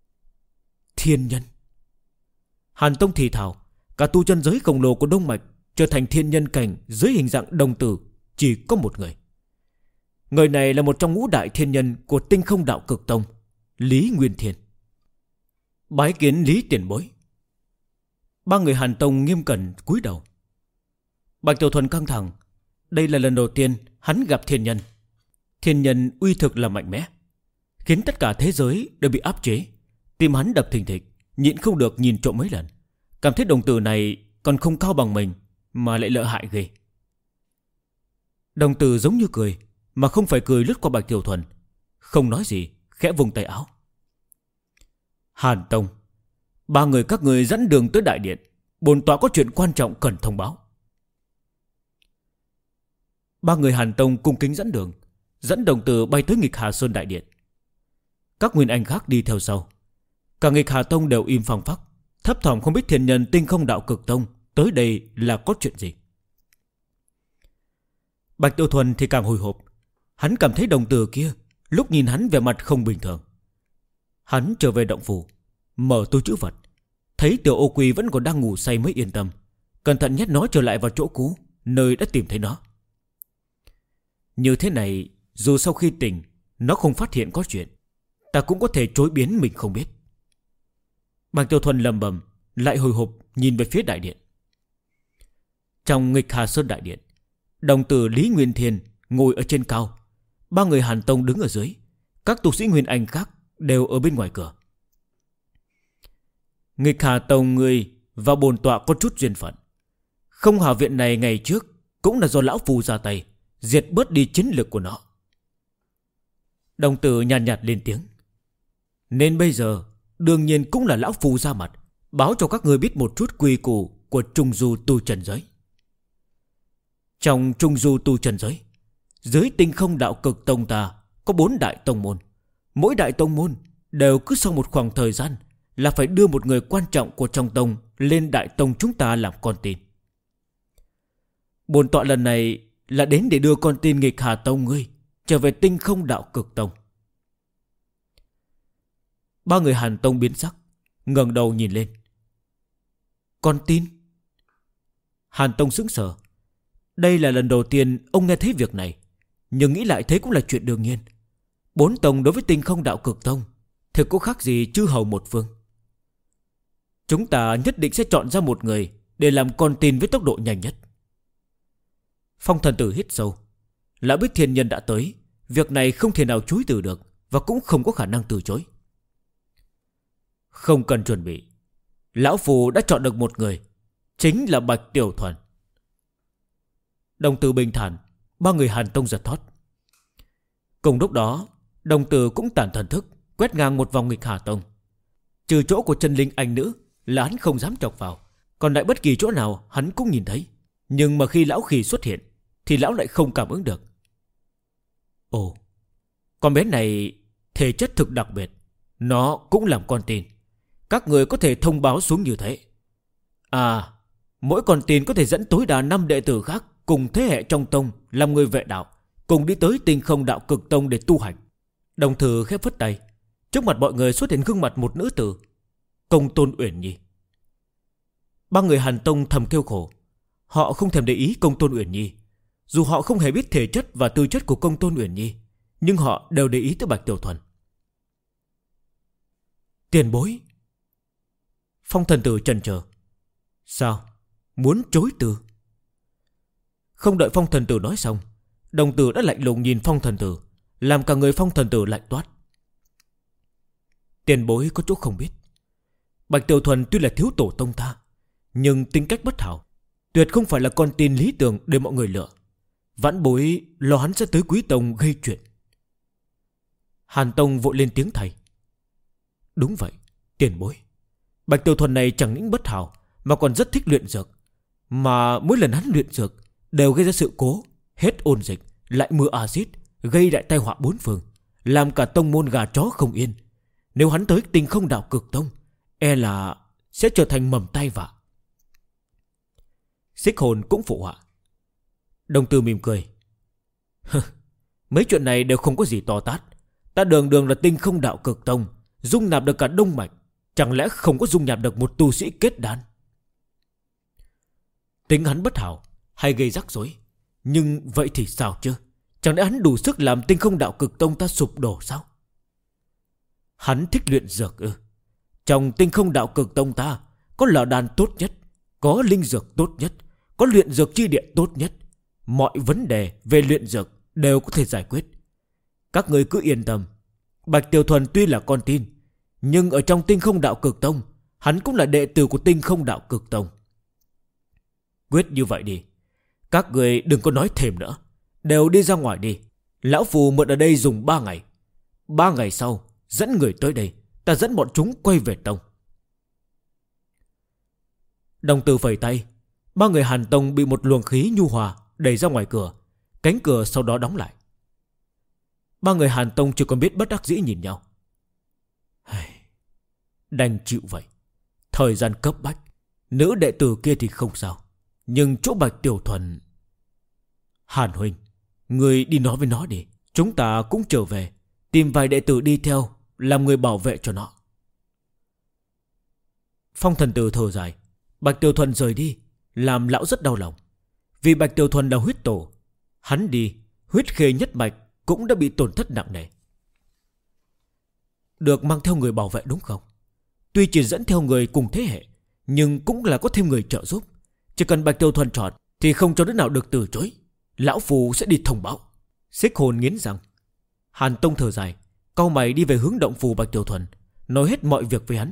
Thiên nhân. Hàn Tông thì thào, cả tu chân giới khổng lồ của Đông Mạch trở thành thiên nhân cảnh dưới hình dạng đồng tử chỉ có một người. Người này là một trong ngũ đại thiên nhân của Tinh Không Đạo Cực Tông, Lý Nguyên Thiên. Bái kiến Lý tiền bối. Ba người Hàn Tông nghiêm cẩn cúi đầu. Bạch Tiểu Thuần căng thẳng. Đây là lần đầu tiên hắn gặp thiên nhân. Thiên nhân uy thực là mạnh mẽ, khiến tất cả thế giới đều bị áp chế. Tim hắn đập thình thịch, nhịn không được nhìn trộm mấy lần. Cảm thấy đồng tử này còn không cao bằng mình, mà lại lợi hại ghê. Đồng tử giống như cười, mà không phải cười lướt qua Bạch Tiểu Thuần. Không nói gì, khẽ vùng tay áo. Hàn Tông, ba người các người dẫn đường tới đại điện, bổn tọa có chuyện quan trọng cần thông báo. Ba người Hàn Tông cung kính dẫn đường, dẫn đồng tử bay tới Nghịch Hà Sơn đại điện. Các nguyên anh khác đi theo sau. Cả Nghịch Hà Tông đều im phăng phắc, thấp thỏm không biết thiên nhân Tinh Không Đạo Cực Tông tới đây là có chuyện gì. Bạch Tiểu Thuần thì càng hồi hộp. Hắn cảm thấy đồng tử kia lúc nhìn hắn vẻ mặt không bình thường. Hắn trở về động phủ, mở túi trữ vật, thấy Tiểu Ô Quy vẫn còn đang ngủ say mới yên tâm, cẩn thận nhét nó trở lại vào chỗ cũ, nơi đã tìm thấy nó. Như thế này, dù sau khi tỉnh nó không phát hiện có chuyện, ta cũng có thể chối biến mình không biết. Bạch Tiểu Thuần lầm bầm, lại hồi hộp nhìn về phía đại điện. Trong Nghịch Hà Sơn đại điện, đồng tử Lý Nguyên Thiên ngồi ở trên cao, ba người Hàn Tông đứng ở dưới, các tu sĩ Nguyên Anh khác đều ở bên ngoài cửa. Nghịch Hà Tông ngươi và bổn tọa có chút duyên phận. Không Hà viện này ngày trước cũng là do lão phù ra tay diệt bớt đi chiến lực của nó. Đồng tử nhàn nhạt lên tiếng. Nên bây giờ đương nhiên cũng là lão phù ra mặt, báo cho các người biết một chút quy củ của Trung Du tu trần giới. Trong Trung Du tu trần giới, dưới Tinh Không Đạo Cực Tông ta có 4 đại tông môn. Mỗi đại tông môn đều cứ sau một khoảng thời gian là phải đưa một người quan trọng của trong tông lên đại tông chúng ta làm con tin. Bổn tọa lần này là đến để đưa con tin Nghịch Hà Tông ngươi trở về Tinh Không Đạo Cực Tông. Ba người Hàn Tông biến sắc, ngẩng đầu nhìn lên. Con tin? Hàn Tông sững sờ. Đây là lần đầu tiên ông nghe thấy việc này, nhưng nghĩ lại thấy cũng là chuyện đương nhiên. 4 tông đối với Tinh Không Đạo Cực Tông thực có khác gì chư hầu một phương. Chúng ta nhất định sẽ chọn ra một người để làm con tin với tốc độ nhanh nhất. Phong thần tử hít sâu. Lão biết thiên nhân đã tới, việc này không thể nào chối từ được, và cũng không có khả năng từ chối. Không cần chuẩn bị, lão phù đã chọn được một người, chính là Bạch Tiểu Thuần. Đồng tử bình thản. Ba người Hàn Tông giật thót. Cùng lúc đó, đồng tử cũng tản thần thức, quét ngang một vòng Nghịch Hà Tông. Trừ chỗ của chân linh anh nữ là hắn không dám chọc vào, còn lại bất kỳ chỗ nào hắn cũng nhìn thấy. Nhưng mà khi lão khỉ xuất hiện thì lão lại không cảm ứng được. Ồ, con bé này thể chất thực đặc biệt, nó cũng làm con tin. Các người có thể thông báo xuống như thế. À, mỗi con tin có thể dẫn tối đa 5 đệ tử khác cùng thế hệ trong tông làm người vệ đạo, cùng đi tới Tinh Không Đạo Cực Tông để tu hành. Đồng Thư khép phất tay. Trước mặt mọi người xuất hiện gương mặt một nữ tử, Công Tôn Uyển Nhi. Ba người Hàn Tông thầm kêu khổ. Họ không thèm để ý Công Tôn Uyển Nhi. Dù họ không hề biết thể chất và tư chất của Công Tôn Uyển Nhi, nhưng họ đều để ý tới Bạch Tiểu Thuần. Tiền bối. Phong thần tử chần chờ. Sao? Muốn chối từ? Không đợi Phong thần tử nói xong, Đồng tử đã lạnh lùng nhìn Phong thần tử, làm cả người Phong thần tử lạnh toát. Tiền bối có chỗ không biết. Bạch Tiểu Thuần tuy là thiếu tổ tông ta, nhưng tính cách bất hảo, tuyệt không phải là con tin lý tưởng để mọi người lựa. Vãn bối lo hắn sẽ tới Quý Tông gây chuyện. Hàn Tông vội lên tiếng thầy. Đúng vậy, tiền bối. Bạch Tiểu Thuần này chẳng những bất hảo mà còn rất thích luyện dược. Mà mỗi lần hắn luyện dược đều gây ra sự cố, hết ôn dịch, lại mưa axit, gây đại tai họa bốn phương, làm cả tông môn gà chó không yên. Nếu hắn tới Tinh Không Đạo Cực Tông, e là sẽ trở thành mầm tai vạ. Xích Hồn cũng phụ họa. Đồng Tử mỉm cười. Mấy chuyện này đều không có gì to tát. Ta đường đường là Tinh Không Đạo Cực Tông, dung nạp được cả đông mạch, chẳng lẽ không có dung nạp được một tu sĩ kết đan? Tính hắn bất hảo hay gây rắc rối, nhưng vậy thì sao chứ? Chẳng lẽ hắn đủ sức làm Tinh Không Đạo Cực Tông ta sụp đổ sao? Hắn thích luyện dược ư? Trong Tinh Không Đạo Cực Tông ta có lò đan tốt nhất, có linh dược tốt nhất, có luyện dược chi địa tốt nhất. Mọi vấn đề về luyện dược đều có thể giải quyết. Các người cứ yên tâm. Bạch Tiểu Thuần tuy là con tin, nhưng ở trong Tinh Không Đạo Cực Tông, hắn cũng là đệ tử của Tinh Không Đạo Cực Tông. Quyết như vậy đi. Các người đừng có nói thêm nữa, đều đi ra ngoài đi. Lão Phù mượn ở đây dùng 3 ngày. 3 ngày sau dẫn người tới đây, ta dẫn bọn chúng quay về tông. Đồng Tử phẩy tay. 3 người Hàn Tông bị một luồng khí nhu hòa đẩy ra ngoài cửa. Cánh cửa sau đó đóng lại. 3 người Hàn Tông chỉ còn biết bất đắc dĩ nhìn nhau. Đành chịu vậy. Thời gian cấp bách. Nữ đệ tử kia thì không sao, nhưng chỗ Bạch Tiểu Thuần... Hàn huynh, người đi nói với nó đi. Chúng ta cũng trở về, tìm vài đệ tử đi theo, làm người bảo vệ cho nó. Phong thần tử thở dài. Bạch Tiểu Thuần rời đi làm lão rất đau lòng. Vì Bạch Tiểu Thuần là huyết tổ, hắn đi, huyết khê nhất mạch cũng đã bị tổn thất nặng nề. Được mang theo người bảo vệ đúng không? Tuy chỉ dẫn theo người cùng thế hệ, nhưng cũng là có thêm người trợ giúp. Chỉ cần Bạch Tiểu Thuần chọn thì không cho đứa nào được từ chối. Lão Phù sẽ đi thông báo. Xích Hồn nghiến răng. Hàn Tông thở dài, cau mày đi về hướng động phủ Bạch Tiểu Thuần, nói hết mọi việc với hắn.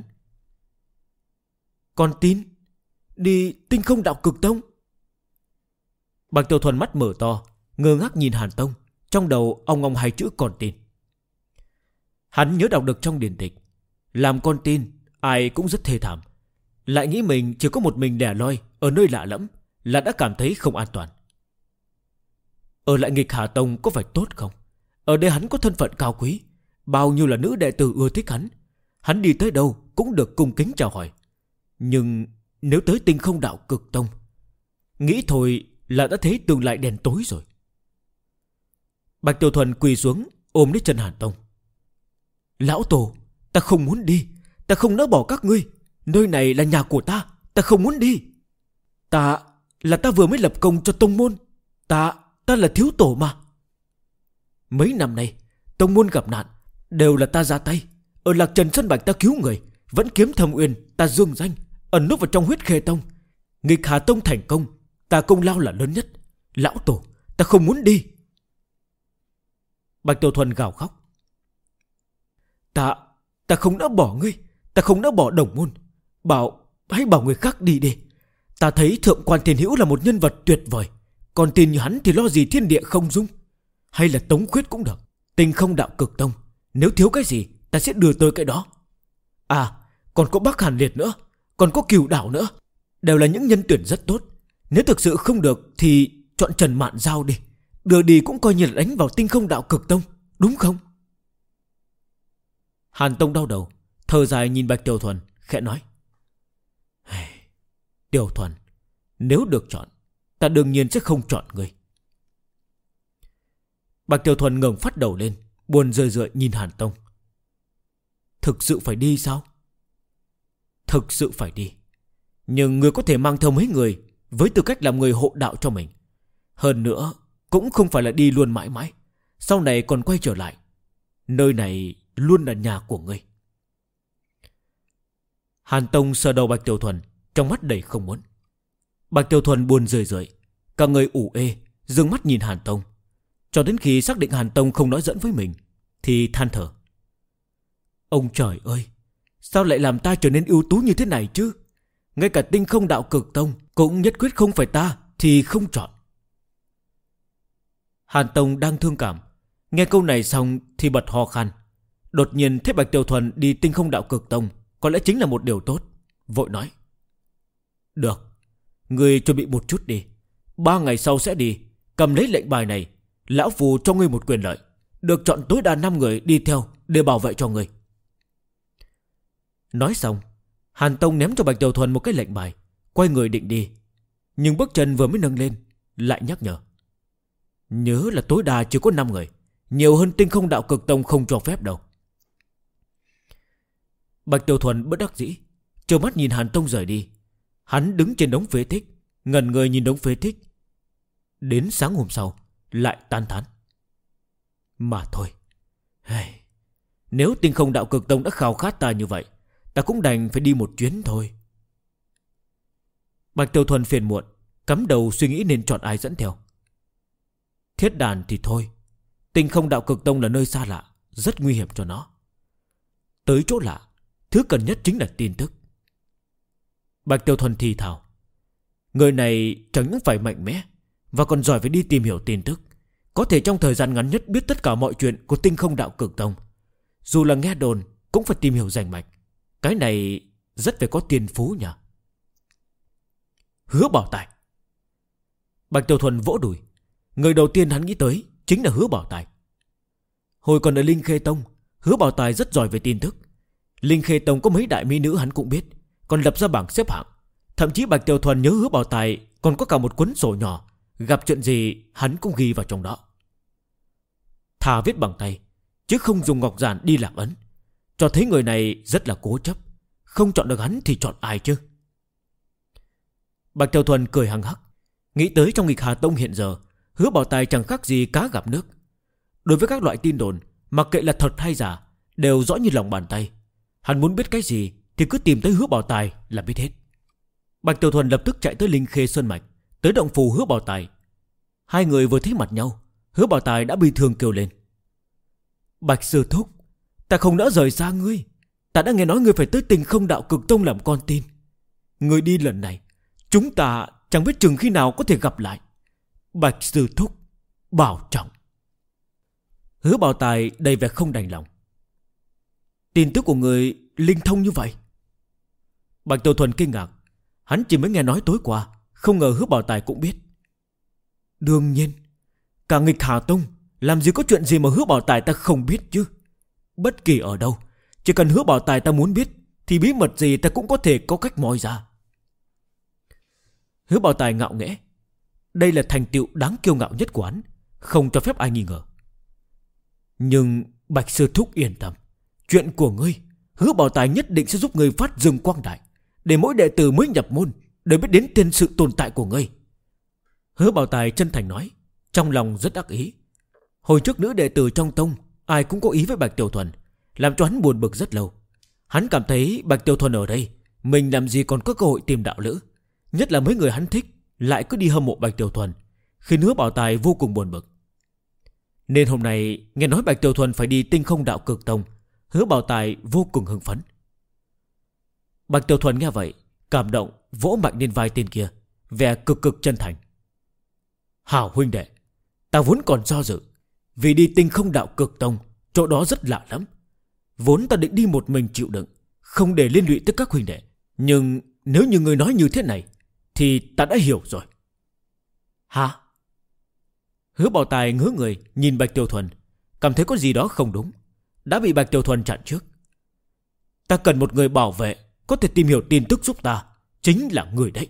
Con tin đi Tinh Không Đạo Cực Tông? Bạch Tiểu Thuần mắt mở to, ngơ ngác nhìn Hàn Tông, trong đầu ong ong hai chữ con tin. Hắn nhớ đọc được trong điển tịch, làm con tin ai cũng rất thê thảm, lại nghĩ mình chỉ có một mình đẻ loi ở nơi lạ lẫm là đã cảm thấy không an toàn. Ở lại Nghịch Hà Tông có phải tốt không? Ở đây hắn có thân phận cao quý, bao nhiêu là nữ đệ tử ưa thích hắn. Hắn đi tới đâu cũng được cung kính chào hỏi. Nhưng nếu tới Tinh Không Đạo Cực Tông, nghĩ thôi là đã thấy tương lai đen tối rồi. Bạch Tiểu Thuần quỳ xuống ôm lấy chân Hàn Tông. Lão Tổ, ta không muốn đi. Ta không nỡ bỏ các ngươi. Nơi này là nhà của ta. Ta không muốn đi. Ta vừa mới lập công cho tông môn. Ta là thiếu tổ mà. Mấy năm nay tông môn gặp nạn đều là ta ra tay. Ở Lạc Trần Sơn Bạch ta cứu người, vẫn kiếm Thâm Uyên ta dương danh, ẩn núp vào trong Huyết Khê Tông. Nghịch Hà Tông thành công, ta công lao là lớn nhất. Lão Tổ, ta không muốn đi. Bạch Tiểu Thuần gào khóc. Ta không nỡ bỏ ngươi. Ta không nỡ bỏ đồng môn. Hãy bảo người khác đi đi. Ta thấy Thượng Quan Thiên Hữu là một nhân vật tuyệt vời. Còn tin như hắn thì lo gì thiên địa không dung. Hay là Tống Khuyết cũng được. Tinh Không Đạo Cực Tông, nếu thiếu cái gì ta sẽ đưa tới cái đó. À, còn có Bắc Hàn Liệt nữa. còn có Cửu Đảo nữa. Đều là những nhân tuyển rất tốt. Nếu thực sự không được thì chọn Trần Mạn Giao đi. Đưa đi cũng coi như là đánh vào Tinh Không Đạo Cực Tông, đúng không? Hàn Tông đau đầu, thở dài nhìn Bạch Tiểu Thuần, khẽ nói: Tiểu Thuần, nếu được chọn, ta đương nhiên sẽ không chọn ngươi. Bạch Tiểu Thuần ngẩng phát đầu lên, buồn rười rượi nhìn Hàn Tông. Thực sự phải đi sao? Thực sự phải đi. Nhưng ngươi có thể mang theo mấy người với tư cách làm người hộ đạo cho mình. Hơn nữa cũng không phải là đi luôn mãi mãi, sau này còn quay trở lại. Nơi này luôn là nhà của ngươi. Hàn Tông sờ đầu Bạch Tiểu Thuần, trong mắt đầy không muốn. Bạch Tiểu Thuần buồn rười rượi, cả người ủ ê, dương mắt nhìn Hàn Tông. Cho đến khi xác định Hàn Tông không nói dẫn với mình thì than thở: Ông trời ơi, sao lại làm ta trở nên ưu tú như thế này chứ? Ngay cả Tinh Không Đạo Cực Tông cũng nhất quyết không phải ta thì không chọn. Hàn Tông đang thương cảm, nghe câu này xong thì bật ho khan. Đột nhiên thấy Bạch Tiểu Thuần đi Tinh Không Đạo Cực Tông có lẽ chính là một điều tốt, vội nói: Được, ngươi chuẩn bị một chút đi. 3 ngày sau sẽ đi. Cầm lấy lệnh bài này, lão phù cho ngươi một quyền lợi, được chọn tối đa 5 người đi theo để bảo vệ cho ngươi. Nói xong, Hàn Tông ném cho Bạch Tiểu Thuần một cái lệnh bài, quay người định đi. Nhưng bước chân vừa mới nâng lên lại nhắc nhở: Nhớ là tối đa chỉ có 5 người, nhiều hơn Tinh Không Đạo Cực Tông không cho phép đâu. Bạch Tiểu Thuần bất đắc dĩ, trơ mắt nhìn Hàn Tông rời đi. Hắn đứng trên đống phế tích, ngẩn người nhìn đống phế tích. Đến sáng hôm sau lại tan thán: Mà thôi, nếu Tinh Không Đạo Cực Tông đã khao khát ta như vậy, ta cũng đành phải đi một chuyến thôi. Bạch Tiểu Thuần phiền muộn, cắm đầu suy nghĩ nên chọn ai dẫn theo. Thiết Đàn thì thôi, Tinh Không Đạo Cực Tông là nơi xa lạ, rất nguy hiểm cho nó. Tới chỗ lạ, thứ cần nhất chính là tin tức. Bạch Tiểu Thuần thì thào: Người này chẳng những phải mạnh mẽ, và còn giỏi phải đi tìm hiểu tin tức, có thể trong thời gian ngắn nhất biết tất cả mọi chuyện của Tinh Không Đạo Cực Tông. Dù là nghe đồn cũng phải tìm hiểu rành mạch. Cái này rất phải có tiền phú nhỉ. Hứa Bảo Tài. Bạch Tiểu Thuần vỗ đùi. Người đầu tiên hắn nghĩ tới chính là Hứa Bảo Tài. Hồi còn ở Linh Khê Tông, Hứa Bảo Tài rất giỏi về tin tức. Linh Khê Tông có mấy đại mỹ nữ hắn cũng biết, còn lập ra bảng xếp hạng. Thậm chí Bạch Tiểu Thuần nhớ Hứa Bảo Tài còn có cả một cuốn sổ nhỏ, gặp chuyện gì hắn cũng ghi vào trong đó. Thà viết bằng tay chứ không dùng ngọc giản đi lạc ấn, cho thấy người này rất là cố chấp. Không chọn được hắn thì chọn ai chứ? Bạch Tiểu Thuần cười hằng hắc, nghĩ tới trong nghịch Hà Tông hiện giờ, Hứa Bảo Tài chẳng khác gì cá gặp nước. Đối với các loại tin đồn, mặc kệ là thật hay giả, đều rõ như lòng bàn tay. Hắn muốn biết cái gì thì cứ tìm tới Hứa Bảo Tài là biết hết. Bạch Tiểu Thuần lập tức chạy tới Linh Khê Sơn Mạch, tới động phủ Hứa Bảo Tài. Hai người vừa thấy mặt nhau, Hứa Bảo Tài đã bị thương kêu lên: Bạch sư thúc, ta không nỡ rời xa ngươi. Ta đã nghe nói ngươi phải tới Tinh Không Đạo Cực Tông làm con tin. Ngươi đi lần này, chúng ta chẳng biết chừng khi nào có thể gặp lại. Bạch sư thúc, bảo trọng. Hứa Bảo Tài đầy vẻ không đành lòng: Tin tức của người linh thông như vậy? Bạch Tiểu Thuần kinh ngạc. Hắn chỉ mới nghe nói tối qua, không ngờ Hứa Bảo Tài cũng biết. Đương nhiên, cả nghịch Hà Tông làm gì có chuyện gì mà Hứa Bảo Tài ta không biết chứ. Bất kỳ ở đâu, chỉ cần Hứa Bảo Tài ta muốn biết thì bí mật gì ta cũng có thể có cách moi ra. Hứa Bảo Tài ngạo nghễ. Đây là thành tựu đáng kiêu ngạo nhất của hắn, không cho phép ai nghi ngờ. Nhưng Bạch sư thúc yên tâm, chuyện của ngươi, Hứa Bảo Tài nhất định sẽ giúp ngươi phát dương quang đại, để mỗi đệ tử mới nhập môn đều biết đến tên sự tồn tại của ngươi. Hứa Bảo Tài chân thành nói, trong lòng rất đắc ý. Hồi trước nữ đệ tử trong tông ai cũng có ý với Bạch Tiểu Thuần, làm cho hắn buồn bực rất lâu. Hắn cảm thấy Bạch Tiểu Thuần ở đây, mình làm gì còn có cơ hội tìm đạo lữ. Nhất là mấy người hắn thích lại cứ đi hâm mộ Bạch Tiểu Thuần, khiến Hứa Bảo Tài vô cùng buồn bực. Nên hôm nay nghe nói Bạch Tiểu Thuần phải đi Tinh Không Đạo Cực Tông, Hứa Bảo Tài vô cùng hưng phấn. Bạch Tiểu Thuần nghe vậy, cảm động vỗ mạnh lên vai tên kia, vẻ cực cực chân thành. Hảo huynh đệ, ta vốn còn do dự, vì đi Tinh Không Đạo Cực Tông, chỗ đó rất lạ lắm. Vốn ta định đi một mình chịu đựng, không để liên lụy tới các huynh đệ. Nhưng nếu như ngươi nói như thế này thì ta đã hiểu rồi. Hả? Hứa Bảo Tài ngớ người nhìn Bạch Tiểu Thuần, cảm thấy có gì đó không đúng. Đã bị Bạch Tiểu Thuần chặn trước. Ta cần một người bảo vệ có thể tìm hiểu tin tức giúp ta. Chính là người đấy.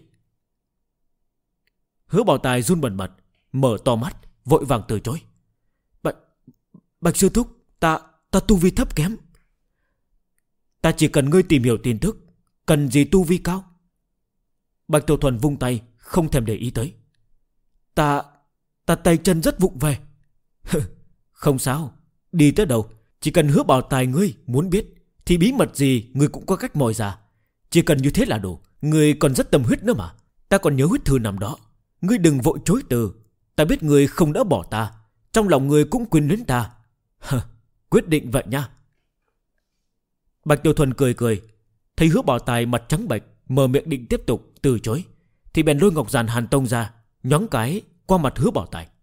Hứa Bảo Tài run bần bật, mở to mắt, vội vàng từ chối. Bạch sư thúc, ta tu vi thấp kém. Ta chỉ cần ngươi tìm hiểu tin tức, cần gì tu vi cao? Bạch Tiểu Thuần vung tay, không thèm để ý tới. Ta tay chân rất vụng về. Không sao, đi tới đâu, chỉ cần Hứa Bảo Tài ngươi muốn biết thì bí mật gì ngươi cũng có cách moi ra. Chỉ cần như thế là đủ. Ngươi còn rất tâm huyết nữa mà. Ta còn nhớ huyết thư năm đó. Ngươi đừng vội chối từ. Ta biết ngươi không đỡ bỏ ta, trong lòng ngươi cũng quyến luyến ta. Quyết định vậy nha. Bạch Tiểu Thuần cười cười, thấy Hứa Bảo Tài mặt trắng bệch, mở miệng định tiếp tục từ chối, thì bèn lôi ngọc giàn Hàn Tông ra, nhoáng cái qua mặt Hứa Bảo Tài.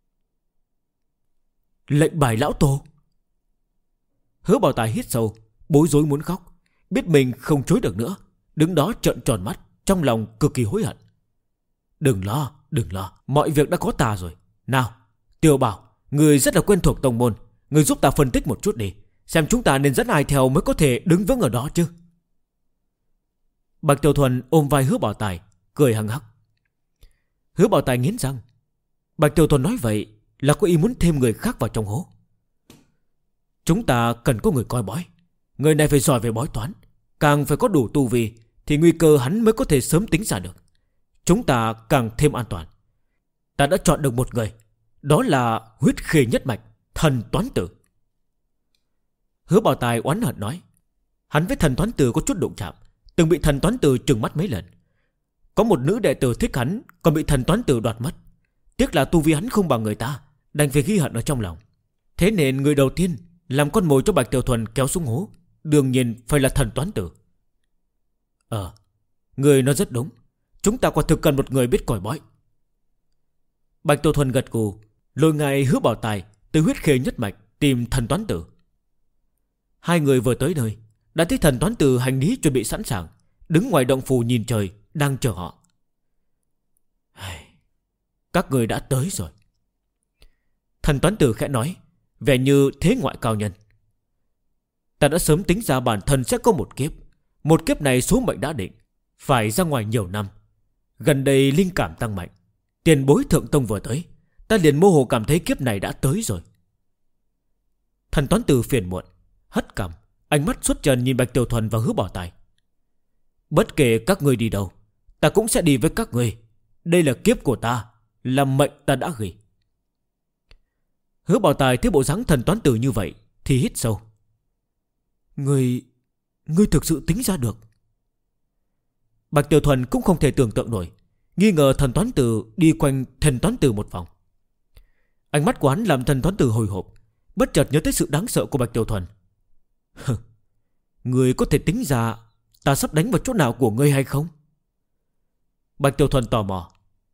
Lệnh bài lão tổ. Hứa Bảo Tài hít sâu, bối rối muốn khóc, biết mình không chối được nữa, đứng đó trợn tròn mắt, trong lòng cực kỳ hối hận. Đừng lo, mọi việc đã có ta rồi. Nào, Tiểu Bảo, người rất là quen thuộc tông môn, người giúp ta phân tích một chút đi, xem chúng ta nên dẫn ai theo mới có thể đứng vững ở đó chứ. Bạch Tiểu Thuần ôm vai Hứa Bảo Tài, cười hằng hắc. Hứa Bảo Tài nghiến răng. Bạch Tiểu Thuần nói vậy là có ý muốn thêm người khác vào trong hố. Chúng ta cần có người coi bói. Người này phải giỏi về bói toán, càng phải có đủ tu vi, thì nguy cơ hắn mới có thể sớm tính ra được. Chúng ta càng thêm an toàn. Ta đã chọn được một người, đó là Huyết Khê Nhất Mạch, Thần Toán Tử. Hứa Bảo Tài oán hận nói. Hắn với Thần Toán Tử có chút đụng chạm, từng bị Thần Toán Tử trừng mắt mấy lần. Có một nữ đệ tử thích hắn, còn bị Thần Toán Tử đoạt mất. Tiếc là tu vi hắn không bằng người ta, đành phải ghi hận ở trong lòng. Thế nên người đầu tiên làm con mồi cho Bạch Tiểu Thuần kéo xuống hố đương nhiên phải là Thần Toán Tử. Người nói rất đúng, chúng ta quả thực cần một người biết coi bói. Bạch Tiểu Thuần gật gù, lôi ngài Hứa Bảo Tài từ Huyết Khê Nhất Mạch tìm Thần Toán Tử. Hai người vừa tới nơi đã thấy Thần Toán Tử hành lý chuẩn bị sẵn sàng, đứng ngoài động phủ nhìn trời, đang chờ họ. Các người đã tới rồi. Thần Toán Tử khẽ nói, vẻ như thế ngoại cao nhân. Ta đã sớm tính ra bản thân sẽ có một kiếp. Một kiếp này số mệnh đã định, phải ra ngoài nhiều năm. Gần đây linh cảm tăng mạnh, tiền bối thượng tông vừa tới, ta liền mơ hồ cảm thấy kiếp này đã tới rồi. Thần Toán Tử phiền muộn, hất cằm, ánh mắt xuất trần nhìn Bạch Tiểu Thuần và Hứa Bảo Tài. Bất kể các ngươi đi đâu, ta cũng sẽ đi với các ngươi. Đây là kiếp của ta, là mệnh ta đã ghi. Hứa Bảo Tài thấy bộ dáng Thần Toán Tử như vậy thì hít sâu. Ngươi thực sự tính ra được. Bạch Tiểu Thuần cũng không thể tưởng tượng nổi, nghi ngờ Thần Toán Tử đi quanh Thần Toán Tử một vòng. Ánh mắt của hắn làm Thần Toán Tử hồi hộp, bất chợt nhớ tới sự đáng sợ của Bạch Tiểu Thuần. Ngươi có thể tính ra ta sắp đánh vào chỗ nào của ngươi hay không? Bạch Tiểu Thuần tò mò.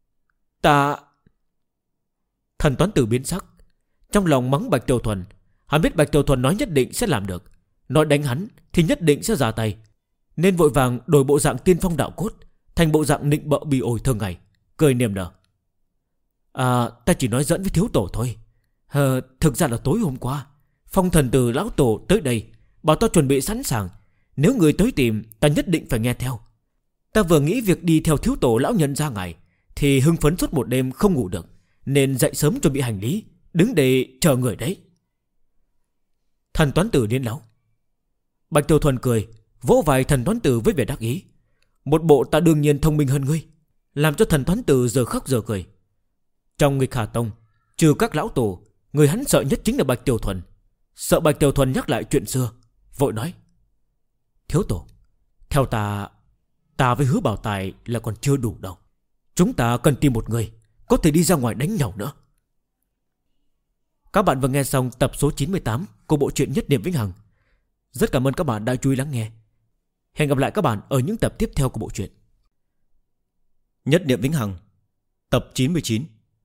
Thần Toán Tử biến sắc, trong lòng mắng Bạch Tiểu Thuần. Hắn biết Bạch Tiểu Thuần nói nhất định sẽ làm được, nói đánh hắn thì nhất định sẽ ra tay, nên vội vàng đổi bộ dạng tiên phong đạo cốt thành bộ dạng nịnh bợ bỉ ổi thường ngày, cười niềm nở. Ta chỉ nói giỡn với thiếu tổ thôi. Thực ra là tối hôm qua Phong Thần Tử lão tổ tới đây, bảo ta chuẩn bị sẵn sàng, nếu người tới tìm ta nhất định phải nghe theo. Ta vừa nghĩ việc đi theo thiếu tổ lão nhân ra ngày thì hưng phấn suốt một đêm không ngủ được, nên dậy sớm chuẩn bị hành lý, đứng để chờ người đấy. Thần Toán Tử điên lão. Bạch Tiểu Thuần cười, vỗ vai Thần Toán Tử với vẻ đắc ý. Một bộ ta đương nhiên thông minh hơn ngươi, làm cho Thần Toán Tử giờ khóc giờ cười. Trong Nghịch Hà Tông, trừ các lão tổ, người hắn sợ nhất chính là Bạch Tiểu Thuần. Sợ Bạch Tiểu Thuần nhắc lại chuyện xưa, vội nói. Thiếu tổ, theo ta với Hứa Bảo Tài là còn chưa đủ đâu. Chúng ta cần tìm một người có thể đi ra ngoài đánh nhau nữa. Các bạn vừa nghe xong tập số 98 của bộ truyện Nhất Niệm Vĩnh Hằng. Rất cảm ơn các bạn đã chú ý lắng nghe. Hẹn gặp lại các bạn ở những tập tiếp theo của bộ truyện Nhất Niệm Vĩnh Hằng, tập 99.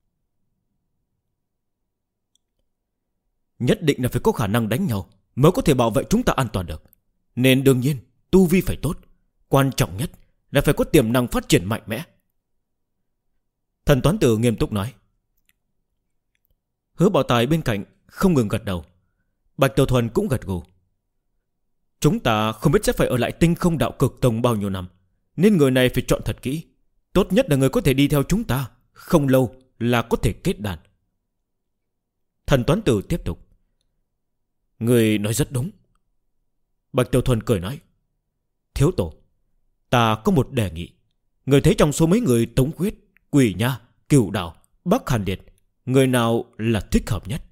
Nhất định là phải có khả năng đánh nhau mới có thể bảo vệ chúng ta an toàn được, nên đương nhiên tu vi phải tốt. Quan trọng nhất là phải có tiềm năng phát triển mạnh mẽ. Thần toán tử nghiêm túc nói. Hứa Bảo Tài bên cạnh không ngừng gật đầu. Bạch Tiểu Thuần cũng gật gù. Chúng ta không biết sẽ phải ở lại Tinh Không Đạo Cực Tông bao nhiêu năm, nên người này phải chọn thật kỹ. Tốt nhất là người có thể đi theo chúng ta, không lâu là có thể kết đàn. Thần toán tử tiếp tục. Người nói rất đúng. Bạch Tiểu Thuần cười nói. Thiếu tổ, ta có một đề nghị. Người thấy trong số mấy người Tống Quyết, Quỷ Nha, Cửu Đào, Bắc Hàn Liệt, người nào là thích hợp nhất?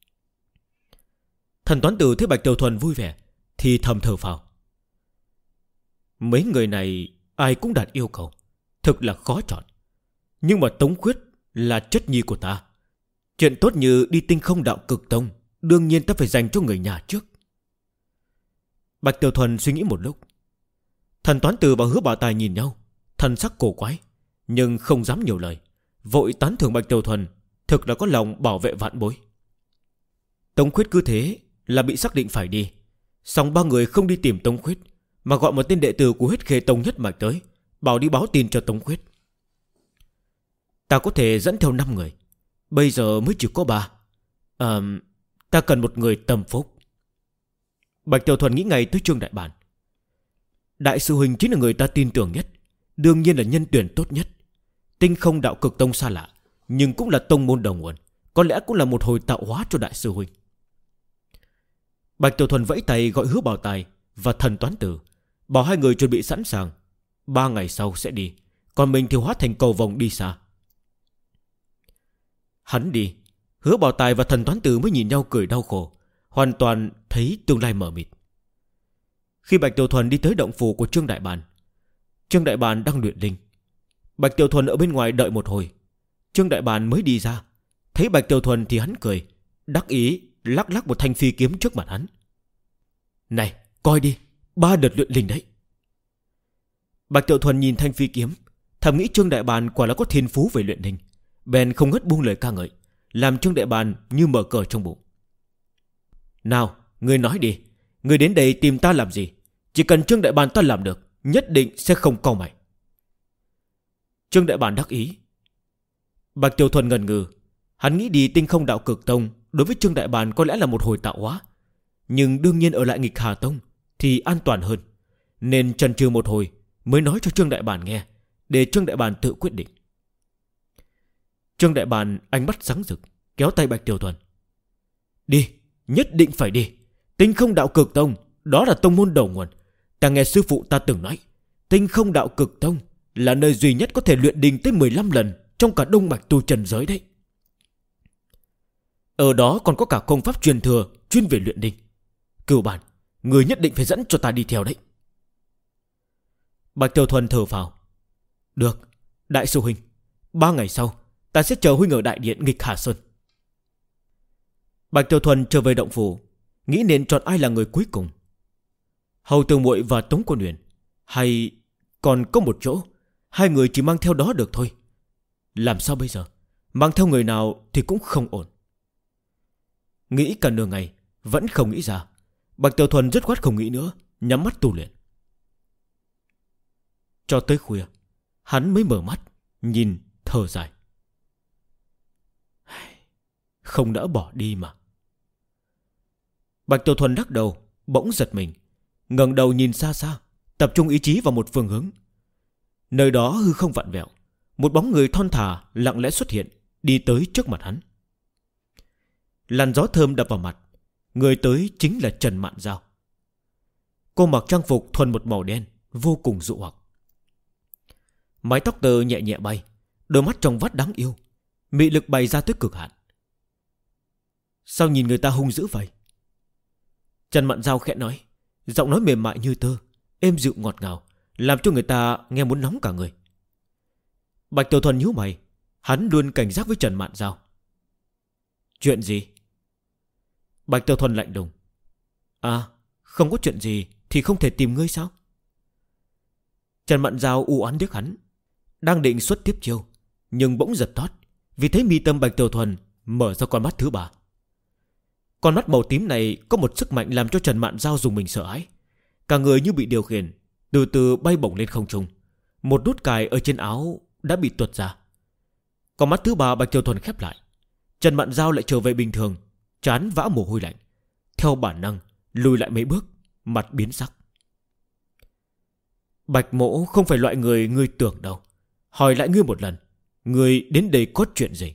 Thần toán tử thấy Bạch Tiểu Thuần vui vẻ thì thầm thở phào. Mấy người này ai cũng đạt yêu cầu, thực là khó chọn. Nhưng mà Tống Quyết là chất nhi của ta. Chuyện tốt như đi Tinh Không Đạo Cực Tông, đương nhiên ta phải dành cho người nhà trước. Bạch Tiểu Thuần suy nghĩ một lúc. Thần toán tử và Hứa Bảo Tài nhìn nhau, thần sắc cổ quái, nhưng không dám nhiều lời, vội tán thưởng Bạch Tiểu Thuần thực là có lòng bảo vệ vạn bối. Tống Khuyết cứ thế là bị xác định phải đi. Song ba người không đi tìm Tống Khuyết, mà gọi một tên đệ tử của Huyết Khê Tông nhất mạch tới, bảo đi báo tin cho Tống Khuyết. Ta có thể dẫn theo 5 người, bây giờ mới chỉ có 3. Ta cần một người tâm phúc. Bạch Tiểu Thuần nghĩ ngay tới Trương Đại Bản. Đại sư huynh chính là người ta tin tưởng nhất, đương nhiên là nhân tuyển tốt nhất. Tinh Không Đạo Cực Tông xa lạ, nhưng cũng là tông môn đầu nguồn, có lẽ cũng là một hồi tạo hóa cho đại sư huynh. Bạch Tiểu Thuần vẫy tay gọi Hứa Bảo Tài và thần toán tử, bảo hai người chuẩn bị sẵn sàng, 3 ngày sau sẽ đi, còn mình thì hóa thành cầu vồng đi xa. Hắn đi, Hứa Bảo Tài và thần toán tử mới nhìn nhau cười đau khổ, hoàn toàn thấy tương lai mờ mịt. Khi Bạch Tiểu Thuần đi tới động phủ của Trương Đại Bàn, Trương Đại Bàn đang luyện linh. Bạch Tiểu Thuần ở bên ngoài đợi một hồi, Trương Đại Bàn mới đi ra. Thấy Bạch Tiểu Thuần thì hắn cười, đắc ý lắc lắc một thanh phi kiếm trước mặt hắn. Này, coi đi, 3 đợt luyện linh đấy. Bạch Tiểu Thuần nhìn thanh phi kiếm, thầm nghĩ Trương Đại Bàn quả là có thiên phú về luyện linh, bèn không ngớt buông lời ca ngợi, làm Trương Đại Bàn như mở cờ trong bụng. Nào, ngươi nói đi, ngươi đến đây tìm ta làm gì? Chỉ cần Trương Đại Bàn ta làm được, nhất định sẽ không cau mày. Trương Đại Bàn đắc ý. Bạch Tiểu Thuần ngần ngừ. Hắn nghĩ đi Tinh Không Đạo Cực Tông đối với Trương Đại Bàn có lẽ là một hồi tạo hóa, nhưng đương nhiên ở lại Nghịch Hà Tông thì an toàn hơn, nên chần chừ một hồi mới nói cho Trương Đại Bàn nghe, để Trương Đại Bàn tự quyết định. Trương Đại Bàn ánh mắt sáng rực, kéo tay Bạch Tiểu Thuần. Đi, nhất định phải đi. Tinh Không Đạo Cực Tông, đó là tông môn đầu nguồn. Ta nghe sư phụ ta từng nói, Tinh Không Đạo Cực Tông là nơi duy nhất có thể luyện đinh tới 15 lần trong cả Đông Bạch tu trần giới đấy. Ở đó còn có cả công pháp truyền thừa chuyên về luyện đinh. Cửu Bản, người nhất định phải dẫn cho ta đi theo đấy. Bạch Tiểu Thuần thở phào. Được, đại sư huynh, 3 ngày sau ta sẽ chờ huynh ở đại điện Nghịch Hà Sơn. Bạch Tiểu Thuần trở về động phủ, nghĩ nên chọn ai là người cuối cùng. Hầu Tường Muội và Tống Quân Huyền, hay còn có một chỗ, hai người chỉ mang theo đó được thôi. Làm sao bây giờ? Mang theo người nào thì cũng không ổn. Nghĩ cả nửa ngày vẫn không nghĩ ra. Bạch Tiểu Thuần dứt khoát không nghĩ nữa, nhắm mắt tu luyện. Cho tới khuya, hắn mới mở mắt, nhìn thở dài. Không đỡ bỏ đi mà. Bạch Tiểu Thuần đắc đầu, bỗng giật mình, ngẩng đầu nhìn xa xa, tập trung ý chí vào một phương hướng. Nơi đó hư không vặn vẹo, một bóng người thon thả lặng lẽ xuất hiện, đi tới trước mặt hắn. Làn gió thơm đập vào mặt, người tới chính là Trần Mạn Giao. Cô mặc trang phục thuần một màu đen, vô cùng dụ hoặc. Mái tóc tơ nhẹ nhẹ bay, đôi mắt trong vắt đáng yêu, mị lực bày ra tới cực hạn. Sao nhìn người ta hung dữ vậy? Trần Mạn Giao khẽ nói, giọng nói mềm mại như tơ, êm dịu ngọt ngào, làm cho người ta nghe muốn nóng cả người. Bạch Tiểu Thuần nhíu mày, hắn luôn cảnh giác với Trần Mạn Giao. Chuyện gì? Bạch Tiểu Thuần lạnh lùng. À, không có chuyện gì thì không thể tìm ngươi sao? Trần Mạn Giao u oán điếc hắn, đang định xuất tiếp chiêu, nhưng bỗng giật thót, vì thấy mi tâm Bạch Tiểu Thuần mở ra con mắt thứ 3. Con mắt màu tím này có một sức mạnh làm cho Trần Mạn Giao dùng mình sợ hãi, cả người như bị điều khiển, từ từ bay bổng lên không trung. Một nút cài ở trên áo đã bị tuột ra. Con mắt thứ ba Bạch Tiểu Thuần khép lại. Trần Mạn Dao lại trở về bình thường, trán vã mồ hôi lạnh, theo bản năng lùi lại mấy bước, mặt biến sắc. Bạch mỗ không phải loại người ngươi tưởng đâu. Hỏi lại ngươi một lần, ngươi đến đây có chuyện gì?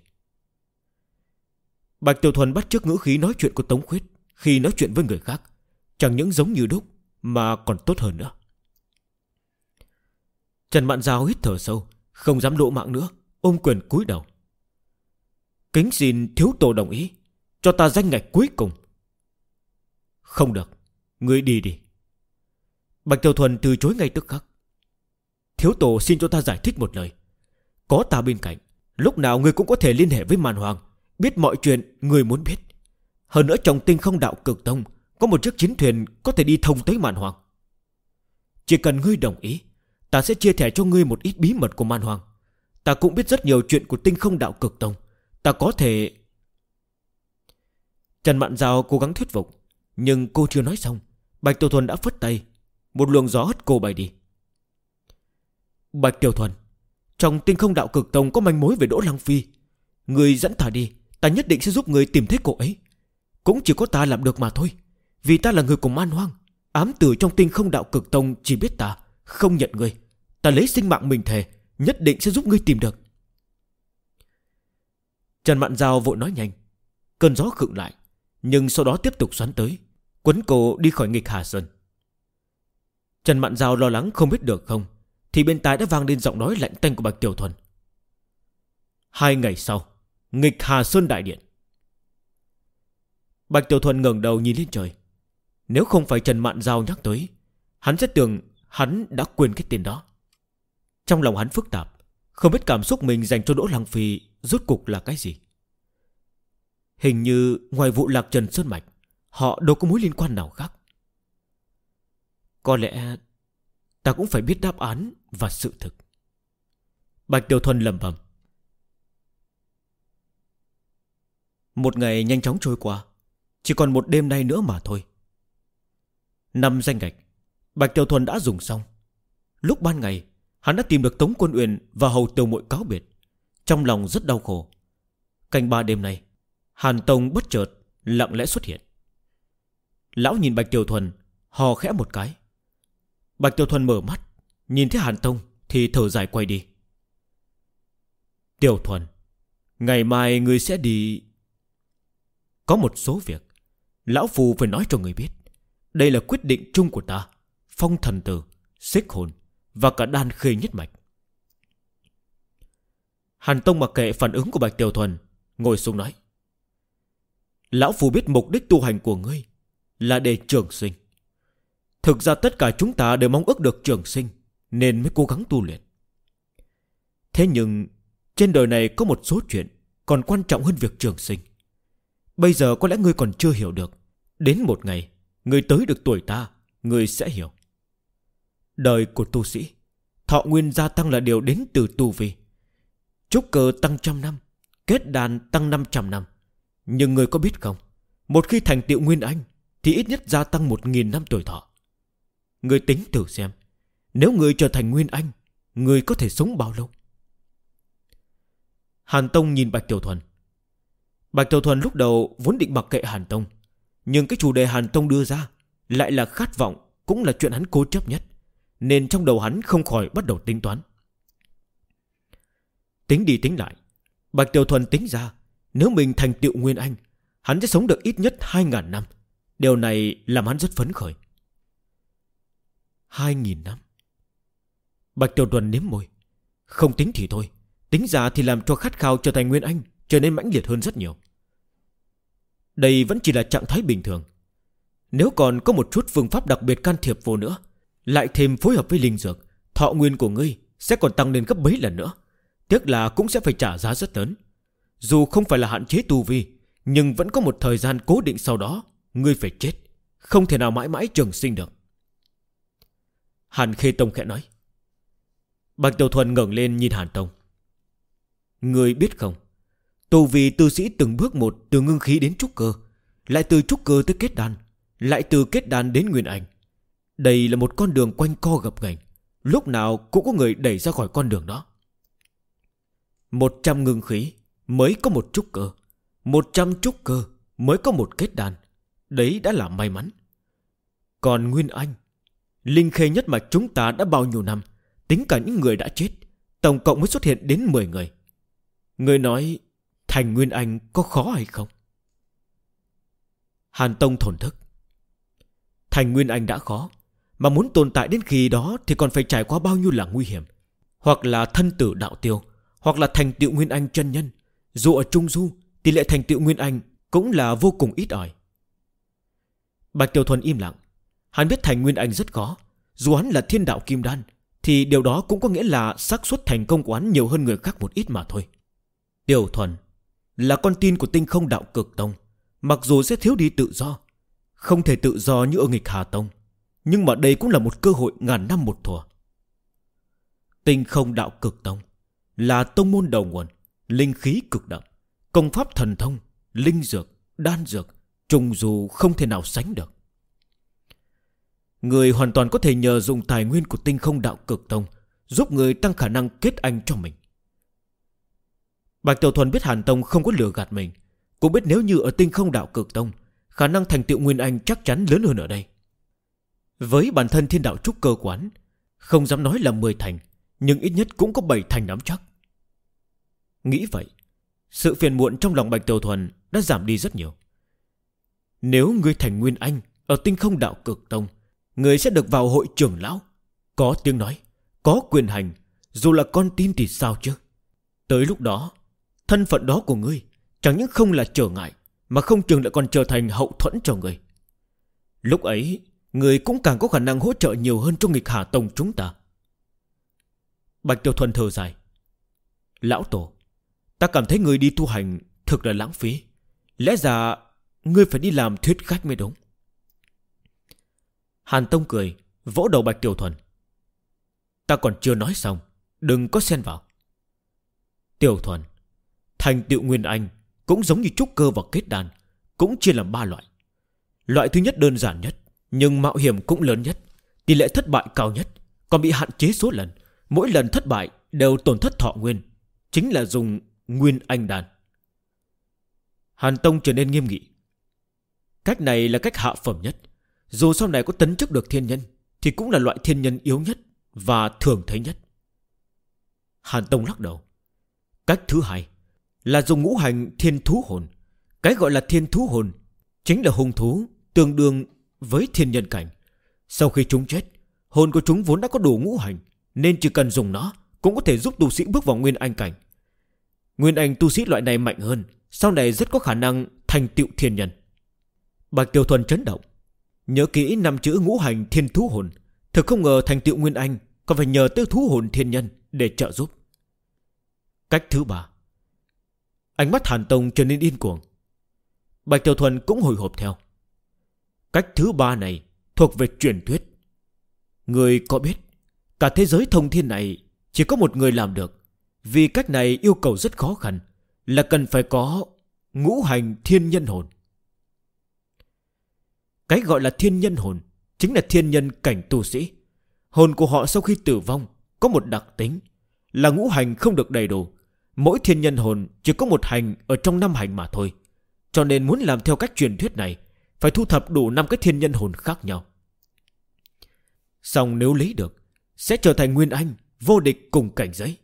Bạch Tiểu Thuần bắt chước ngữ khí nói chuyện của Tống Khuyết khi nói chuyện với người khác, chẳng những giống như đúc mà còn tốt hơn nữa. Trần Mạn Dao hít thở sâu, không dám lộ mạng nữa, ôm quyền cúi đầu. Kính xin thiếu tổ đồng ý, cho ta danh ngạch cuối cùng. Không được, ngươi đi đi. Bạch Tiểu Thuần từ chối ngay tức khắc. Thiếu tổ xin cho ta giải thích một lời. Có ta bên cạnh, lúc nào ngươi cũng có thể liên hệ với Màn Hoàng, biết mọi chuyện ngươi muốn biết. Hơn nữa trong Tinh Không Đạo Cực Tông có một chiếc chiến thuyền có thể đi thông tới Màn Hoàng. Chỉ cần ngươi đồng ý, ta sẽ chia sẻ cho ngươi một ít bí mật của Màn Hoàng. Ta cũng biết rất nhiều chuyện của Tinh Không Đạo Cực Tông. Ta có thể... Trần Mạn Dao cố gắng thuyết phục, nhưng cô chưa nói xong, Bạch Tiểu Thuần đã phất tay, một luồng gió hất cô bay đi. Bạch Tiểu Thuần, trong Tinh Không Đạo Cực Tông có manh mối về Đỗ Lăng Phi. Người dẫn ta đi, ta nhất định sẽ giúp người tìm thấy cô ấy. Cũng chỉ có ta làm được mà thôi. Vì ta là người của Man Hoang. Ám tử trong Tinh Không Đạo Cực Tông chỉ biết ta, không nhận người. Ta lấy sinh mạng mình thề, nhất định sẽ giúp ngươi tìm được. Trần Mạn Dao vội nói nhanh. Cơn gió khựng lại, nhưng sau đó tiếp tục xoắn tới, quấn cô đi khỏi Nghịch Hà Sơn. Trần Mạn Dao lo lắng không biết được không, thì bên tai đã vang lên giọng nói lạnh tanh của Bạch Tiểu Thuần. 2 ngày sau, Nghịch Hà Sơn đại điện. Bạch Tiểu Thuần ngẩng đầu nhìn lên trời. Nếu không phải Trần Mạn Dao nhắc tới, hắn sẽ tưởng hắn đã quên cái tên đó. Trong lòng hắn phức tạp, không biết cảm xúc mình dành cho Đỗ Lăng Phi rốt cuộc là cái gì. Hình như ngoài vụ Lạc Trần Sơn Mạch, họ đâu có mối liên quan nào khác. Có lẽ ta cũng phải biết đáp án và sự thực. Bạch Tiểu Thuần lẩm bẩm. Một ngày nhanh chóng trôi qua, chỉ còn một đêm nay nữa mà thôi. 5 danh ngạch Bạch Tiểu Thuần đã dùng xong. Lúc ban ngày, hắn đã tìm được Tống Quân Uyển và Hầu Tiểu Muội cáo biệt, trong lòng rất đau khổ. Canh 3 đêm nay, Hàn Tông bất chợt lặng lẽ xuất hiện. Lão nhìn Bạch Tiểu Thuần, hò khẽ một cái. Bạch Tiểu Thuần mở mắt, nhìn thấy Hàn Tông thì thở dài quay đi. Tiểu Thuần, ngày mai ngươi sẽ đi. Có một số việc lão phù phải nói cho người biết. Đây là quyết định chung của ta, Phong Thần Tử, Xích Hồn và cả Đan Khê Nhất Mạch. Hàn Tông mặc kệ phản ứng của Bạch Tiểu Thuần, ngồi xuống nói. Lão phù biết mục đích tu hành của ngươi là để trường sinh. Thực ra tất cả chúng ta đều mong ước được trường sinh, nên mới cố gắng tu luyện. Thế nhưng trên đời này có một số chuyện còn quan trọng hơn việc trường sinh. Bây giờ có lẽ ngươi còn chưa hiểu được. Đến một ngày ngươi tới được tuổi ta, ngươi sẽ hiểu. Đời của tu sĩ, thọ nguyên gia tăng là điều đến từ tu vi. Trúc cơ tăng 100 năm, kết đan tăng 500 năm. Nhưng ngươi có biết không, một khi thành tựu Nguyên Anh thì ít nhất gia tăng 1000 năm tuổi thọ. Ngươi tính thử xem, nếu ngươi trở thành Nguyên Anh, ngươi có thể sống bao lâu? Hàn Tông nhìn Bạch Tiểu Thuần. Bạch Tiểu Thuần lúc đầu vốn định mặc kệ Hàn Tông, nhưng cái chủ đề Hàn Tông đưa ra lại là khát vọng, cũng là chuyện hắn cố chấp nhất, nên trong đầu hắn không khỏi bắt đầu tính toán. Tính đi tính lại, Bạch Tiểu Thuần tính ra nếu mình thành tựu Nguyên Anh, hắn sẽ sống được ít nhất 2000 năm. Điều này làm hắn rất phấn khởi. 2000 năm. Bạch Tiểu Thuần nếm môi. Không tính thì thôi, tính ra thì làm cho khát khao trở thành Nguyên Anh trở nên mãnh liệt hơn rất nhiều. Đây vẫn chỉ là trạng thái bình thường. Nếu còn có một chút phương pháp đặc biệt can thiệp vô nữa, lại thêm phối hợp với linh dược, thọ nguyên của ngươi sẽ còn tăng lên gấp bấy lần nữa. Tiếc là cũng sẽ phải trả giá rất lớn. Dù không phải là hạn chế tu vi, nhưng vẫn có một thời gian cố định sau đó ngươi phải chết, không thể nào mãi mãi trường sinh được. Hàn Khê Tông khẽ nói. Bạch Tiểu Thuần ngẩng lên nhìn Hàn Tông. Ngươi biết không, tu vi tu sĩ từng bước một, từ ngưng khí đến trúc cơ, lại từ trúc cơ tới kết đan, lại từ kết đan đến Nguyên Anh. Đây là một con đường quanh co gập ghềnh, lúc nào cũng có người đẩy ra khỏi con đường đó. 100 ngưng khí mới có một trúc cơ, 100 trúc cơ mới có một kết đan. Đấy đã là may mắn. Còn Nguyên Anh, linh khê nhất mạch chúng ta đã bao nhiêu năm, tính cả những người đã chết, tổng cộng mới xuất hiện đến 10 người. Người nói thành Nguyên Anh có khó hay không? Hàn Tông thổn thức. Thành Nguyên Anh đã khó, mà muốn tồn tại đến khi đó thì còn phải trải qua bao nhiêu là nguy hiểm. Hoặc là thân tử đạo tiêu, hoặc là thành tựu Nguyên Anh chân nhân. Dù ở Trung Du, tỷ lệ thành tựu Nguyên Anh cũng là vô cùng ít ỏi. Bạch Tiểu Thuần im lặng. Hắn biết thành Nguyên Anh rất khó. Dù hắn là thiên đạo kim đan, thì điều đó cũng có nghĩa là xác suất thành công của hắn nhiều hơn người khác một ít mà thôi. Tiểu Thuần là con tin của Tinh Không Đạo Cực Tông, mặc dù sẽ thiếu đi tự do, không thể tự do như ở Nghịch Hà Tông, nhưng mà đây cũng là một cơ hội ngàn năm một thuở. Tinh Không Đạo Cực Tông là tông môn đầu nguồn, linh khí cực đậm, công pháp thần thông, linh dược, đan dược, trùng dù không thể nào sánh được. Người hoàn toàn có thể nhờ dùng tài nguyên của Tinh Không Đạo Cực Tông giúp người tăng khả năng kết anh cho mình. Bạch Tiểu Thuần biết Hàn Tông không có lừa gạt mình, cũng biết nếu như ở Tinh Không Đạo Cực Tông, khả năng thành tựu Nguyên Anh chắc chắn lớn hơn ở đây. Với bản thân thiên đạo trúc cơ quán, không dám nói là 10 thành, nhưng ít nhất cũng có 7 thành nắm chắc. Nghĩ vậy, sự phiền muộn trong lòng Bạch Tiểu Thuần đã giảm đi rất nhiều. Nếu ngươi thành Nguyên Anh ở Tinh Không Đạo Cực Tông, ngươi sẽ được vào hội trưởng lão, có tiếng nói, có quyền hành, dù là con tin thì sao chứ. Tới lúc đó, thân phận đó của ngươi chẳng những không là trở ngại, mà không chừng lại còn trở thành hậu thuẫn cho ngươi. Lúc ấy, ngươi cũng càng có khả năng hỗ trợ nhiều hơn cho Nghịch Hà Tông chúng ta. Bạch Tiểu Thuần thở dài. Lão Tổ, ta cảm thấy ngươi đi tu hành thực là lãng phí. Lẽ ra ngươi phải đi làm thuyết khách mới đúng. Hàn Tông cười, vỗ đầu Bạch Tiểu Thuần. Ta còn chưa nói xong, đừng có xen vào. Tiểu Thuần, thành tựu Nguyên Anh cũng giống như trúc cơ và kết đan, cũng chia làm 3 loại. Loại thứ nhất đơn giản nhất, nhưng mạo hiểm cũng lớn nhất, tỷ lệ thất bại cao nhất, còn bị hạn chế số lần, mỗi lần thất bại đều tổn thất thọ nguyên, chính là dùng Nguyên Anh đan. Hàn Tông trở nên nghiêm nghị. Cách này là cách hạ phẩm nhất, dù sau này có tấn chức được thiên nhân thì cũng là loại thiên nhân yếu nhất và thường thấy nhất. Hàn Tông lắc đầu. Cách thứ hai là dùng ngũ hành thiên thú hồn. Cái gọi là thiên thú hồn chính là hung thú tương đương với thiên nhân cảnh. Sau khi chúng chết, hồn của chúng vốn đã có đủ ngũ hành, nên chỉ cần dùng nó cũng có thể giúp tu sĩ bước vào Nguyên Anh cảnh. Nguyên Anh tu sĩ loại này mạnh hơn, sau này rất có khả năng thành tựu thiên nhân. Bạch Tiểu Thuần chấn động. Nhớ kỹ 5 chữ ngũ hành thiên thú hồn, thực không ngờ thành tựu Nguyên Anh còn phải nhờ tới thú hồn thiên nhân để trợ giúp. Cách thứ ba. Ánh mắt Hàn Tông trở nên điên cuồng. Bạch Tiểu Thuần cũng hồi hộp theo. Cách thứ ba này thuộc về truyền thuyết. Người có biết, cả thế giới thông thiên này chỉ có một người làm được, vì cách này yêu cầu rất khó khăn, là cần phải có ngũ hành thiên nhân hồn. Cái gọi là thiên nhân hồn chính là thiên nhân cảnh tu sĩ. Hồn của họ sau khi tử vong có một đặc tính là ngũ hành không được đầy đủ. Mỗi thiên nhân hồn chỉ có một hành ở trong 5 hành mà thôi. Cho nên muốn làm theo cách truyền thuyết này, phải thu thập đủ 5 cái thiên nhân hồn khác nhau. Xong nếu lấy được, sẽ trở thành Nguyên Anh, vô địch cùng cảnh giới.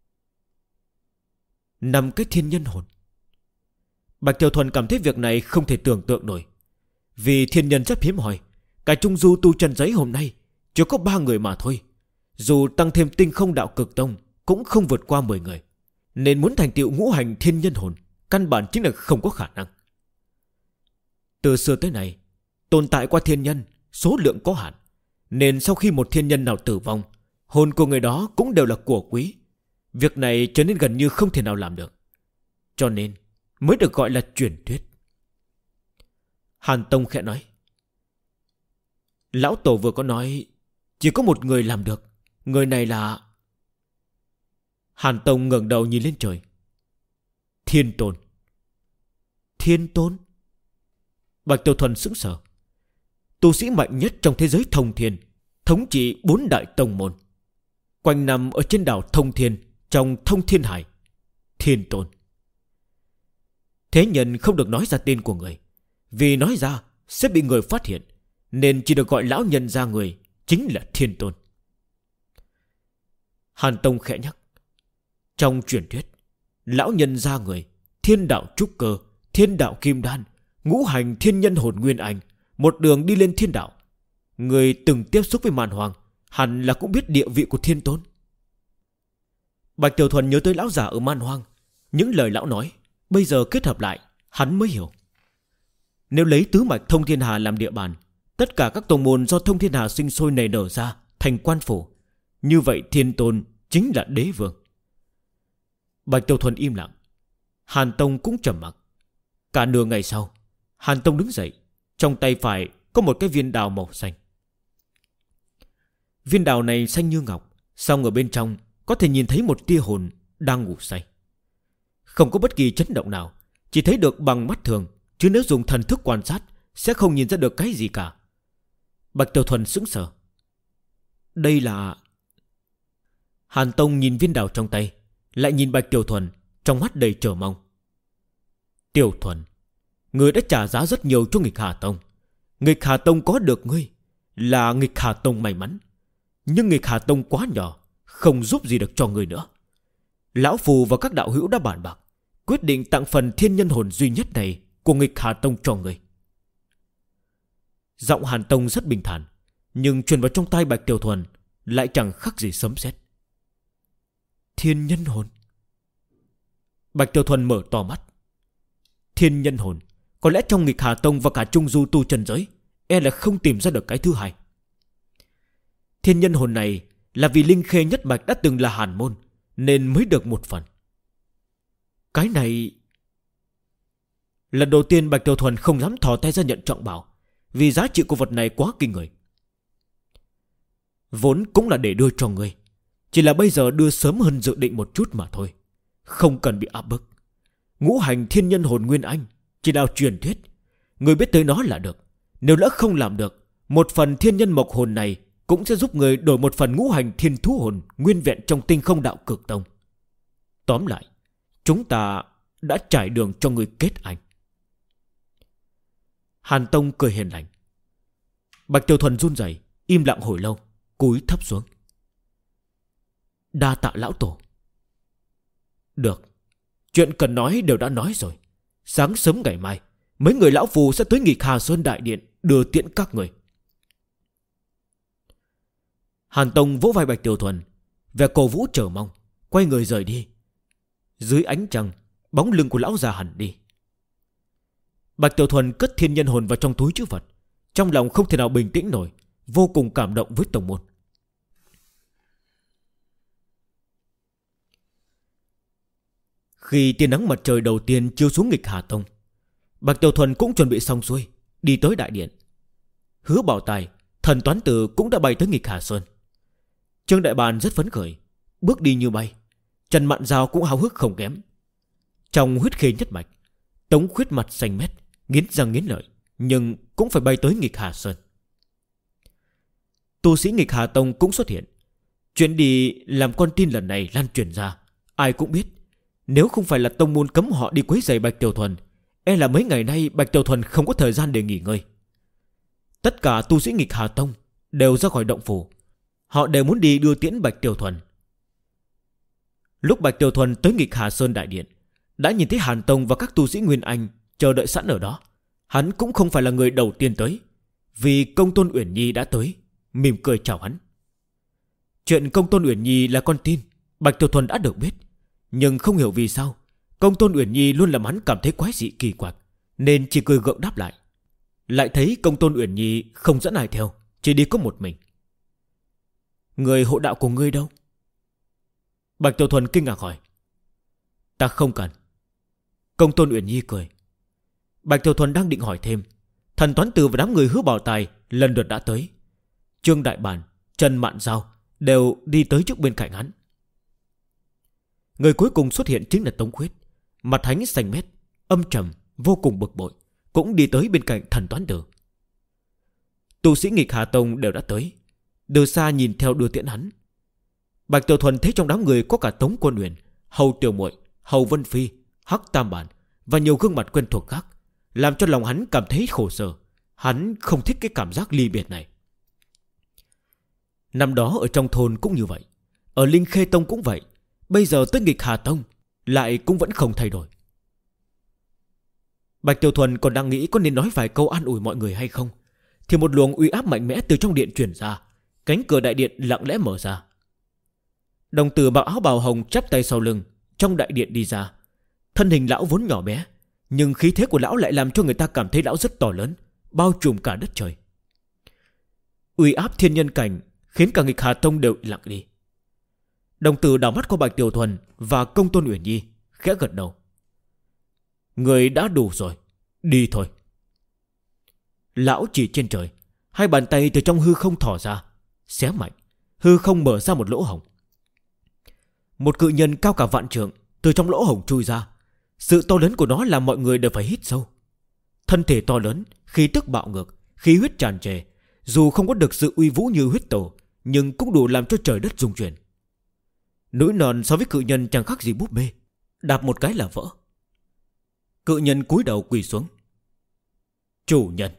5 cái thiên nhân hồn. Bạch Tiểu Thuần cảm thấy việc này không thể tưởng tượng nổi. Vì thiên nhân rất hiếm hoi, cả Trung Du tu chân giới hôm nay chỉ có 3 người mà thôi. Dù tăng thêm Tinh Không Đạo Cực Tông cũng không vượt qua 10 người. Nên muốn thành tựu ngũ hành thiên nhân hồn, căn bản chính là không có khả năng. Từ xưa tới nay, tồn tại qua thiên nhân số lượng có hạn, nên sau khi một thiên nhân nào tử vong, hồn của người đó cũng đều là của quý. Việc này trở nên gần như không thể nào làm được, cho nên mới được gọi là truyền thuyết. Hàn Tông khẽ nói. Lão Tổ vừa có nói chỉ có một người làm được, người này là... Hàn Tông ngẩng đầu nhìn lên trời. Thiên Tôn. Thiên Tôn? Bạch Tiểu Thuần sững sờ. tu sĩ mạnh nhất trong thế giới thông thiên, thống trị 4 đại tông môn, quanh nằm ở trên đảo Thông Thiên trong Thông Thiên Hải, Thiên Tôn. Thế nhân không được nói ra tên của người, vì nói ra sẽ bị người phát hiện, nên chỉ được gọi lão nhân ra người chính là Thiên Tôn. Hàn Tông khẽ nhắc, trong truyền thuyết, lão nhân ra người, thiên đạo trúc cơ, thiên đạo kim đan, ngũ hành thiên nhân hồn nguyên anh, một đường đi lên thiên đạo. Người từng tiếp xúc với màn hoàng, hẳn là cũng biết địa vị của Thiên Tôn. Bạch Tiểu Thuần nhớ tới lão giả ở man hoang. Những lời lão nói bây giờ kết hợp lại, hắn mới hiểu. Nếu lấy tứ mạch Thông Thiên Hà làm địa bàn, tất cả các tông môn do Thông Thiên Hà sinh sôi nảy nở ra thành quan phủ, như vậy Thiên Tôn chính là đế vương. Bạch Tiểu Thuần im lặng. Hàn Tông cũng trầm mặc. Cả nửa ngày sau, Hàn Tông đứng dậy. Trong tay phải có một cái viên đào màu xanh. Viên đào này xanh như ngọc, song ở bên trong có thể nhìn thấy một tia hồn đang ngủ say. Không có bất kỳ chấn động nào, chỉ thấy được bằng mắt thường, chứ nếu dùng thần thức quan sát sẽ không nhìn ra được cái gì cả. Bạch Tiểu Thuần sững sờ. Đây là... Hàn Tông nhìn viên đào trong tay, lại nhìn Bạch Tiểu Thuần, trong mắt đầy chờ mong. Tiểu Thuần, ngươi đã trả giá rất nhiều cho Nghịch Hà Tông. Nghịch Hà Tông có được ngươi là Nghịch Hà Tông may mắn, nhưng Nghịch Hà Tông quá nhỏ, không giúp gì được cho ngươi nữa. Lão Phù và các đạo hữu đã bàn bạc, quyết định tặng phần thiên nhân hồn duy nhất này của Nghịch Hà Tông cho ngươi. Giọng Hàn Tông rất bình thản, nhưng truyền vào trong tai Bạch Tiểu Thuần lại chẳng khác gì sấm sét. Thiên nhân hồn. Bạch Tiểu Thuần mở to mắt. Thiên nhân hồn, có lẽ trong Nghịch Hà Tông và cả Trung Du tu chân giới e là không tìm ra được cái thứ hai. Thiên nhân hồn này là vì Linh Khê nhất mạch đã từng là hàn môn, nên mới được một phần. Cái này... Lần đầu tiên Bạch Tiểu Thuần không dám thò tay ra nhận trọng bảo, vì giá trị của vật này quá kinh người. Vốn cũng là để đưa cho ngươi, chỉ là bây giờ đưa sớm hơn dự định một chút mà thôi, không cần bị áp bức. Ngũ hành thiên nhân hồn nguyên anh chỉ là truyền thuyết, người biết tới nó là được. Nếu lỡ không làm được, một phần thiên nhân mộc hồn này cũng sẽ giúp người đổi một phần ngũ hành thiên thú hồn nguyên vẹn trong Tinh Không Đạo Cực Tông. Tóm lại, chúng ta đã trải đường cho người kết anh. Hàn Tông cười hiền lành. Bạch Tiểu Thuần run rẩy, im lặng hồi lâu, cúi thấp xuống. Đa tạ lão tổ. Được, chuyện cần nói đều đã nói rồi. Sáng sớm ngày mai, mấy người lão phù sẽ tới Nghịch Hà Sơn Đại Điện đưa tiễn các người. Hàn Tông vỗ vai Bạch Tiểu Thuần, vẻ cổ vũ chờ mong, quay người rời đi. Dưới ánh trăng, bóng lưng của lão già hẳn đi. Bạch Tiểu Thuần cất thiên nhân hồn vào trong túi trữ vật, trong lòng không thể nào bình tĩnh nổi, vô cùng cảm động với tông môn. Khi tia nắng mặt trời đầu tiên chiếu xuống Nghịch Hà Tông, Bạch Tiểu Thuần cũng chuẩn bị xong xuôi, đi tới đại điện. Hứa Bảo Tài, Thần Toán Tử cũng đã bay tới Nghịch Hà Sơn. Trương Đại Bàn rất phấn khởi, bước đi như bay. Trần Mạn Giao cũng háo hức không kém. Trong Huyết Khê nhất mạch, Tống Khuyết mặt xanh mét, nghiến răng nghiến lợi, nhưng cũng phải bay tới Nghịch Hà Sơn. Tu sĩ Nghịch Hà Tông cũng xuất hiện. Chuyện đi làm con tin lần này lan truyền ra, ai cũng biết. Nếu không phải là tông môn cấm họ đi quấy rầy Bạch Tiểu Thuần, e là mấy ngày nay Bạch Tiểu Thuần không có thời gian để nghỉ ngơi. Tất cả tu sĩ Nghịch Hà Tông đều ra khỏi động phủ. Họ đều muốn đi đưa tiễn Bạch Tiểu Thuần. Lúc Bạch Tiểu Thuần tới Nghịch Hà Sơn Đại Điện, đã nhìn thấy Hàn Tông và các tu sĩ Nguyên Anh chờ đợi sẵn ở đó. Hắn cũng không phải là người đầu tiên tới, vì Công Tôn Uyển Nhi đã tới, mỉm cười chào hắn. Chuyện Công Tôn Uyển Nhi là con tin, Bạch Tiểu Thuần đã được biết. Nhưng không hiểu vì sao Công Tôn Uyển Nhi luôn làm hắn cảm thấy quái dị kỳ quặc, nên chỉ cười gượng đáp lại. Lại thấy Công Tôn Uyển Nhi không dẫn ai theo, chỉ đi có một mình. Người hộ đạo của ngươi đâu? Bạch Tiểu Thuần kinh ngạc hỏi. Ta không cần. Công Tôn Uyển Nhi cười. Bạch Tiểu Thuần đang định hỏi thêm, Thần Toán Tử và đám người Hứa Bảo Tài lần lượt đã tới. Trương Đại Bàn, Trần Mạn Giao đều đi tới trước bên cạnh hắn. Người cuối cùng xuất hiện chính là Tống Khuyết, mặt hắn xanh mét, âm trầm, vô cùng bực bội, cũng đi tới bên cạnh Thần Toán Tử. Tu sĩ Nghịch Hà Tông đều đã tới, từ xa nhìn theo đưa tiễn hắn. Bạch Tiểu Thuần thấy trong đám người có cả Tống Quân Uyển, Hầu Tiểu Muội, Hầu Vân Phi, Hắc Tam Bản và nhiều gương mặt quen thuộc khác, làm cho lòng hắn cảm thấy khổ sở. Hắn không thích cái cảm giác ly biệt này. Năm đó ở trong thôn cũng như vậy, ở Linh Khê Tông cũng vậy, bây giờ tới Nghịch Hà Tông lại cũng vẫn không thay đổi. Bạch Tiểu Thuần còn đang nghĩ có nên nói vài câu an ủi mọi người hay không, thì một luồng uy áp mạnh mẽ từ trong điện truyền ra. Cánh cửa đại điện lặng lẽ mở ra. Đồng tử mặc áo bào hồng chắp tay sau lưng trong đại điện đi ra. Thân hình lão vốn nhỏ bé, nhưng khí thế của lão lại làm cho người ta cảm thấy lão rất to lớn, bao trùm cả đất trời. Uy áp thiên nhân cảnh khiến cả Nghịch Hà Tông đều lặng đi. Đồng tử đảo mắt qua Bạch Tiểu Thuần và Công Tôn Uyển Nhi, khẽ gật đầu. Người đã đủ rồi, đi thôi. Lão chỉ trên trời, hai bàn tay từ trong hư không thò ra, xé mạnh, hư không mở ra một lỗ hổng. Một cự nhân cao cả vạn trượng từ trong lỗ hổng chui ra. Sự to lớn của nó làm mọi người đều phải hít sâu. Thân thể to lớn, khí tức bạo ngược, khí huyết tràn trề, dù không có được sự uy vũ như huyết tổ, nhưng cũng đủ làm cho trời đất rung chuyển. Núi non so với cự nhân chẳng khác gì búp bê, đạp một cái là vỡ. Cự nhân cúi đầu quỳ xuống. Chủ nhân.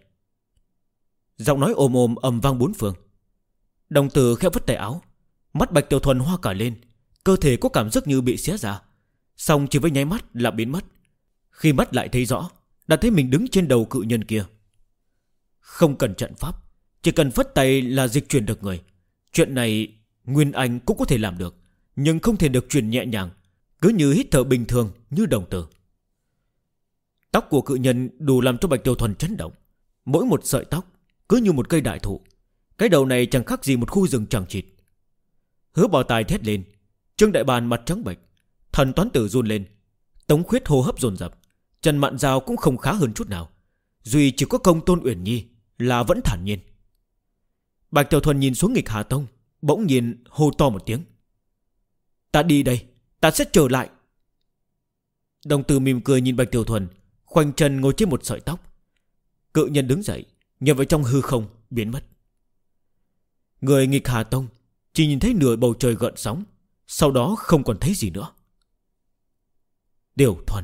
Giọng nói ồm ồm ầm vang bốn phương. Đồng tử khẽ vứt tay áo, mắt Bạch Tiểu Thuần hoa cả lên, cơ thể có cảm giác như bị xé ra, xong chỉ với nháy mắt là biến mất. Khi mắt lại thấy rõ, đã thấy mình đứng trên đầu cự nhân kia. Không cần trận pháp, chỉ cần phất tay là dịch chuyển được người. Chuyện này Nguyên Anh cũng có thể làm được, nhưng không thể được chuyển nhẹ nhàng, cứ như hít thở bình thường như đồng tử. Tóc của cự nhân đủ làm cho Bạch Tiểu Thuần chấn động. Mỗi một sợi tóc cứ như một cây đại thụ. Cái đầu này chẳng khác gì một khu rừng chằng chịt. Hứa Bảo Tài thét lên. Trương Đại Bàn mặt trắng bệch, Thần Toán Tử run lên. Tống Khuyết hô hấp dồn dập. Trần Mạn Giao cũng không khá hơn chút nào. Duy chỉ có Công Tôn Uyển Nhi là vẫn thản nhiên. Bạch Tiểu Thuần nhìn xuống Nghịch Hà Tông, bỗng nhiên hô to một tiếng. Ta đi đây, ta sẽ trở lại. Đồng tử mỉm cười nhìn Bạch Tiểu Thuần, khoanh chân ngồi trên một sợi tóc. Cự nhân đứng dậy, nhập vào trong hư không, biến mất. Người Nghịch Hà Tông chỉ nhìn thấy nửa bầu trời gợn sóng, sau đó không còn thấy gì nữa. Tiểu Thuần.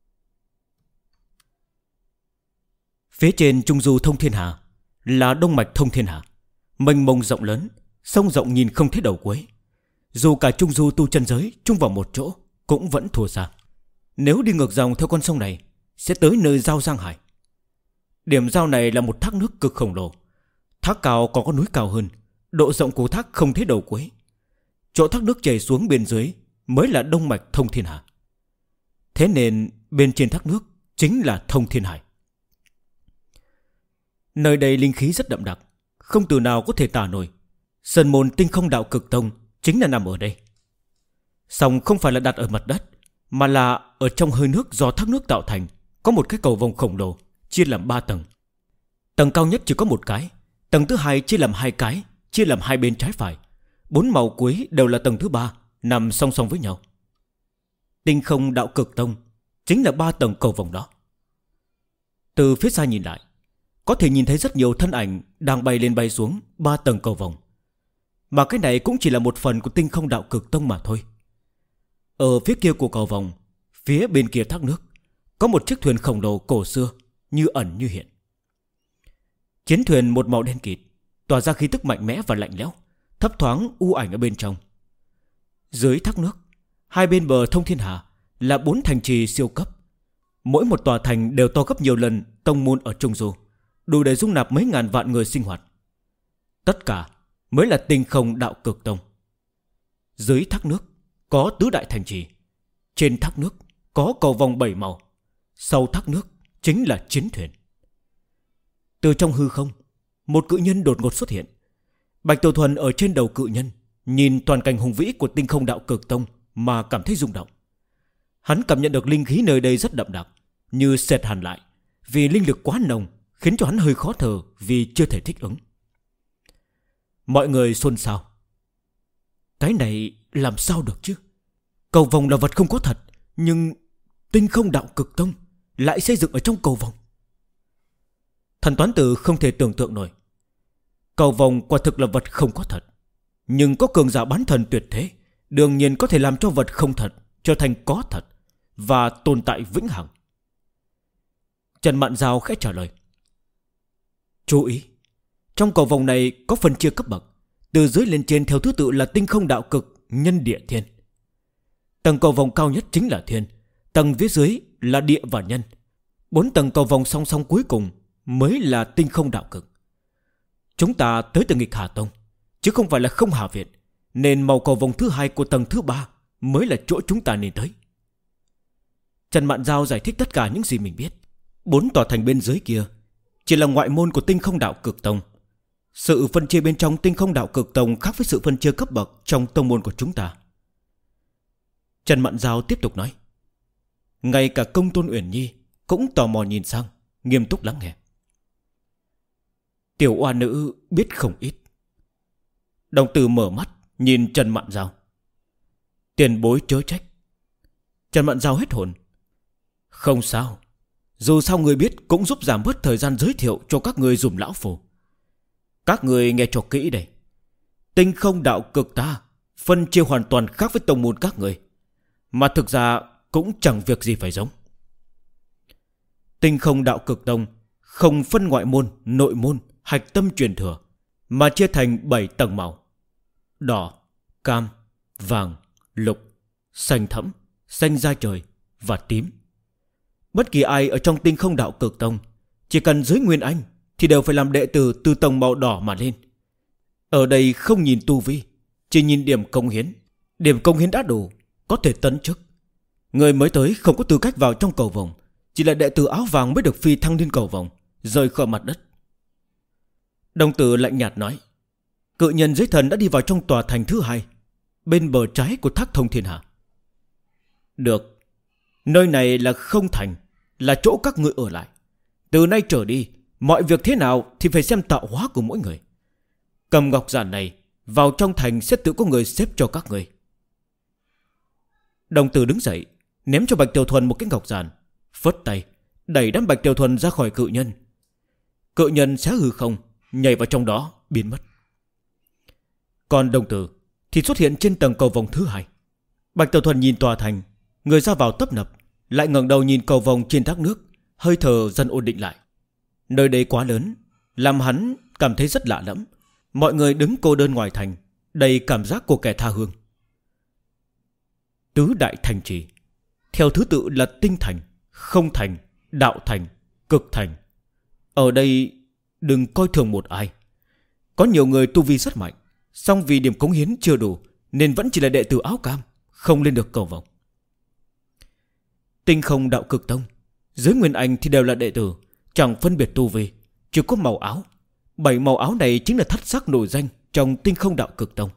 Phía trên trung du thông thiên hà là đông mạch thông thiên hà, mênh mông rộng lớn, sông rộng nhìn không thấy đầu cuối. Dù cả trung du tu chân giới chung vào một chỗ cũng vẫn thua xa. Nếu đi ngược dòng theo con sông này sẽ tới nơi giao Giang Hải. Điểm giao này là một thác nước cực khổng lồ. Thác cao còn có núi cao hơn, độ rộng của thác không thấy đầu cuối. Chỗ thác nước chảy xuống bên dưới mới là đông mạch thông thiên hà. Thế nên bên trên thác nước chính là thông thiên hải. Nơi đây linh khí rất đậm đặc, không từ nào có thể tả nổi. Sơn môn Tinh Không Đạo Cực Tông chính là nằm ở đây. Song không phải là đặt ở mặt đất, mà là ở trong hơi nước do thác nước tạo thành. Có một cái cầu vồng khổng lồ chia làm 3 tầng. Tầng cao nhất chỉ có một cái, tầng thứ hai chia làm 2 cái, chia làm 2 bên trái phải. 4 màu cuối đều là tầng thứ 3, nằm song song với nhau. Tinh Không Đạo Cực Tông chính là 3 tầng cầu vồng đó. Từ phía xa nhìn lại, có thể nhìn thấy rất nhiều thân ảnh đang bay lên bay xuống 3 tầng cầu vồng. Mà cái này cũng chỉ là một phần của Tinh Không Đạo Cực Tông mà thôi. Ở phía kia của cầu vồng, phía bên kia thác nước, có một chiếc thuyền khổng lồ cổ xưa, như ẩn như hiện. Chiến thuyền một màu đen kịt, tỏa ra khí tức mạnh mẽ và lạnh lẽo, thấp thoáng u ảnh ở bên trong. Dưới thác nước, hai bên bờ thông thiên hà là 4 thành trì siêu cấp. Mỗi một tòa thành đều to gấp nhiều lần tông môn ở Trung Du, đủ để dung nạp mấy ngàn vạn người sinh hoạt. Tất cả mới là Tinh Không Đạo Cực Tông. Dưới thác nước có tứ đại thành trì, trên thác nước có cầu vòng 7 màu, sau thác nước chính là chiến thuyền. Từ trong hư không, một cự nhân đột ngột xuất hiện. Bạch Tiểu Thuần ở trên đầu cự nhân, nhìn toàn cảnh hùng vĩ của Tinh Không Đạo Cực Tông mà cảm thấy rung động. Hắn cảm nhận được linh khí nơi đây rất đậm đặc, như sệt hẳn lại, vì linh lực quá nồng khiến cho hắn hơi khó thở vì chưa thể thích ứng. Mọi người xôn xao. Cái này làm sao được chứ? Cầu vồng là vật không có thật, nhưng Tinh Không Đạo Cực Tông lại xây dựng ở trong cầu vồng. Thần Toán Tử không thể tưởng tượng nổi. Cầu vồng quả thực là vật không có thật, nhưng có cường giả bán thần tuyệt thế, đương nhiên có thể làm cho vật không thật trở thành có thật và tồn tại vĩnh hằng. Trần Mạn Giao khẽ trả lời. Chú ý, trong cầu vồng này có phân chia cấp bậc, từ dưới lên trên theo thứ tự là tinh không đạo cực, nhân địa thiên. Tầng cầu vồng cao nhất chính là thiên, tầng phía dưới là địa và nhân. 4 tầng cầu vồng song song cuối cùng mới là tinh không đạo cực. Chúng ta tới từ Nghịch Hà Tông, chứ không phải là Không Hà Viện, nên màu cầu vồng thứ 2 của tầng thứ 3 mới là chỗ chúng ta nên tới. Trần Mạn Giao giải thích tất cả những gì mình biết. 4 tòa thành bên dưới kia chỉ là ngoại môn của tinh không đạo cực tông. Sự phân chia bên trong tinh không đạo cực tông khác với sự phân chia cấp bậc trong tông môn của chúng ta. Trần Mạn Giao tiếp tục nói. Ngay cả Công Tôn Uyển Nhi cũng tò mò nhìn sang, nghiêm túc lắng nghe. Tiểu oa nữ biết không ít. Đồng tử mở mắt nhìn Trần Mạn Giao. Tiền bối chớ trách. Trần Mạn Giao hết hồn. Không sao, dù sao người biết cũng giúp giảm bớt thời gian giới thiệu cho các người dùm lão phù. Các người nghe cho kỹ đây. Tinh không đạo cực ta phân chia hoàn toàn khác với tông môn các người, mà thực ra cũng chẳng việc gì phải giống. Tinh không đạo cực tông không phân ngoại môn, nội môn, hạch tâm truyền thừa, mà chia thành 7 tầng màu: đỏ, cam, vàng, lục, xanh thẫm, xanh da trời và tím. Bất kỳ ai ở trong tinh không đạo cực tông, chỉ cần dưới Nguyên Anh thì đều phải làm đệ tử từ tầng màu đỏ mà lên. Ở đây không nhìn tu vi, chỉ nhìn điểm công hiến. Điểm công hiến đã đủ có thể tấn chức. Người mới tới không có tư cách vào trong cầu vồng, chỉ là đệ tử áo vàng mới được phi thăng lên cầu vồng, rời khỏi mặt đất. Đồng tử lạnh nhạt nói. Cự nhân dưới thần đã đi vào trong tòa thành thứ 2, bên bờ trái của thác thông thiên hạ. Được, nơi này là không thành, là chỗ các ngươi ở lại. Từ nay trở đi, mọi việc thế nào thì phải xem tạo hóa của mỗi người. Cầm ngọc giản này vào trong thành sẽ tự có người xếp cho các người. Đồng tử đứng dậy, ném cho Bạch Tiểu Thuần một cái ngọc giản, phất tay đẩy đám Bạch Tiểu Thuần ra khỏi cự nhân. Cự nhân xé hư không, nhảy vào trong đó biến mất. Còn đồng tử thì xuất hiện trên tầng cầu vòng thứ 2. Bạch Tiểu Thuần nhìn tòa thành, người ra vào tấp nập, lại ngẩng đầu nhìn cầu vòng trên thác nước, hơi thở dần ổn định lại. Nơi đây quá lớn, làm hắn cảm thấy rất lạ lẫm. Mọi người đứng cô đơn ngoài thành, đầy cảm giác của kẻ tha hương. Tứ đại thành trì theo thứ tự là tinh thành, không thành, đạo thành, cực thành. Ở đây đừng coi thường một ai. Có nhiều người tu vi rất mạnh, song vì điểm cống hiến chưa đủ nên vẫn chỉ là đệ tử áo cam, không lên được cầu vòng. Tinh không đạo cực tông, dưới Nguyên Anh thì đều là đệ tử, chẳng phân biệt tu vi, chỉ có màu áo. 7 màu áo này chính là thất sắc nổi danh trong tinh không đạo cực tông.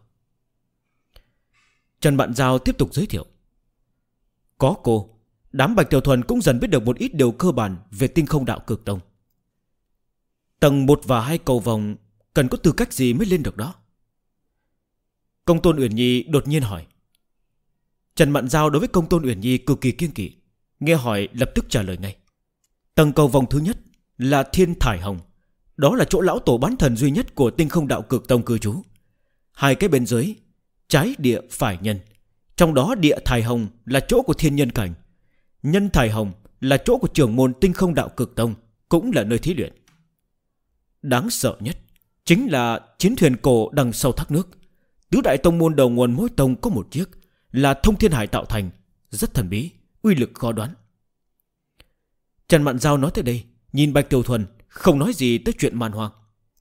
Trần Mạn Giao tiếp tục giới thiệu. Có cô, đám Bạch Tiểu Thuần cũng dần biết được một ít điều cơ bản về tinh không đạo cực tông. Tầng 1 và 2 cầu vòng cần có tư cách gì mới lên được đó? Công Tôn Uyển Nhi đột nhiên hỏi. Trần Mạn Giao đối với Công Tôn Uyển Nhi cực kỳ kiêng kỵ, nghe hỏi lập tức trả lời ngay. Tầng cầu vòng thứ nhất là Thiên Thải Hồng, đó là chỗ lão tổ bán thần duy nhất của tinh không đạo cực tông cư trú. 2 cái bên dưới, trái địa phải nhân, trong đó địa Thải Hồng là chỗ của thiên nhân cảnh, nhân Thải Hồng là chỗ của trưởng môn tinh không đạo cực tông, cũng là nơi thí luyện. Đáng sợ nhất chính là chiến thuyền cổ đằng sau thác nước. Tứ đại tông môn đầu nguồn mỗi tông có một chiếc, là Thông Thiên Hải tạo thành, rất thần bí, uy lực khó đoán. Trần Mạn Giao nói tới đây, nhìn Bạch Tiểu Thuần, không nói gì tới chuyện man hoang.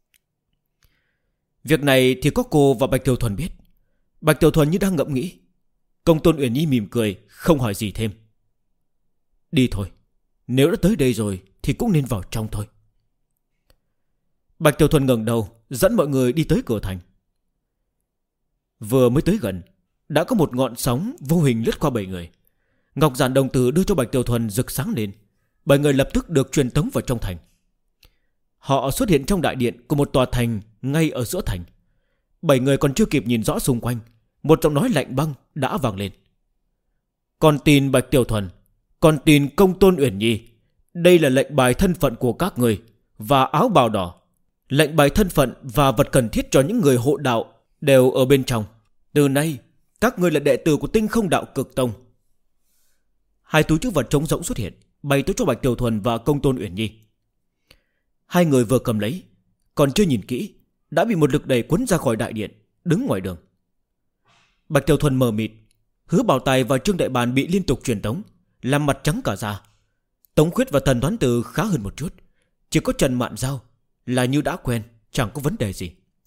Việc này thì có cô và Bạch Tiểu Thuần biết. Bạch Tiểu Thuần như đang ngẫm nghĩ. Công Tôn Uyển Nhi mỉm cười, không hỏi gì thêm. Đi thôi, nếu đã tới đây rồi thì cũng nên vào trong thôi. Bạch Tiểu Thuần ngẩng đầu, dẫn mọi người đi tới cửa thành. Vừa mới tới gần, đã có một ngọn sóng vô hình lướt qua 7 người. Ngọc giản đồng tử đưa cho Bạch Tiểu Thuần rực sáng lên. 7 người lập tức được truyền tống vào trong thành. Họ xuất hiện trong đại điện của một tòa thành ngay ở giữa thành. 7 người còn chưa kịp nhìn rõ xung quanh, một giọng nói lạnh băng đã vang lên. Con tin Bạch Tiểu Thuần, con tin Công Tôn Uyển Nhi, đây là lệnh bài thân phận của các người và áo bào đỏ, Lệnh bài thân phận và vật cần thiết cho những người hộ đạo đều ở bên trong. Từ nay các ngươi là đệ tử của Tinh Không Đạo Cực Tông. Hai túi trữ vật trống rỗng xuất hiện, bày tới cho Bạch Tiểu Thuần và Công Tôn Uyển Nhi. Hai người vừa cầm lấy, còn chưa nhìn kỹ, đã bị một lực đẩy quấn ra khỏi đại điện, đứng ngoài đường. Bạch Tiểu Thuần mờ mịt, Hứa Bảo Tài và Trương Đại Bàn bị liên tục truyền tống, làm mặt trắng cả da. Tống Khuyết và Thần Toán Từ khá hơn một chút, chỉ có Trần Mạn Giao là như đã quen, chẳng có vấn đề gì.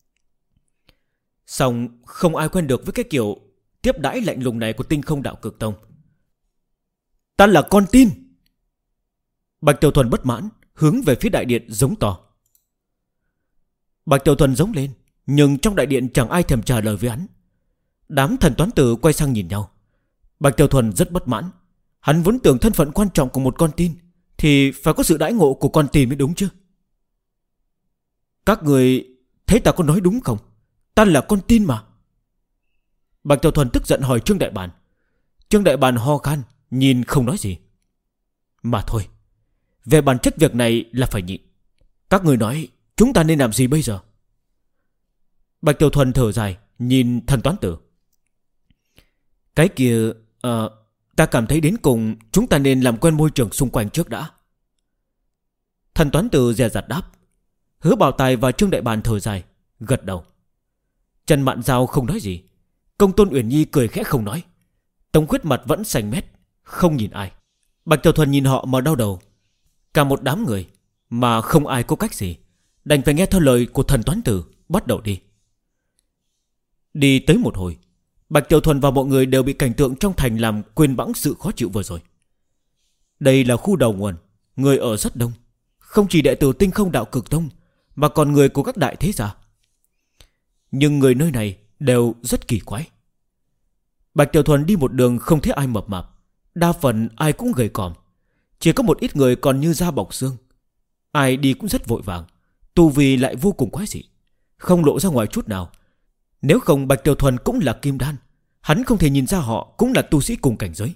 Song không ai quen được với cái kiểu tiếp đãi lạnh lùng này của Tinh Không Đạo Cực Tông. Ta là con tin. Bạch Tiểu Thuần bất mãn, hướng về phía đại điện giống to. Bạch Tiểu Thuần giống lên, nhưng trong đại điện chẳng ai thèm trả lời với hắn. Đám Thần Toán Tử quay sang nhìn nhau. Bạch Tiểu Thuần rất bất mãn. Hắn vốn tưởng thân phận quan trọng của một con tin thì phải có sự đãi ngộ của con tin mới đúng chứ. Các người thấy ta có nói đúng không? Ta là con tin mà. Bạch Tiểu Thuần tức giận hỏi Trương Đại Bàn. Trương Đại Bàn ho khan, nhìn không nói gì. Mà thôi, về bản chất việc này là phải nhịn. Các người nói chúng ta nên làm gì bây giờ? Bạch Tiểu Thuần thở dài, nhìn Thần Toán Tử. Cái kia, ta cảm thấy đến cùng chúng ta nên làm quen môi trường xung quanh trước đã. Thần Toán Tử dè dặt đáp. Hứa Bảo Tài và Trương Đại Bàn thở dài, gật đầu. Trần Mạn Giao không nói gì. Công Tôn Uyển Nhi cười khẽ không nói. Tống Khuyết mặt vẫn xanh mét, không nhìn ai. Bạch Tiểu Thuần nhìn họ mà đau đầu. Cả một đám người mà không ai có cách gì, đành phải nghe theo lời của Thần Toán Tử, bắt đầu đi. Đi tới một hồi, Bạch Tiểu Thuần và mọi người đều bị cảnh tượng trong thành làm quên bẵng sự khó chịu vừa rồi. Đây là khu đầu nguồn, người ở rất đông. Không chỉ đệ tử Tinh Không Đạo Cực Tông, mà còn người của các đại thế gia. Nhưng người nơi này đều rất kỳ quái. Bạch Tiểu Thuần đi một đường không thấy ai mập mạp, đa phần ai cũng gầy còm. Chỉ có một ít người còn như da bọc xương. Ai đi cũng rất vội vàng, tu vi lại vô cùng quái dị, không lộ ra ngoài chút nào. Nếu không Bạch Tiểu Thuần cũng là kim đan, hắn không thể nhìn ra họ cũng là tu sĩ cùng cảnh giới.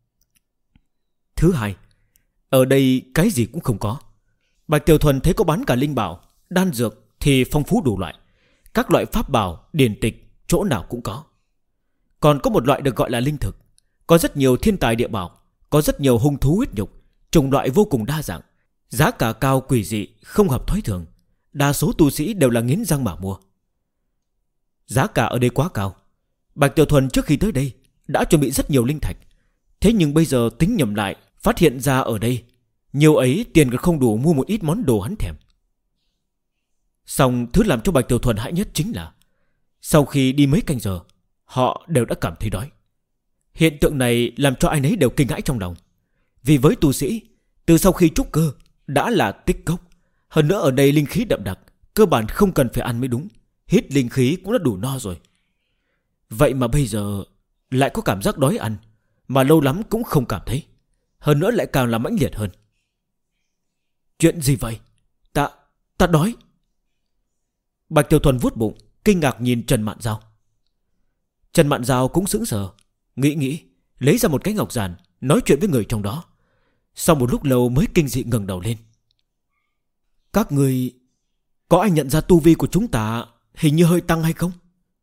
Thứ hai, ở đây cái gì cũng không có. Bạch Tiểu Thuần thấy có bán cả linh bảo, đan dược thì phong phú đủ loại. Các loại pháp bảo, điển tịch, chỗ nào cũng có. Còn có một loại được gọi là linh thực. Có rất nhiều thiên tài địa bảo, có rất nhiều hung thú huyết nhục, chủng loại vô cùng đa dạng. Giá cả cao quỷ dị, không hợp thói thường. Đa số tu sĩ đều là nghiến răng mà mua. Giá cả ở đây quá cao. Bạch Tiểu Thuần trước khi tới đây đã chuẩn bị rất nhiều linh thạch. Thế nhưng bây giờ tính nhầm lại, phát hiện ra ở đây nhiều ấy tiền còn không đủ mua một ít món đồ hắn thèm. Xong thứ làm cho Bạch Tiểu Thuần hãi nhất chính là sau khi đi mấy canh giờ, họ đều đã cảm thấy đói. Hiện tượng này làm cho ai nấy đều kinh hãi trong lòng. Vì với tu sĩ, từ sau khi trúc cơ đã là tích cốc. Hơn nữa ở đây linh khí đậm đặc, cơ bản không cần phải ăn mới đúng. Hít linh khí cũng đã đủ no rồi. Vậy mà bây giờ lại có cảm giác đói ăn, mà lâu lắm cũng không cảm thấy. Hơn nữa lại càng là mãnh liệt hơn. Chuyện gì vậy? Ta đói. Bạch Tiểu Thuần vuốt bụng, kinh ngạc nhìn Trần Mạn Giao. Trần Mạn Giao cũng sững sờ, nghĩ, lấy ra một cái ngọc giản, nói chuyện với người trong đó. Sau một lúc lâu mới kinh dị ngẩng đầu lên. Các người có ai nhận ra tu vi của chúng ta hình như hơi tăng hay không?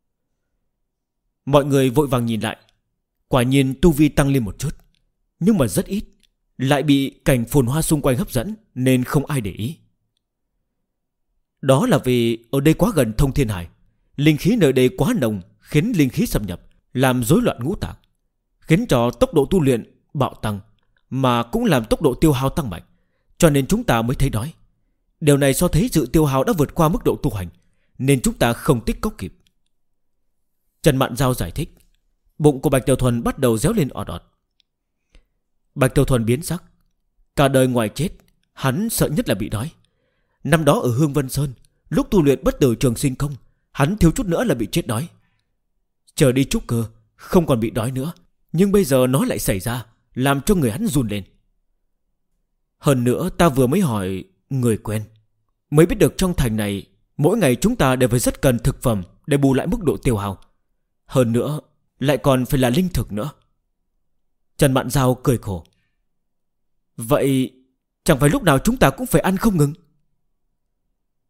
Mọi người vội vàng nhìn lại. Quả nhiên tu vi tăng lên một chút, nhưng mà rất ít, lại bị cảnh phồn hoa xung quanh hấp dẫn nên không ai để ý. Đó là vì ở đây quá gần Thông Thiên Hải, linh khí nơi đây quá nồng, khiến linh khí xâm nhập, làm rối loạn ngũ tạng, khiến cho tốc độ tu luyện bạo tăng, mà cũng làm tốc độ tiêu hao tăng mạnh. Cho nên chúng ta mới thấy đói. Điều này cho thấy sự tiêu hao đã vượt qua mức độ tu hành, nên chúng ta không tích cốc kịp. Trần Mạn Giao giải thích. Bụng của Bạch Tiểu Thuần bắt đầu réo lên ọt ọt. Bạch Tiểu Thuần biến sắc. Cả đời ngoài chết, hắn sợ nhất là bị đói. Năm đó ở Hương Vân Sơn, lúc tu luyện Bất Tử Trường Sinh Công, hắn thiếu chút nữa là bị chết đói. Chờ đi trúc cơ, không còn bị đói nữa, nhưng bây giờ nó lại xảy ra, làm cho người hắn run lên. Hơn nữa ta vừa mới hỏi người quen, mới biết được trong thành này mỗi ngày chúng ta đều phải rất cần thực phẩm để bù lại mức độ tiêu hao. Hơn nữa lại còn phải là linh thực nữa. Trần Mạn Giao cười khổ. Vậy chẳng phải lúc nào chúng ta cũng phải ăn không ngừng?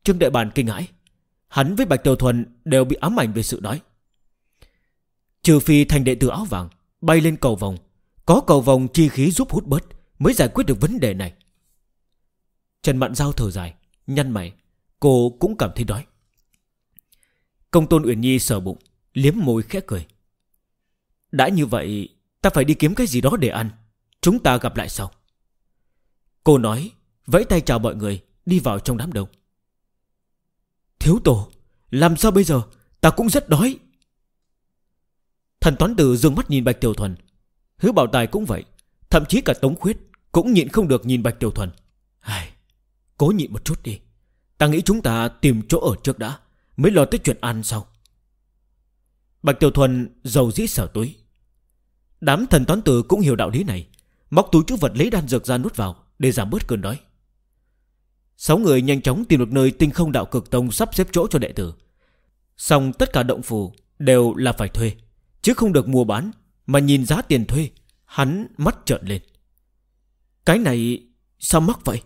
Trương Đại Bản kinh hãi. Hắn với Bạch Tiểu Thuần đều bị ám ảnh về sự đói. Trừ phi thành đệ tử áo vàng bay lên cầu vòng, có cầu vòng chi khí giúp hút bớt, mới giải quyết được vấn đề này. Trần Mạn Giao thở dài, nhăn mày. Cô cũng cảm thấy đói. Công Tôn Uyển Nhi sờ bụng, liếm môi khẽ cười. Đã như vậy, ta phải đi kiếm cái gì đó để ăn. Chúng ta gặp lại sau. Cô nói, vẫy tay chào mọi người, đi vào trong đám đông. Thiếu tổ, làm sao bây giờ? Ta cũng rất đói. Thần Toán Tử dương mắt nhìn Bạch Tiểu Thuần. Hứa Bảo Tài cũng vậy. Thậm chí cả Tống Khuyết cũng nhịn không được nhìn Bạch Tiểu Thuần. Cố nhịn một chút đi. Ta nghĩ chúng ta tìm chỗ ở trước đã, mới lo tới chuyện ăn sau. Bạch Tiểu Thuần dầu dĩ sở túi. Đám thần toán tử cũng hiểu đạo lý này, móc túi trữ vật lấy đan dược ra nuốt vào để giảm bớt cơn đói. 6 người nhanh chóng tìm được nơi Tinh Không Đạo Cực Tông sắp xếp chỗ cho đệ tử. Xong tất cả động phủ đều là phải thuê, chứ không được mua bán. Mà nhìn giá tiền thuê, hắn mắt trợn lên. Cái này sao mắc vậy?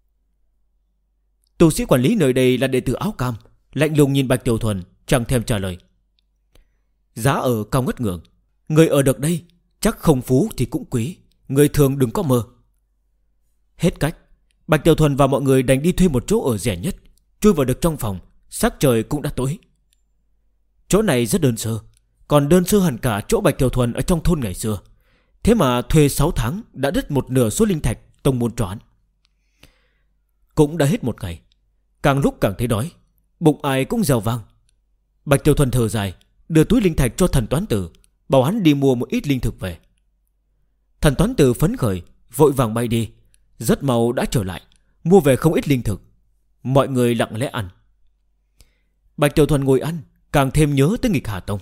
Tu sĩ quản lý nơi đây là đệ tử áo cam, lạnh lùng nhìn Bạch Tiểu Thuần, chẳng thèm trả lời. Giá ở cao ngất ngưỡng, người ở được đây chắc không phú thì cũng quý, người thường đừng có mơ. Hết cách, Bạch Tiểu Thuần và mọi người đành đi thuê một chỗ ở rẻ nhất. Chui vào được trong phòng, sắc trời cũng đã tối. Chỗ này rất đơn sơ, còn đơn sơ hẳn cả chỗ Bạch Tiểu Thuần ở trong thôn ngày xưa. Thế mà thuê 6 tháng đã đứt một nửa số linh thạch tông môn cho hắn. Cũng đã hết một ngày, càng lúc càng thấy đói, bụng ai cũng reo vang. Bạch Tiểu Thuần thở dài, đưa túi linh thạch cho Thần Toán Tử, bảo hắn đi mua một ít linh thực về. Thần Toán Tử phấn khởi, vội vàng bay đi. Rất mau đã trở lại, mua về không ít linh thực. Mọi người lặng lẽ ăn. Bạch Tiểu Thuần ngồi ăn, càng thêm nhớ tới Nghịch Hà Tông.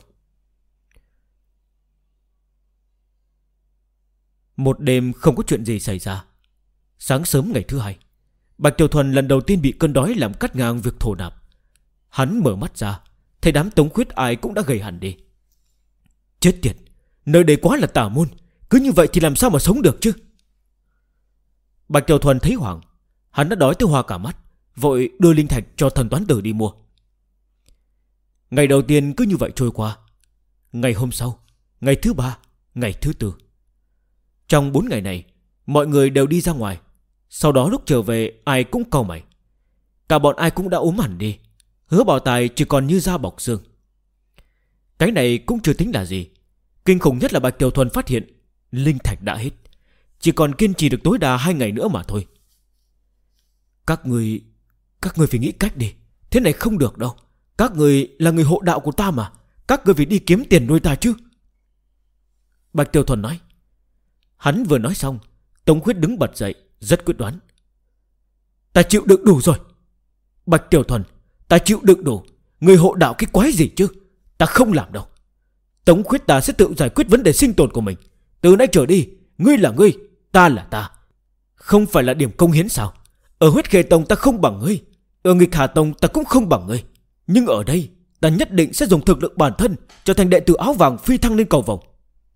Một đêm không có chuyện gì xảy ra. Sáng sớm ngày thứ hai, Bạch Tiểu Thuần lần đầu tiên bị cơn đói làm cắt ngang việc thổ nạp. Hắn mở mắt ra, thấy đám Tống Khuyết ai cũng đã gầy hẳn đi. Chết tiệt, nơi đây quá là tà môn, cứ như vậy thì làm sao mà sống được chứ? Bạch Tiểu Thuần thấy hoảng, hắn đã đói tới hoa cả mắt, vội đưa linh thạch cho Thần Toán Tử đi mua. Ngày đầu tiên cứ như vậy trôi qua. Ngày hôm sau, ngày thứ 3, ngày thứ 4. Trong 4 ngày này, mọi người đều đi ra ngoài. Sau đó lúc trở về, ai cũng cau mày. Cả bọn ai cũng đã ốm hẳn đi. Hứa Bảo Tài chỉ còn như da bọc xương. Cái này cũng chưa tính là gì. Kinh khủng nhất là Bạch Tiểu Thuần phát hiện linh thạch đã hết, chỉ còn kiên trì được tối đa 2 ngày nữa mà thôi. Các người phải nghĩ cách đi. Thế này không được đâu. Các người là người hộ đạo của ta mà. Các người phải đi kiếm tiền nuôi ta chứ. Bạch Tiểu Thuần nói. Hắn vừa nói xong, Tống Khuyết đứng bật dậy, rất quyết đoán. Ta chịu đựng đủ rồi. Bạch Tiểu Thuần, ta chịu đựng đủ. Người hộ đạo cái quái gì chứ? Ta không làm đâu. Tống Khuyết ta sẽ tự giải quyết vấn đề sinh tồn của mình. Từ nay trở đi, ngươi là ngươi, ta là ta. Không phải là điểm công hiến sao? Ở Huyết Khê Tông ta không bằng ngươi, ở Nghịch Hà Tông ta cũng không bằng ngươi. Nhưng ở đây ta nhất định sẽ dùng thực lực bản thân, trở thành đệ tử áo vàng phi thăng lên cầu vồng.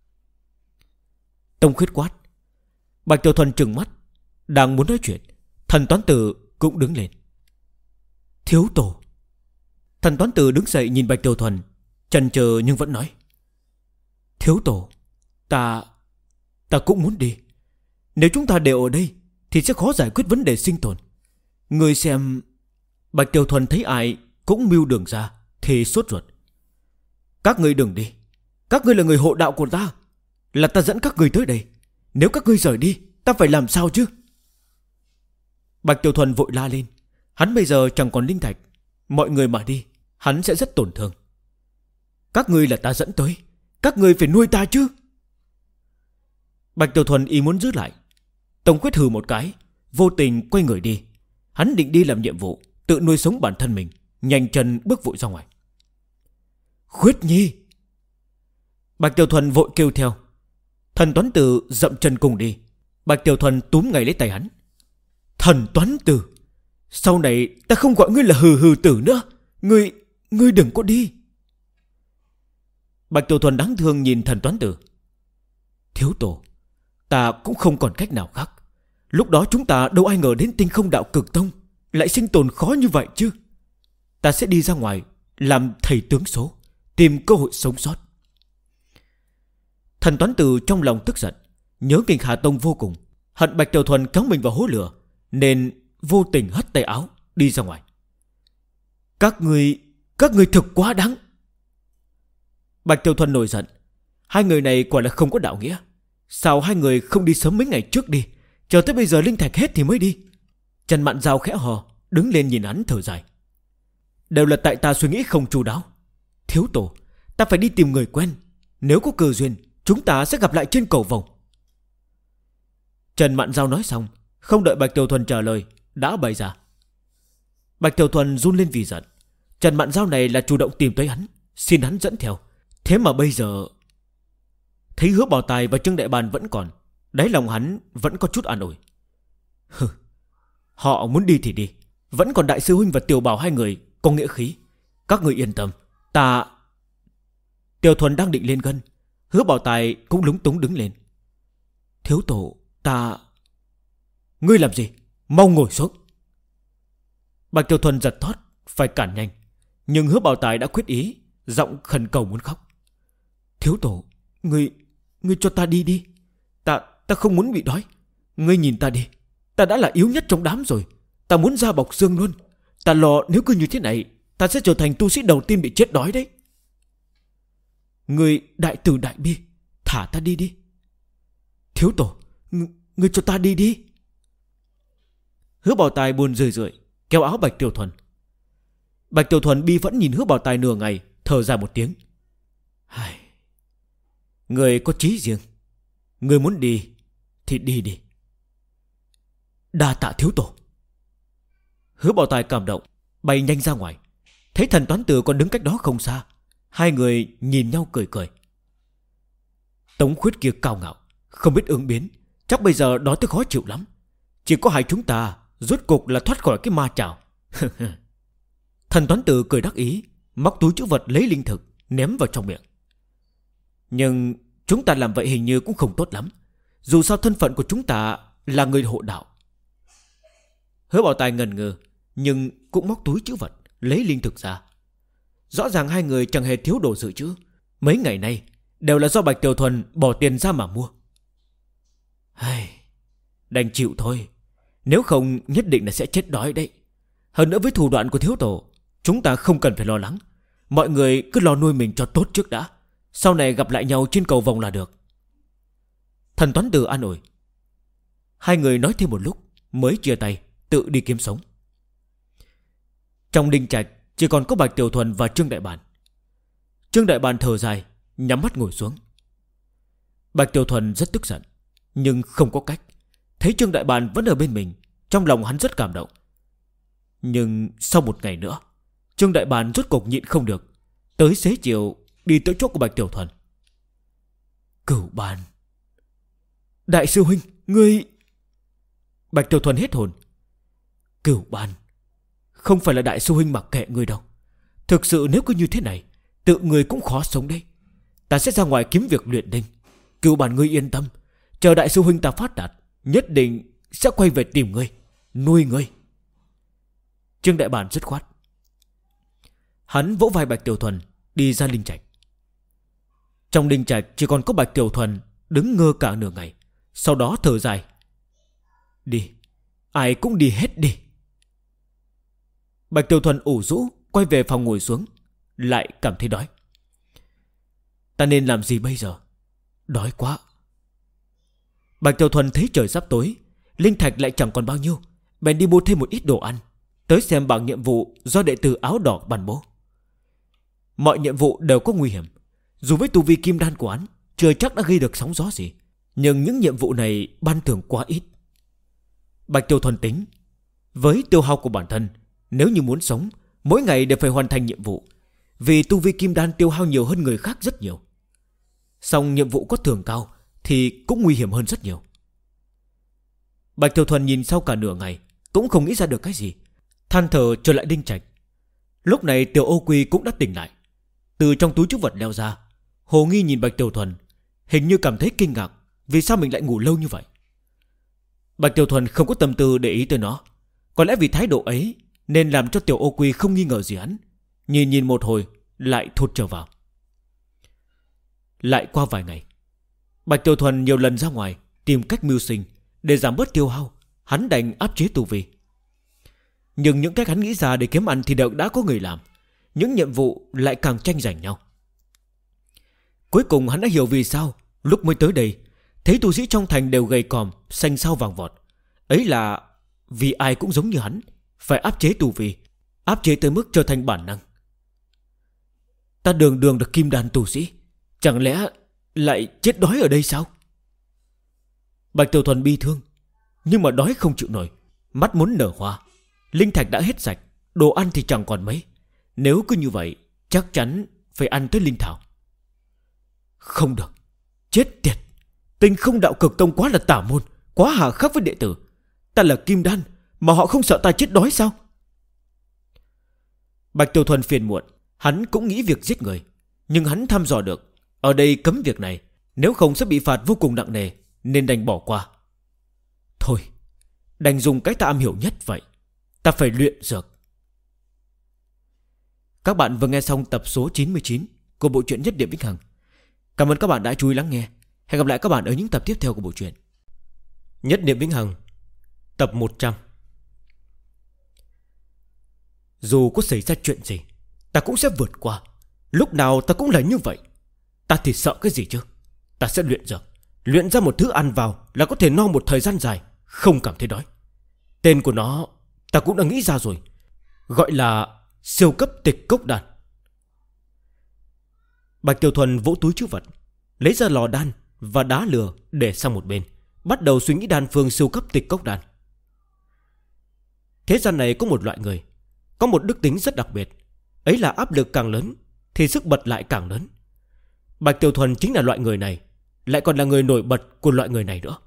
Tống Khuyết quát. Bạch Tiểu Thuần trừng mắt, đang muốn nói chuyện, Thần Toán Tử cũng đứng lên. Thiếu tổ. Thần Toán Tử đứng dậy nhìn Bạch Tiểu Thuần, chần chờ nhưng vẫn nói. Thiếu tổ, ta cũng muốn đi. Nếu chúng ta đều ở đây thì sẽ khó giải quyết vấn đề sinh tồn. Người xem. Bạch Tiểu Thuần thấy ai cũng mưu đường ra thì sốt ruột. Các ngươi đừng đi. Các ngươi là người hộ đạo của ta, là ta dẫn các ngươi tới đây. Nếu các ngươi rời đi, ta phải làm sao chứ? Bạch Tiểu Thuần vội la lên. Hắn bây giờ chẳng còn linh thạch. Mọi người mà đi, hắn sẽ rất tổn thương. Các ngươi là ta dẫn tới, các ngươi phải nuôi ta chứ. Bạch Tiểu Thuần ý muốn giữ lại. Tống Khuyết hừ một cái, vô tình quay người đi. Hắn định đi làm nhiệm vụ, tự nuôi sống bản thân mình, nhanh chân bước vội ra ngoài. Khuyết Nhi. Bạch Tiểu Thuần vội kêu theo. Thần Toán Tử dậm chân cùng đi. Bạch Tiểu Thuần túm ngay lấy tay hắn. Thần Toán Tử, sau này ta không gọi ngươi là hừ hừ tử nữa. Ngươi đừng có đi. Bạch Tiểu Thuần đáng thương nhìn Thần Toán Tử. Thiếu tổ, ta cũng không còn cách nào khác. Lúc đó chúng ta đâu ai ngờ đến Tinh Không Đạo Cực Tông lại sinh tồn khó như vậy chứ. ta sẽ đi ra ngoài làm thầy tướng số, tìm cơ hội sống sót. Thần Toán Từ trong lòng tức giận, nhớ Kinh Hà Tông vô cùng, hận Bạch Tiểu Thuần kéo mình vào hố lửa, nên vô tình hất tay áo đi ra ngoài. Các người thực quá đáng. Bạch Tiểu Thuần nổi giận. Hai người này quả là không có đạo nghĩa. Sao hai người không đi sớm mấy ngày trước đi, chờ tới bây giờ linh thạch hết thì mới đi? Trần Mạn Giao khẽ hò, đứng lên nhìn hắn thở dài. Đều là tại ta suy nghĩ không chu đáo. Thiếu tổ, ta phải đi tìm người quen. Nếu có cơ duyên, chúng ta sẽ gặp lại trên cầu vồng. Trần Mạn Giao nói xong, không đợi Bạch Tiểu Thuần trả lời, đã bày ra. Bạch Tiểu Thuần run lên vì giận. Trần Mạn Giao này là chủ động tìm tới hắn, xin hắn dẫn theo. Thế mà bây giờ thấy Hứa Bảo Tài và Trương Đại Bàn vẫn còn, đáy lòng hắn vẫn có chút an ủi. Họ muốn đi thì đi, vẫn còn Đại sư huynh và Tiểu Bảo hai người có nghĩa khí. Các người yên tâm, ta... Tiểu Thuần đang định lên gân, Hứa Bảo Tài cũng lúng túng đứng lên. Thiếu tổ, ta... Ngươi làm gì? Mau ngồi xuống. Bạch Tiểu Thuần giật thót, phải cản nhanh, nhưng Hứa Bảo Tài đã quyết ý, giọng khẩn cầu muốn khóc. Thiếu tổ, ngươi cho ta đi đi. Ta không muốn bị đói. Ngươi nhìn ta đi, ta đã là yếu nhất trong đám rồi. Ta muốn ra bọc xương luôn. Ta lo nếu cứ như thế này, ta sẽ trở thành tu sĩ đầu tiên bị chết đói đấy. Ngươi đại từ đại bi, thả ta đi đi. Thiếu tổ, ngươi cho ta đi đi. Hứa Bảo Tài buồn rười rượi kéo áo Bạch Tiểu Thuần. Bạch Tiểu Thuần bi vẫn nhìn Hứa Bảo Tài nửa ngày, thở ra một tiếng. Người có chí riêng, người muốn đi thì đi đi. Đa tạ thiếu tổ. Hứa Bảo Tài cảm động, bay nhanh ra ngoài. Thấy Thần Toán Từ còn đứng cách đó không xa, hai người nhìn nhau cười cười. Tống Khuyết kia cao ngạo, không biết ứng biến, chắc bây giờ đói tới khó chịu lắm. Chỉ có hai chúng ta rốt cục là thoát khỏi cái ma trảo. Thần Toán Từ cười đắc ý, móc túi trữ vật lấy linh thực ném vào trong miệng. Nhưng chúng ta làm vậy hình như cũng không tốt lắm. Dù sao thân phận của chúng ta là người hộ đạo. Hứa Bảo Tài ngần ngừ, nhưng cũng móc túi trữ vật lấy linh thực ra. Rõ ràng hai người chẳng hề thiếu đồ dự trữ. Mấy ngày nay đều là do Bạch Tiểu Thuần bỏ tiền ra mà mua. Đành chịu thôi, nếu không nhất định là sẽ chết đói đấy. Hơn nữa với thủ đoạn của thiếu tổ, chúng ta không cần phải lo lắng. Mọi người cứ lo nuôi mình cho tốt trước đã, sau này gặp lại nhau trên cầu vồng là được. Thần Toán Từ an ủi. Hai người nói thêm một lúc mới chia tay, tự đi kiếm sống. Trong đình trạch chỉ còn có Bạch Tiểu Thuần và Trương Đại Bàn. Trương Đại Bàn thở dài, nhắm mắt ngồi xuống. Bạch Tiểu Thuần rất tức giận, nhưng không có cách. Thấy Trương Đại Bàn vẫn ở bên mình, trong lòng hắn rất cảm động. Nhưng sau một ngày nữa, Trương Đại Bàn rốt cục nhịn không được, tới xế chiều đi tới chỗ của Bạch Tiểu Thuần. Cửu Bàn. Đại sư huynh, ngươi... Bạch Tiểu Thuần hết hồn. Cửu Bàn, không phải là đại sư huynh mặc kệ ngươi đâu. Thực sự nếu cứ như thế này, tự ngươi cũng khó sống đấy. Ta sẽ ra ngoài kiếm việc luyện đinh. Cửu Bàn ngươi yên tâm, chờ đại sư huynh ta phát đạt, nhất định sẽ quay về tìm ngươi, nuôi ngươi. Trương Đại Bàn dứt khoát. Hắn vỗ vai Bạch Tiểu Thuần, đi ra linh trạch. Trong linh trạch chỉ còn có Bạch Tiểu Thuần đứng ngơ cả nửa ngày, sau đó thở dài. Đi, ai cũng đi hết đi. Bạch Tiểu Thuần ủ rũ quay về phòng ngồi xuống, lại cảm thấy đói. Ta nên làm gì bây giờ? Đói quá. Bạch Tiểu Thuần thấy trời sắp tối, linh thạch lại chẳng còn bao nhiêu, bèn đi mua thêm một ít đồ ăn, tới xem bảng nhiệm vụ do đệ tử áo đỏ ban bố. Mọi nhiệm vụ đều có nguy hiểm. Dù với tu vi kim đan của hắn chưa chắc đã gây được sóng gió gì, nhưng những nhiệm vụ này ban thưởng quá ít. Bạch Tiểu Thuần tính, với tiêu hao của bản thân, nếu như muốn sống, mỗi ngày đều phải hoàn thành nhiệm vụ, vì tu vi kim đan tiêu hao nhiều hơn người khác rất nhiều. Song nhiệm vụ có thưởng cao thì cũng nguy hiểm hơn rất nhiều. Bạch Tiểu Thuần nhìn sau cả nửa ngày, cũng không nghĩ ra được cái gì, than thở trở lại đinh trạch. Lúc này Tiểu Ô Quy cũng đã tỉnh lại, từ trong túi trữ vật leo ra, hồ nghi nhìn Bạch Tiểu Thuần, hình như cảm thấy kinh ngạc vì sao mình lại ngủ lâu như vậy. Bạch Tiểu Thuần không có tâm tư để ý tới nó, có lẽ vì thái độ ấy nên làm cho Tiểu Ô Quy không nghi ngờ gì hắn. Nhìn một hồi lại thụt trở vào. Lại qua vài ngày, Bạch Tiểu Thuần nhiều lần ra ngoài tìm cách mưu sinh để giảm bớt tiêu hao. Hắn đành áp chế tu vi. Nhưng những cách hắn nghĩ ra để kiếm ăn thì đều đã có người làm. Những nhiệm vụ lại càng tranh giành nhau. Cuối cùng hắn đã hiểu vì sao lúc mới tới đây thấy tu sĩ trong thành đều gầy còm, xanh xao vàng vọt. Ấy là vì ai cũng giống như hắn, phải áp chế tu vi, áp chế tới mức trở thành bản năng. Ta đường đường được kim đan tu sĩ, chẳng lẽ lại chết đói ở đây sao? Bạch Tiểu Thuần bi thương, nhưng mà đói không chịu nổi. Mắt muốn nở hoa, linh thạch đã hết sạch, đồ ăn thì chẳng còn mấy. Nếu cứ như vậy chắc chắn phải ăn tới linh thảo. Không được, chết tiệt. Tinh Không Đạo Cực Tông quá là tà môn, quá hà khắc với đệ tử. Ta là kim đan mà họ không sợ ta chết đói sao? Bạch Tiểu Thuần phiền muộn. Hắn cũng nghĩ việc giết người, nhưng hắn thăm dò được ở đây cấm việc này, nếu không sẽ bị phạt vô cùng nặng nề, nên đành bỏ qua. Thôi, đành dùng cái ta am hiểu nhất vậy. Ta phải luyện dược. Các bạn vừa nghe xong tập số 99 của bộ truyện Nhất Điểm Vĩnh Hằng. Cảm ơn các bạn đã chú ý lắng nghe. Hẹn gặp lại các bạn ở những tập tiếp theo của bộ truyện Nhất Điểm Vĩnh Hằng tập 100. Dù có xảy ra chuyện gì, ta cũng sẽ vượt qua. Lúc nào ta cũng là như vậy. Ta thì sợ cái gì chứ? Ta sẽ luyện dược, luyện ra một thứ ăn vào là có thể no một thời gian dài, không cảm thấy đói. Tên của nó ta cũng đã nghĩ ra rồi, gọi là siêu cấp tịch cốc đan. Bạch Tiểu Thuần vỗ túi trữ vật, lấy ra lò đan và đá lửa để sang một bên, bắt đầu suy nghĩ đan phương siêu cấp tịch cốc đan. Thế gian này có một loại người có một đức tính rất đặc biệt, ấy là áp lực càng lớn thì sức bật lại càng lớn. Bạch Tiểu Thuần chính là loại người này, lại còn là người nổi bật của loại người này nữa.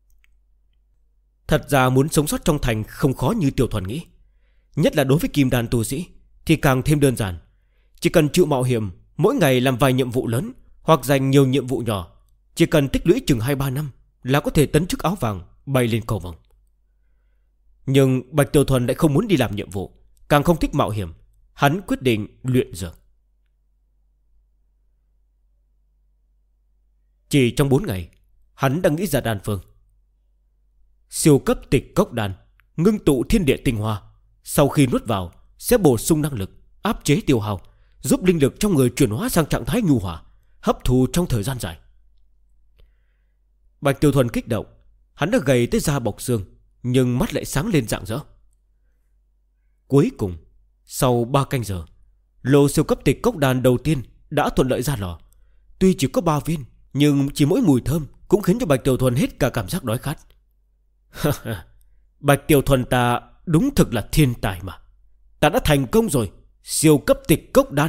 Thật ra muốn sống sót trong thành không khó như Tiểu Thuần nghĩ. Nhất là đối với kim đan tu sĩ thì càng thêm đơn giản. Chỉ cần chịu mạo hiểm, mỗi ngày làm vài nhiệm vụ lớn hoặc dành nhiều nhiệm vụ nhỏ, chỉ cần tích lũy chừng 2-3 năm là có thể tấn chức áo vàng, bay lên cầu vồng. Nhưng Bạch Tiểu Thuần lại không muốn đi làm nhiệm vụ, càng không thích mạo hiểm. Hắn quyết định luyện dược. Chỉ trong 4 ngày, hắn đã nghĩ ra đan phương. Siêu cấp tịch cốc đan, ngưng tụ thiên địa tinh hoa, sau khi nuốt vào sẽ bổ sung năng lực, áp chế tiêu hao, giúp linh lực trong người chuyển hóa sang trạng thái nhu hòa, hấp thu trong thời gian dài. Bạch Tiểu Thuần kích động. Hắn đã gầy tới da bọc xương, nhưng mắt lại sáng lên rạng rỡ. Cuối cùng, sau 3 canh giờ, lô siêu cấp tịch cốc đan đầu tiên đã thuận lợi ra lò. Tuy chỉ có 3 viên, nhưng chỉ mỗi mùi thơm cũng khiến cho Bạch Tiểu Thuần hết cả cảm giác đói khát. Bạch Tiểu Thuần ta đúng thực là thiên tài mà. Ta đã thành công rồi. Siêu cấp tịch cốc đan.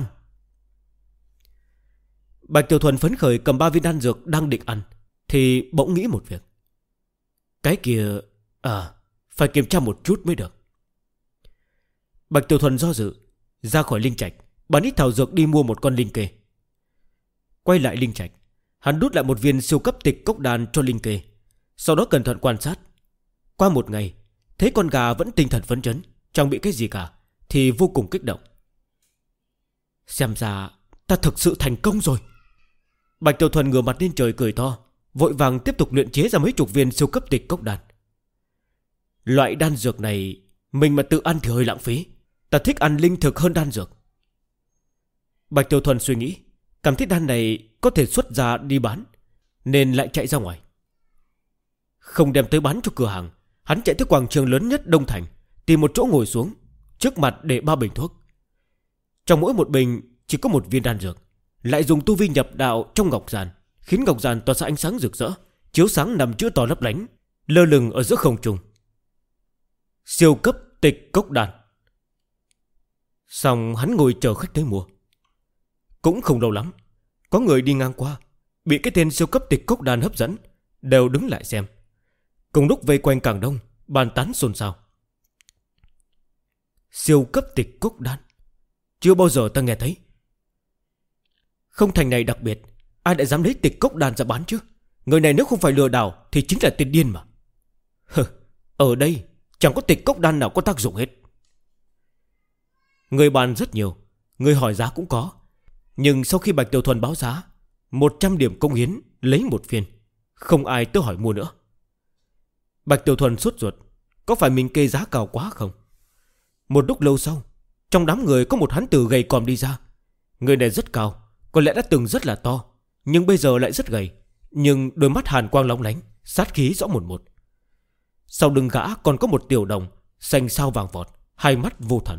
Bạch Tiểu Thuần phấn khởi cầm 3 viên đan dược đang định ăn, thì bỗng nghĩ một việc. Cái kia phải kiểm tra một chút mới được. Bạch Tiểu Thuần do dự, ra khỏi linh trạch, bán ít thảo dược đi mua một con linh kê. Quay lại linh trạch, hắn đút lại một viên siêu cấp tịch cốc đan cho linh kê. Sau đó cẩn thận quan sát. Qua một ngày, thấy con gà vẫn tinh thần phấn chấn, chẳng bị cái gì cả, thì vô cùng kích động. Xem ra ta thực sự thành công rồi. Bạch Tiểu Thuần ngửa mặt lên trời cười to, vội vàng tiếp tục luyện chế ra mấy chục viên siêu cấp tịch cốc đan. Loại đan dược này mình mà tự ăn thì hơi lãng phí. Ta thích ăn linh thực hơn đan dược. Bạch Tiểu Thuần suy nghĩ, cảm thấy đan này có thể xuất ra đi bán, nên lại chạy ra ngoài. Không đem tới bán cho cửa hàng, hắn chạy tới quảng trường lớn nhất Đông Thành, tìm một chỗ ngồi xuống, trước mặt để 3 bình thuốc. Trong mỗi một bình chỉ có một viên đan dược, lại dùng tu vi nhập đạo trong ngọc giàn, khiến ngọc giàn tỏa ra ánh sáng rực rỡ, chiếu sáng nằm chữ to lấp lánh, lơ lửng ở giữa không trung. Siêu cấp tịch cốc đan. Xong hắn ngồi chờ khách tới mua. Cũng không lâu lắm, có người đi ngang qua, bị cái tên siêu cấp tịch cốc đan hấp dẫn, đều đứng lại xem. Cùng lúc vây quanh càng đông, bàn tán xôn xao. Siêu cấp tịch cốc đan, chưa bao giờ ta nghe thấy. Không thành này đặc biệt, ai lại dám lấy tịch cốc đan ra bán chứ? Người này nếu không phải lừa đảo thì chính là tên điên mà. Ở đây chẳng có tịch cốc đan nào có tác dụng hết. Người bàn rất nhiều, người hỏi giá cũng có. Nhưng sau khi Bạch Tiểu Thuần báo giá 100 điểm công hiến lấy một viên, không ai tới hỏi mua nữa. Bạch Tiểu Thuần sốt ruột, có phải mình kê giá cao quá không? Một lúc lâu sau, trong đám người có một hán tử gầy còm đi ra. Người này rất cao, có lẽ đã từng rất là to, nhưng bây giờ lại rất gầy. Nhưng đôi mắt hàn quang lóng lánh, sát khí rõ một một. Sau lưng gã còn có một tiểu đồng xanh sao vàng vọt, hai mắt vô thần.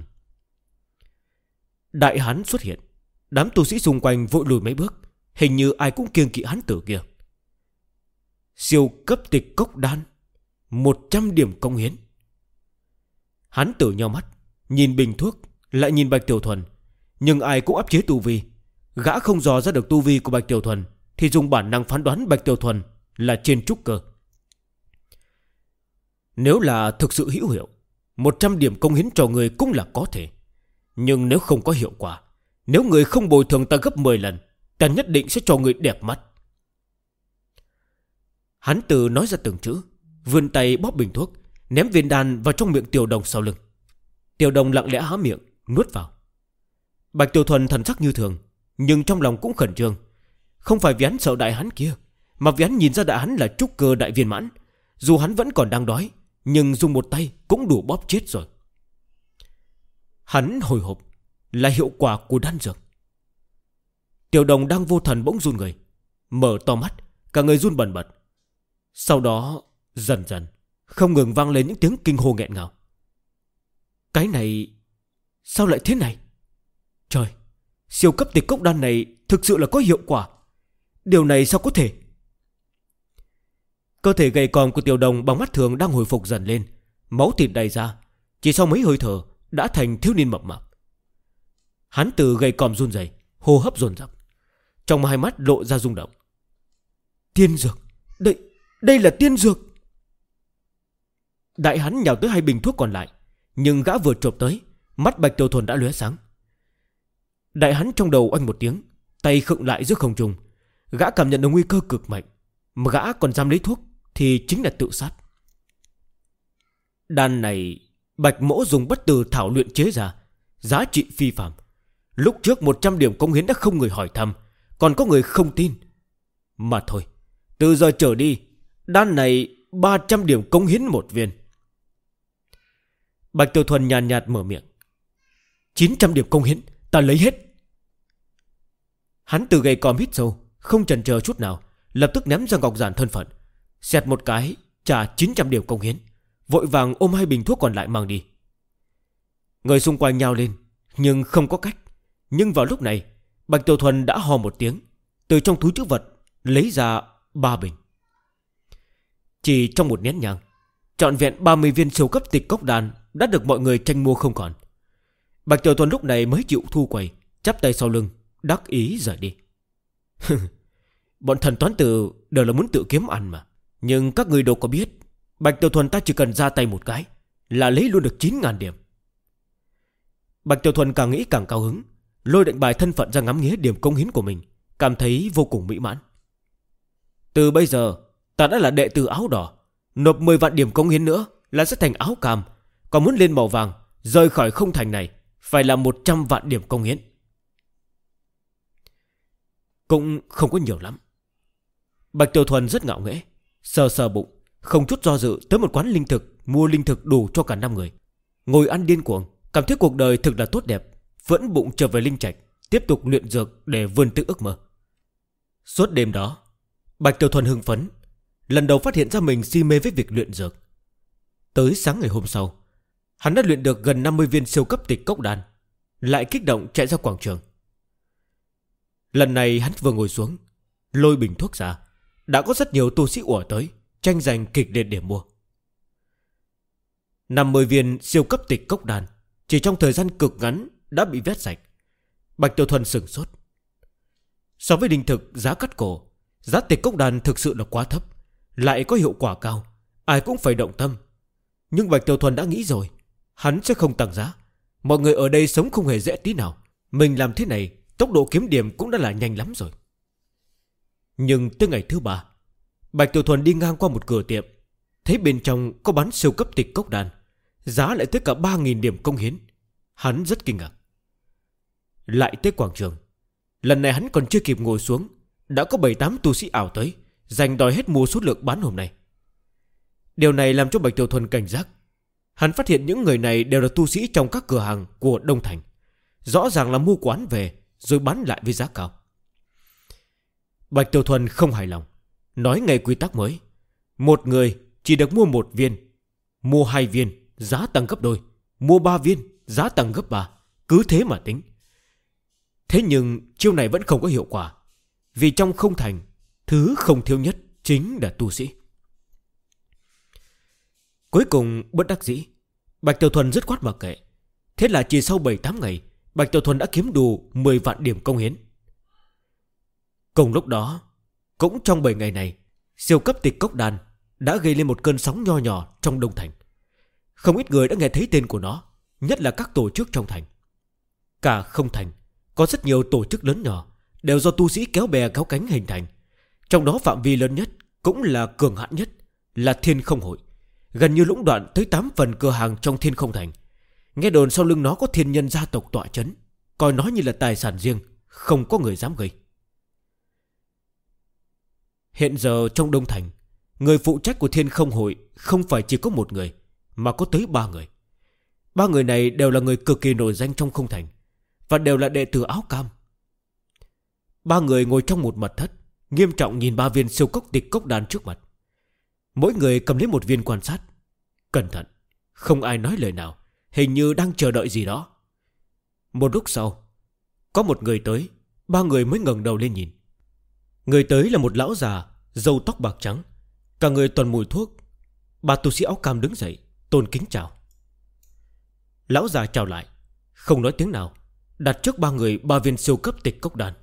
Đại hán xuất hiện, đám tu sĩ xung quanh vội lùi mấy bước. Hình như ai cũng kiêng kỵ hán tử kia. Siêu cấp tịch cốc đan, 100 điểm công hiến. Hán tử nheo mắt, nhìn bình thuốc, lại nhìn Bạch Tiểu Thuần. Nhưng ai cũng áp chế tu vi. Gã không dò ra được tu vi của Bạch Tiểu Thuần, thì dùng bản năng phán đoán Bạch Tiểu Thuần là trên trúc cơ. Nếu là thực sự hữu hiệu, 100 điểm công hiến cho người cũng là có thể. Nhưng nếu không có hiệu quả, nếu người không bồi thường ta gấp 10 lần, ta nhất định sẽ cho người đẹp mắt. Hắn từ nói ra từng chữ, vươn tay bóp bình thuốc, ném viên đan vào trong miệng tiểu đồng sau lưng. Tiểu đồng lặng lẽ há miệng, nuốt vào. Bạch Tiểu Thuần thần sắc như thường, nhưng trong lòng cũng khẩn trương. Không phải vì hắn sợ đại hắn kia, mà vì hắn nhìn ra đại hắn là trúc cơ đại viên mãn. Dù hắn vẫn còn đang đói, nhưng dùng một tay cũng đủ bóp chết rồi. Hắn hồi hộp, là hiệu quả của đan dược. Tiểu đồng đang vô thần bỗng run người, mở to mắt, cả người run bần bật. Sau đó dần dần không ngừng vang lên những tiếng kinh hô nghẹn ngào. Cái này sao lại thế này? Trời, siêu cấp tịch cốc đan này thực sự là có hiệu quả. Điều này sao có thể? Cơ thể gầy còm của tiểu đồng bằng mắt thường đang hồi phục dần lên, máu thịt đầy ra. Chỉ sau mấy hơi thở đã thành thiếu niên mập mạp. Hắn từ gầy còm run rẩy, hô hấp dồn dập, trong hai mắt lộ ra rung động. Tiên dược, đây là tiên dược. Đại hắn nhào tới hai bình thuốc còn lại, nhưng gã vừa chộp tới, mắt Bạch Tiểu Thuần đã lóe sáng. Đại hắn trong đầu oanh một tiếng, tay khựng lại giữa không trung. Gã cảm nhận được nguy cơ cực mạnh, mà gã còn dám lấy thuốc thì chính là tự sát. Đan này Bạch Mỗ dùng bất tử thảo luyện chế ra, giá trị phi phàm. Lúc trước 100 điểm công hiến đã không người hỏi thăm, còn có người không tin. Mà thôi, từ giờ trở đi, đan này 300 điểm công hiến một viên. Bạch Tiểu Thuần nhàn nhạt mở miệng. 900 điểm công hiến, ta lấy hết. Hắn từ gầy còm hít sâu, không chần chờ chút nào, lập tức ném ra ngọc giản thân phận, xẹt một cái trả 900 điểm công hiến, vội vàng ôm hai bình thuốc còn lại mang đi. Người xung quanh nhao lên, nhưng không có cách. Nhưng vào lúc này, Bạch Tiểu Thuần đã hò một tiếng, từ trong túi trữ vật lấy ra 3 bình. Chỉ trong một nén nhang, trọn vẹn 30 viên siêu cấp tịch cốc đan đã được mọi người tranh mua không còn. Bạch Tiểu Thuần lúc này mới chịu thu quầy, chắp tay sau lưng, đắc ý rời đi. Bọn thần toán tử đều là muốn tự kiếm ăn mà. Nhưng các người đâu có biết, Bạch Tiểu Thuần ta chỉ cần ra tay một cái là lấy luôn được 9.000 điểm. Bạch Tiểu Thuần càng nghĩ càng cao hứng, lôi định bài thân phận ra ngắm nghía điểm công hiến của mình, cảm thấy vô cùng mỹ mãn. Từ bây giờ ta đã là đệ tử áo đỏ, nộp 10 vạn điểm công hiến nữa là sẽ thành áo cam. Còn muốn lên màu vàng, rời khỏi không thành này, phải là 100 vạn điểm công hiến. Cũng không có nhiều lắm. Bạch Tiểu Thuần rất ngạo nghễ, sờ sờ bụng, không chút do dự tới một quán linh thực, mua linh thực đủ cho cả 5 người. Ngồi ăn điên cuồng, cảm thấy cuộc đời thực là tốt đẹp, vẫn bụng trở về linh trạch, tiếp tục luyện dược để vươn tới ước mơ. Suốt đêm đó, Bạch Tiểu Thuần hưng phấn, lần đầu phát hiện ra mình si mê với việc luyện dược. Tới sáng ngày hôm sau, hắn đã luyện được gần 50 viên siêu cấp tịch cốc đan, lại kích động chạy ra quảng trường. Lần này hắn vừa ngồi xuống, lôi bình thuốc ra, đã có rất nhiều tu sĩ ùa tới, tranh giành kịch liệt để mua. 50 viên siêu cấp tịch cốc đan chỉ trong thời gian cực ngắn đã bị vét sạch. Bạch Tiểu Thuần sửng sốt. So với linh thực giá cắt cổ, giá tịch cốc đan thực sự là quá thấp, lại có hiệu quả cao, ai cũng phải động tâm. Nhưng Bạch Tiểu Thuần đã nghĩ rồi, hắn sẽ không tăng giá. Mọi người ở đây sống không hề dễ tí nào, mình làm thế này, tốc độ kiếm điểm cũng đã là nhanh lắm rồi. Nhưng tới ngày thứ 3, Bạch Tiểu Thuần đi ngang qua một cửa tiệm, thấy bên trong có bán siêu cấp tịch cốc đan, giá lại tới cả 3.000 điểm công hiến. Hắn rất kinh ngạc. Lại tới quảng trường. Lần này hắn còn chưa kịp ngồi xuống, đã có 7-8 tu sĩ ảo tới, giành đòi hết mua số lượng bán hôm nay. Điều này làm cho Bạch Tiểu Thuần cảnh giác. Hắn phát hiện những người này đều là tu sĩ trong các cửa hàng của Đông Thành, rõ ràng là mua quán về rồi bán lại với giá cao. Bạch Tiểu Thuần không hài lòng, nói ngay quy tắc mới: một người chỉ được mua 1 viên, mua 2 viên giá tăng gấp đôi, mua 3 viên giá tăng gấp 3, cứ thế mà tính. Thế nhưng chiêu này vẫn không có hiệu quả, vì trong không thành, thứ không thiếu nhất chính là tu sĩ. Cuối cùng bất đắc dĩ, Bạch Tiểu Thuần dứt khoát mặc kệ. Thế là chỉ sau 7-8 ngày, Bạch Tiểu Thuần đã kiếm đủ 10 vạn điểm công hiến. Cùng lúc đó, cũng trong 7 ngày này, siêu cấp tịch cốc đan đã gây lên một cơn sóng nho nhỏ trong Đông Thành. Không ít người đã nghe thấy tên của nó, nhất là các tổ chức trong thành. Cả không thành có rất nhiều tổ chức lớn nhỏ, đều do tu sĩ kéo bè kéo cánh hình thành. Trong đó phạm vi lớn nhất, cũng là cường hãn nhất, là Thiên Không Hội, gần như lũng đoạn tới 8 phần cửa hàng trong Thiên Không Thành. Nghe đồn sau lưng nó có thiên nhân gia tộc tọa chấn, coi nó như là tài sản riêng, không có người dám gây. Hiện giờ trong Đông Thành, người phụ trách của Thiên Không Hội không phải chỉ có 1 người, mà có tới 3 người. 3 người này đều là người cực kỳ nổi danh trong không thành, và đều là đệ tử áo cam. 3 người ngồi trong một mật thất, nghiêm trọng nhìn 3 viên siêu cốc tịch cốc đan trước mặt. Mỗi người cầm lấy 1 viên quan sát. Cẩn thận, không ai nói lời nào, hình như đang chờ đợi gì đó. Một lúc sau, có một người tới, 3 người mới ngẩng đầu lên nhìn. Người tới là một lão già, râu tóc bạc trắng, cả người toàn mùi thuốc. 3 tu sĩ áo cam đứng dậy, tôn kính chào. Lão già chào lại, không nói tiếng nào, đặt trước 3 người 3 viên siêu cấp tịch cốc đan.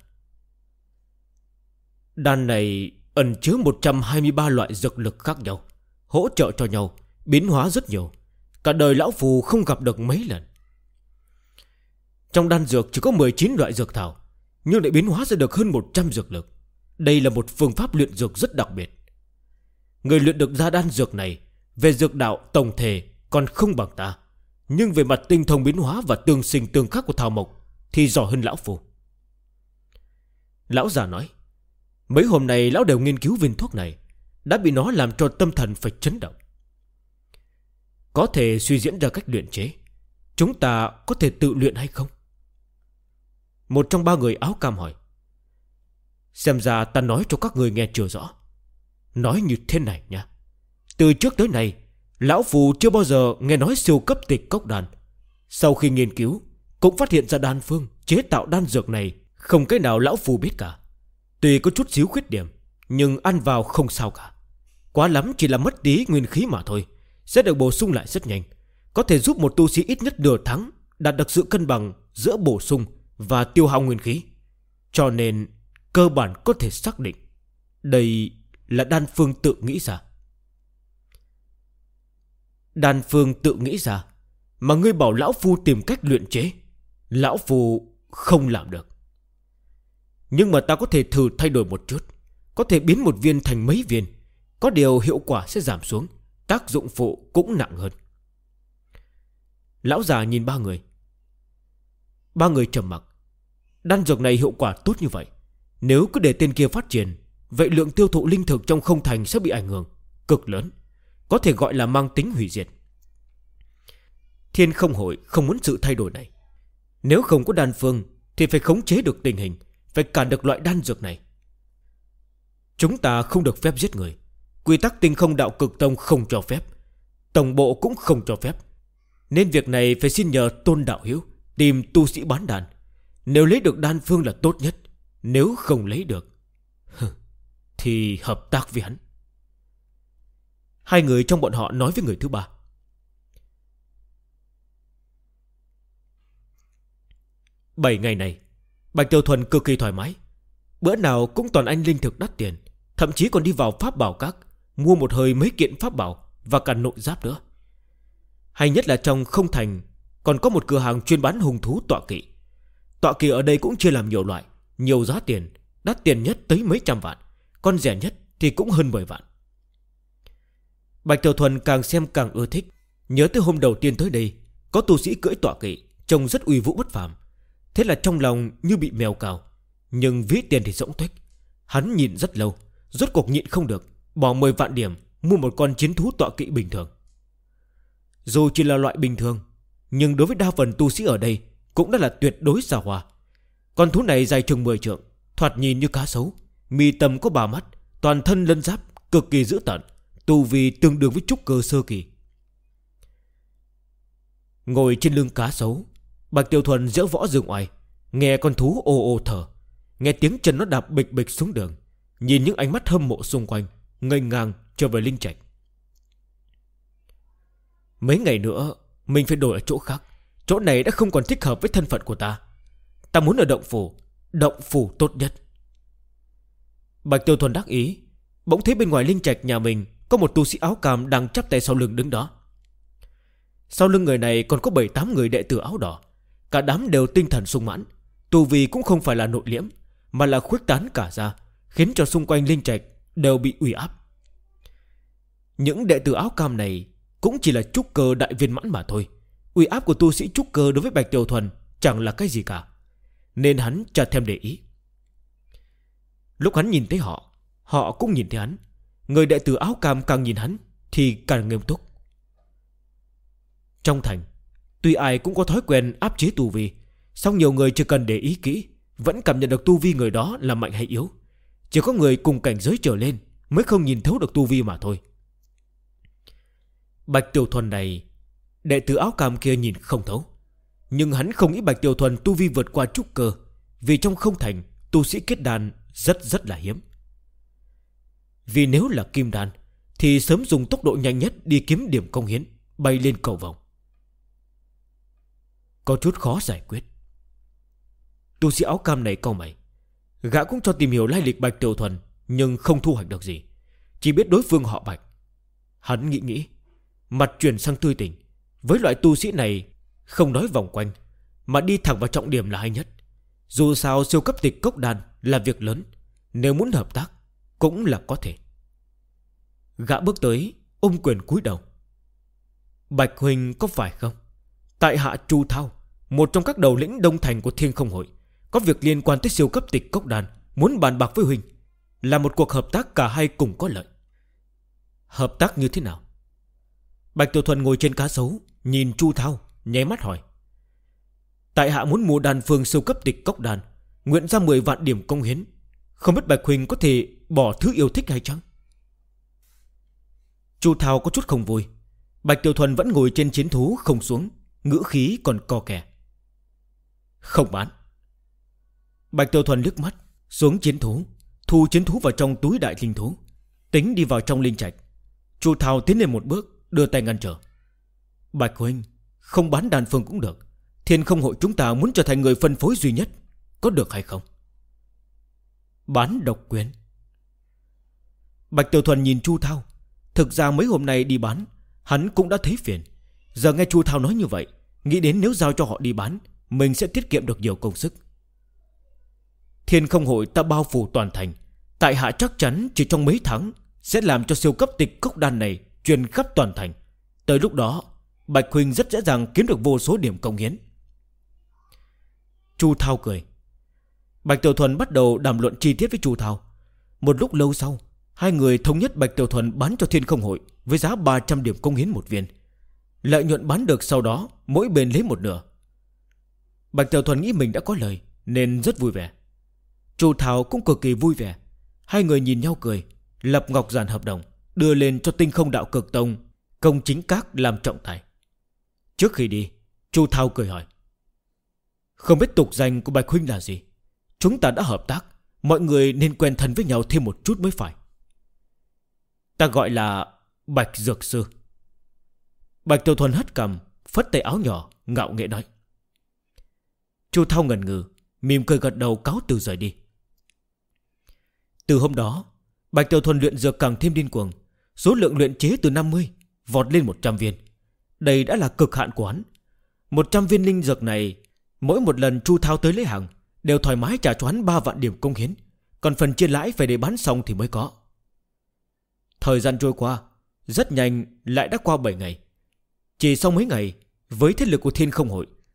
Đan này ẩn chứa 123 loại dược lực khác nhau, hỗ trợ cho nhau, biến hóa rất nhiều, cả đời lão phù không gặp được mấy lần. Trong đan dược chỉ có 19 loại dược thảo, nhưng lại biến hóa ra được hơn 100 dược lực. Đây là một phương pháp luyện dược rất đặc biệt. Người luyện được ra đan dược này, về dược đạo tổng thể còn không bằng ta, nhưng về mặt tinh thông biến hóa và tương sinh tương khắc của thảo mộc thì giỏi hơn lão phù. Lão già nói, mấy hôm nay lão đều nghiên cứu viên thuốc này, đã bị nó làm cho tâm thần phải chấn động. Có thể suy diễn ra cách luyện chế, chúng ta có thể tự luyện hay không? Một trong 3 người áo cam hỏi. Xem ra ta nói cho các người nghe chưa rõ. Nói như thế này nha, từ trước tới nay, lão phù chưa bao giờ nghe nói siêu cấp tịch cốc đan. Sau khi nghiên cứu, cũng phát hiện ra đan phương chế tạo đan dược này không cái nào lão phù biết cả. Tuy có chút xíu khuyết điểm, nhưng ăn vào không sao cả. Quá lắm chỉ là mất tí nguyên khí mà thôi, sẽ được bổ sung lại rất nhanh, có thể giúp một tu sĩ ít nhất nửa tháng đạt được sự cân bằng giữa bổ sung và tiêu hao nguyên khí. Cho nên cơ bản có thể xác định đây là đan phương tự nghĩ ra. Đan phương tự nghĩ ra mà ngươi bảo lão phu tìm cách luyện chế, lão phu không làm được. Nhưng mà ta có thể thử thay đổi một chút, có thể biến một viên thành mấy viên. Có điều hiệu quả sẽ giảm xuống, tác dụng phụ cũng nặng hơn. Lão già nhìn 3 người. 3 người trầm mặc. Đan dược này hiệu quả tốt như vậy, nếu cứ để tên kia phát triển, vậy lượng tiêu thụ linh thực trong không thành sẽ bị ảnh hưởng cực lớn, có thể gọi là mang tính hủy diệt. Thiên Không Hội không muốn sự thay đổi này. Nếu không có đan phương thì phải khống chế được tình hình, phải cản được loại đan dược này. Chúng ta không được phép giết người, quy tắc Tinh Không Đạo Cực Tông không cho phép, tổng bộ cũng không cho phép. Nên việc này phải xin nhờ Tôn đạo hữu tìm tu sĩ bán đan. Nếu lấy được đan phương là tốt nhất, nếu không lấy được thì hợp tác với hắn. 2 người trong bọn họ nói với người thứ 3. Bảy ngày này, Bạch Tiểu Thuần cực kỳ thoải mái. Bữa nào cũng toàn anh linh thực đắt tiền, thậm chí còn đi vào pháp bảo các, mua một hơi mấy kiện pháp bảo và cả nội giáp nữa. Hay nhất là trong không thành còn có một cửa hàng chuyên bán hùng thú tọa kỵ. Tọa kỵ ở đây cũng chia làm nhiều loại, nhiều giá tiền, đắt tiền nhất tới mấy trăm vạn, còn rẻ nhất thì cũng hơn 10 vạn. Bạch Tiểu Thuần càng xem càng ưa thích. Nhớ tới hôm đầu tiên tới đây, có tu sĩ cưỡi tọa kỵ, trông rất uy vũ bất phàm. Thế là trong lòng như bị mèo cào, nhưng ví tiền thì rỗng tuếch. Hắn nhìn rất lâu, rốt cuộc nhịn không được, bỏ 10 vạn điểm mua một con chiến thú tọa kỵ bình thường. Dù chỉ là loại bình thường, nhưng đối với đa phần tu sĩ ở đây cũng đã là tuyệt đối xa hoa. Con thú này dài chừng 10 trượng, thoạt nhìn như cá sấu, mi tầm có 3 mắt, toàn thân lân giáp, cực kỳ dữ tợn, tu vi tương đương với trúc cơ sơ kỳ. Ngồi trên lưng cá sấu, Bạch Tiểu Thuần giễu võ dương oai, nghe con thú ô ô thở, nghe tiếng chân nó đạp bịch bịch xuống đường, nhìn những ánh mắt hâm mộ xung quanh, nghênh ngang trở về linh trạch. Mấy ngày nữa mình phải đổi ở chỗ khác. Chỗ này đã không còn thích hợp với thân phận của ta. Ta muốn ở động phủ. Động phủ tốt nhất. Bạch Tiểu Thuần đắc ý, bỗng thấy bên ngoài linh trạch nhà mình có một tu sĩ áo cam đang chắp tay sau lưng đứng đó. Sau lưng người này còn có 7-8 người đệ tử áo đỏ. Cả đám đều tinh thần sung mãn, tu vi cũng không phải là nội liễm, mà là khuếch tán cả ra, khiến cho xung quanh linh trạch đều bị uy áp. Những đệ tử áo cam này cũng chỉ là trúc cơ đại viên mãn mà thôi. Uy áp của tu sĩ trúc cơ đối với Bạch Tiểu Thuần chẳng là cái gì cả, nên hắn chả thèm để ý. Lúc hắn nhìn thấy họ, họ cũng nhìn thấy hắn. Người đệ tử áo cam càng nhìn hắn thì càng nghiêm túc. Trong thành, tuy ai cũng có thói quen áp chế tu vi, song nhiều người chưa cần để ý kỹ vẫn cảm nhận được tu vi người đó là mạnh hay yếu. Chỉ có người cùng cảnh giới trở lên mới không nhìn thấu được tu vi mà thôi. Bạch Tiểu Thuần này, đệ tử áo cam kia nhìn không thấu, nhưng hắn không nghĩ Bạch Tiểu Thuần tu vi vượt qua trúc cơ, vì trong không thành tu sĩ kết đan rất là hiếm. Vì nếu là kim đan thì sớm dùng tốc độ nhanh nhất đi kiếm điểm công hiến, bay lên cầu vòng. Có chút khó giải quyết. Tu sĩ áo cam này cau mày. Gã cũng cho tìm hiểu lai lịch Bạch Tiểu Thuần, nhưng không thu hoạch được gì, chỉ biết đối phương họ Bạch. Hắn nghĩ, mặt chuyển sang tươi tỉnh. Với loại tu sĩ này, không nói vòng quanh, mà đi thẳng vào trọng điểm là hay nhất. Dù sao siêu cấp tịch cốc đan là việc lớn, nếu muốn hợp tác cũng là có thể. Gã bước tới, ôm quyền cúi đầu. Bạch huynh có phải không? Tại hạ Chu Thao, một trong các đầu lĩnh đông thành của Thiên Không Hội, có việc liên quan tới siêu cấp tịch cốc đan, muốn bàn bạc với huynh, là một cuộc hợp tác cả hai cùng có lợi. Hợp tác như thế nào? Bạch Tiểu Thuần ngồi trên cá sấu, nhìn Chu Thao, nháy mắt hỏi. Tại hạ muốn mua đan phương siêu cấp tịch cốc đan, nguyện ra 10 vạn điểm công hiến. Không biết Bạch huynh có thể bỏ thứ yêu thích hay chăng? Chu Thao có chút không vui. Bạch Tiểu Thuần vẫn ngồi trên chiến thú không xuống, ngữ khí còn co kè. Không bán. Bạch Tiểu Thuần liếc mắt xuống chiến thú, thu chiến thú vào trong túi đại linh thú, tính đi vào trong linh trạch. Chu Thao tiến lên một bước, đưa tay ngăn trở. Bạch huynh, không bán đan phương cũng được. Thiên Không Hội chúng ta muốn trở thành người phân phối duy nhất, có được hay không? Bán độc quyền. Bạch Tiểu Thuần nhìn Chu Thao. Thực ra mấy hôm nay đi bán, hắn cũng đã thấy phiền. Giờ nghe Chu Thao nói như vậy, nghĩ đến nếu giao cho họ đi bán, mình sẽ tiết kiệm được nhiều công sức. Thiên Không Hội ta bao phủ toàn thành, tại hạ chắc chắn chỉ trong mấy tháng sẽ làm cho siêu cấp tịch cốc đan này truyền khắp toàn thành. Tới lúc đó, Bạch huynh rất dễ dàng kiếm được vô số điểm công hiến. Chu Thao cười. Bạch Tiểu Thuần bắt đầu đàm luận chi tiết với Chu Thao. Một lúc lâu sau, hai người thống nhất Bạch Tiểu Thuần bán cho Thiên Không Hội với giá 300 điểm công hiến một viên. Lợi nhuận bán được sau đó mỗi bên lấy một nửa. Bạch Tiểu Thuần nghĩ mình đã có lời nên rất vui vẻ. Chu Thao cũng cực kỳ vui vẻ. Hai người nhìn nhau cười, lập ngọc giản hợp đồng, đưa lên cho Tinh Không Đạo Cực Tông Công Chính Các làm trọng tài. Trước khi đi, Chu Thao cười hỏi. Không biết tục danh của Bạch huynh là gì? Chúng ta đã hợp tác, mọi người nên quen thân với nhau thêm một chút mới phải. Ta gọi là Bạch Dược Sư. Bạch Tiểu Thuần hất cằm, phất tay áo nhỏ, ngạo nghễ nói. Chu Thao ngần ngừ, mỉm cười gật đầu cáo từ rời đi. Từ hôm đó, Bạch Tiểu Thuần luyện dược càng thêm điên cuồng. Số lượng luyện chế từ 50 vọt lên 100 viên. Đây đã là cực hạn của hắn. 100 viên linh dược này, mỗi một lần Chu Thao tới lấy hàng đều thoải mái trả cho hắn 3 vạn điểm công hiến. Còn phần chia lãi phải để bán xong thì mới có. Thời gian trôi qua, rất nhanh lại đã qua 7 ngày. Chỉ sau mấy ngày, với thế lực của Thiên Không Hội,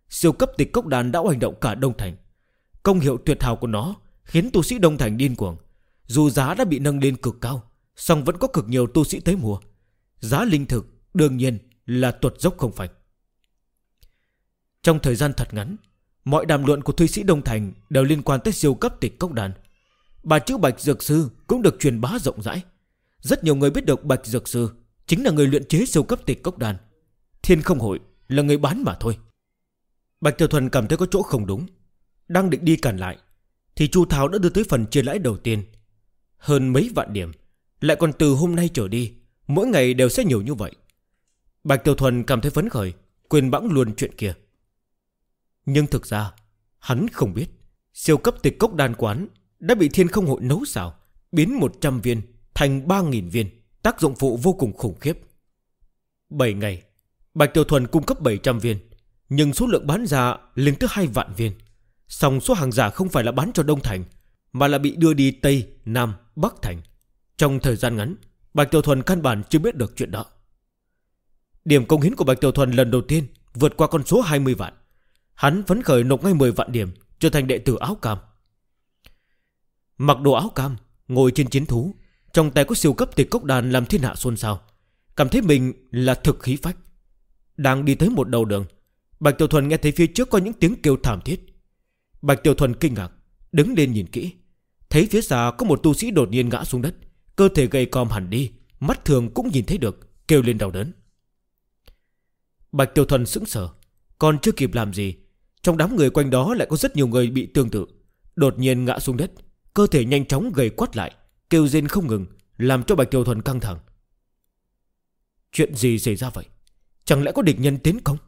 Siêu cấp tịch cốc đan đã oanh động cả Đông Thành. Công hiệu tuyệt hảo của nó khiến tu sĩ Đông Thành điên cuồng. Dù giá đã bị nâng lên cực cao, song vẫn có cực nhiều tu sĩ tới mua. Giá linh thực đương nhiên là tuột dốc không phanh. Trong thời gian thật ngắn, mọi đàm luận của tu sĩ Đông Thành đều liên quan tới siêu cấp tịch cốc đan. Bà chữ Bạch Dược Sư cũng được truyền bá rộng rãi. Rất nhiều người biết được Bạch Dược Sư chính là người luyện chế siêu cấp tịch cốc đan. Thiên Không Hội là người bán mà thôi. Bạch Tiểu Thuần cảm thấy có chỗ không đúng, đang định đi cản lại thì Chu Tháo đã đưa tới phần chia lãi đầu tiên, hơn mấy vạn điểm, lại còn từ hôm nay trở đi mỗi ngày đều sẽ nhiều như vậy. Bạch Tiểu Thuần cảm thấy phấn khởi, quên bẵng luôn chuyện kia. Nhưng thực ra hắn không biết siêu cấp tịch cốc đan quán đã bị Thiên Không Hội nấu xào, biến 100 viên thành 3.000 viên, tác dụng phụ vô cùng khủng khiếp. 7 ngày Bạch Tiểu Thuần cung cấp 700 viên, nhưng số lượng bán ra lên tới 2 vạn viên. Song số hàng giả không phải là bán cho Đông Thành, mà là bị đưa đi Tây, Nam, Bắc Thành. Trong thời gian ngắn, Bạch Tiểu Thuần căn bản chưa biết được chuyện đó. Điểm công hiến của Bạch Tiểu Thuần lần đầu tiên vượt qua con số 20 vạn. Hắn phấn khởi nộp ngay 10 vạn điểm, trở thành đệ tử áo cam. Mặc đồ áo cam, ngồi trên chiến thú, trong tay có siêu cấp tịch cốc đàn làm thiên hạ xôn xao, cảm thấy mình là thực khí phách. Đang đi tới một đầu đường, Bạch Tiểu Thuần nghe thấy phía trước có những tiếng kêu thảm thiết. Bạch Tiểu Thuần kinh ngạc, đứng lên nhìn kỹ, thấy phía xa có một tu sĩ đột nhiên ngã xuống đất, cơ thể gầy còm hẳn đi, mắt thường cũng nhìn thấy được, kêu lên đau đớn. Bạch Tiểu Thuần sững sờ, còn chưa kịp làm gì, trong đám người quanh đó lại có rất nhiều người bị tương tự, đột nhiên ngã xuống đất, cơ thể nhanh chóng gầy quắt lại, kêu rên không ngừng, làm cho Bạch Tiểu Thuần căng thẳng. Chuyện gì xảy ra vậy? Chẳng lẽ có địch nhân tiến công?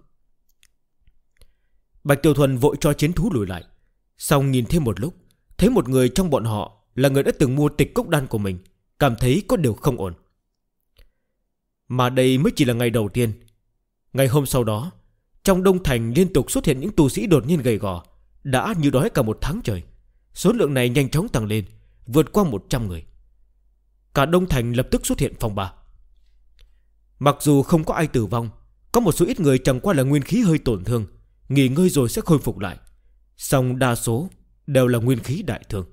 Bạch Tiểu Thuần vội cho chiến thú lùi lại, xong nhìn thêm một lúc, thấy một người trong bọn họ là người đã từng mua tịch cốc đan của mình, cảm thấy có điều không ổn. Mà đây mới chỉ là ngày đầu tiên. Ngày hôm sau đó, trong Đông Thành liên tục xuất hiện những tu sĩ đột nhiên gầy gò, đã như đói cả một tháng trời. Số lượng này nhanh chóng tăng lên, vượt qua 100 người. Cả Đông Thành lập tức xuất hiện phong ba. Mặc dù không có ai tử vong, có một số ít người chẳng qua là nguyên khí hơi tổn thương, nghỉ ngơi rồi sẽ khôi phục lại, song đa số đều là nguyên khí đại thương.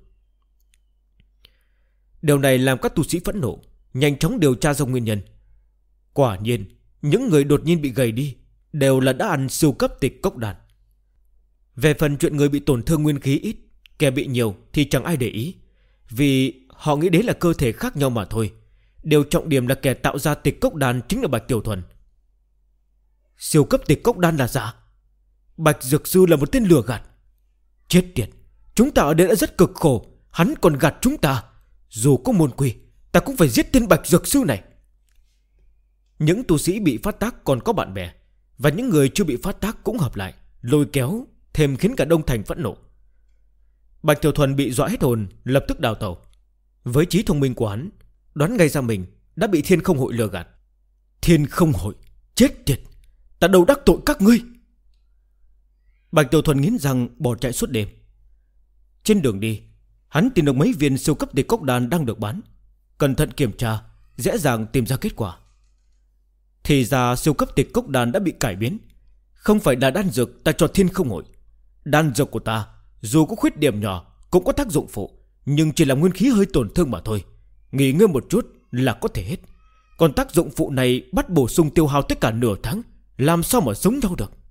Điều này làm các tu sĩ phẫn nộ, nhanh chóng điều tra ra nguyên nhân. Quả nhiên, những người đột nhiên bị gầy đi đều là đã ăn siêu cấp tịch cốc đan. Về phần chuyện người bị tổn thương nguyên khí ít, kẻ bị nhiều thì chẳng ai để ý, vì họ nghĩ đấy là cơ thể khác nhau mà thôi. Điều trọng điểm là kẻ tạo ra tịch cốc đan chính là Bạch Tiểu Thuần. Siêu cấp tịch cốc đan là giả? Bạch Dược Sư là một tên lừa gạt. Chết tiệt, chúng ta ở đây đã rất cực khổ, hắn còn gạt chúng ta. Dù có môn quy, ta cũng phải giết tên Bạch Dược Sư này. Những tu sĩ bị phát tác còn có bạn bè, và những người chưa bị phát tác cũng hợp lại, lôi kéo thêm khiến cả Đông Thành phẫn nộ. Bạch Tiểu Thuần bị dọa hết hồn, lập tức đào tẩu. Với trí thông minh của hắn, đoán ngay ra mình đã bị Thiên Không Hội lừa gạt. Thiên Không Hội, chết tiệt, ta đâu đắc tội các ngươi. Bạch Tiểu Thuần nghiến răng bỏ chạy suốt đêm. Trên đường đi, hắn tìm được mấy viên siêu cấp tịch cốc đan đang được bán. Cẩn thận kiểm tra, dễ dàng tìm ra kết quả. Thì ra siêu cấp tịch cốc đan đã bị cải biến. Không phải là đan dược ta cho Thiên Không Hội. Đan dược của ta dù có khuyết điểm nhỏ cũng có tác dụng phụ, nhưng chỉ là nguyên khí hơi tổn thương mà thôi. Nghỉ ngơi một chút là có thể hết. Còn tác dụng phụ này bắt bổ sung tiêu hao tất cả nửa tháng, làm sao mà sống nhau được.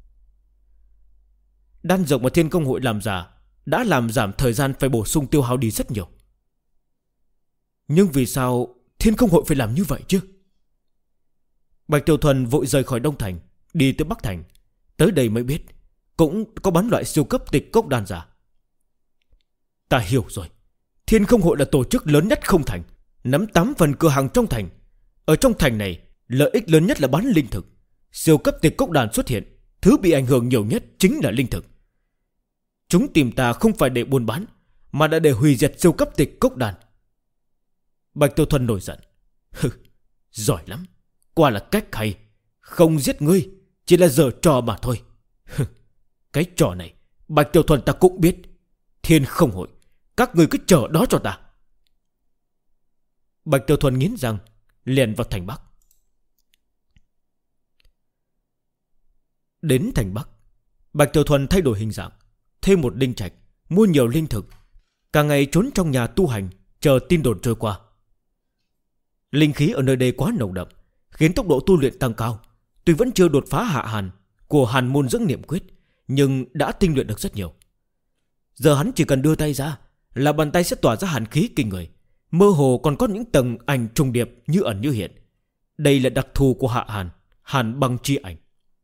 Đan dược mà Thiên Công Hội làm giả đã làm giảm thời gian phải bổ sung tiêu hao đi rất nhiều. Nhưng vì sao Thiên Công Hội phải làm như vậy chứ? Bạch Tiểu Thuần vội rời khỏi Đông Thành, đi tới Bắc Thành. Tới đây mới biết cũng có bán loại siêu cấp tịch cốc đan giả. Ta hiểu rồi, Thiên Không Hội là tổ chức lớn nhất không thành, nắm 8 phần cửa hàng trong thành. Ở trong thành này, lợi ích lớn nhất là bán linh thực. Siêu cấp tịch cốc đan xuất hiện, thứ bị ảnh hưởng nhiều nhất chính là linh thực. Chúng tìm ta không phải để buôn bán, mà đã để hủy diệt siêu cấp tịch cốc đan. Bạch Tiểu Thuần nổi giận. Hừ, giỏi lắm, quả là cách hay. Không giết ngươi, chỉ là giở trò mà thôi. Hừ, cái trò này Bạch Tiểu Thuần ta cũng biết. Thiên Không Hội, các ngươi cứ chờ đó cho ta. Bạch Tiểu Thuần nghiến răng, liền vào thành Bắc. Đến thành Bắc, Bạch Tiểu Thuần thay đổi hình dạng, thêm một linh trạch, mua nhiều linh thực, cả ngày trốn trong nhà tu hành, chờ tin đồn trôi qua. Linh khí ở nơi đây quá nồng đậm, khiến tốc độ tu luyện tăng cao. Tuy vẫn chưa đột phá hạ hàn của hàn môn dưỡng niệm quyết, nhưng đã tinh luyện được rất nhiều. Giờ hắn chỉ cần đưa tay ra là bàn tay sẽ tỏa ra hàn khí kinh người, mơ hồ còn có những tầng ảnh trùng điệp như ẩn như hiện. Đây là đặc thù của hạ hàn, hàn băng chi ảnh.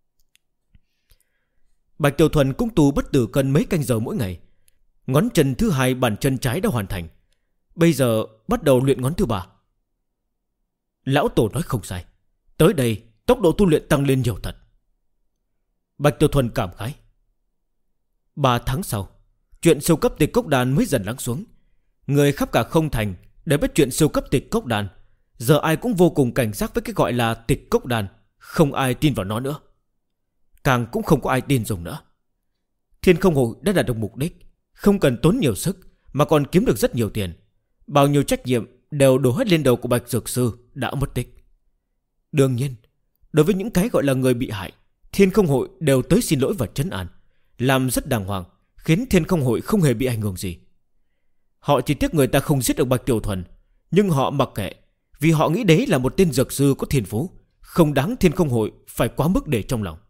Bạch Tiểu Thuần cũng tu bất tử cân mấy canh giờ mỗi ngày. Ngón chân thứ 2 bàn chân trái đã hoàn thành, bây giờ bắt đầu luyện ngón thứ 3. Lão tổ nói không sai, tới đây tốc độ tu luyện tăng lên nhiều thật. Bạch Tiểu Thuần cảm khái. 3 tháng sau, chuyện siêu cấp tịch cốc đan mới dần lắng xuống. Người khắp cả không thành để biết chuyện siêu cấp tịch cốc đan. Giờ ai cũng vô cùng cảnh giác với cái gọi là tịch cốc đan, không ai tin vào nó nữa, càng cũng không có ai tin dùng nữa. Thiên Không Hội đã đạt được mục đích, không cần tốn nhiều sức mà còn kiếm được rất nhiều tiền. Bao nhiêu trách nhiệm đều đổ hết lên đầu của Bạch Dược Sư đã mất tích. Đương nhiên, đối với những cái gọi là người bị hại, Thiên Không Hội đều tới xin lỗi và trấn an, làm rất đàng hoàng, khiến Thiên Không Hội không hề bị ảnh hưởng gì. Họ chỉ tiếc người ta không giết được Bạch Tiểu Thuần, nhưng họ mặc kệ, vì họ nghĩ đấy là một tên dược sư có thiên phú, không đáng Thiên Không Hội phải quá mức để trong lòng.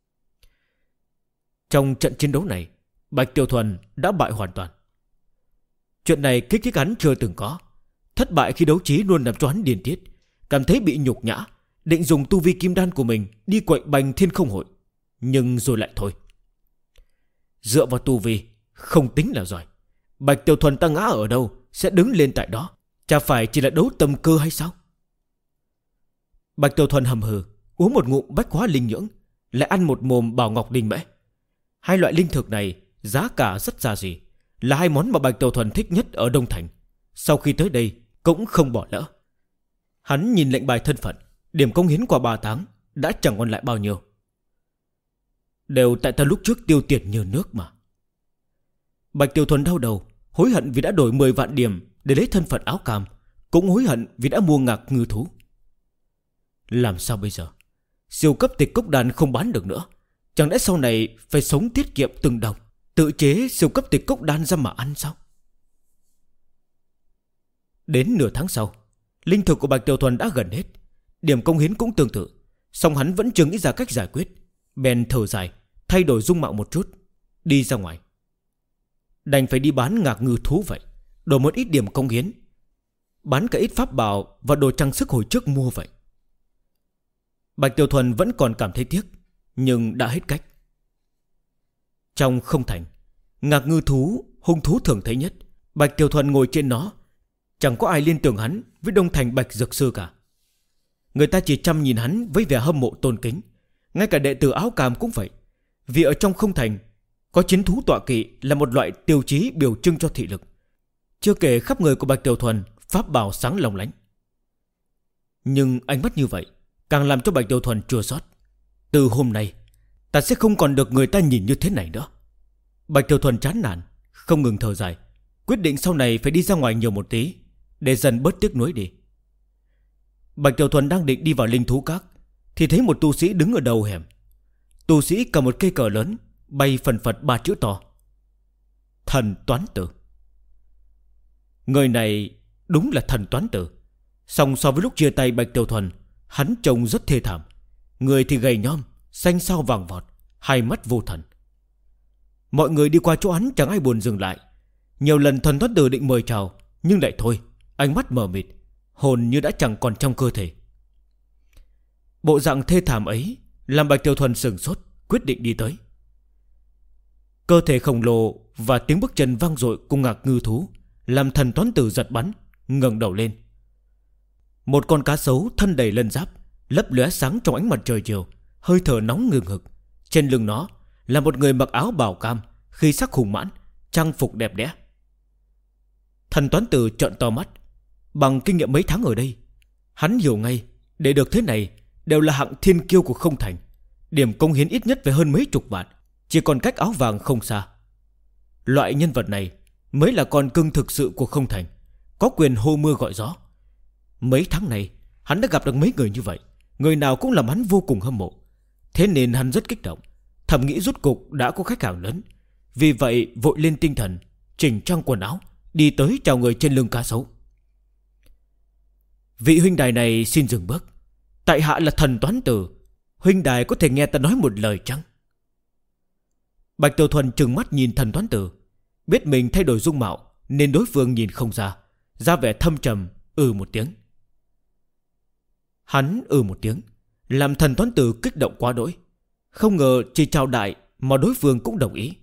Trong trận chiến đấu này, Bạch Tiểu Thuần đã bại hoàn toàn. Chuyện này kích thích hắn chưa từng có. Thất bại khi đấu trí luôn làm cho hắn điên tiết, cảm thấy bị nhục nhã, định dùng tu vi kim đan của mình đi quậy bành Thiên Không Hội, nhưng rồi lại thôi. Dựa vào tu vi không tính là giỏi. Bạch Tiểu Thuần ta ngã ở đâu sẽ đứng lên tại đó, chả phải chỉ là đấu tâm cơ hay sao? Bạch Tiểu Thuần hầm hừ uống một ngụm bách hóa linh nhưỡng, lại ăn một mồm bảo ngọc đinh mễ. Hai loại linh thực này giá cả rất ra gì, là hai món mà Bạch Tiểu Thuần thích nhất ở Đông Thành. Sau khi tới đây cũng không bỏ lỡ. Hắn nhìn lệnh bài thân phận, điểm công hiến qua 3 tháng đã chẳng còn lại bao nhiêu. Đều tại ta lúc trước tiêu tiền như nước mà. Bạch Tiểu Thuần đau đầu, hối hận vì đã đổi 10 vạn điểm để lấy thân phận áo cam, cũng hối hận vì đã mua ngạc ngư thú. Làm sao bây giờ? Siêu cấp tịch cốc đan không bán được nữa, chẳng lẽ sau này phải sống tiết kiệm từng đồng, tự chế siêu cấp tịch cốc đan ra mà ăn sao? Đến nửa tháng sau, linh thực của Bạch Tiểu Thuần đã gần hết, điểm công hiến cũng tương tự, song hắn vẫn chưa nghĩ ra cách giải quyết, bèn thở dài, thay đổi dung mạo một chút, đi ra ngoài. Đành phải đi bán ngạc ngư thú vậy, đổi một ít điểm công hiến, bán cả ít pháp bảo và đồ trang sức hồi trước mua vậy. Bạch Tiểu Thuần vẫn còn cảm thấy tiếc, nhưng đã hết cách. Trong không thành, ngạc ngư thú, hung thú thường thấy nhất, Bạch Tiểu Thuần ngồi trên nó, chẳng có ai liên tưởng hắn với Đông Thành Bạch Dược Sư cả. Người ta chỉ chăm nhìn hắn với vẻ hâm mộ tôn kính. Ngay cả đệ tử áo cam cũng vậy, vì ở trong không thành có chiến thú tọa kỵ là một loại tiêu chí biểu trưng cho thị lực. Chưa kể khắp người của Bạch Tiểu Thuần pháp bảo sáng lồng lánh. Nhưng ánh mắt như vậy càng làm cho Bạch Tiểu Thuần chua xót. Từ hôm nay ta sẽ không còn được người ta nhìn như thế này nữa. Bạch Tiểu Thuần chán nản, không ngừng thở dài, quyết định sau này phải đi ra ngoài nhiều một tí, để dần bớt tiếc nuối đi. Bạch Tiểu Thuần đang định đi vào linh thú các, thì thấy một tu sĩ đứng ở đầu hẻm. Tu sĩ cầm một cây cờ lớn, bay phần phật 3 chữ to: Thần Toán Tử. Người này đúng là thần Toán Tử. Song so với lúc chia tay Bạch Tiểu Thuần, hắn trông rất thê thảm. Người thì gầy nhom, xanh xao vàng vọt, hai mắt vô thần. Mọi người đi qua chỗ hắn chẳng ai buồn dừng lại. Nhiều lần thần Toán Tử định mời chào, nhưng lại thôi, ánh mắt mờ mịt, hồn như đã chẳng còn trong cơ thể. Bộ dạng thê thảm ấy làm Bạch Tiểu Thuần sửng sốt, quyết định đi tới. Cơ thể khổng lồ và tiếng bước chân vang dội cùng ngạc ngư thú làm thần Toán Tử giật bắn, ngẩng đầu lên. Một con cá sấu thân đầy lân giáp, lấp lóe sáng trong ánh mặt trời chiều, hơi thở nóng ngừng hực. Trên lưng nó là một người mặc áo bào cam, khí sắc hùng mãn, trang phục đẹp đẽ. Thần Toán Tử trợn to mắt. Bằng kinh nghiệm mấy tháng ở đây, hắn hiểu ngay để được thế này đều là hạng thiên kiêu của không thành, điểm công hiến ít nhất phải hơn mấy chục vạn, chỉ còn cách áo vàng không xa. Loại nhân vật này mới là con cưng thực sự của không thành, có quyền hô mưa gọi gió. Mấy tháng này hắn đã gặp được mấy người như vậy, người nào cũng làm hắn vô cùng hâm mộ. Thế nên hắn rất kích động, thầm nghĩ rút cục đã có khách hàng lớn, vì vậy vội lên tinh thần, chỉnh trang quần áo, đi tới chào người trên lưng cá sấu. Vị huynh đài này xin dừng bước. Tại hạ là Thần Toán Tử. Huynh đài có thể nghe ta nói một lời chăng? Bạch Tiểu Thuần trừng mắt nhìn Thần Toán Tử, biết mình thay đổi dung mạo nên đối phương nhìn không ra vẻ thâm trầm, một tiếng. Hắn một tiếng làm Thần Toán Tử kích động quá đỗi. Không ngờ chỉ chào đại mà đối phương cũng đồng ý.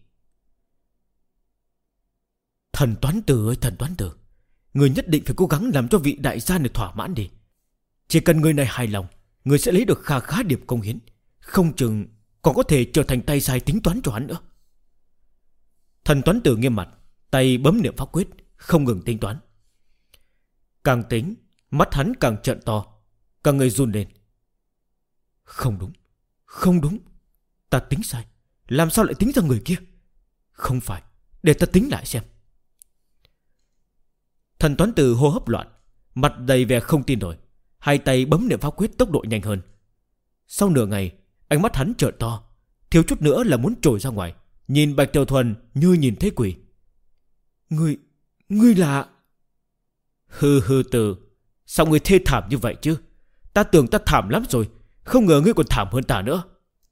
Thần Toán Tử ơi Thần Toán Tử, người nhất định phải cố gắng làm cho vị đại gia này thỏa mãn đi. Chỉ cần người này hài lòng, người sẽ lấy được kha khá điểm công hiến, không chừng còn có thể trở thành tay sai tính toán cho hắn nữa. Thần Toán Tử nghiêm mặt, tay bấm niệm pháp quyết, không ngừng tính toán. Càng tính, mắt hắn càng trợn to, cả người run lên. Không đúng, ta tính sai. Làm sao lại tính ra người kia? Không phải, để ta tính lại xem. Thần Toán Tử hô hấp loạn, mặt đầy vẻ không tin nổi, hai tay bấm niệm pháp quyết tốc độ nhanh hơn. Sau nửa ngày, ánh mắt hắn trợn to, thiếu chút nữa là muốn trồi ra ngoài, nhìn Bạch Tiểu Thuần như nhìn thấy quỷ. Ngươi là... Hừ Tử, sao ngươi thê thảm như vậy chứ? Ta tưởng ta thảm lắm rồi, không ngờ ngươi còn thảm hơn ta nữa.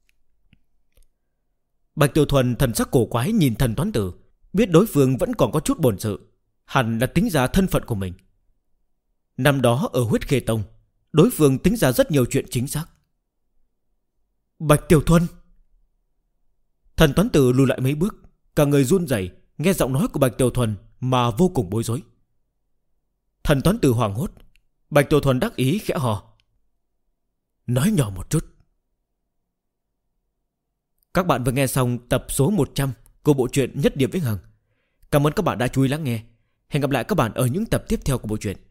Bạch Tiểu Thuần thần sắc cổ quái nhìn Thần Toán Tử, biết đối phương vẫn còn có chút bồn sự, hẳn là tính ra thân phận của mình. Năm đó ở Huyết Khê Tông, đối phương tính ra rất nhiều chuyện chính xác. Bạch Tiểu Thuần. Thần Toán Tử lùi lại mấy bước, cả người run rẩy, nghe giọng nói của Bạch Tiểu Thuần mà vô cùng bối rối. Thần Toán Tử hoảng hốt. Bạch Tiểu Thuần đắc ý khẽ hò: nói nhỏ một chút. Các bạn vừa nghe xong tập số 100 của bộ truyện Nhất Điểm Vĩnh Hằng. Cảm ơn các bạn đã chú ý lắng nghe. Hẹn gặp lại các bạn ở những tập tiếp theo của bộ truyện.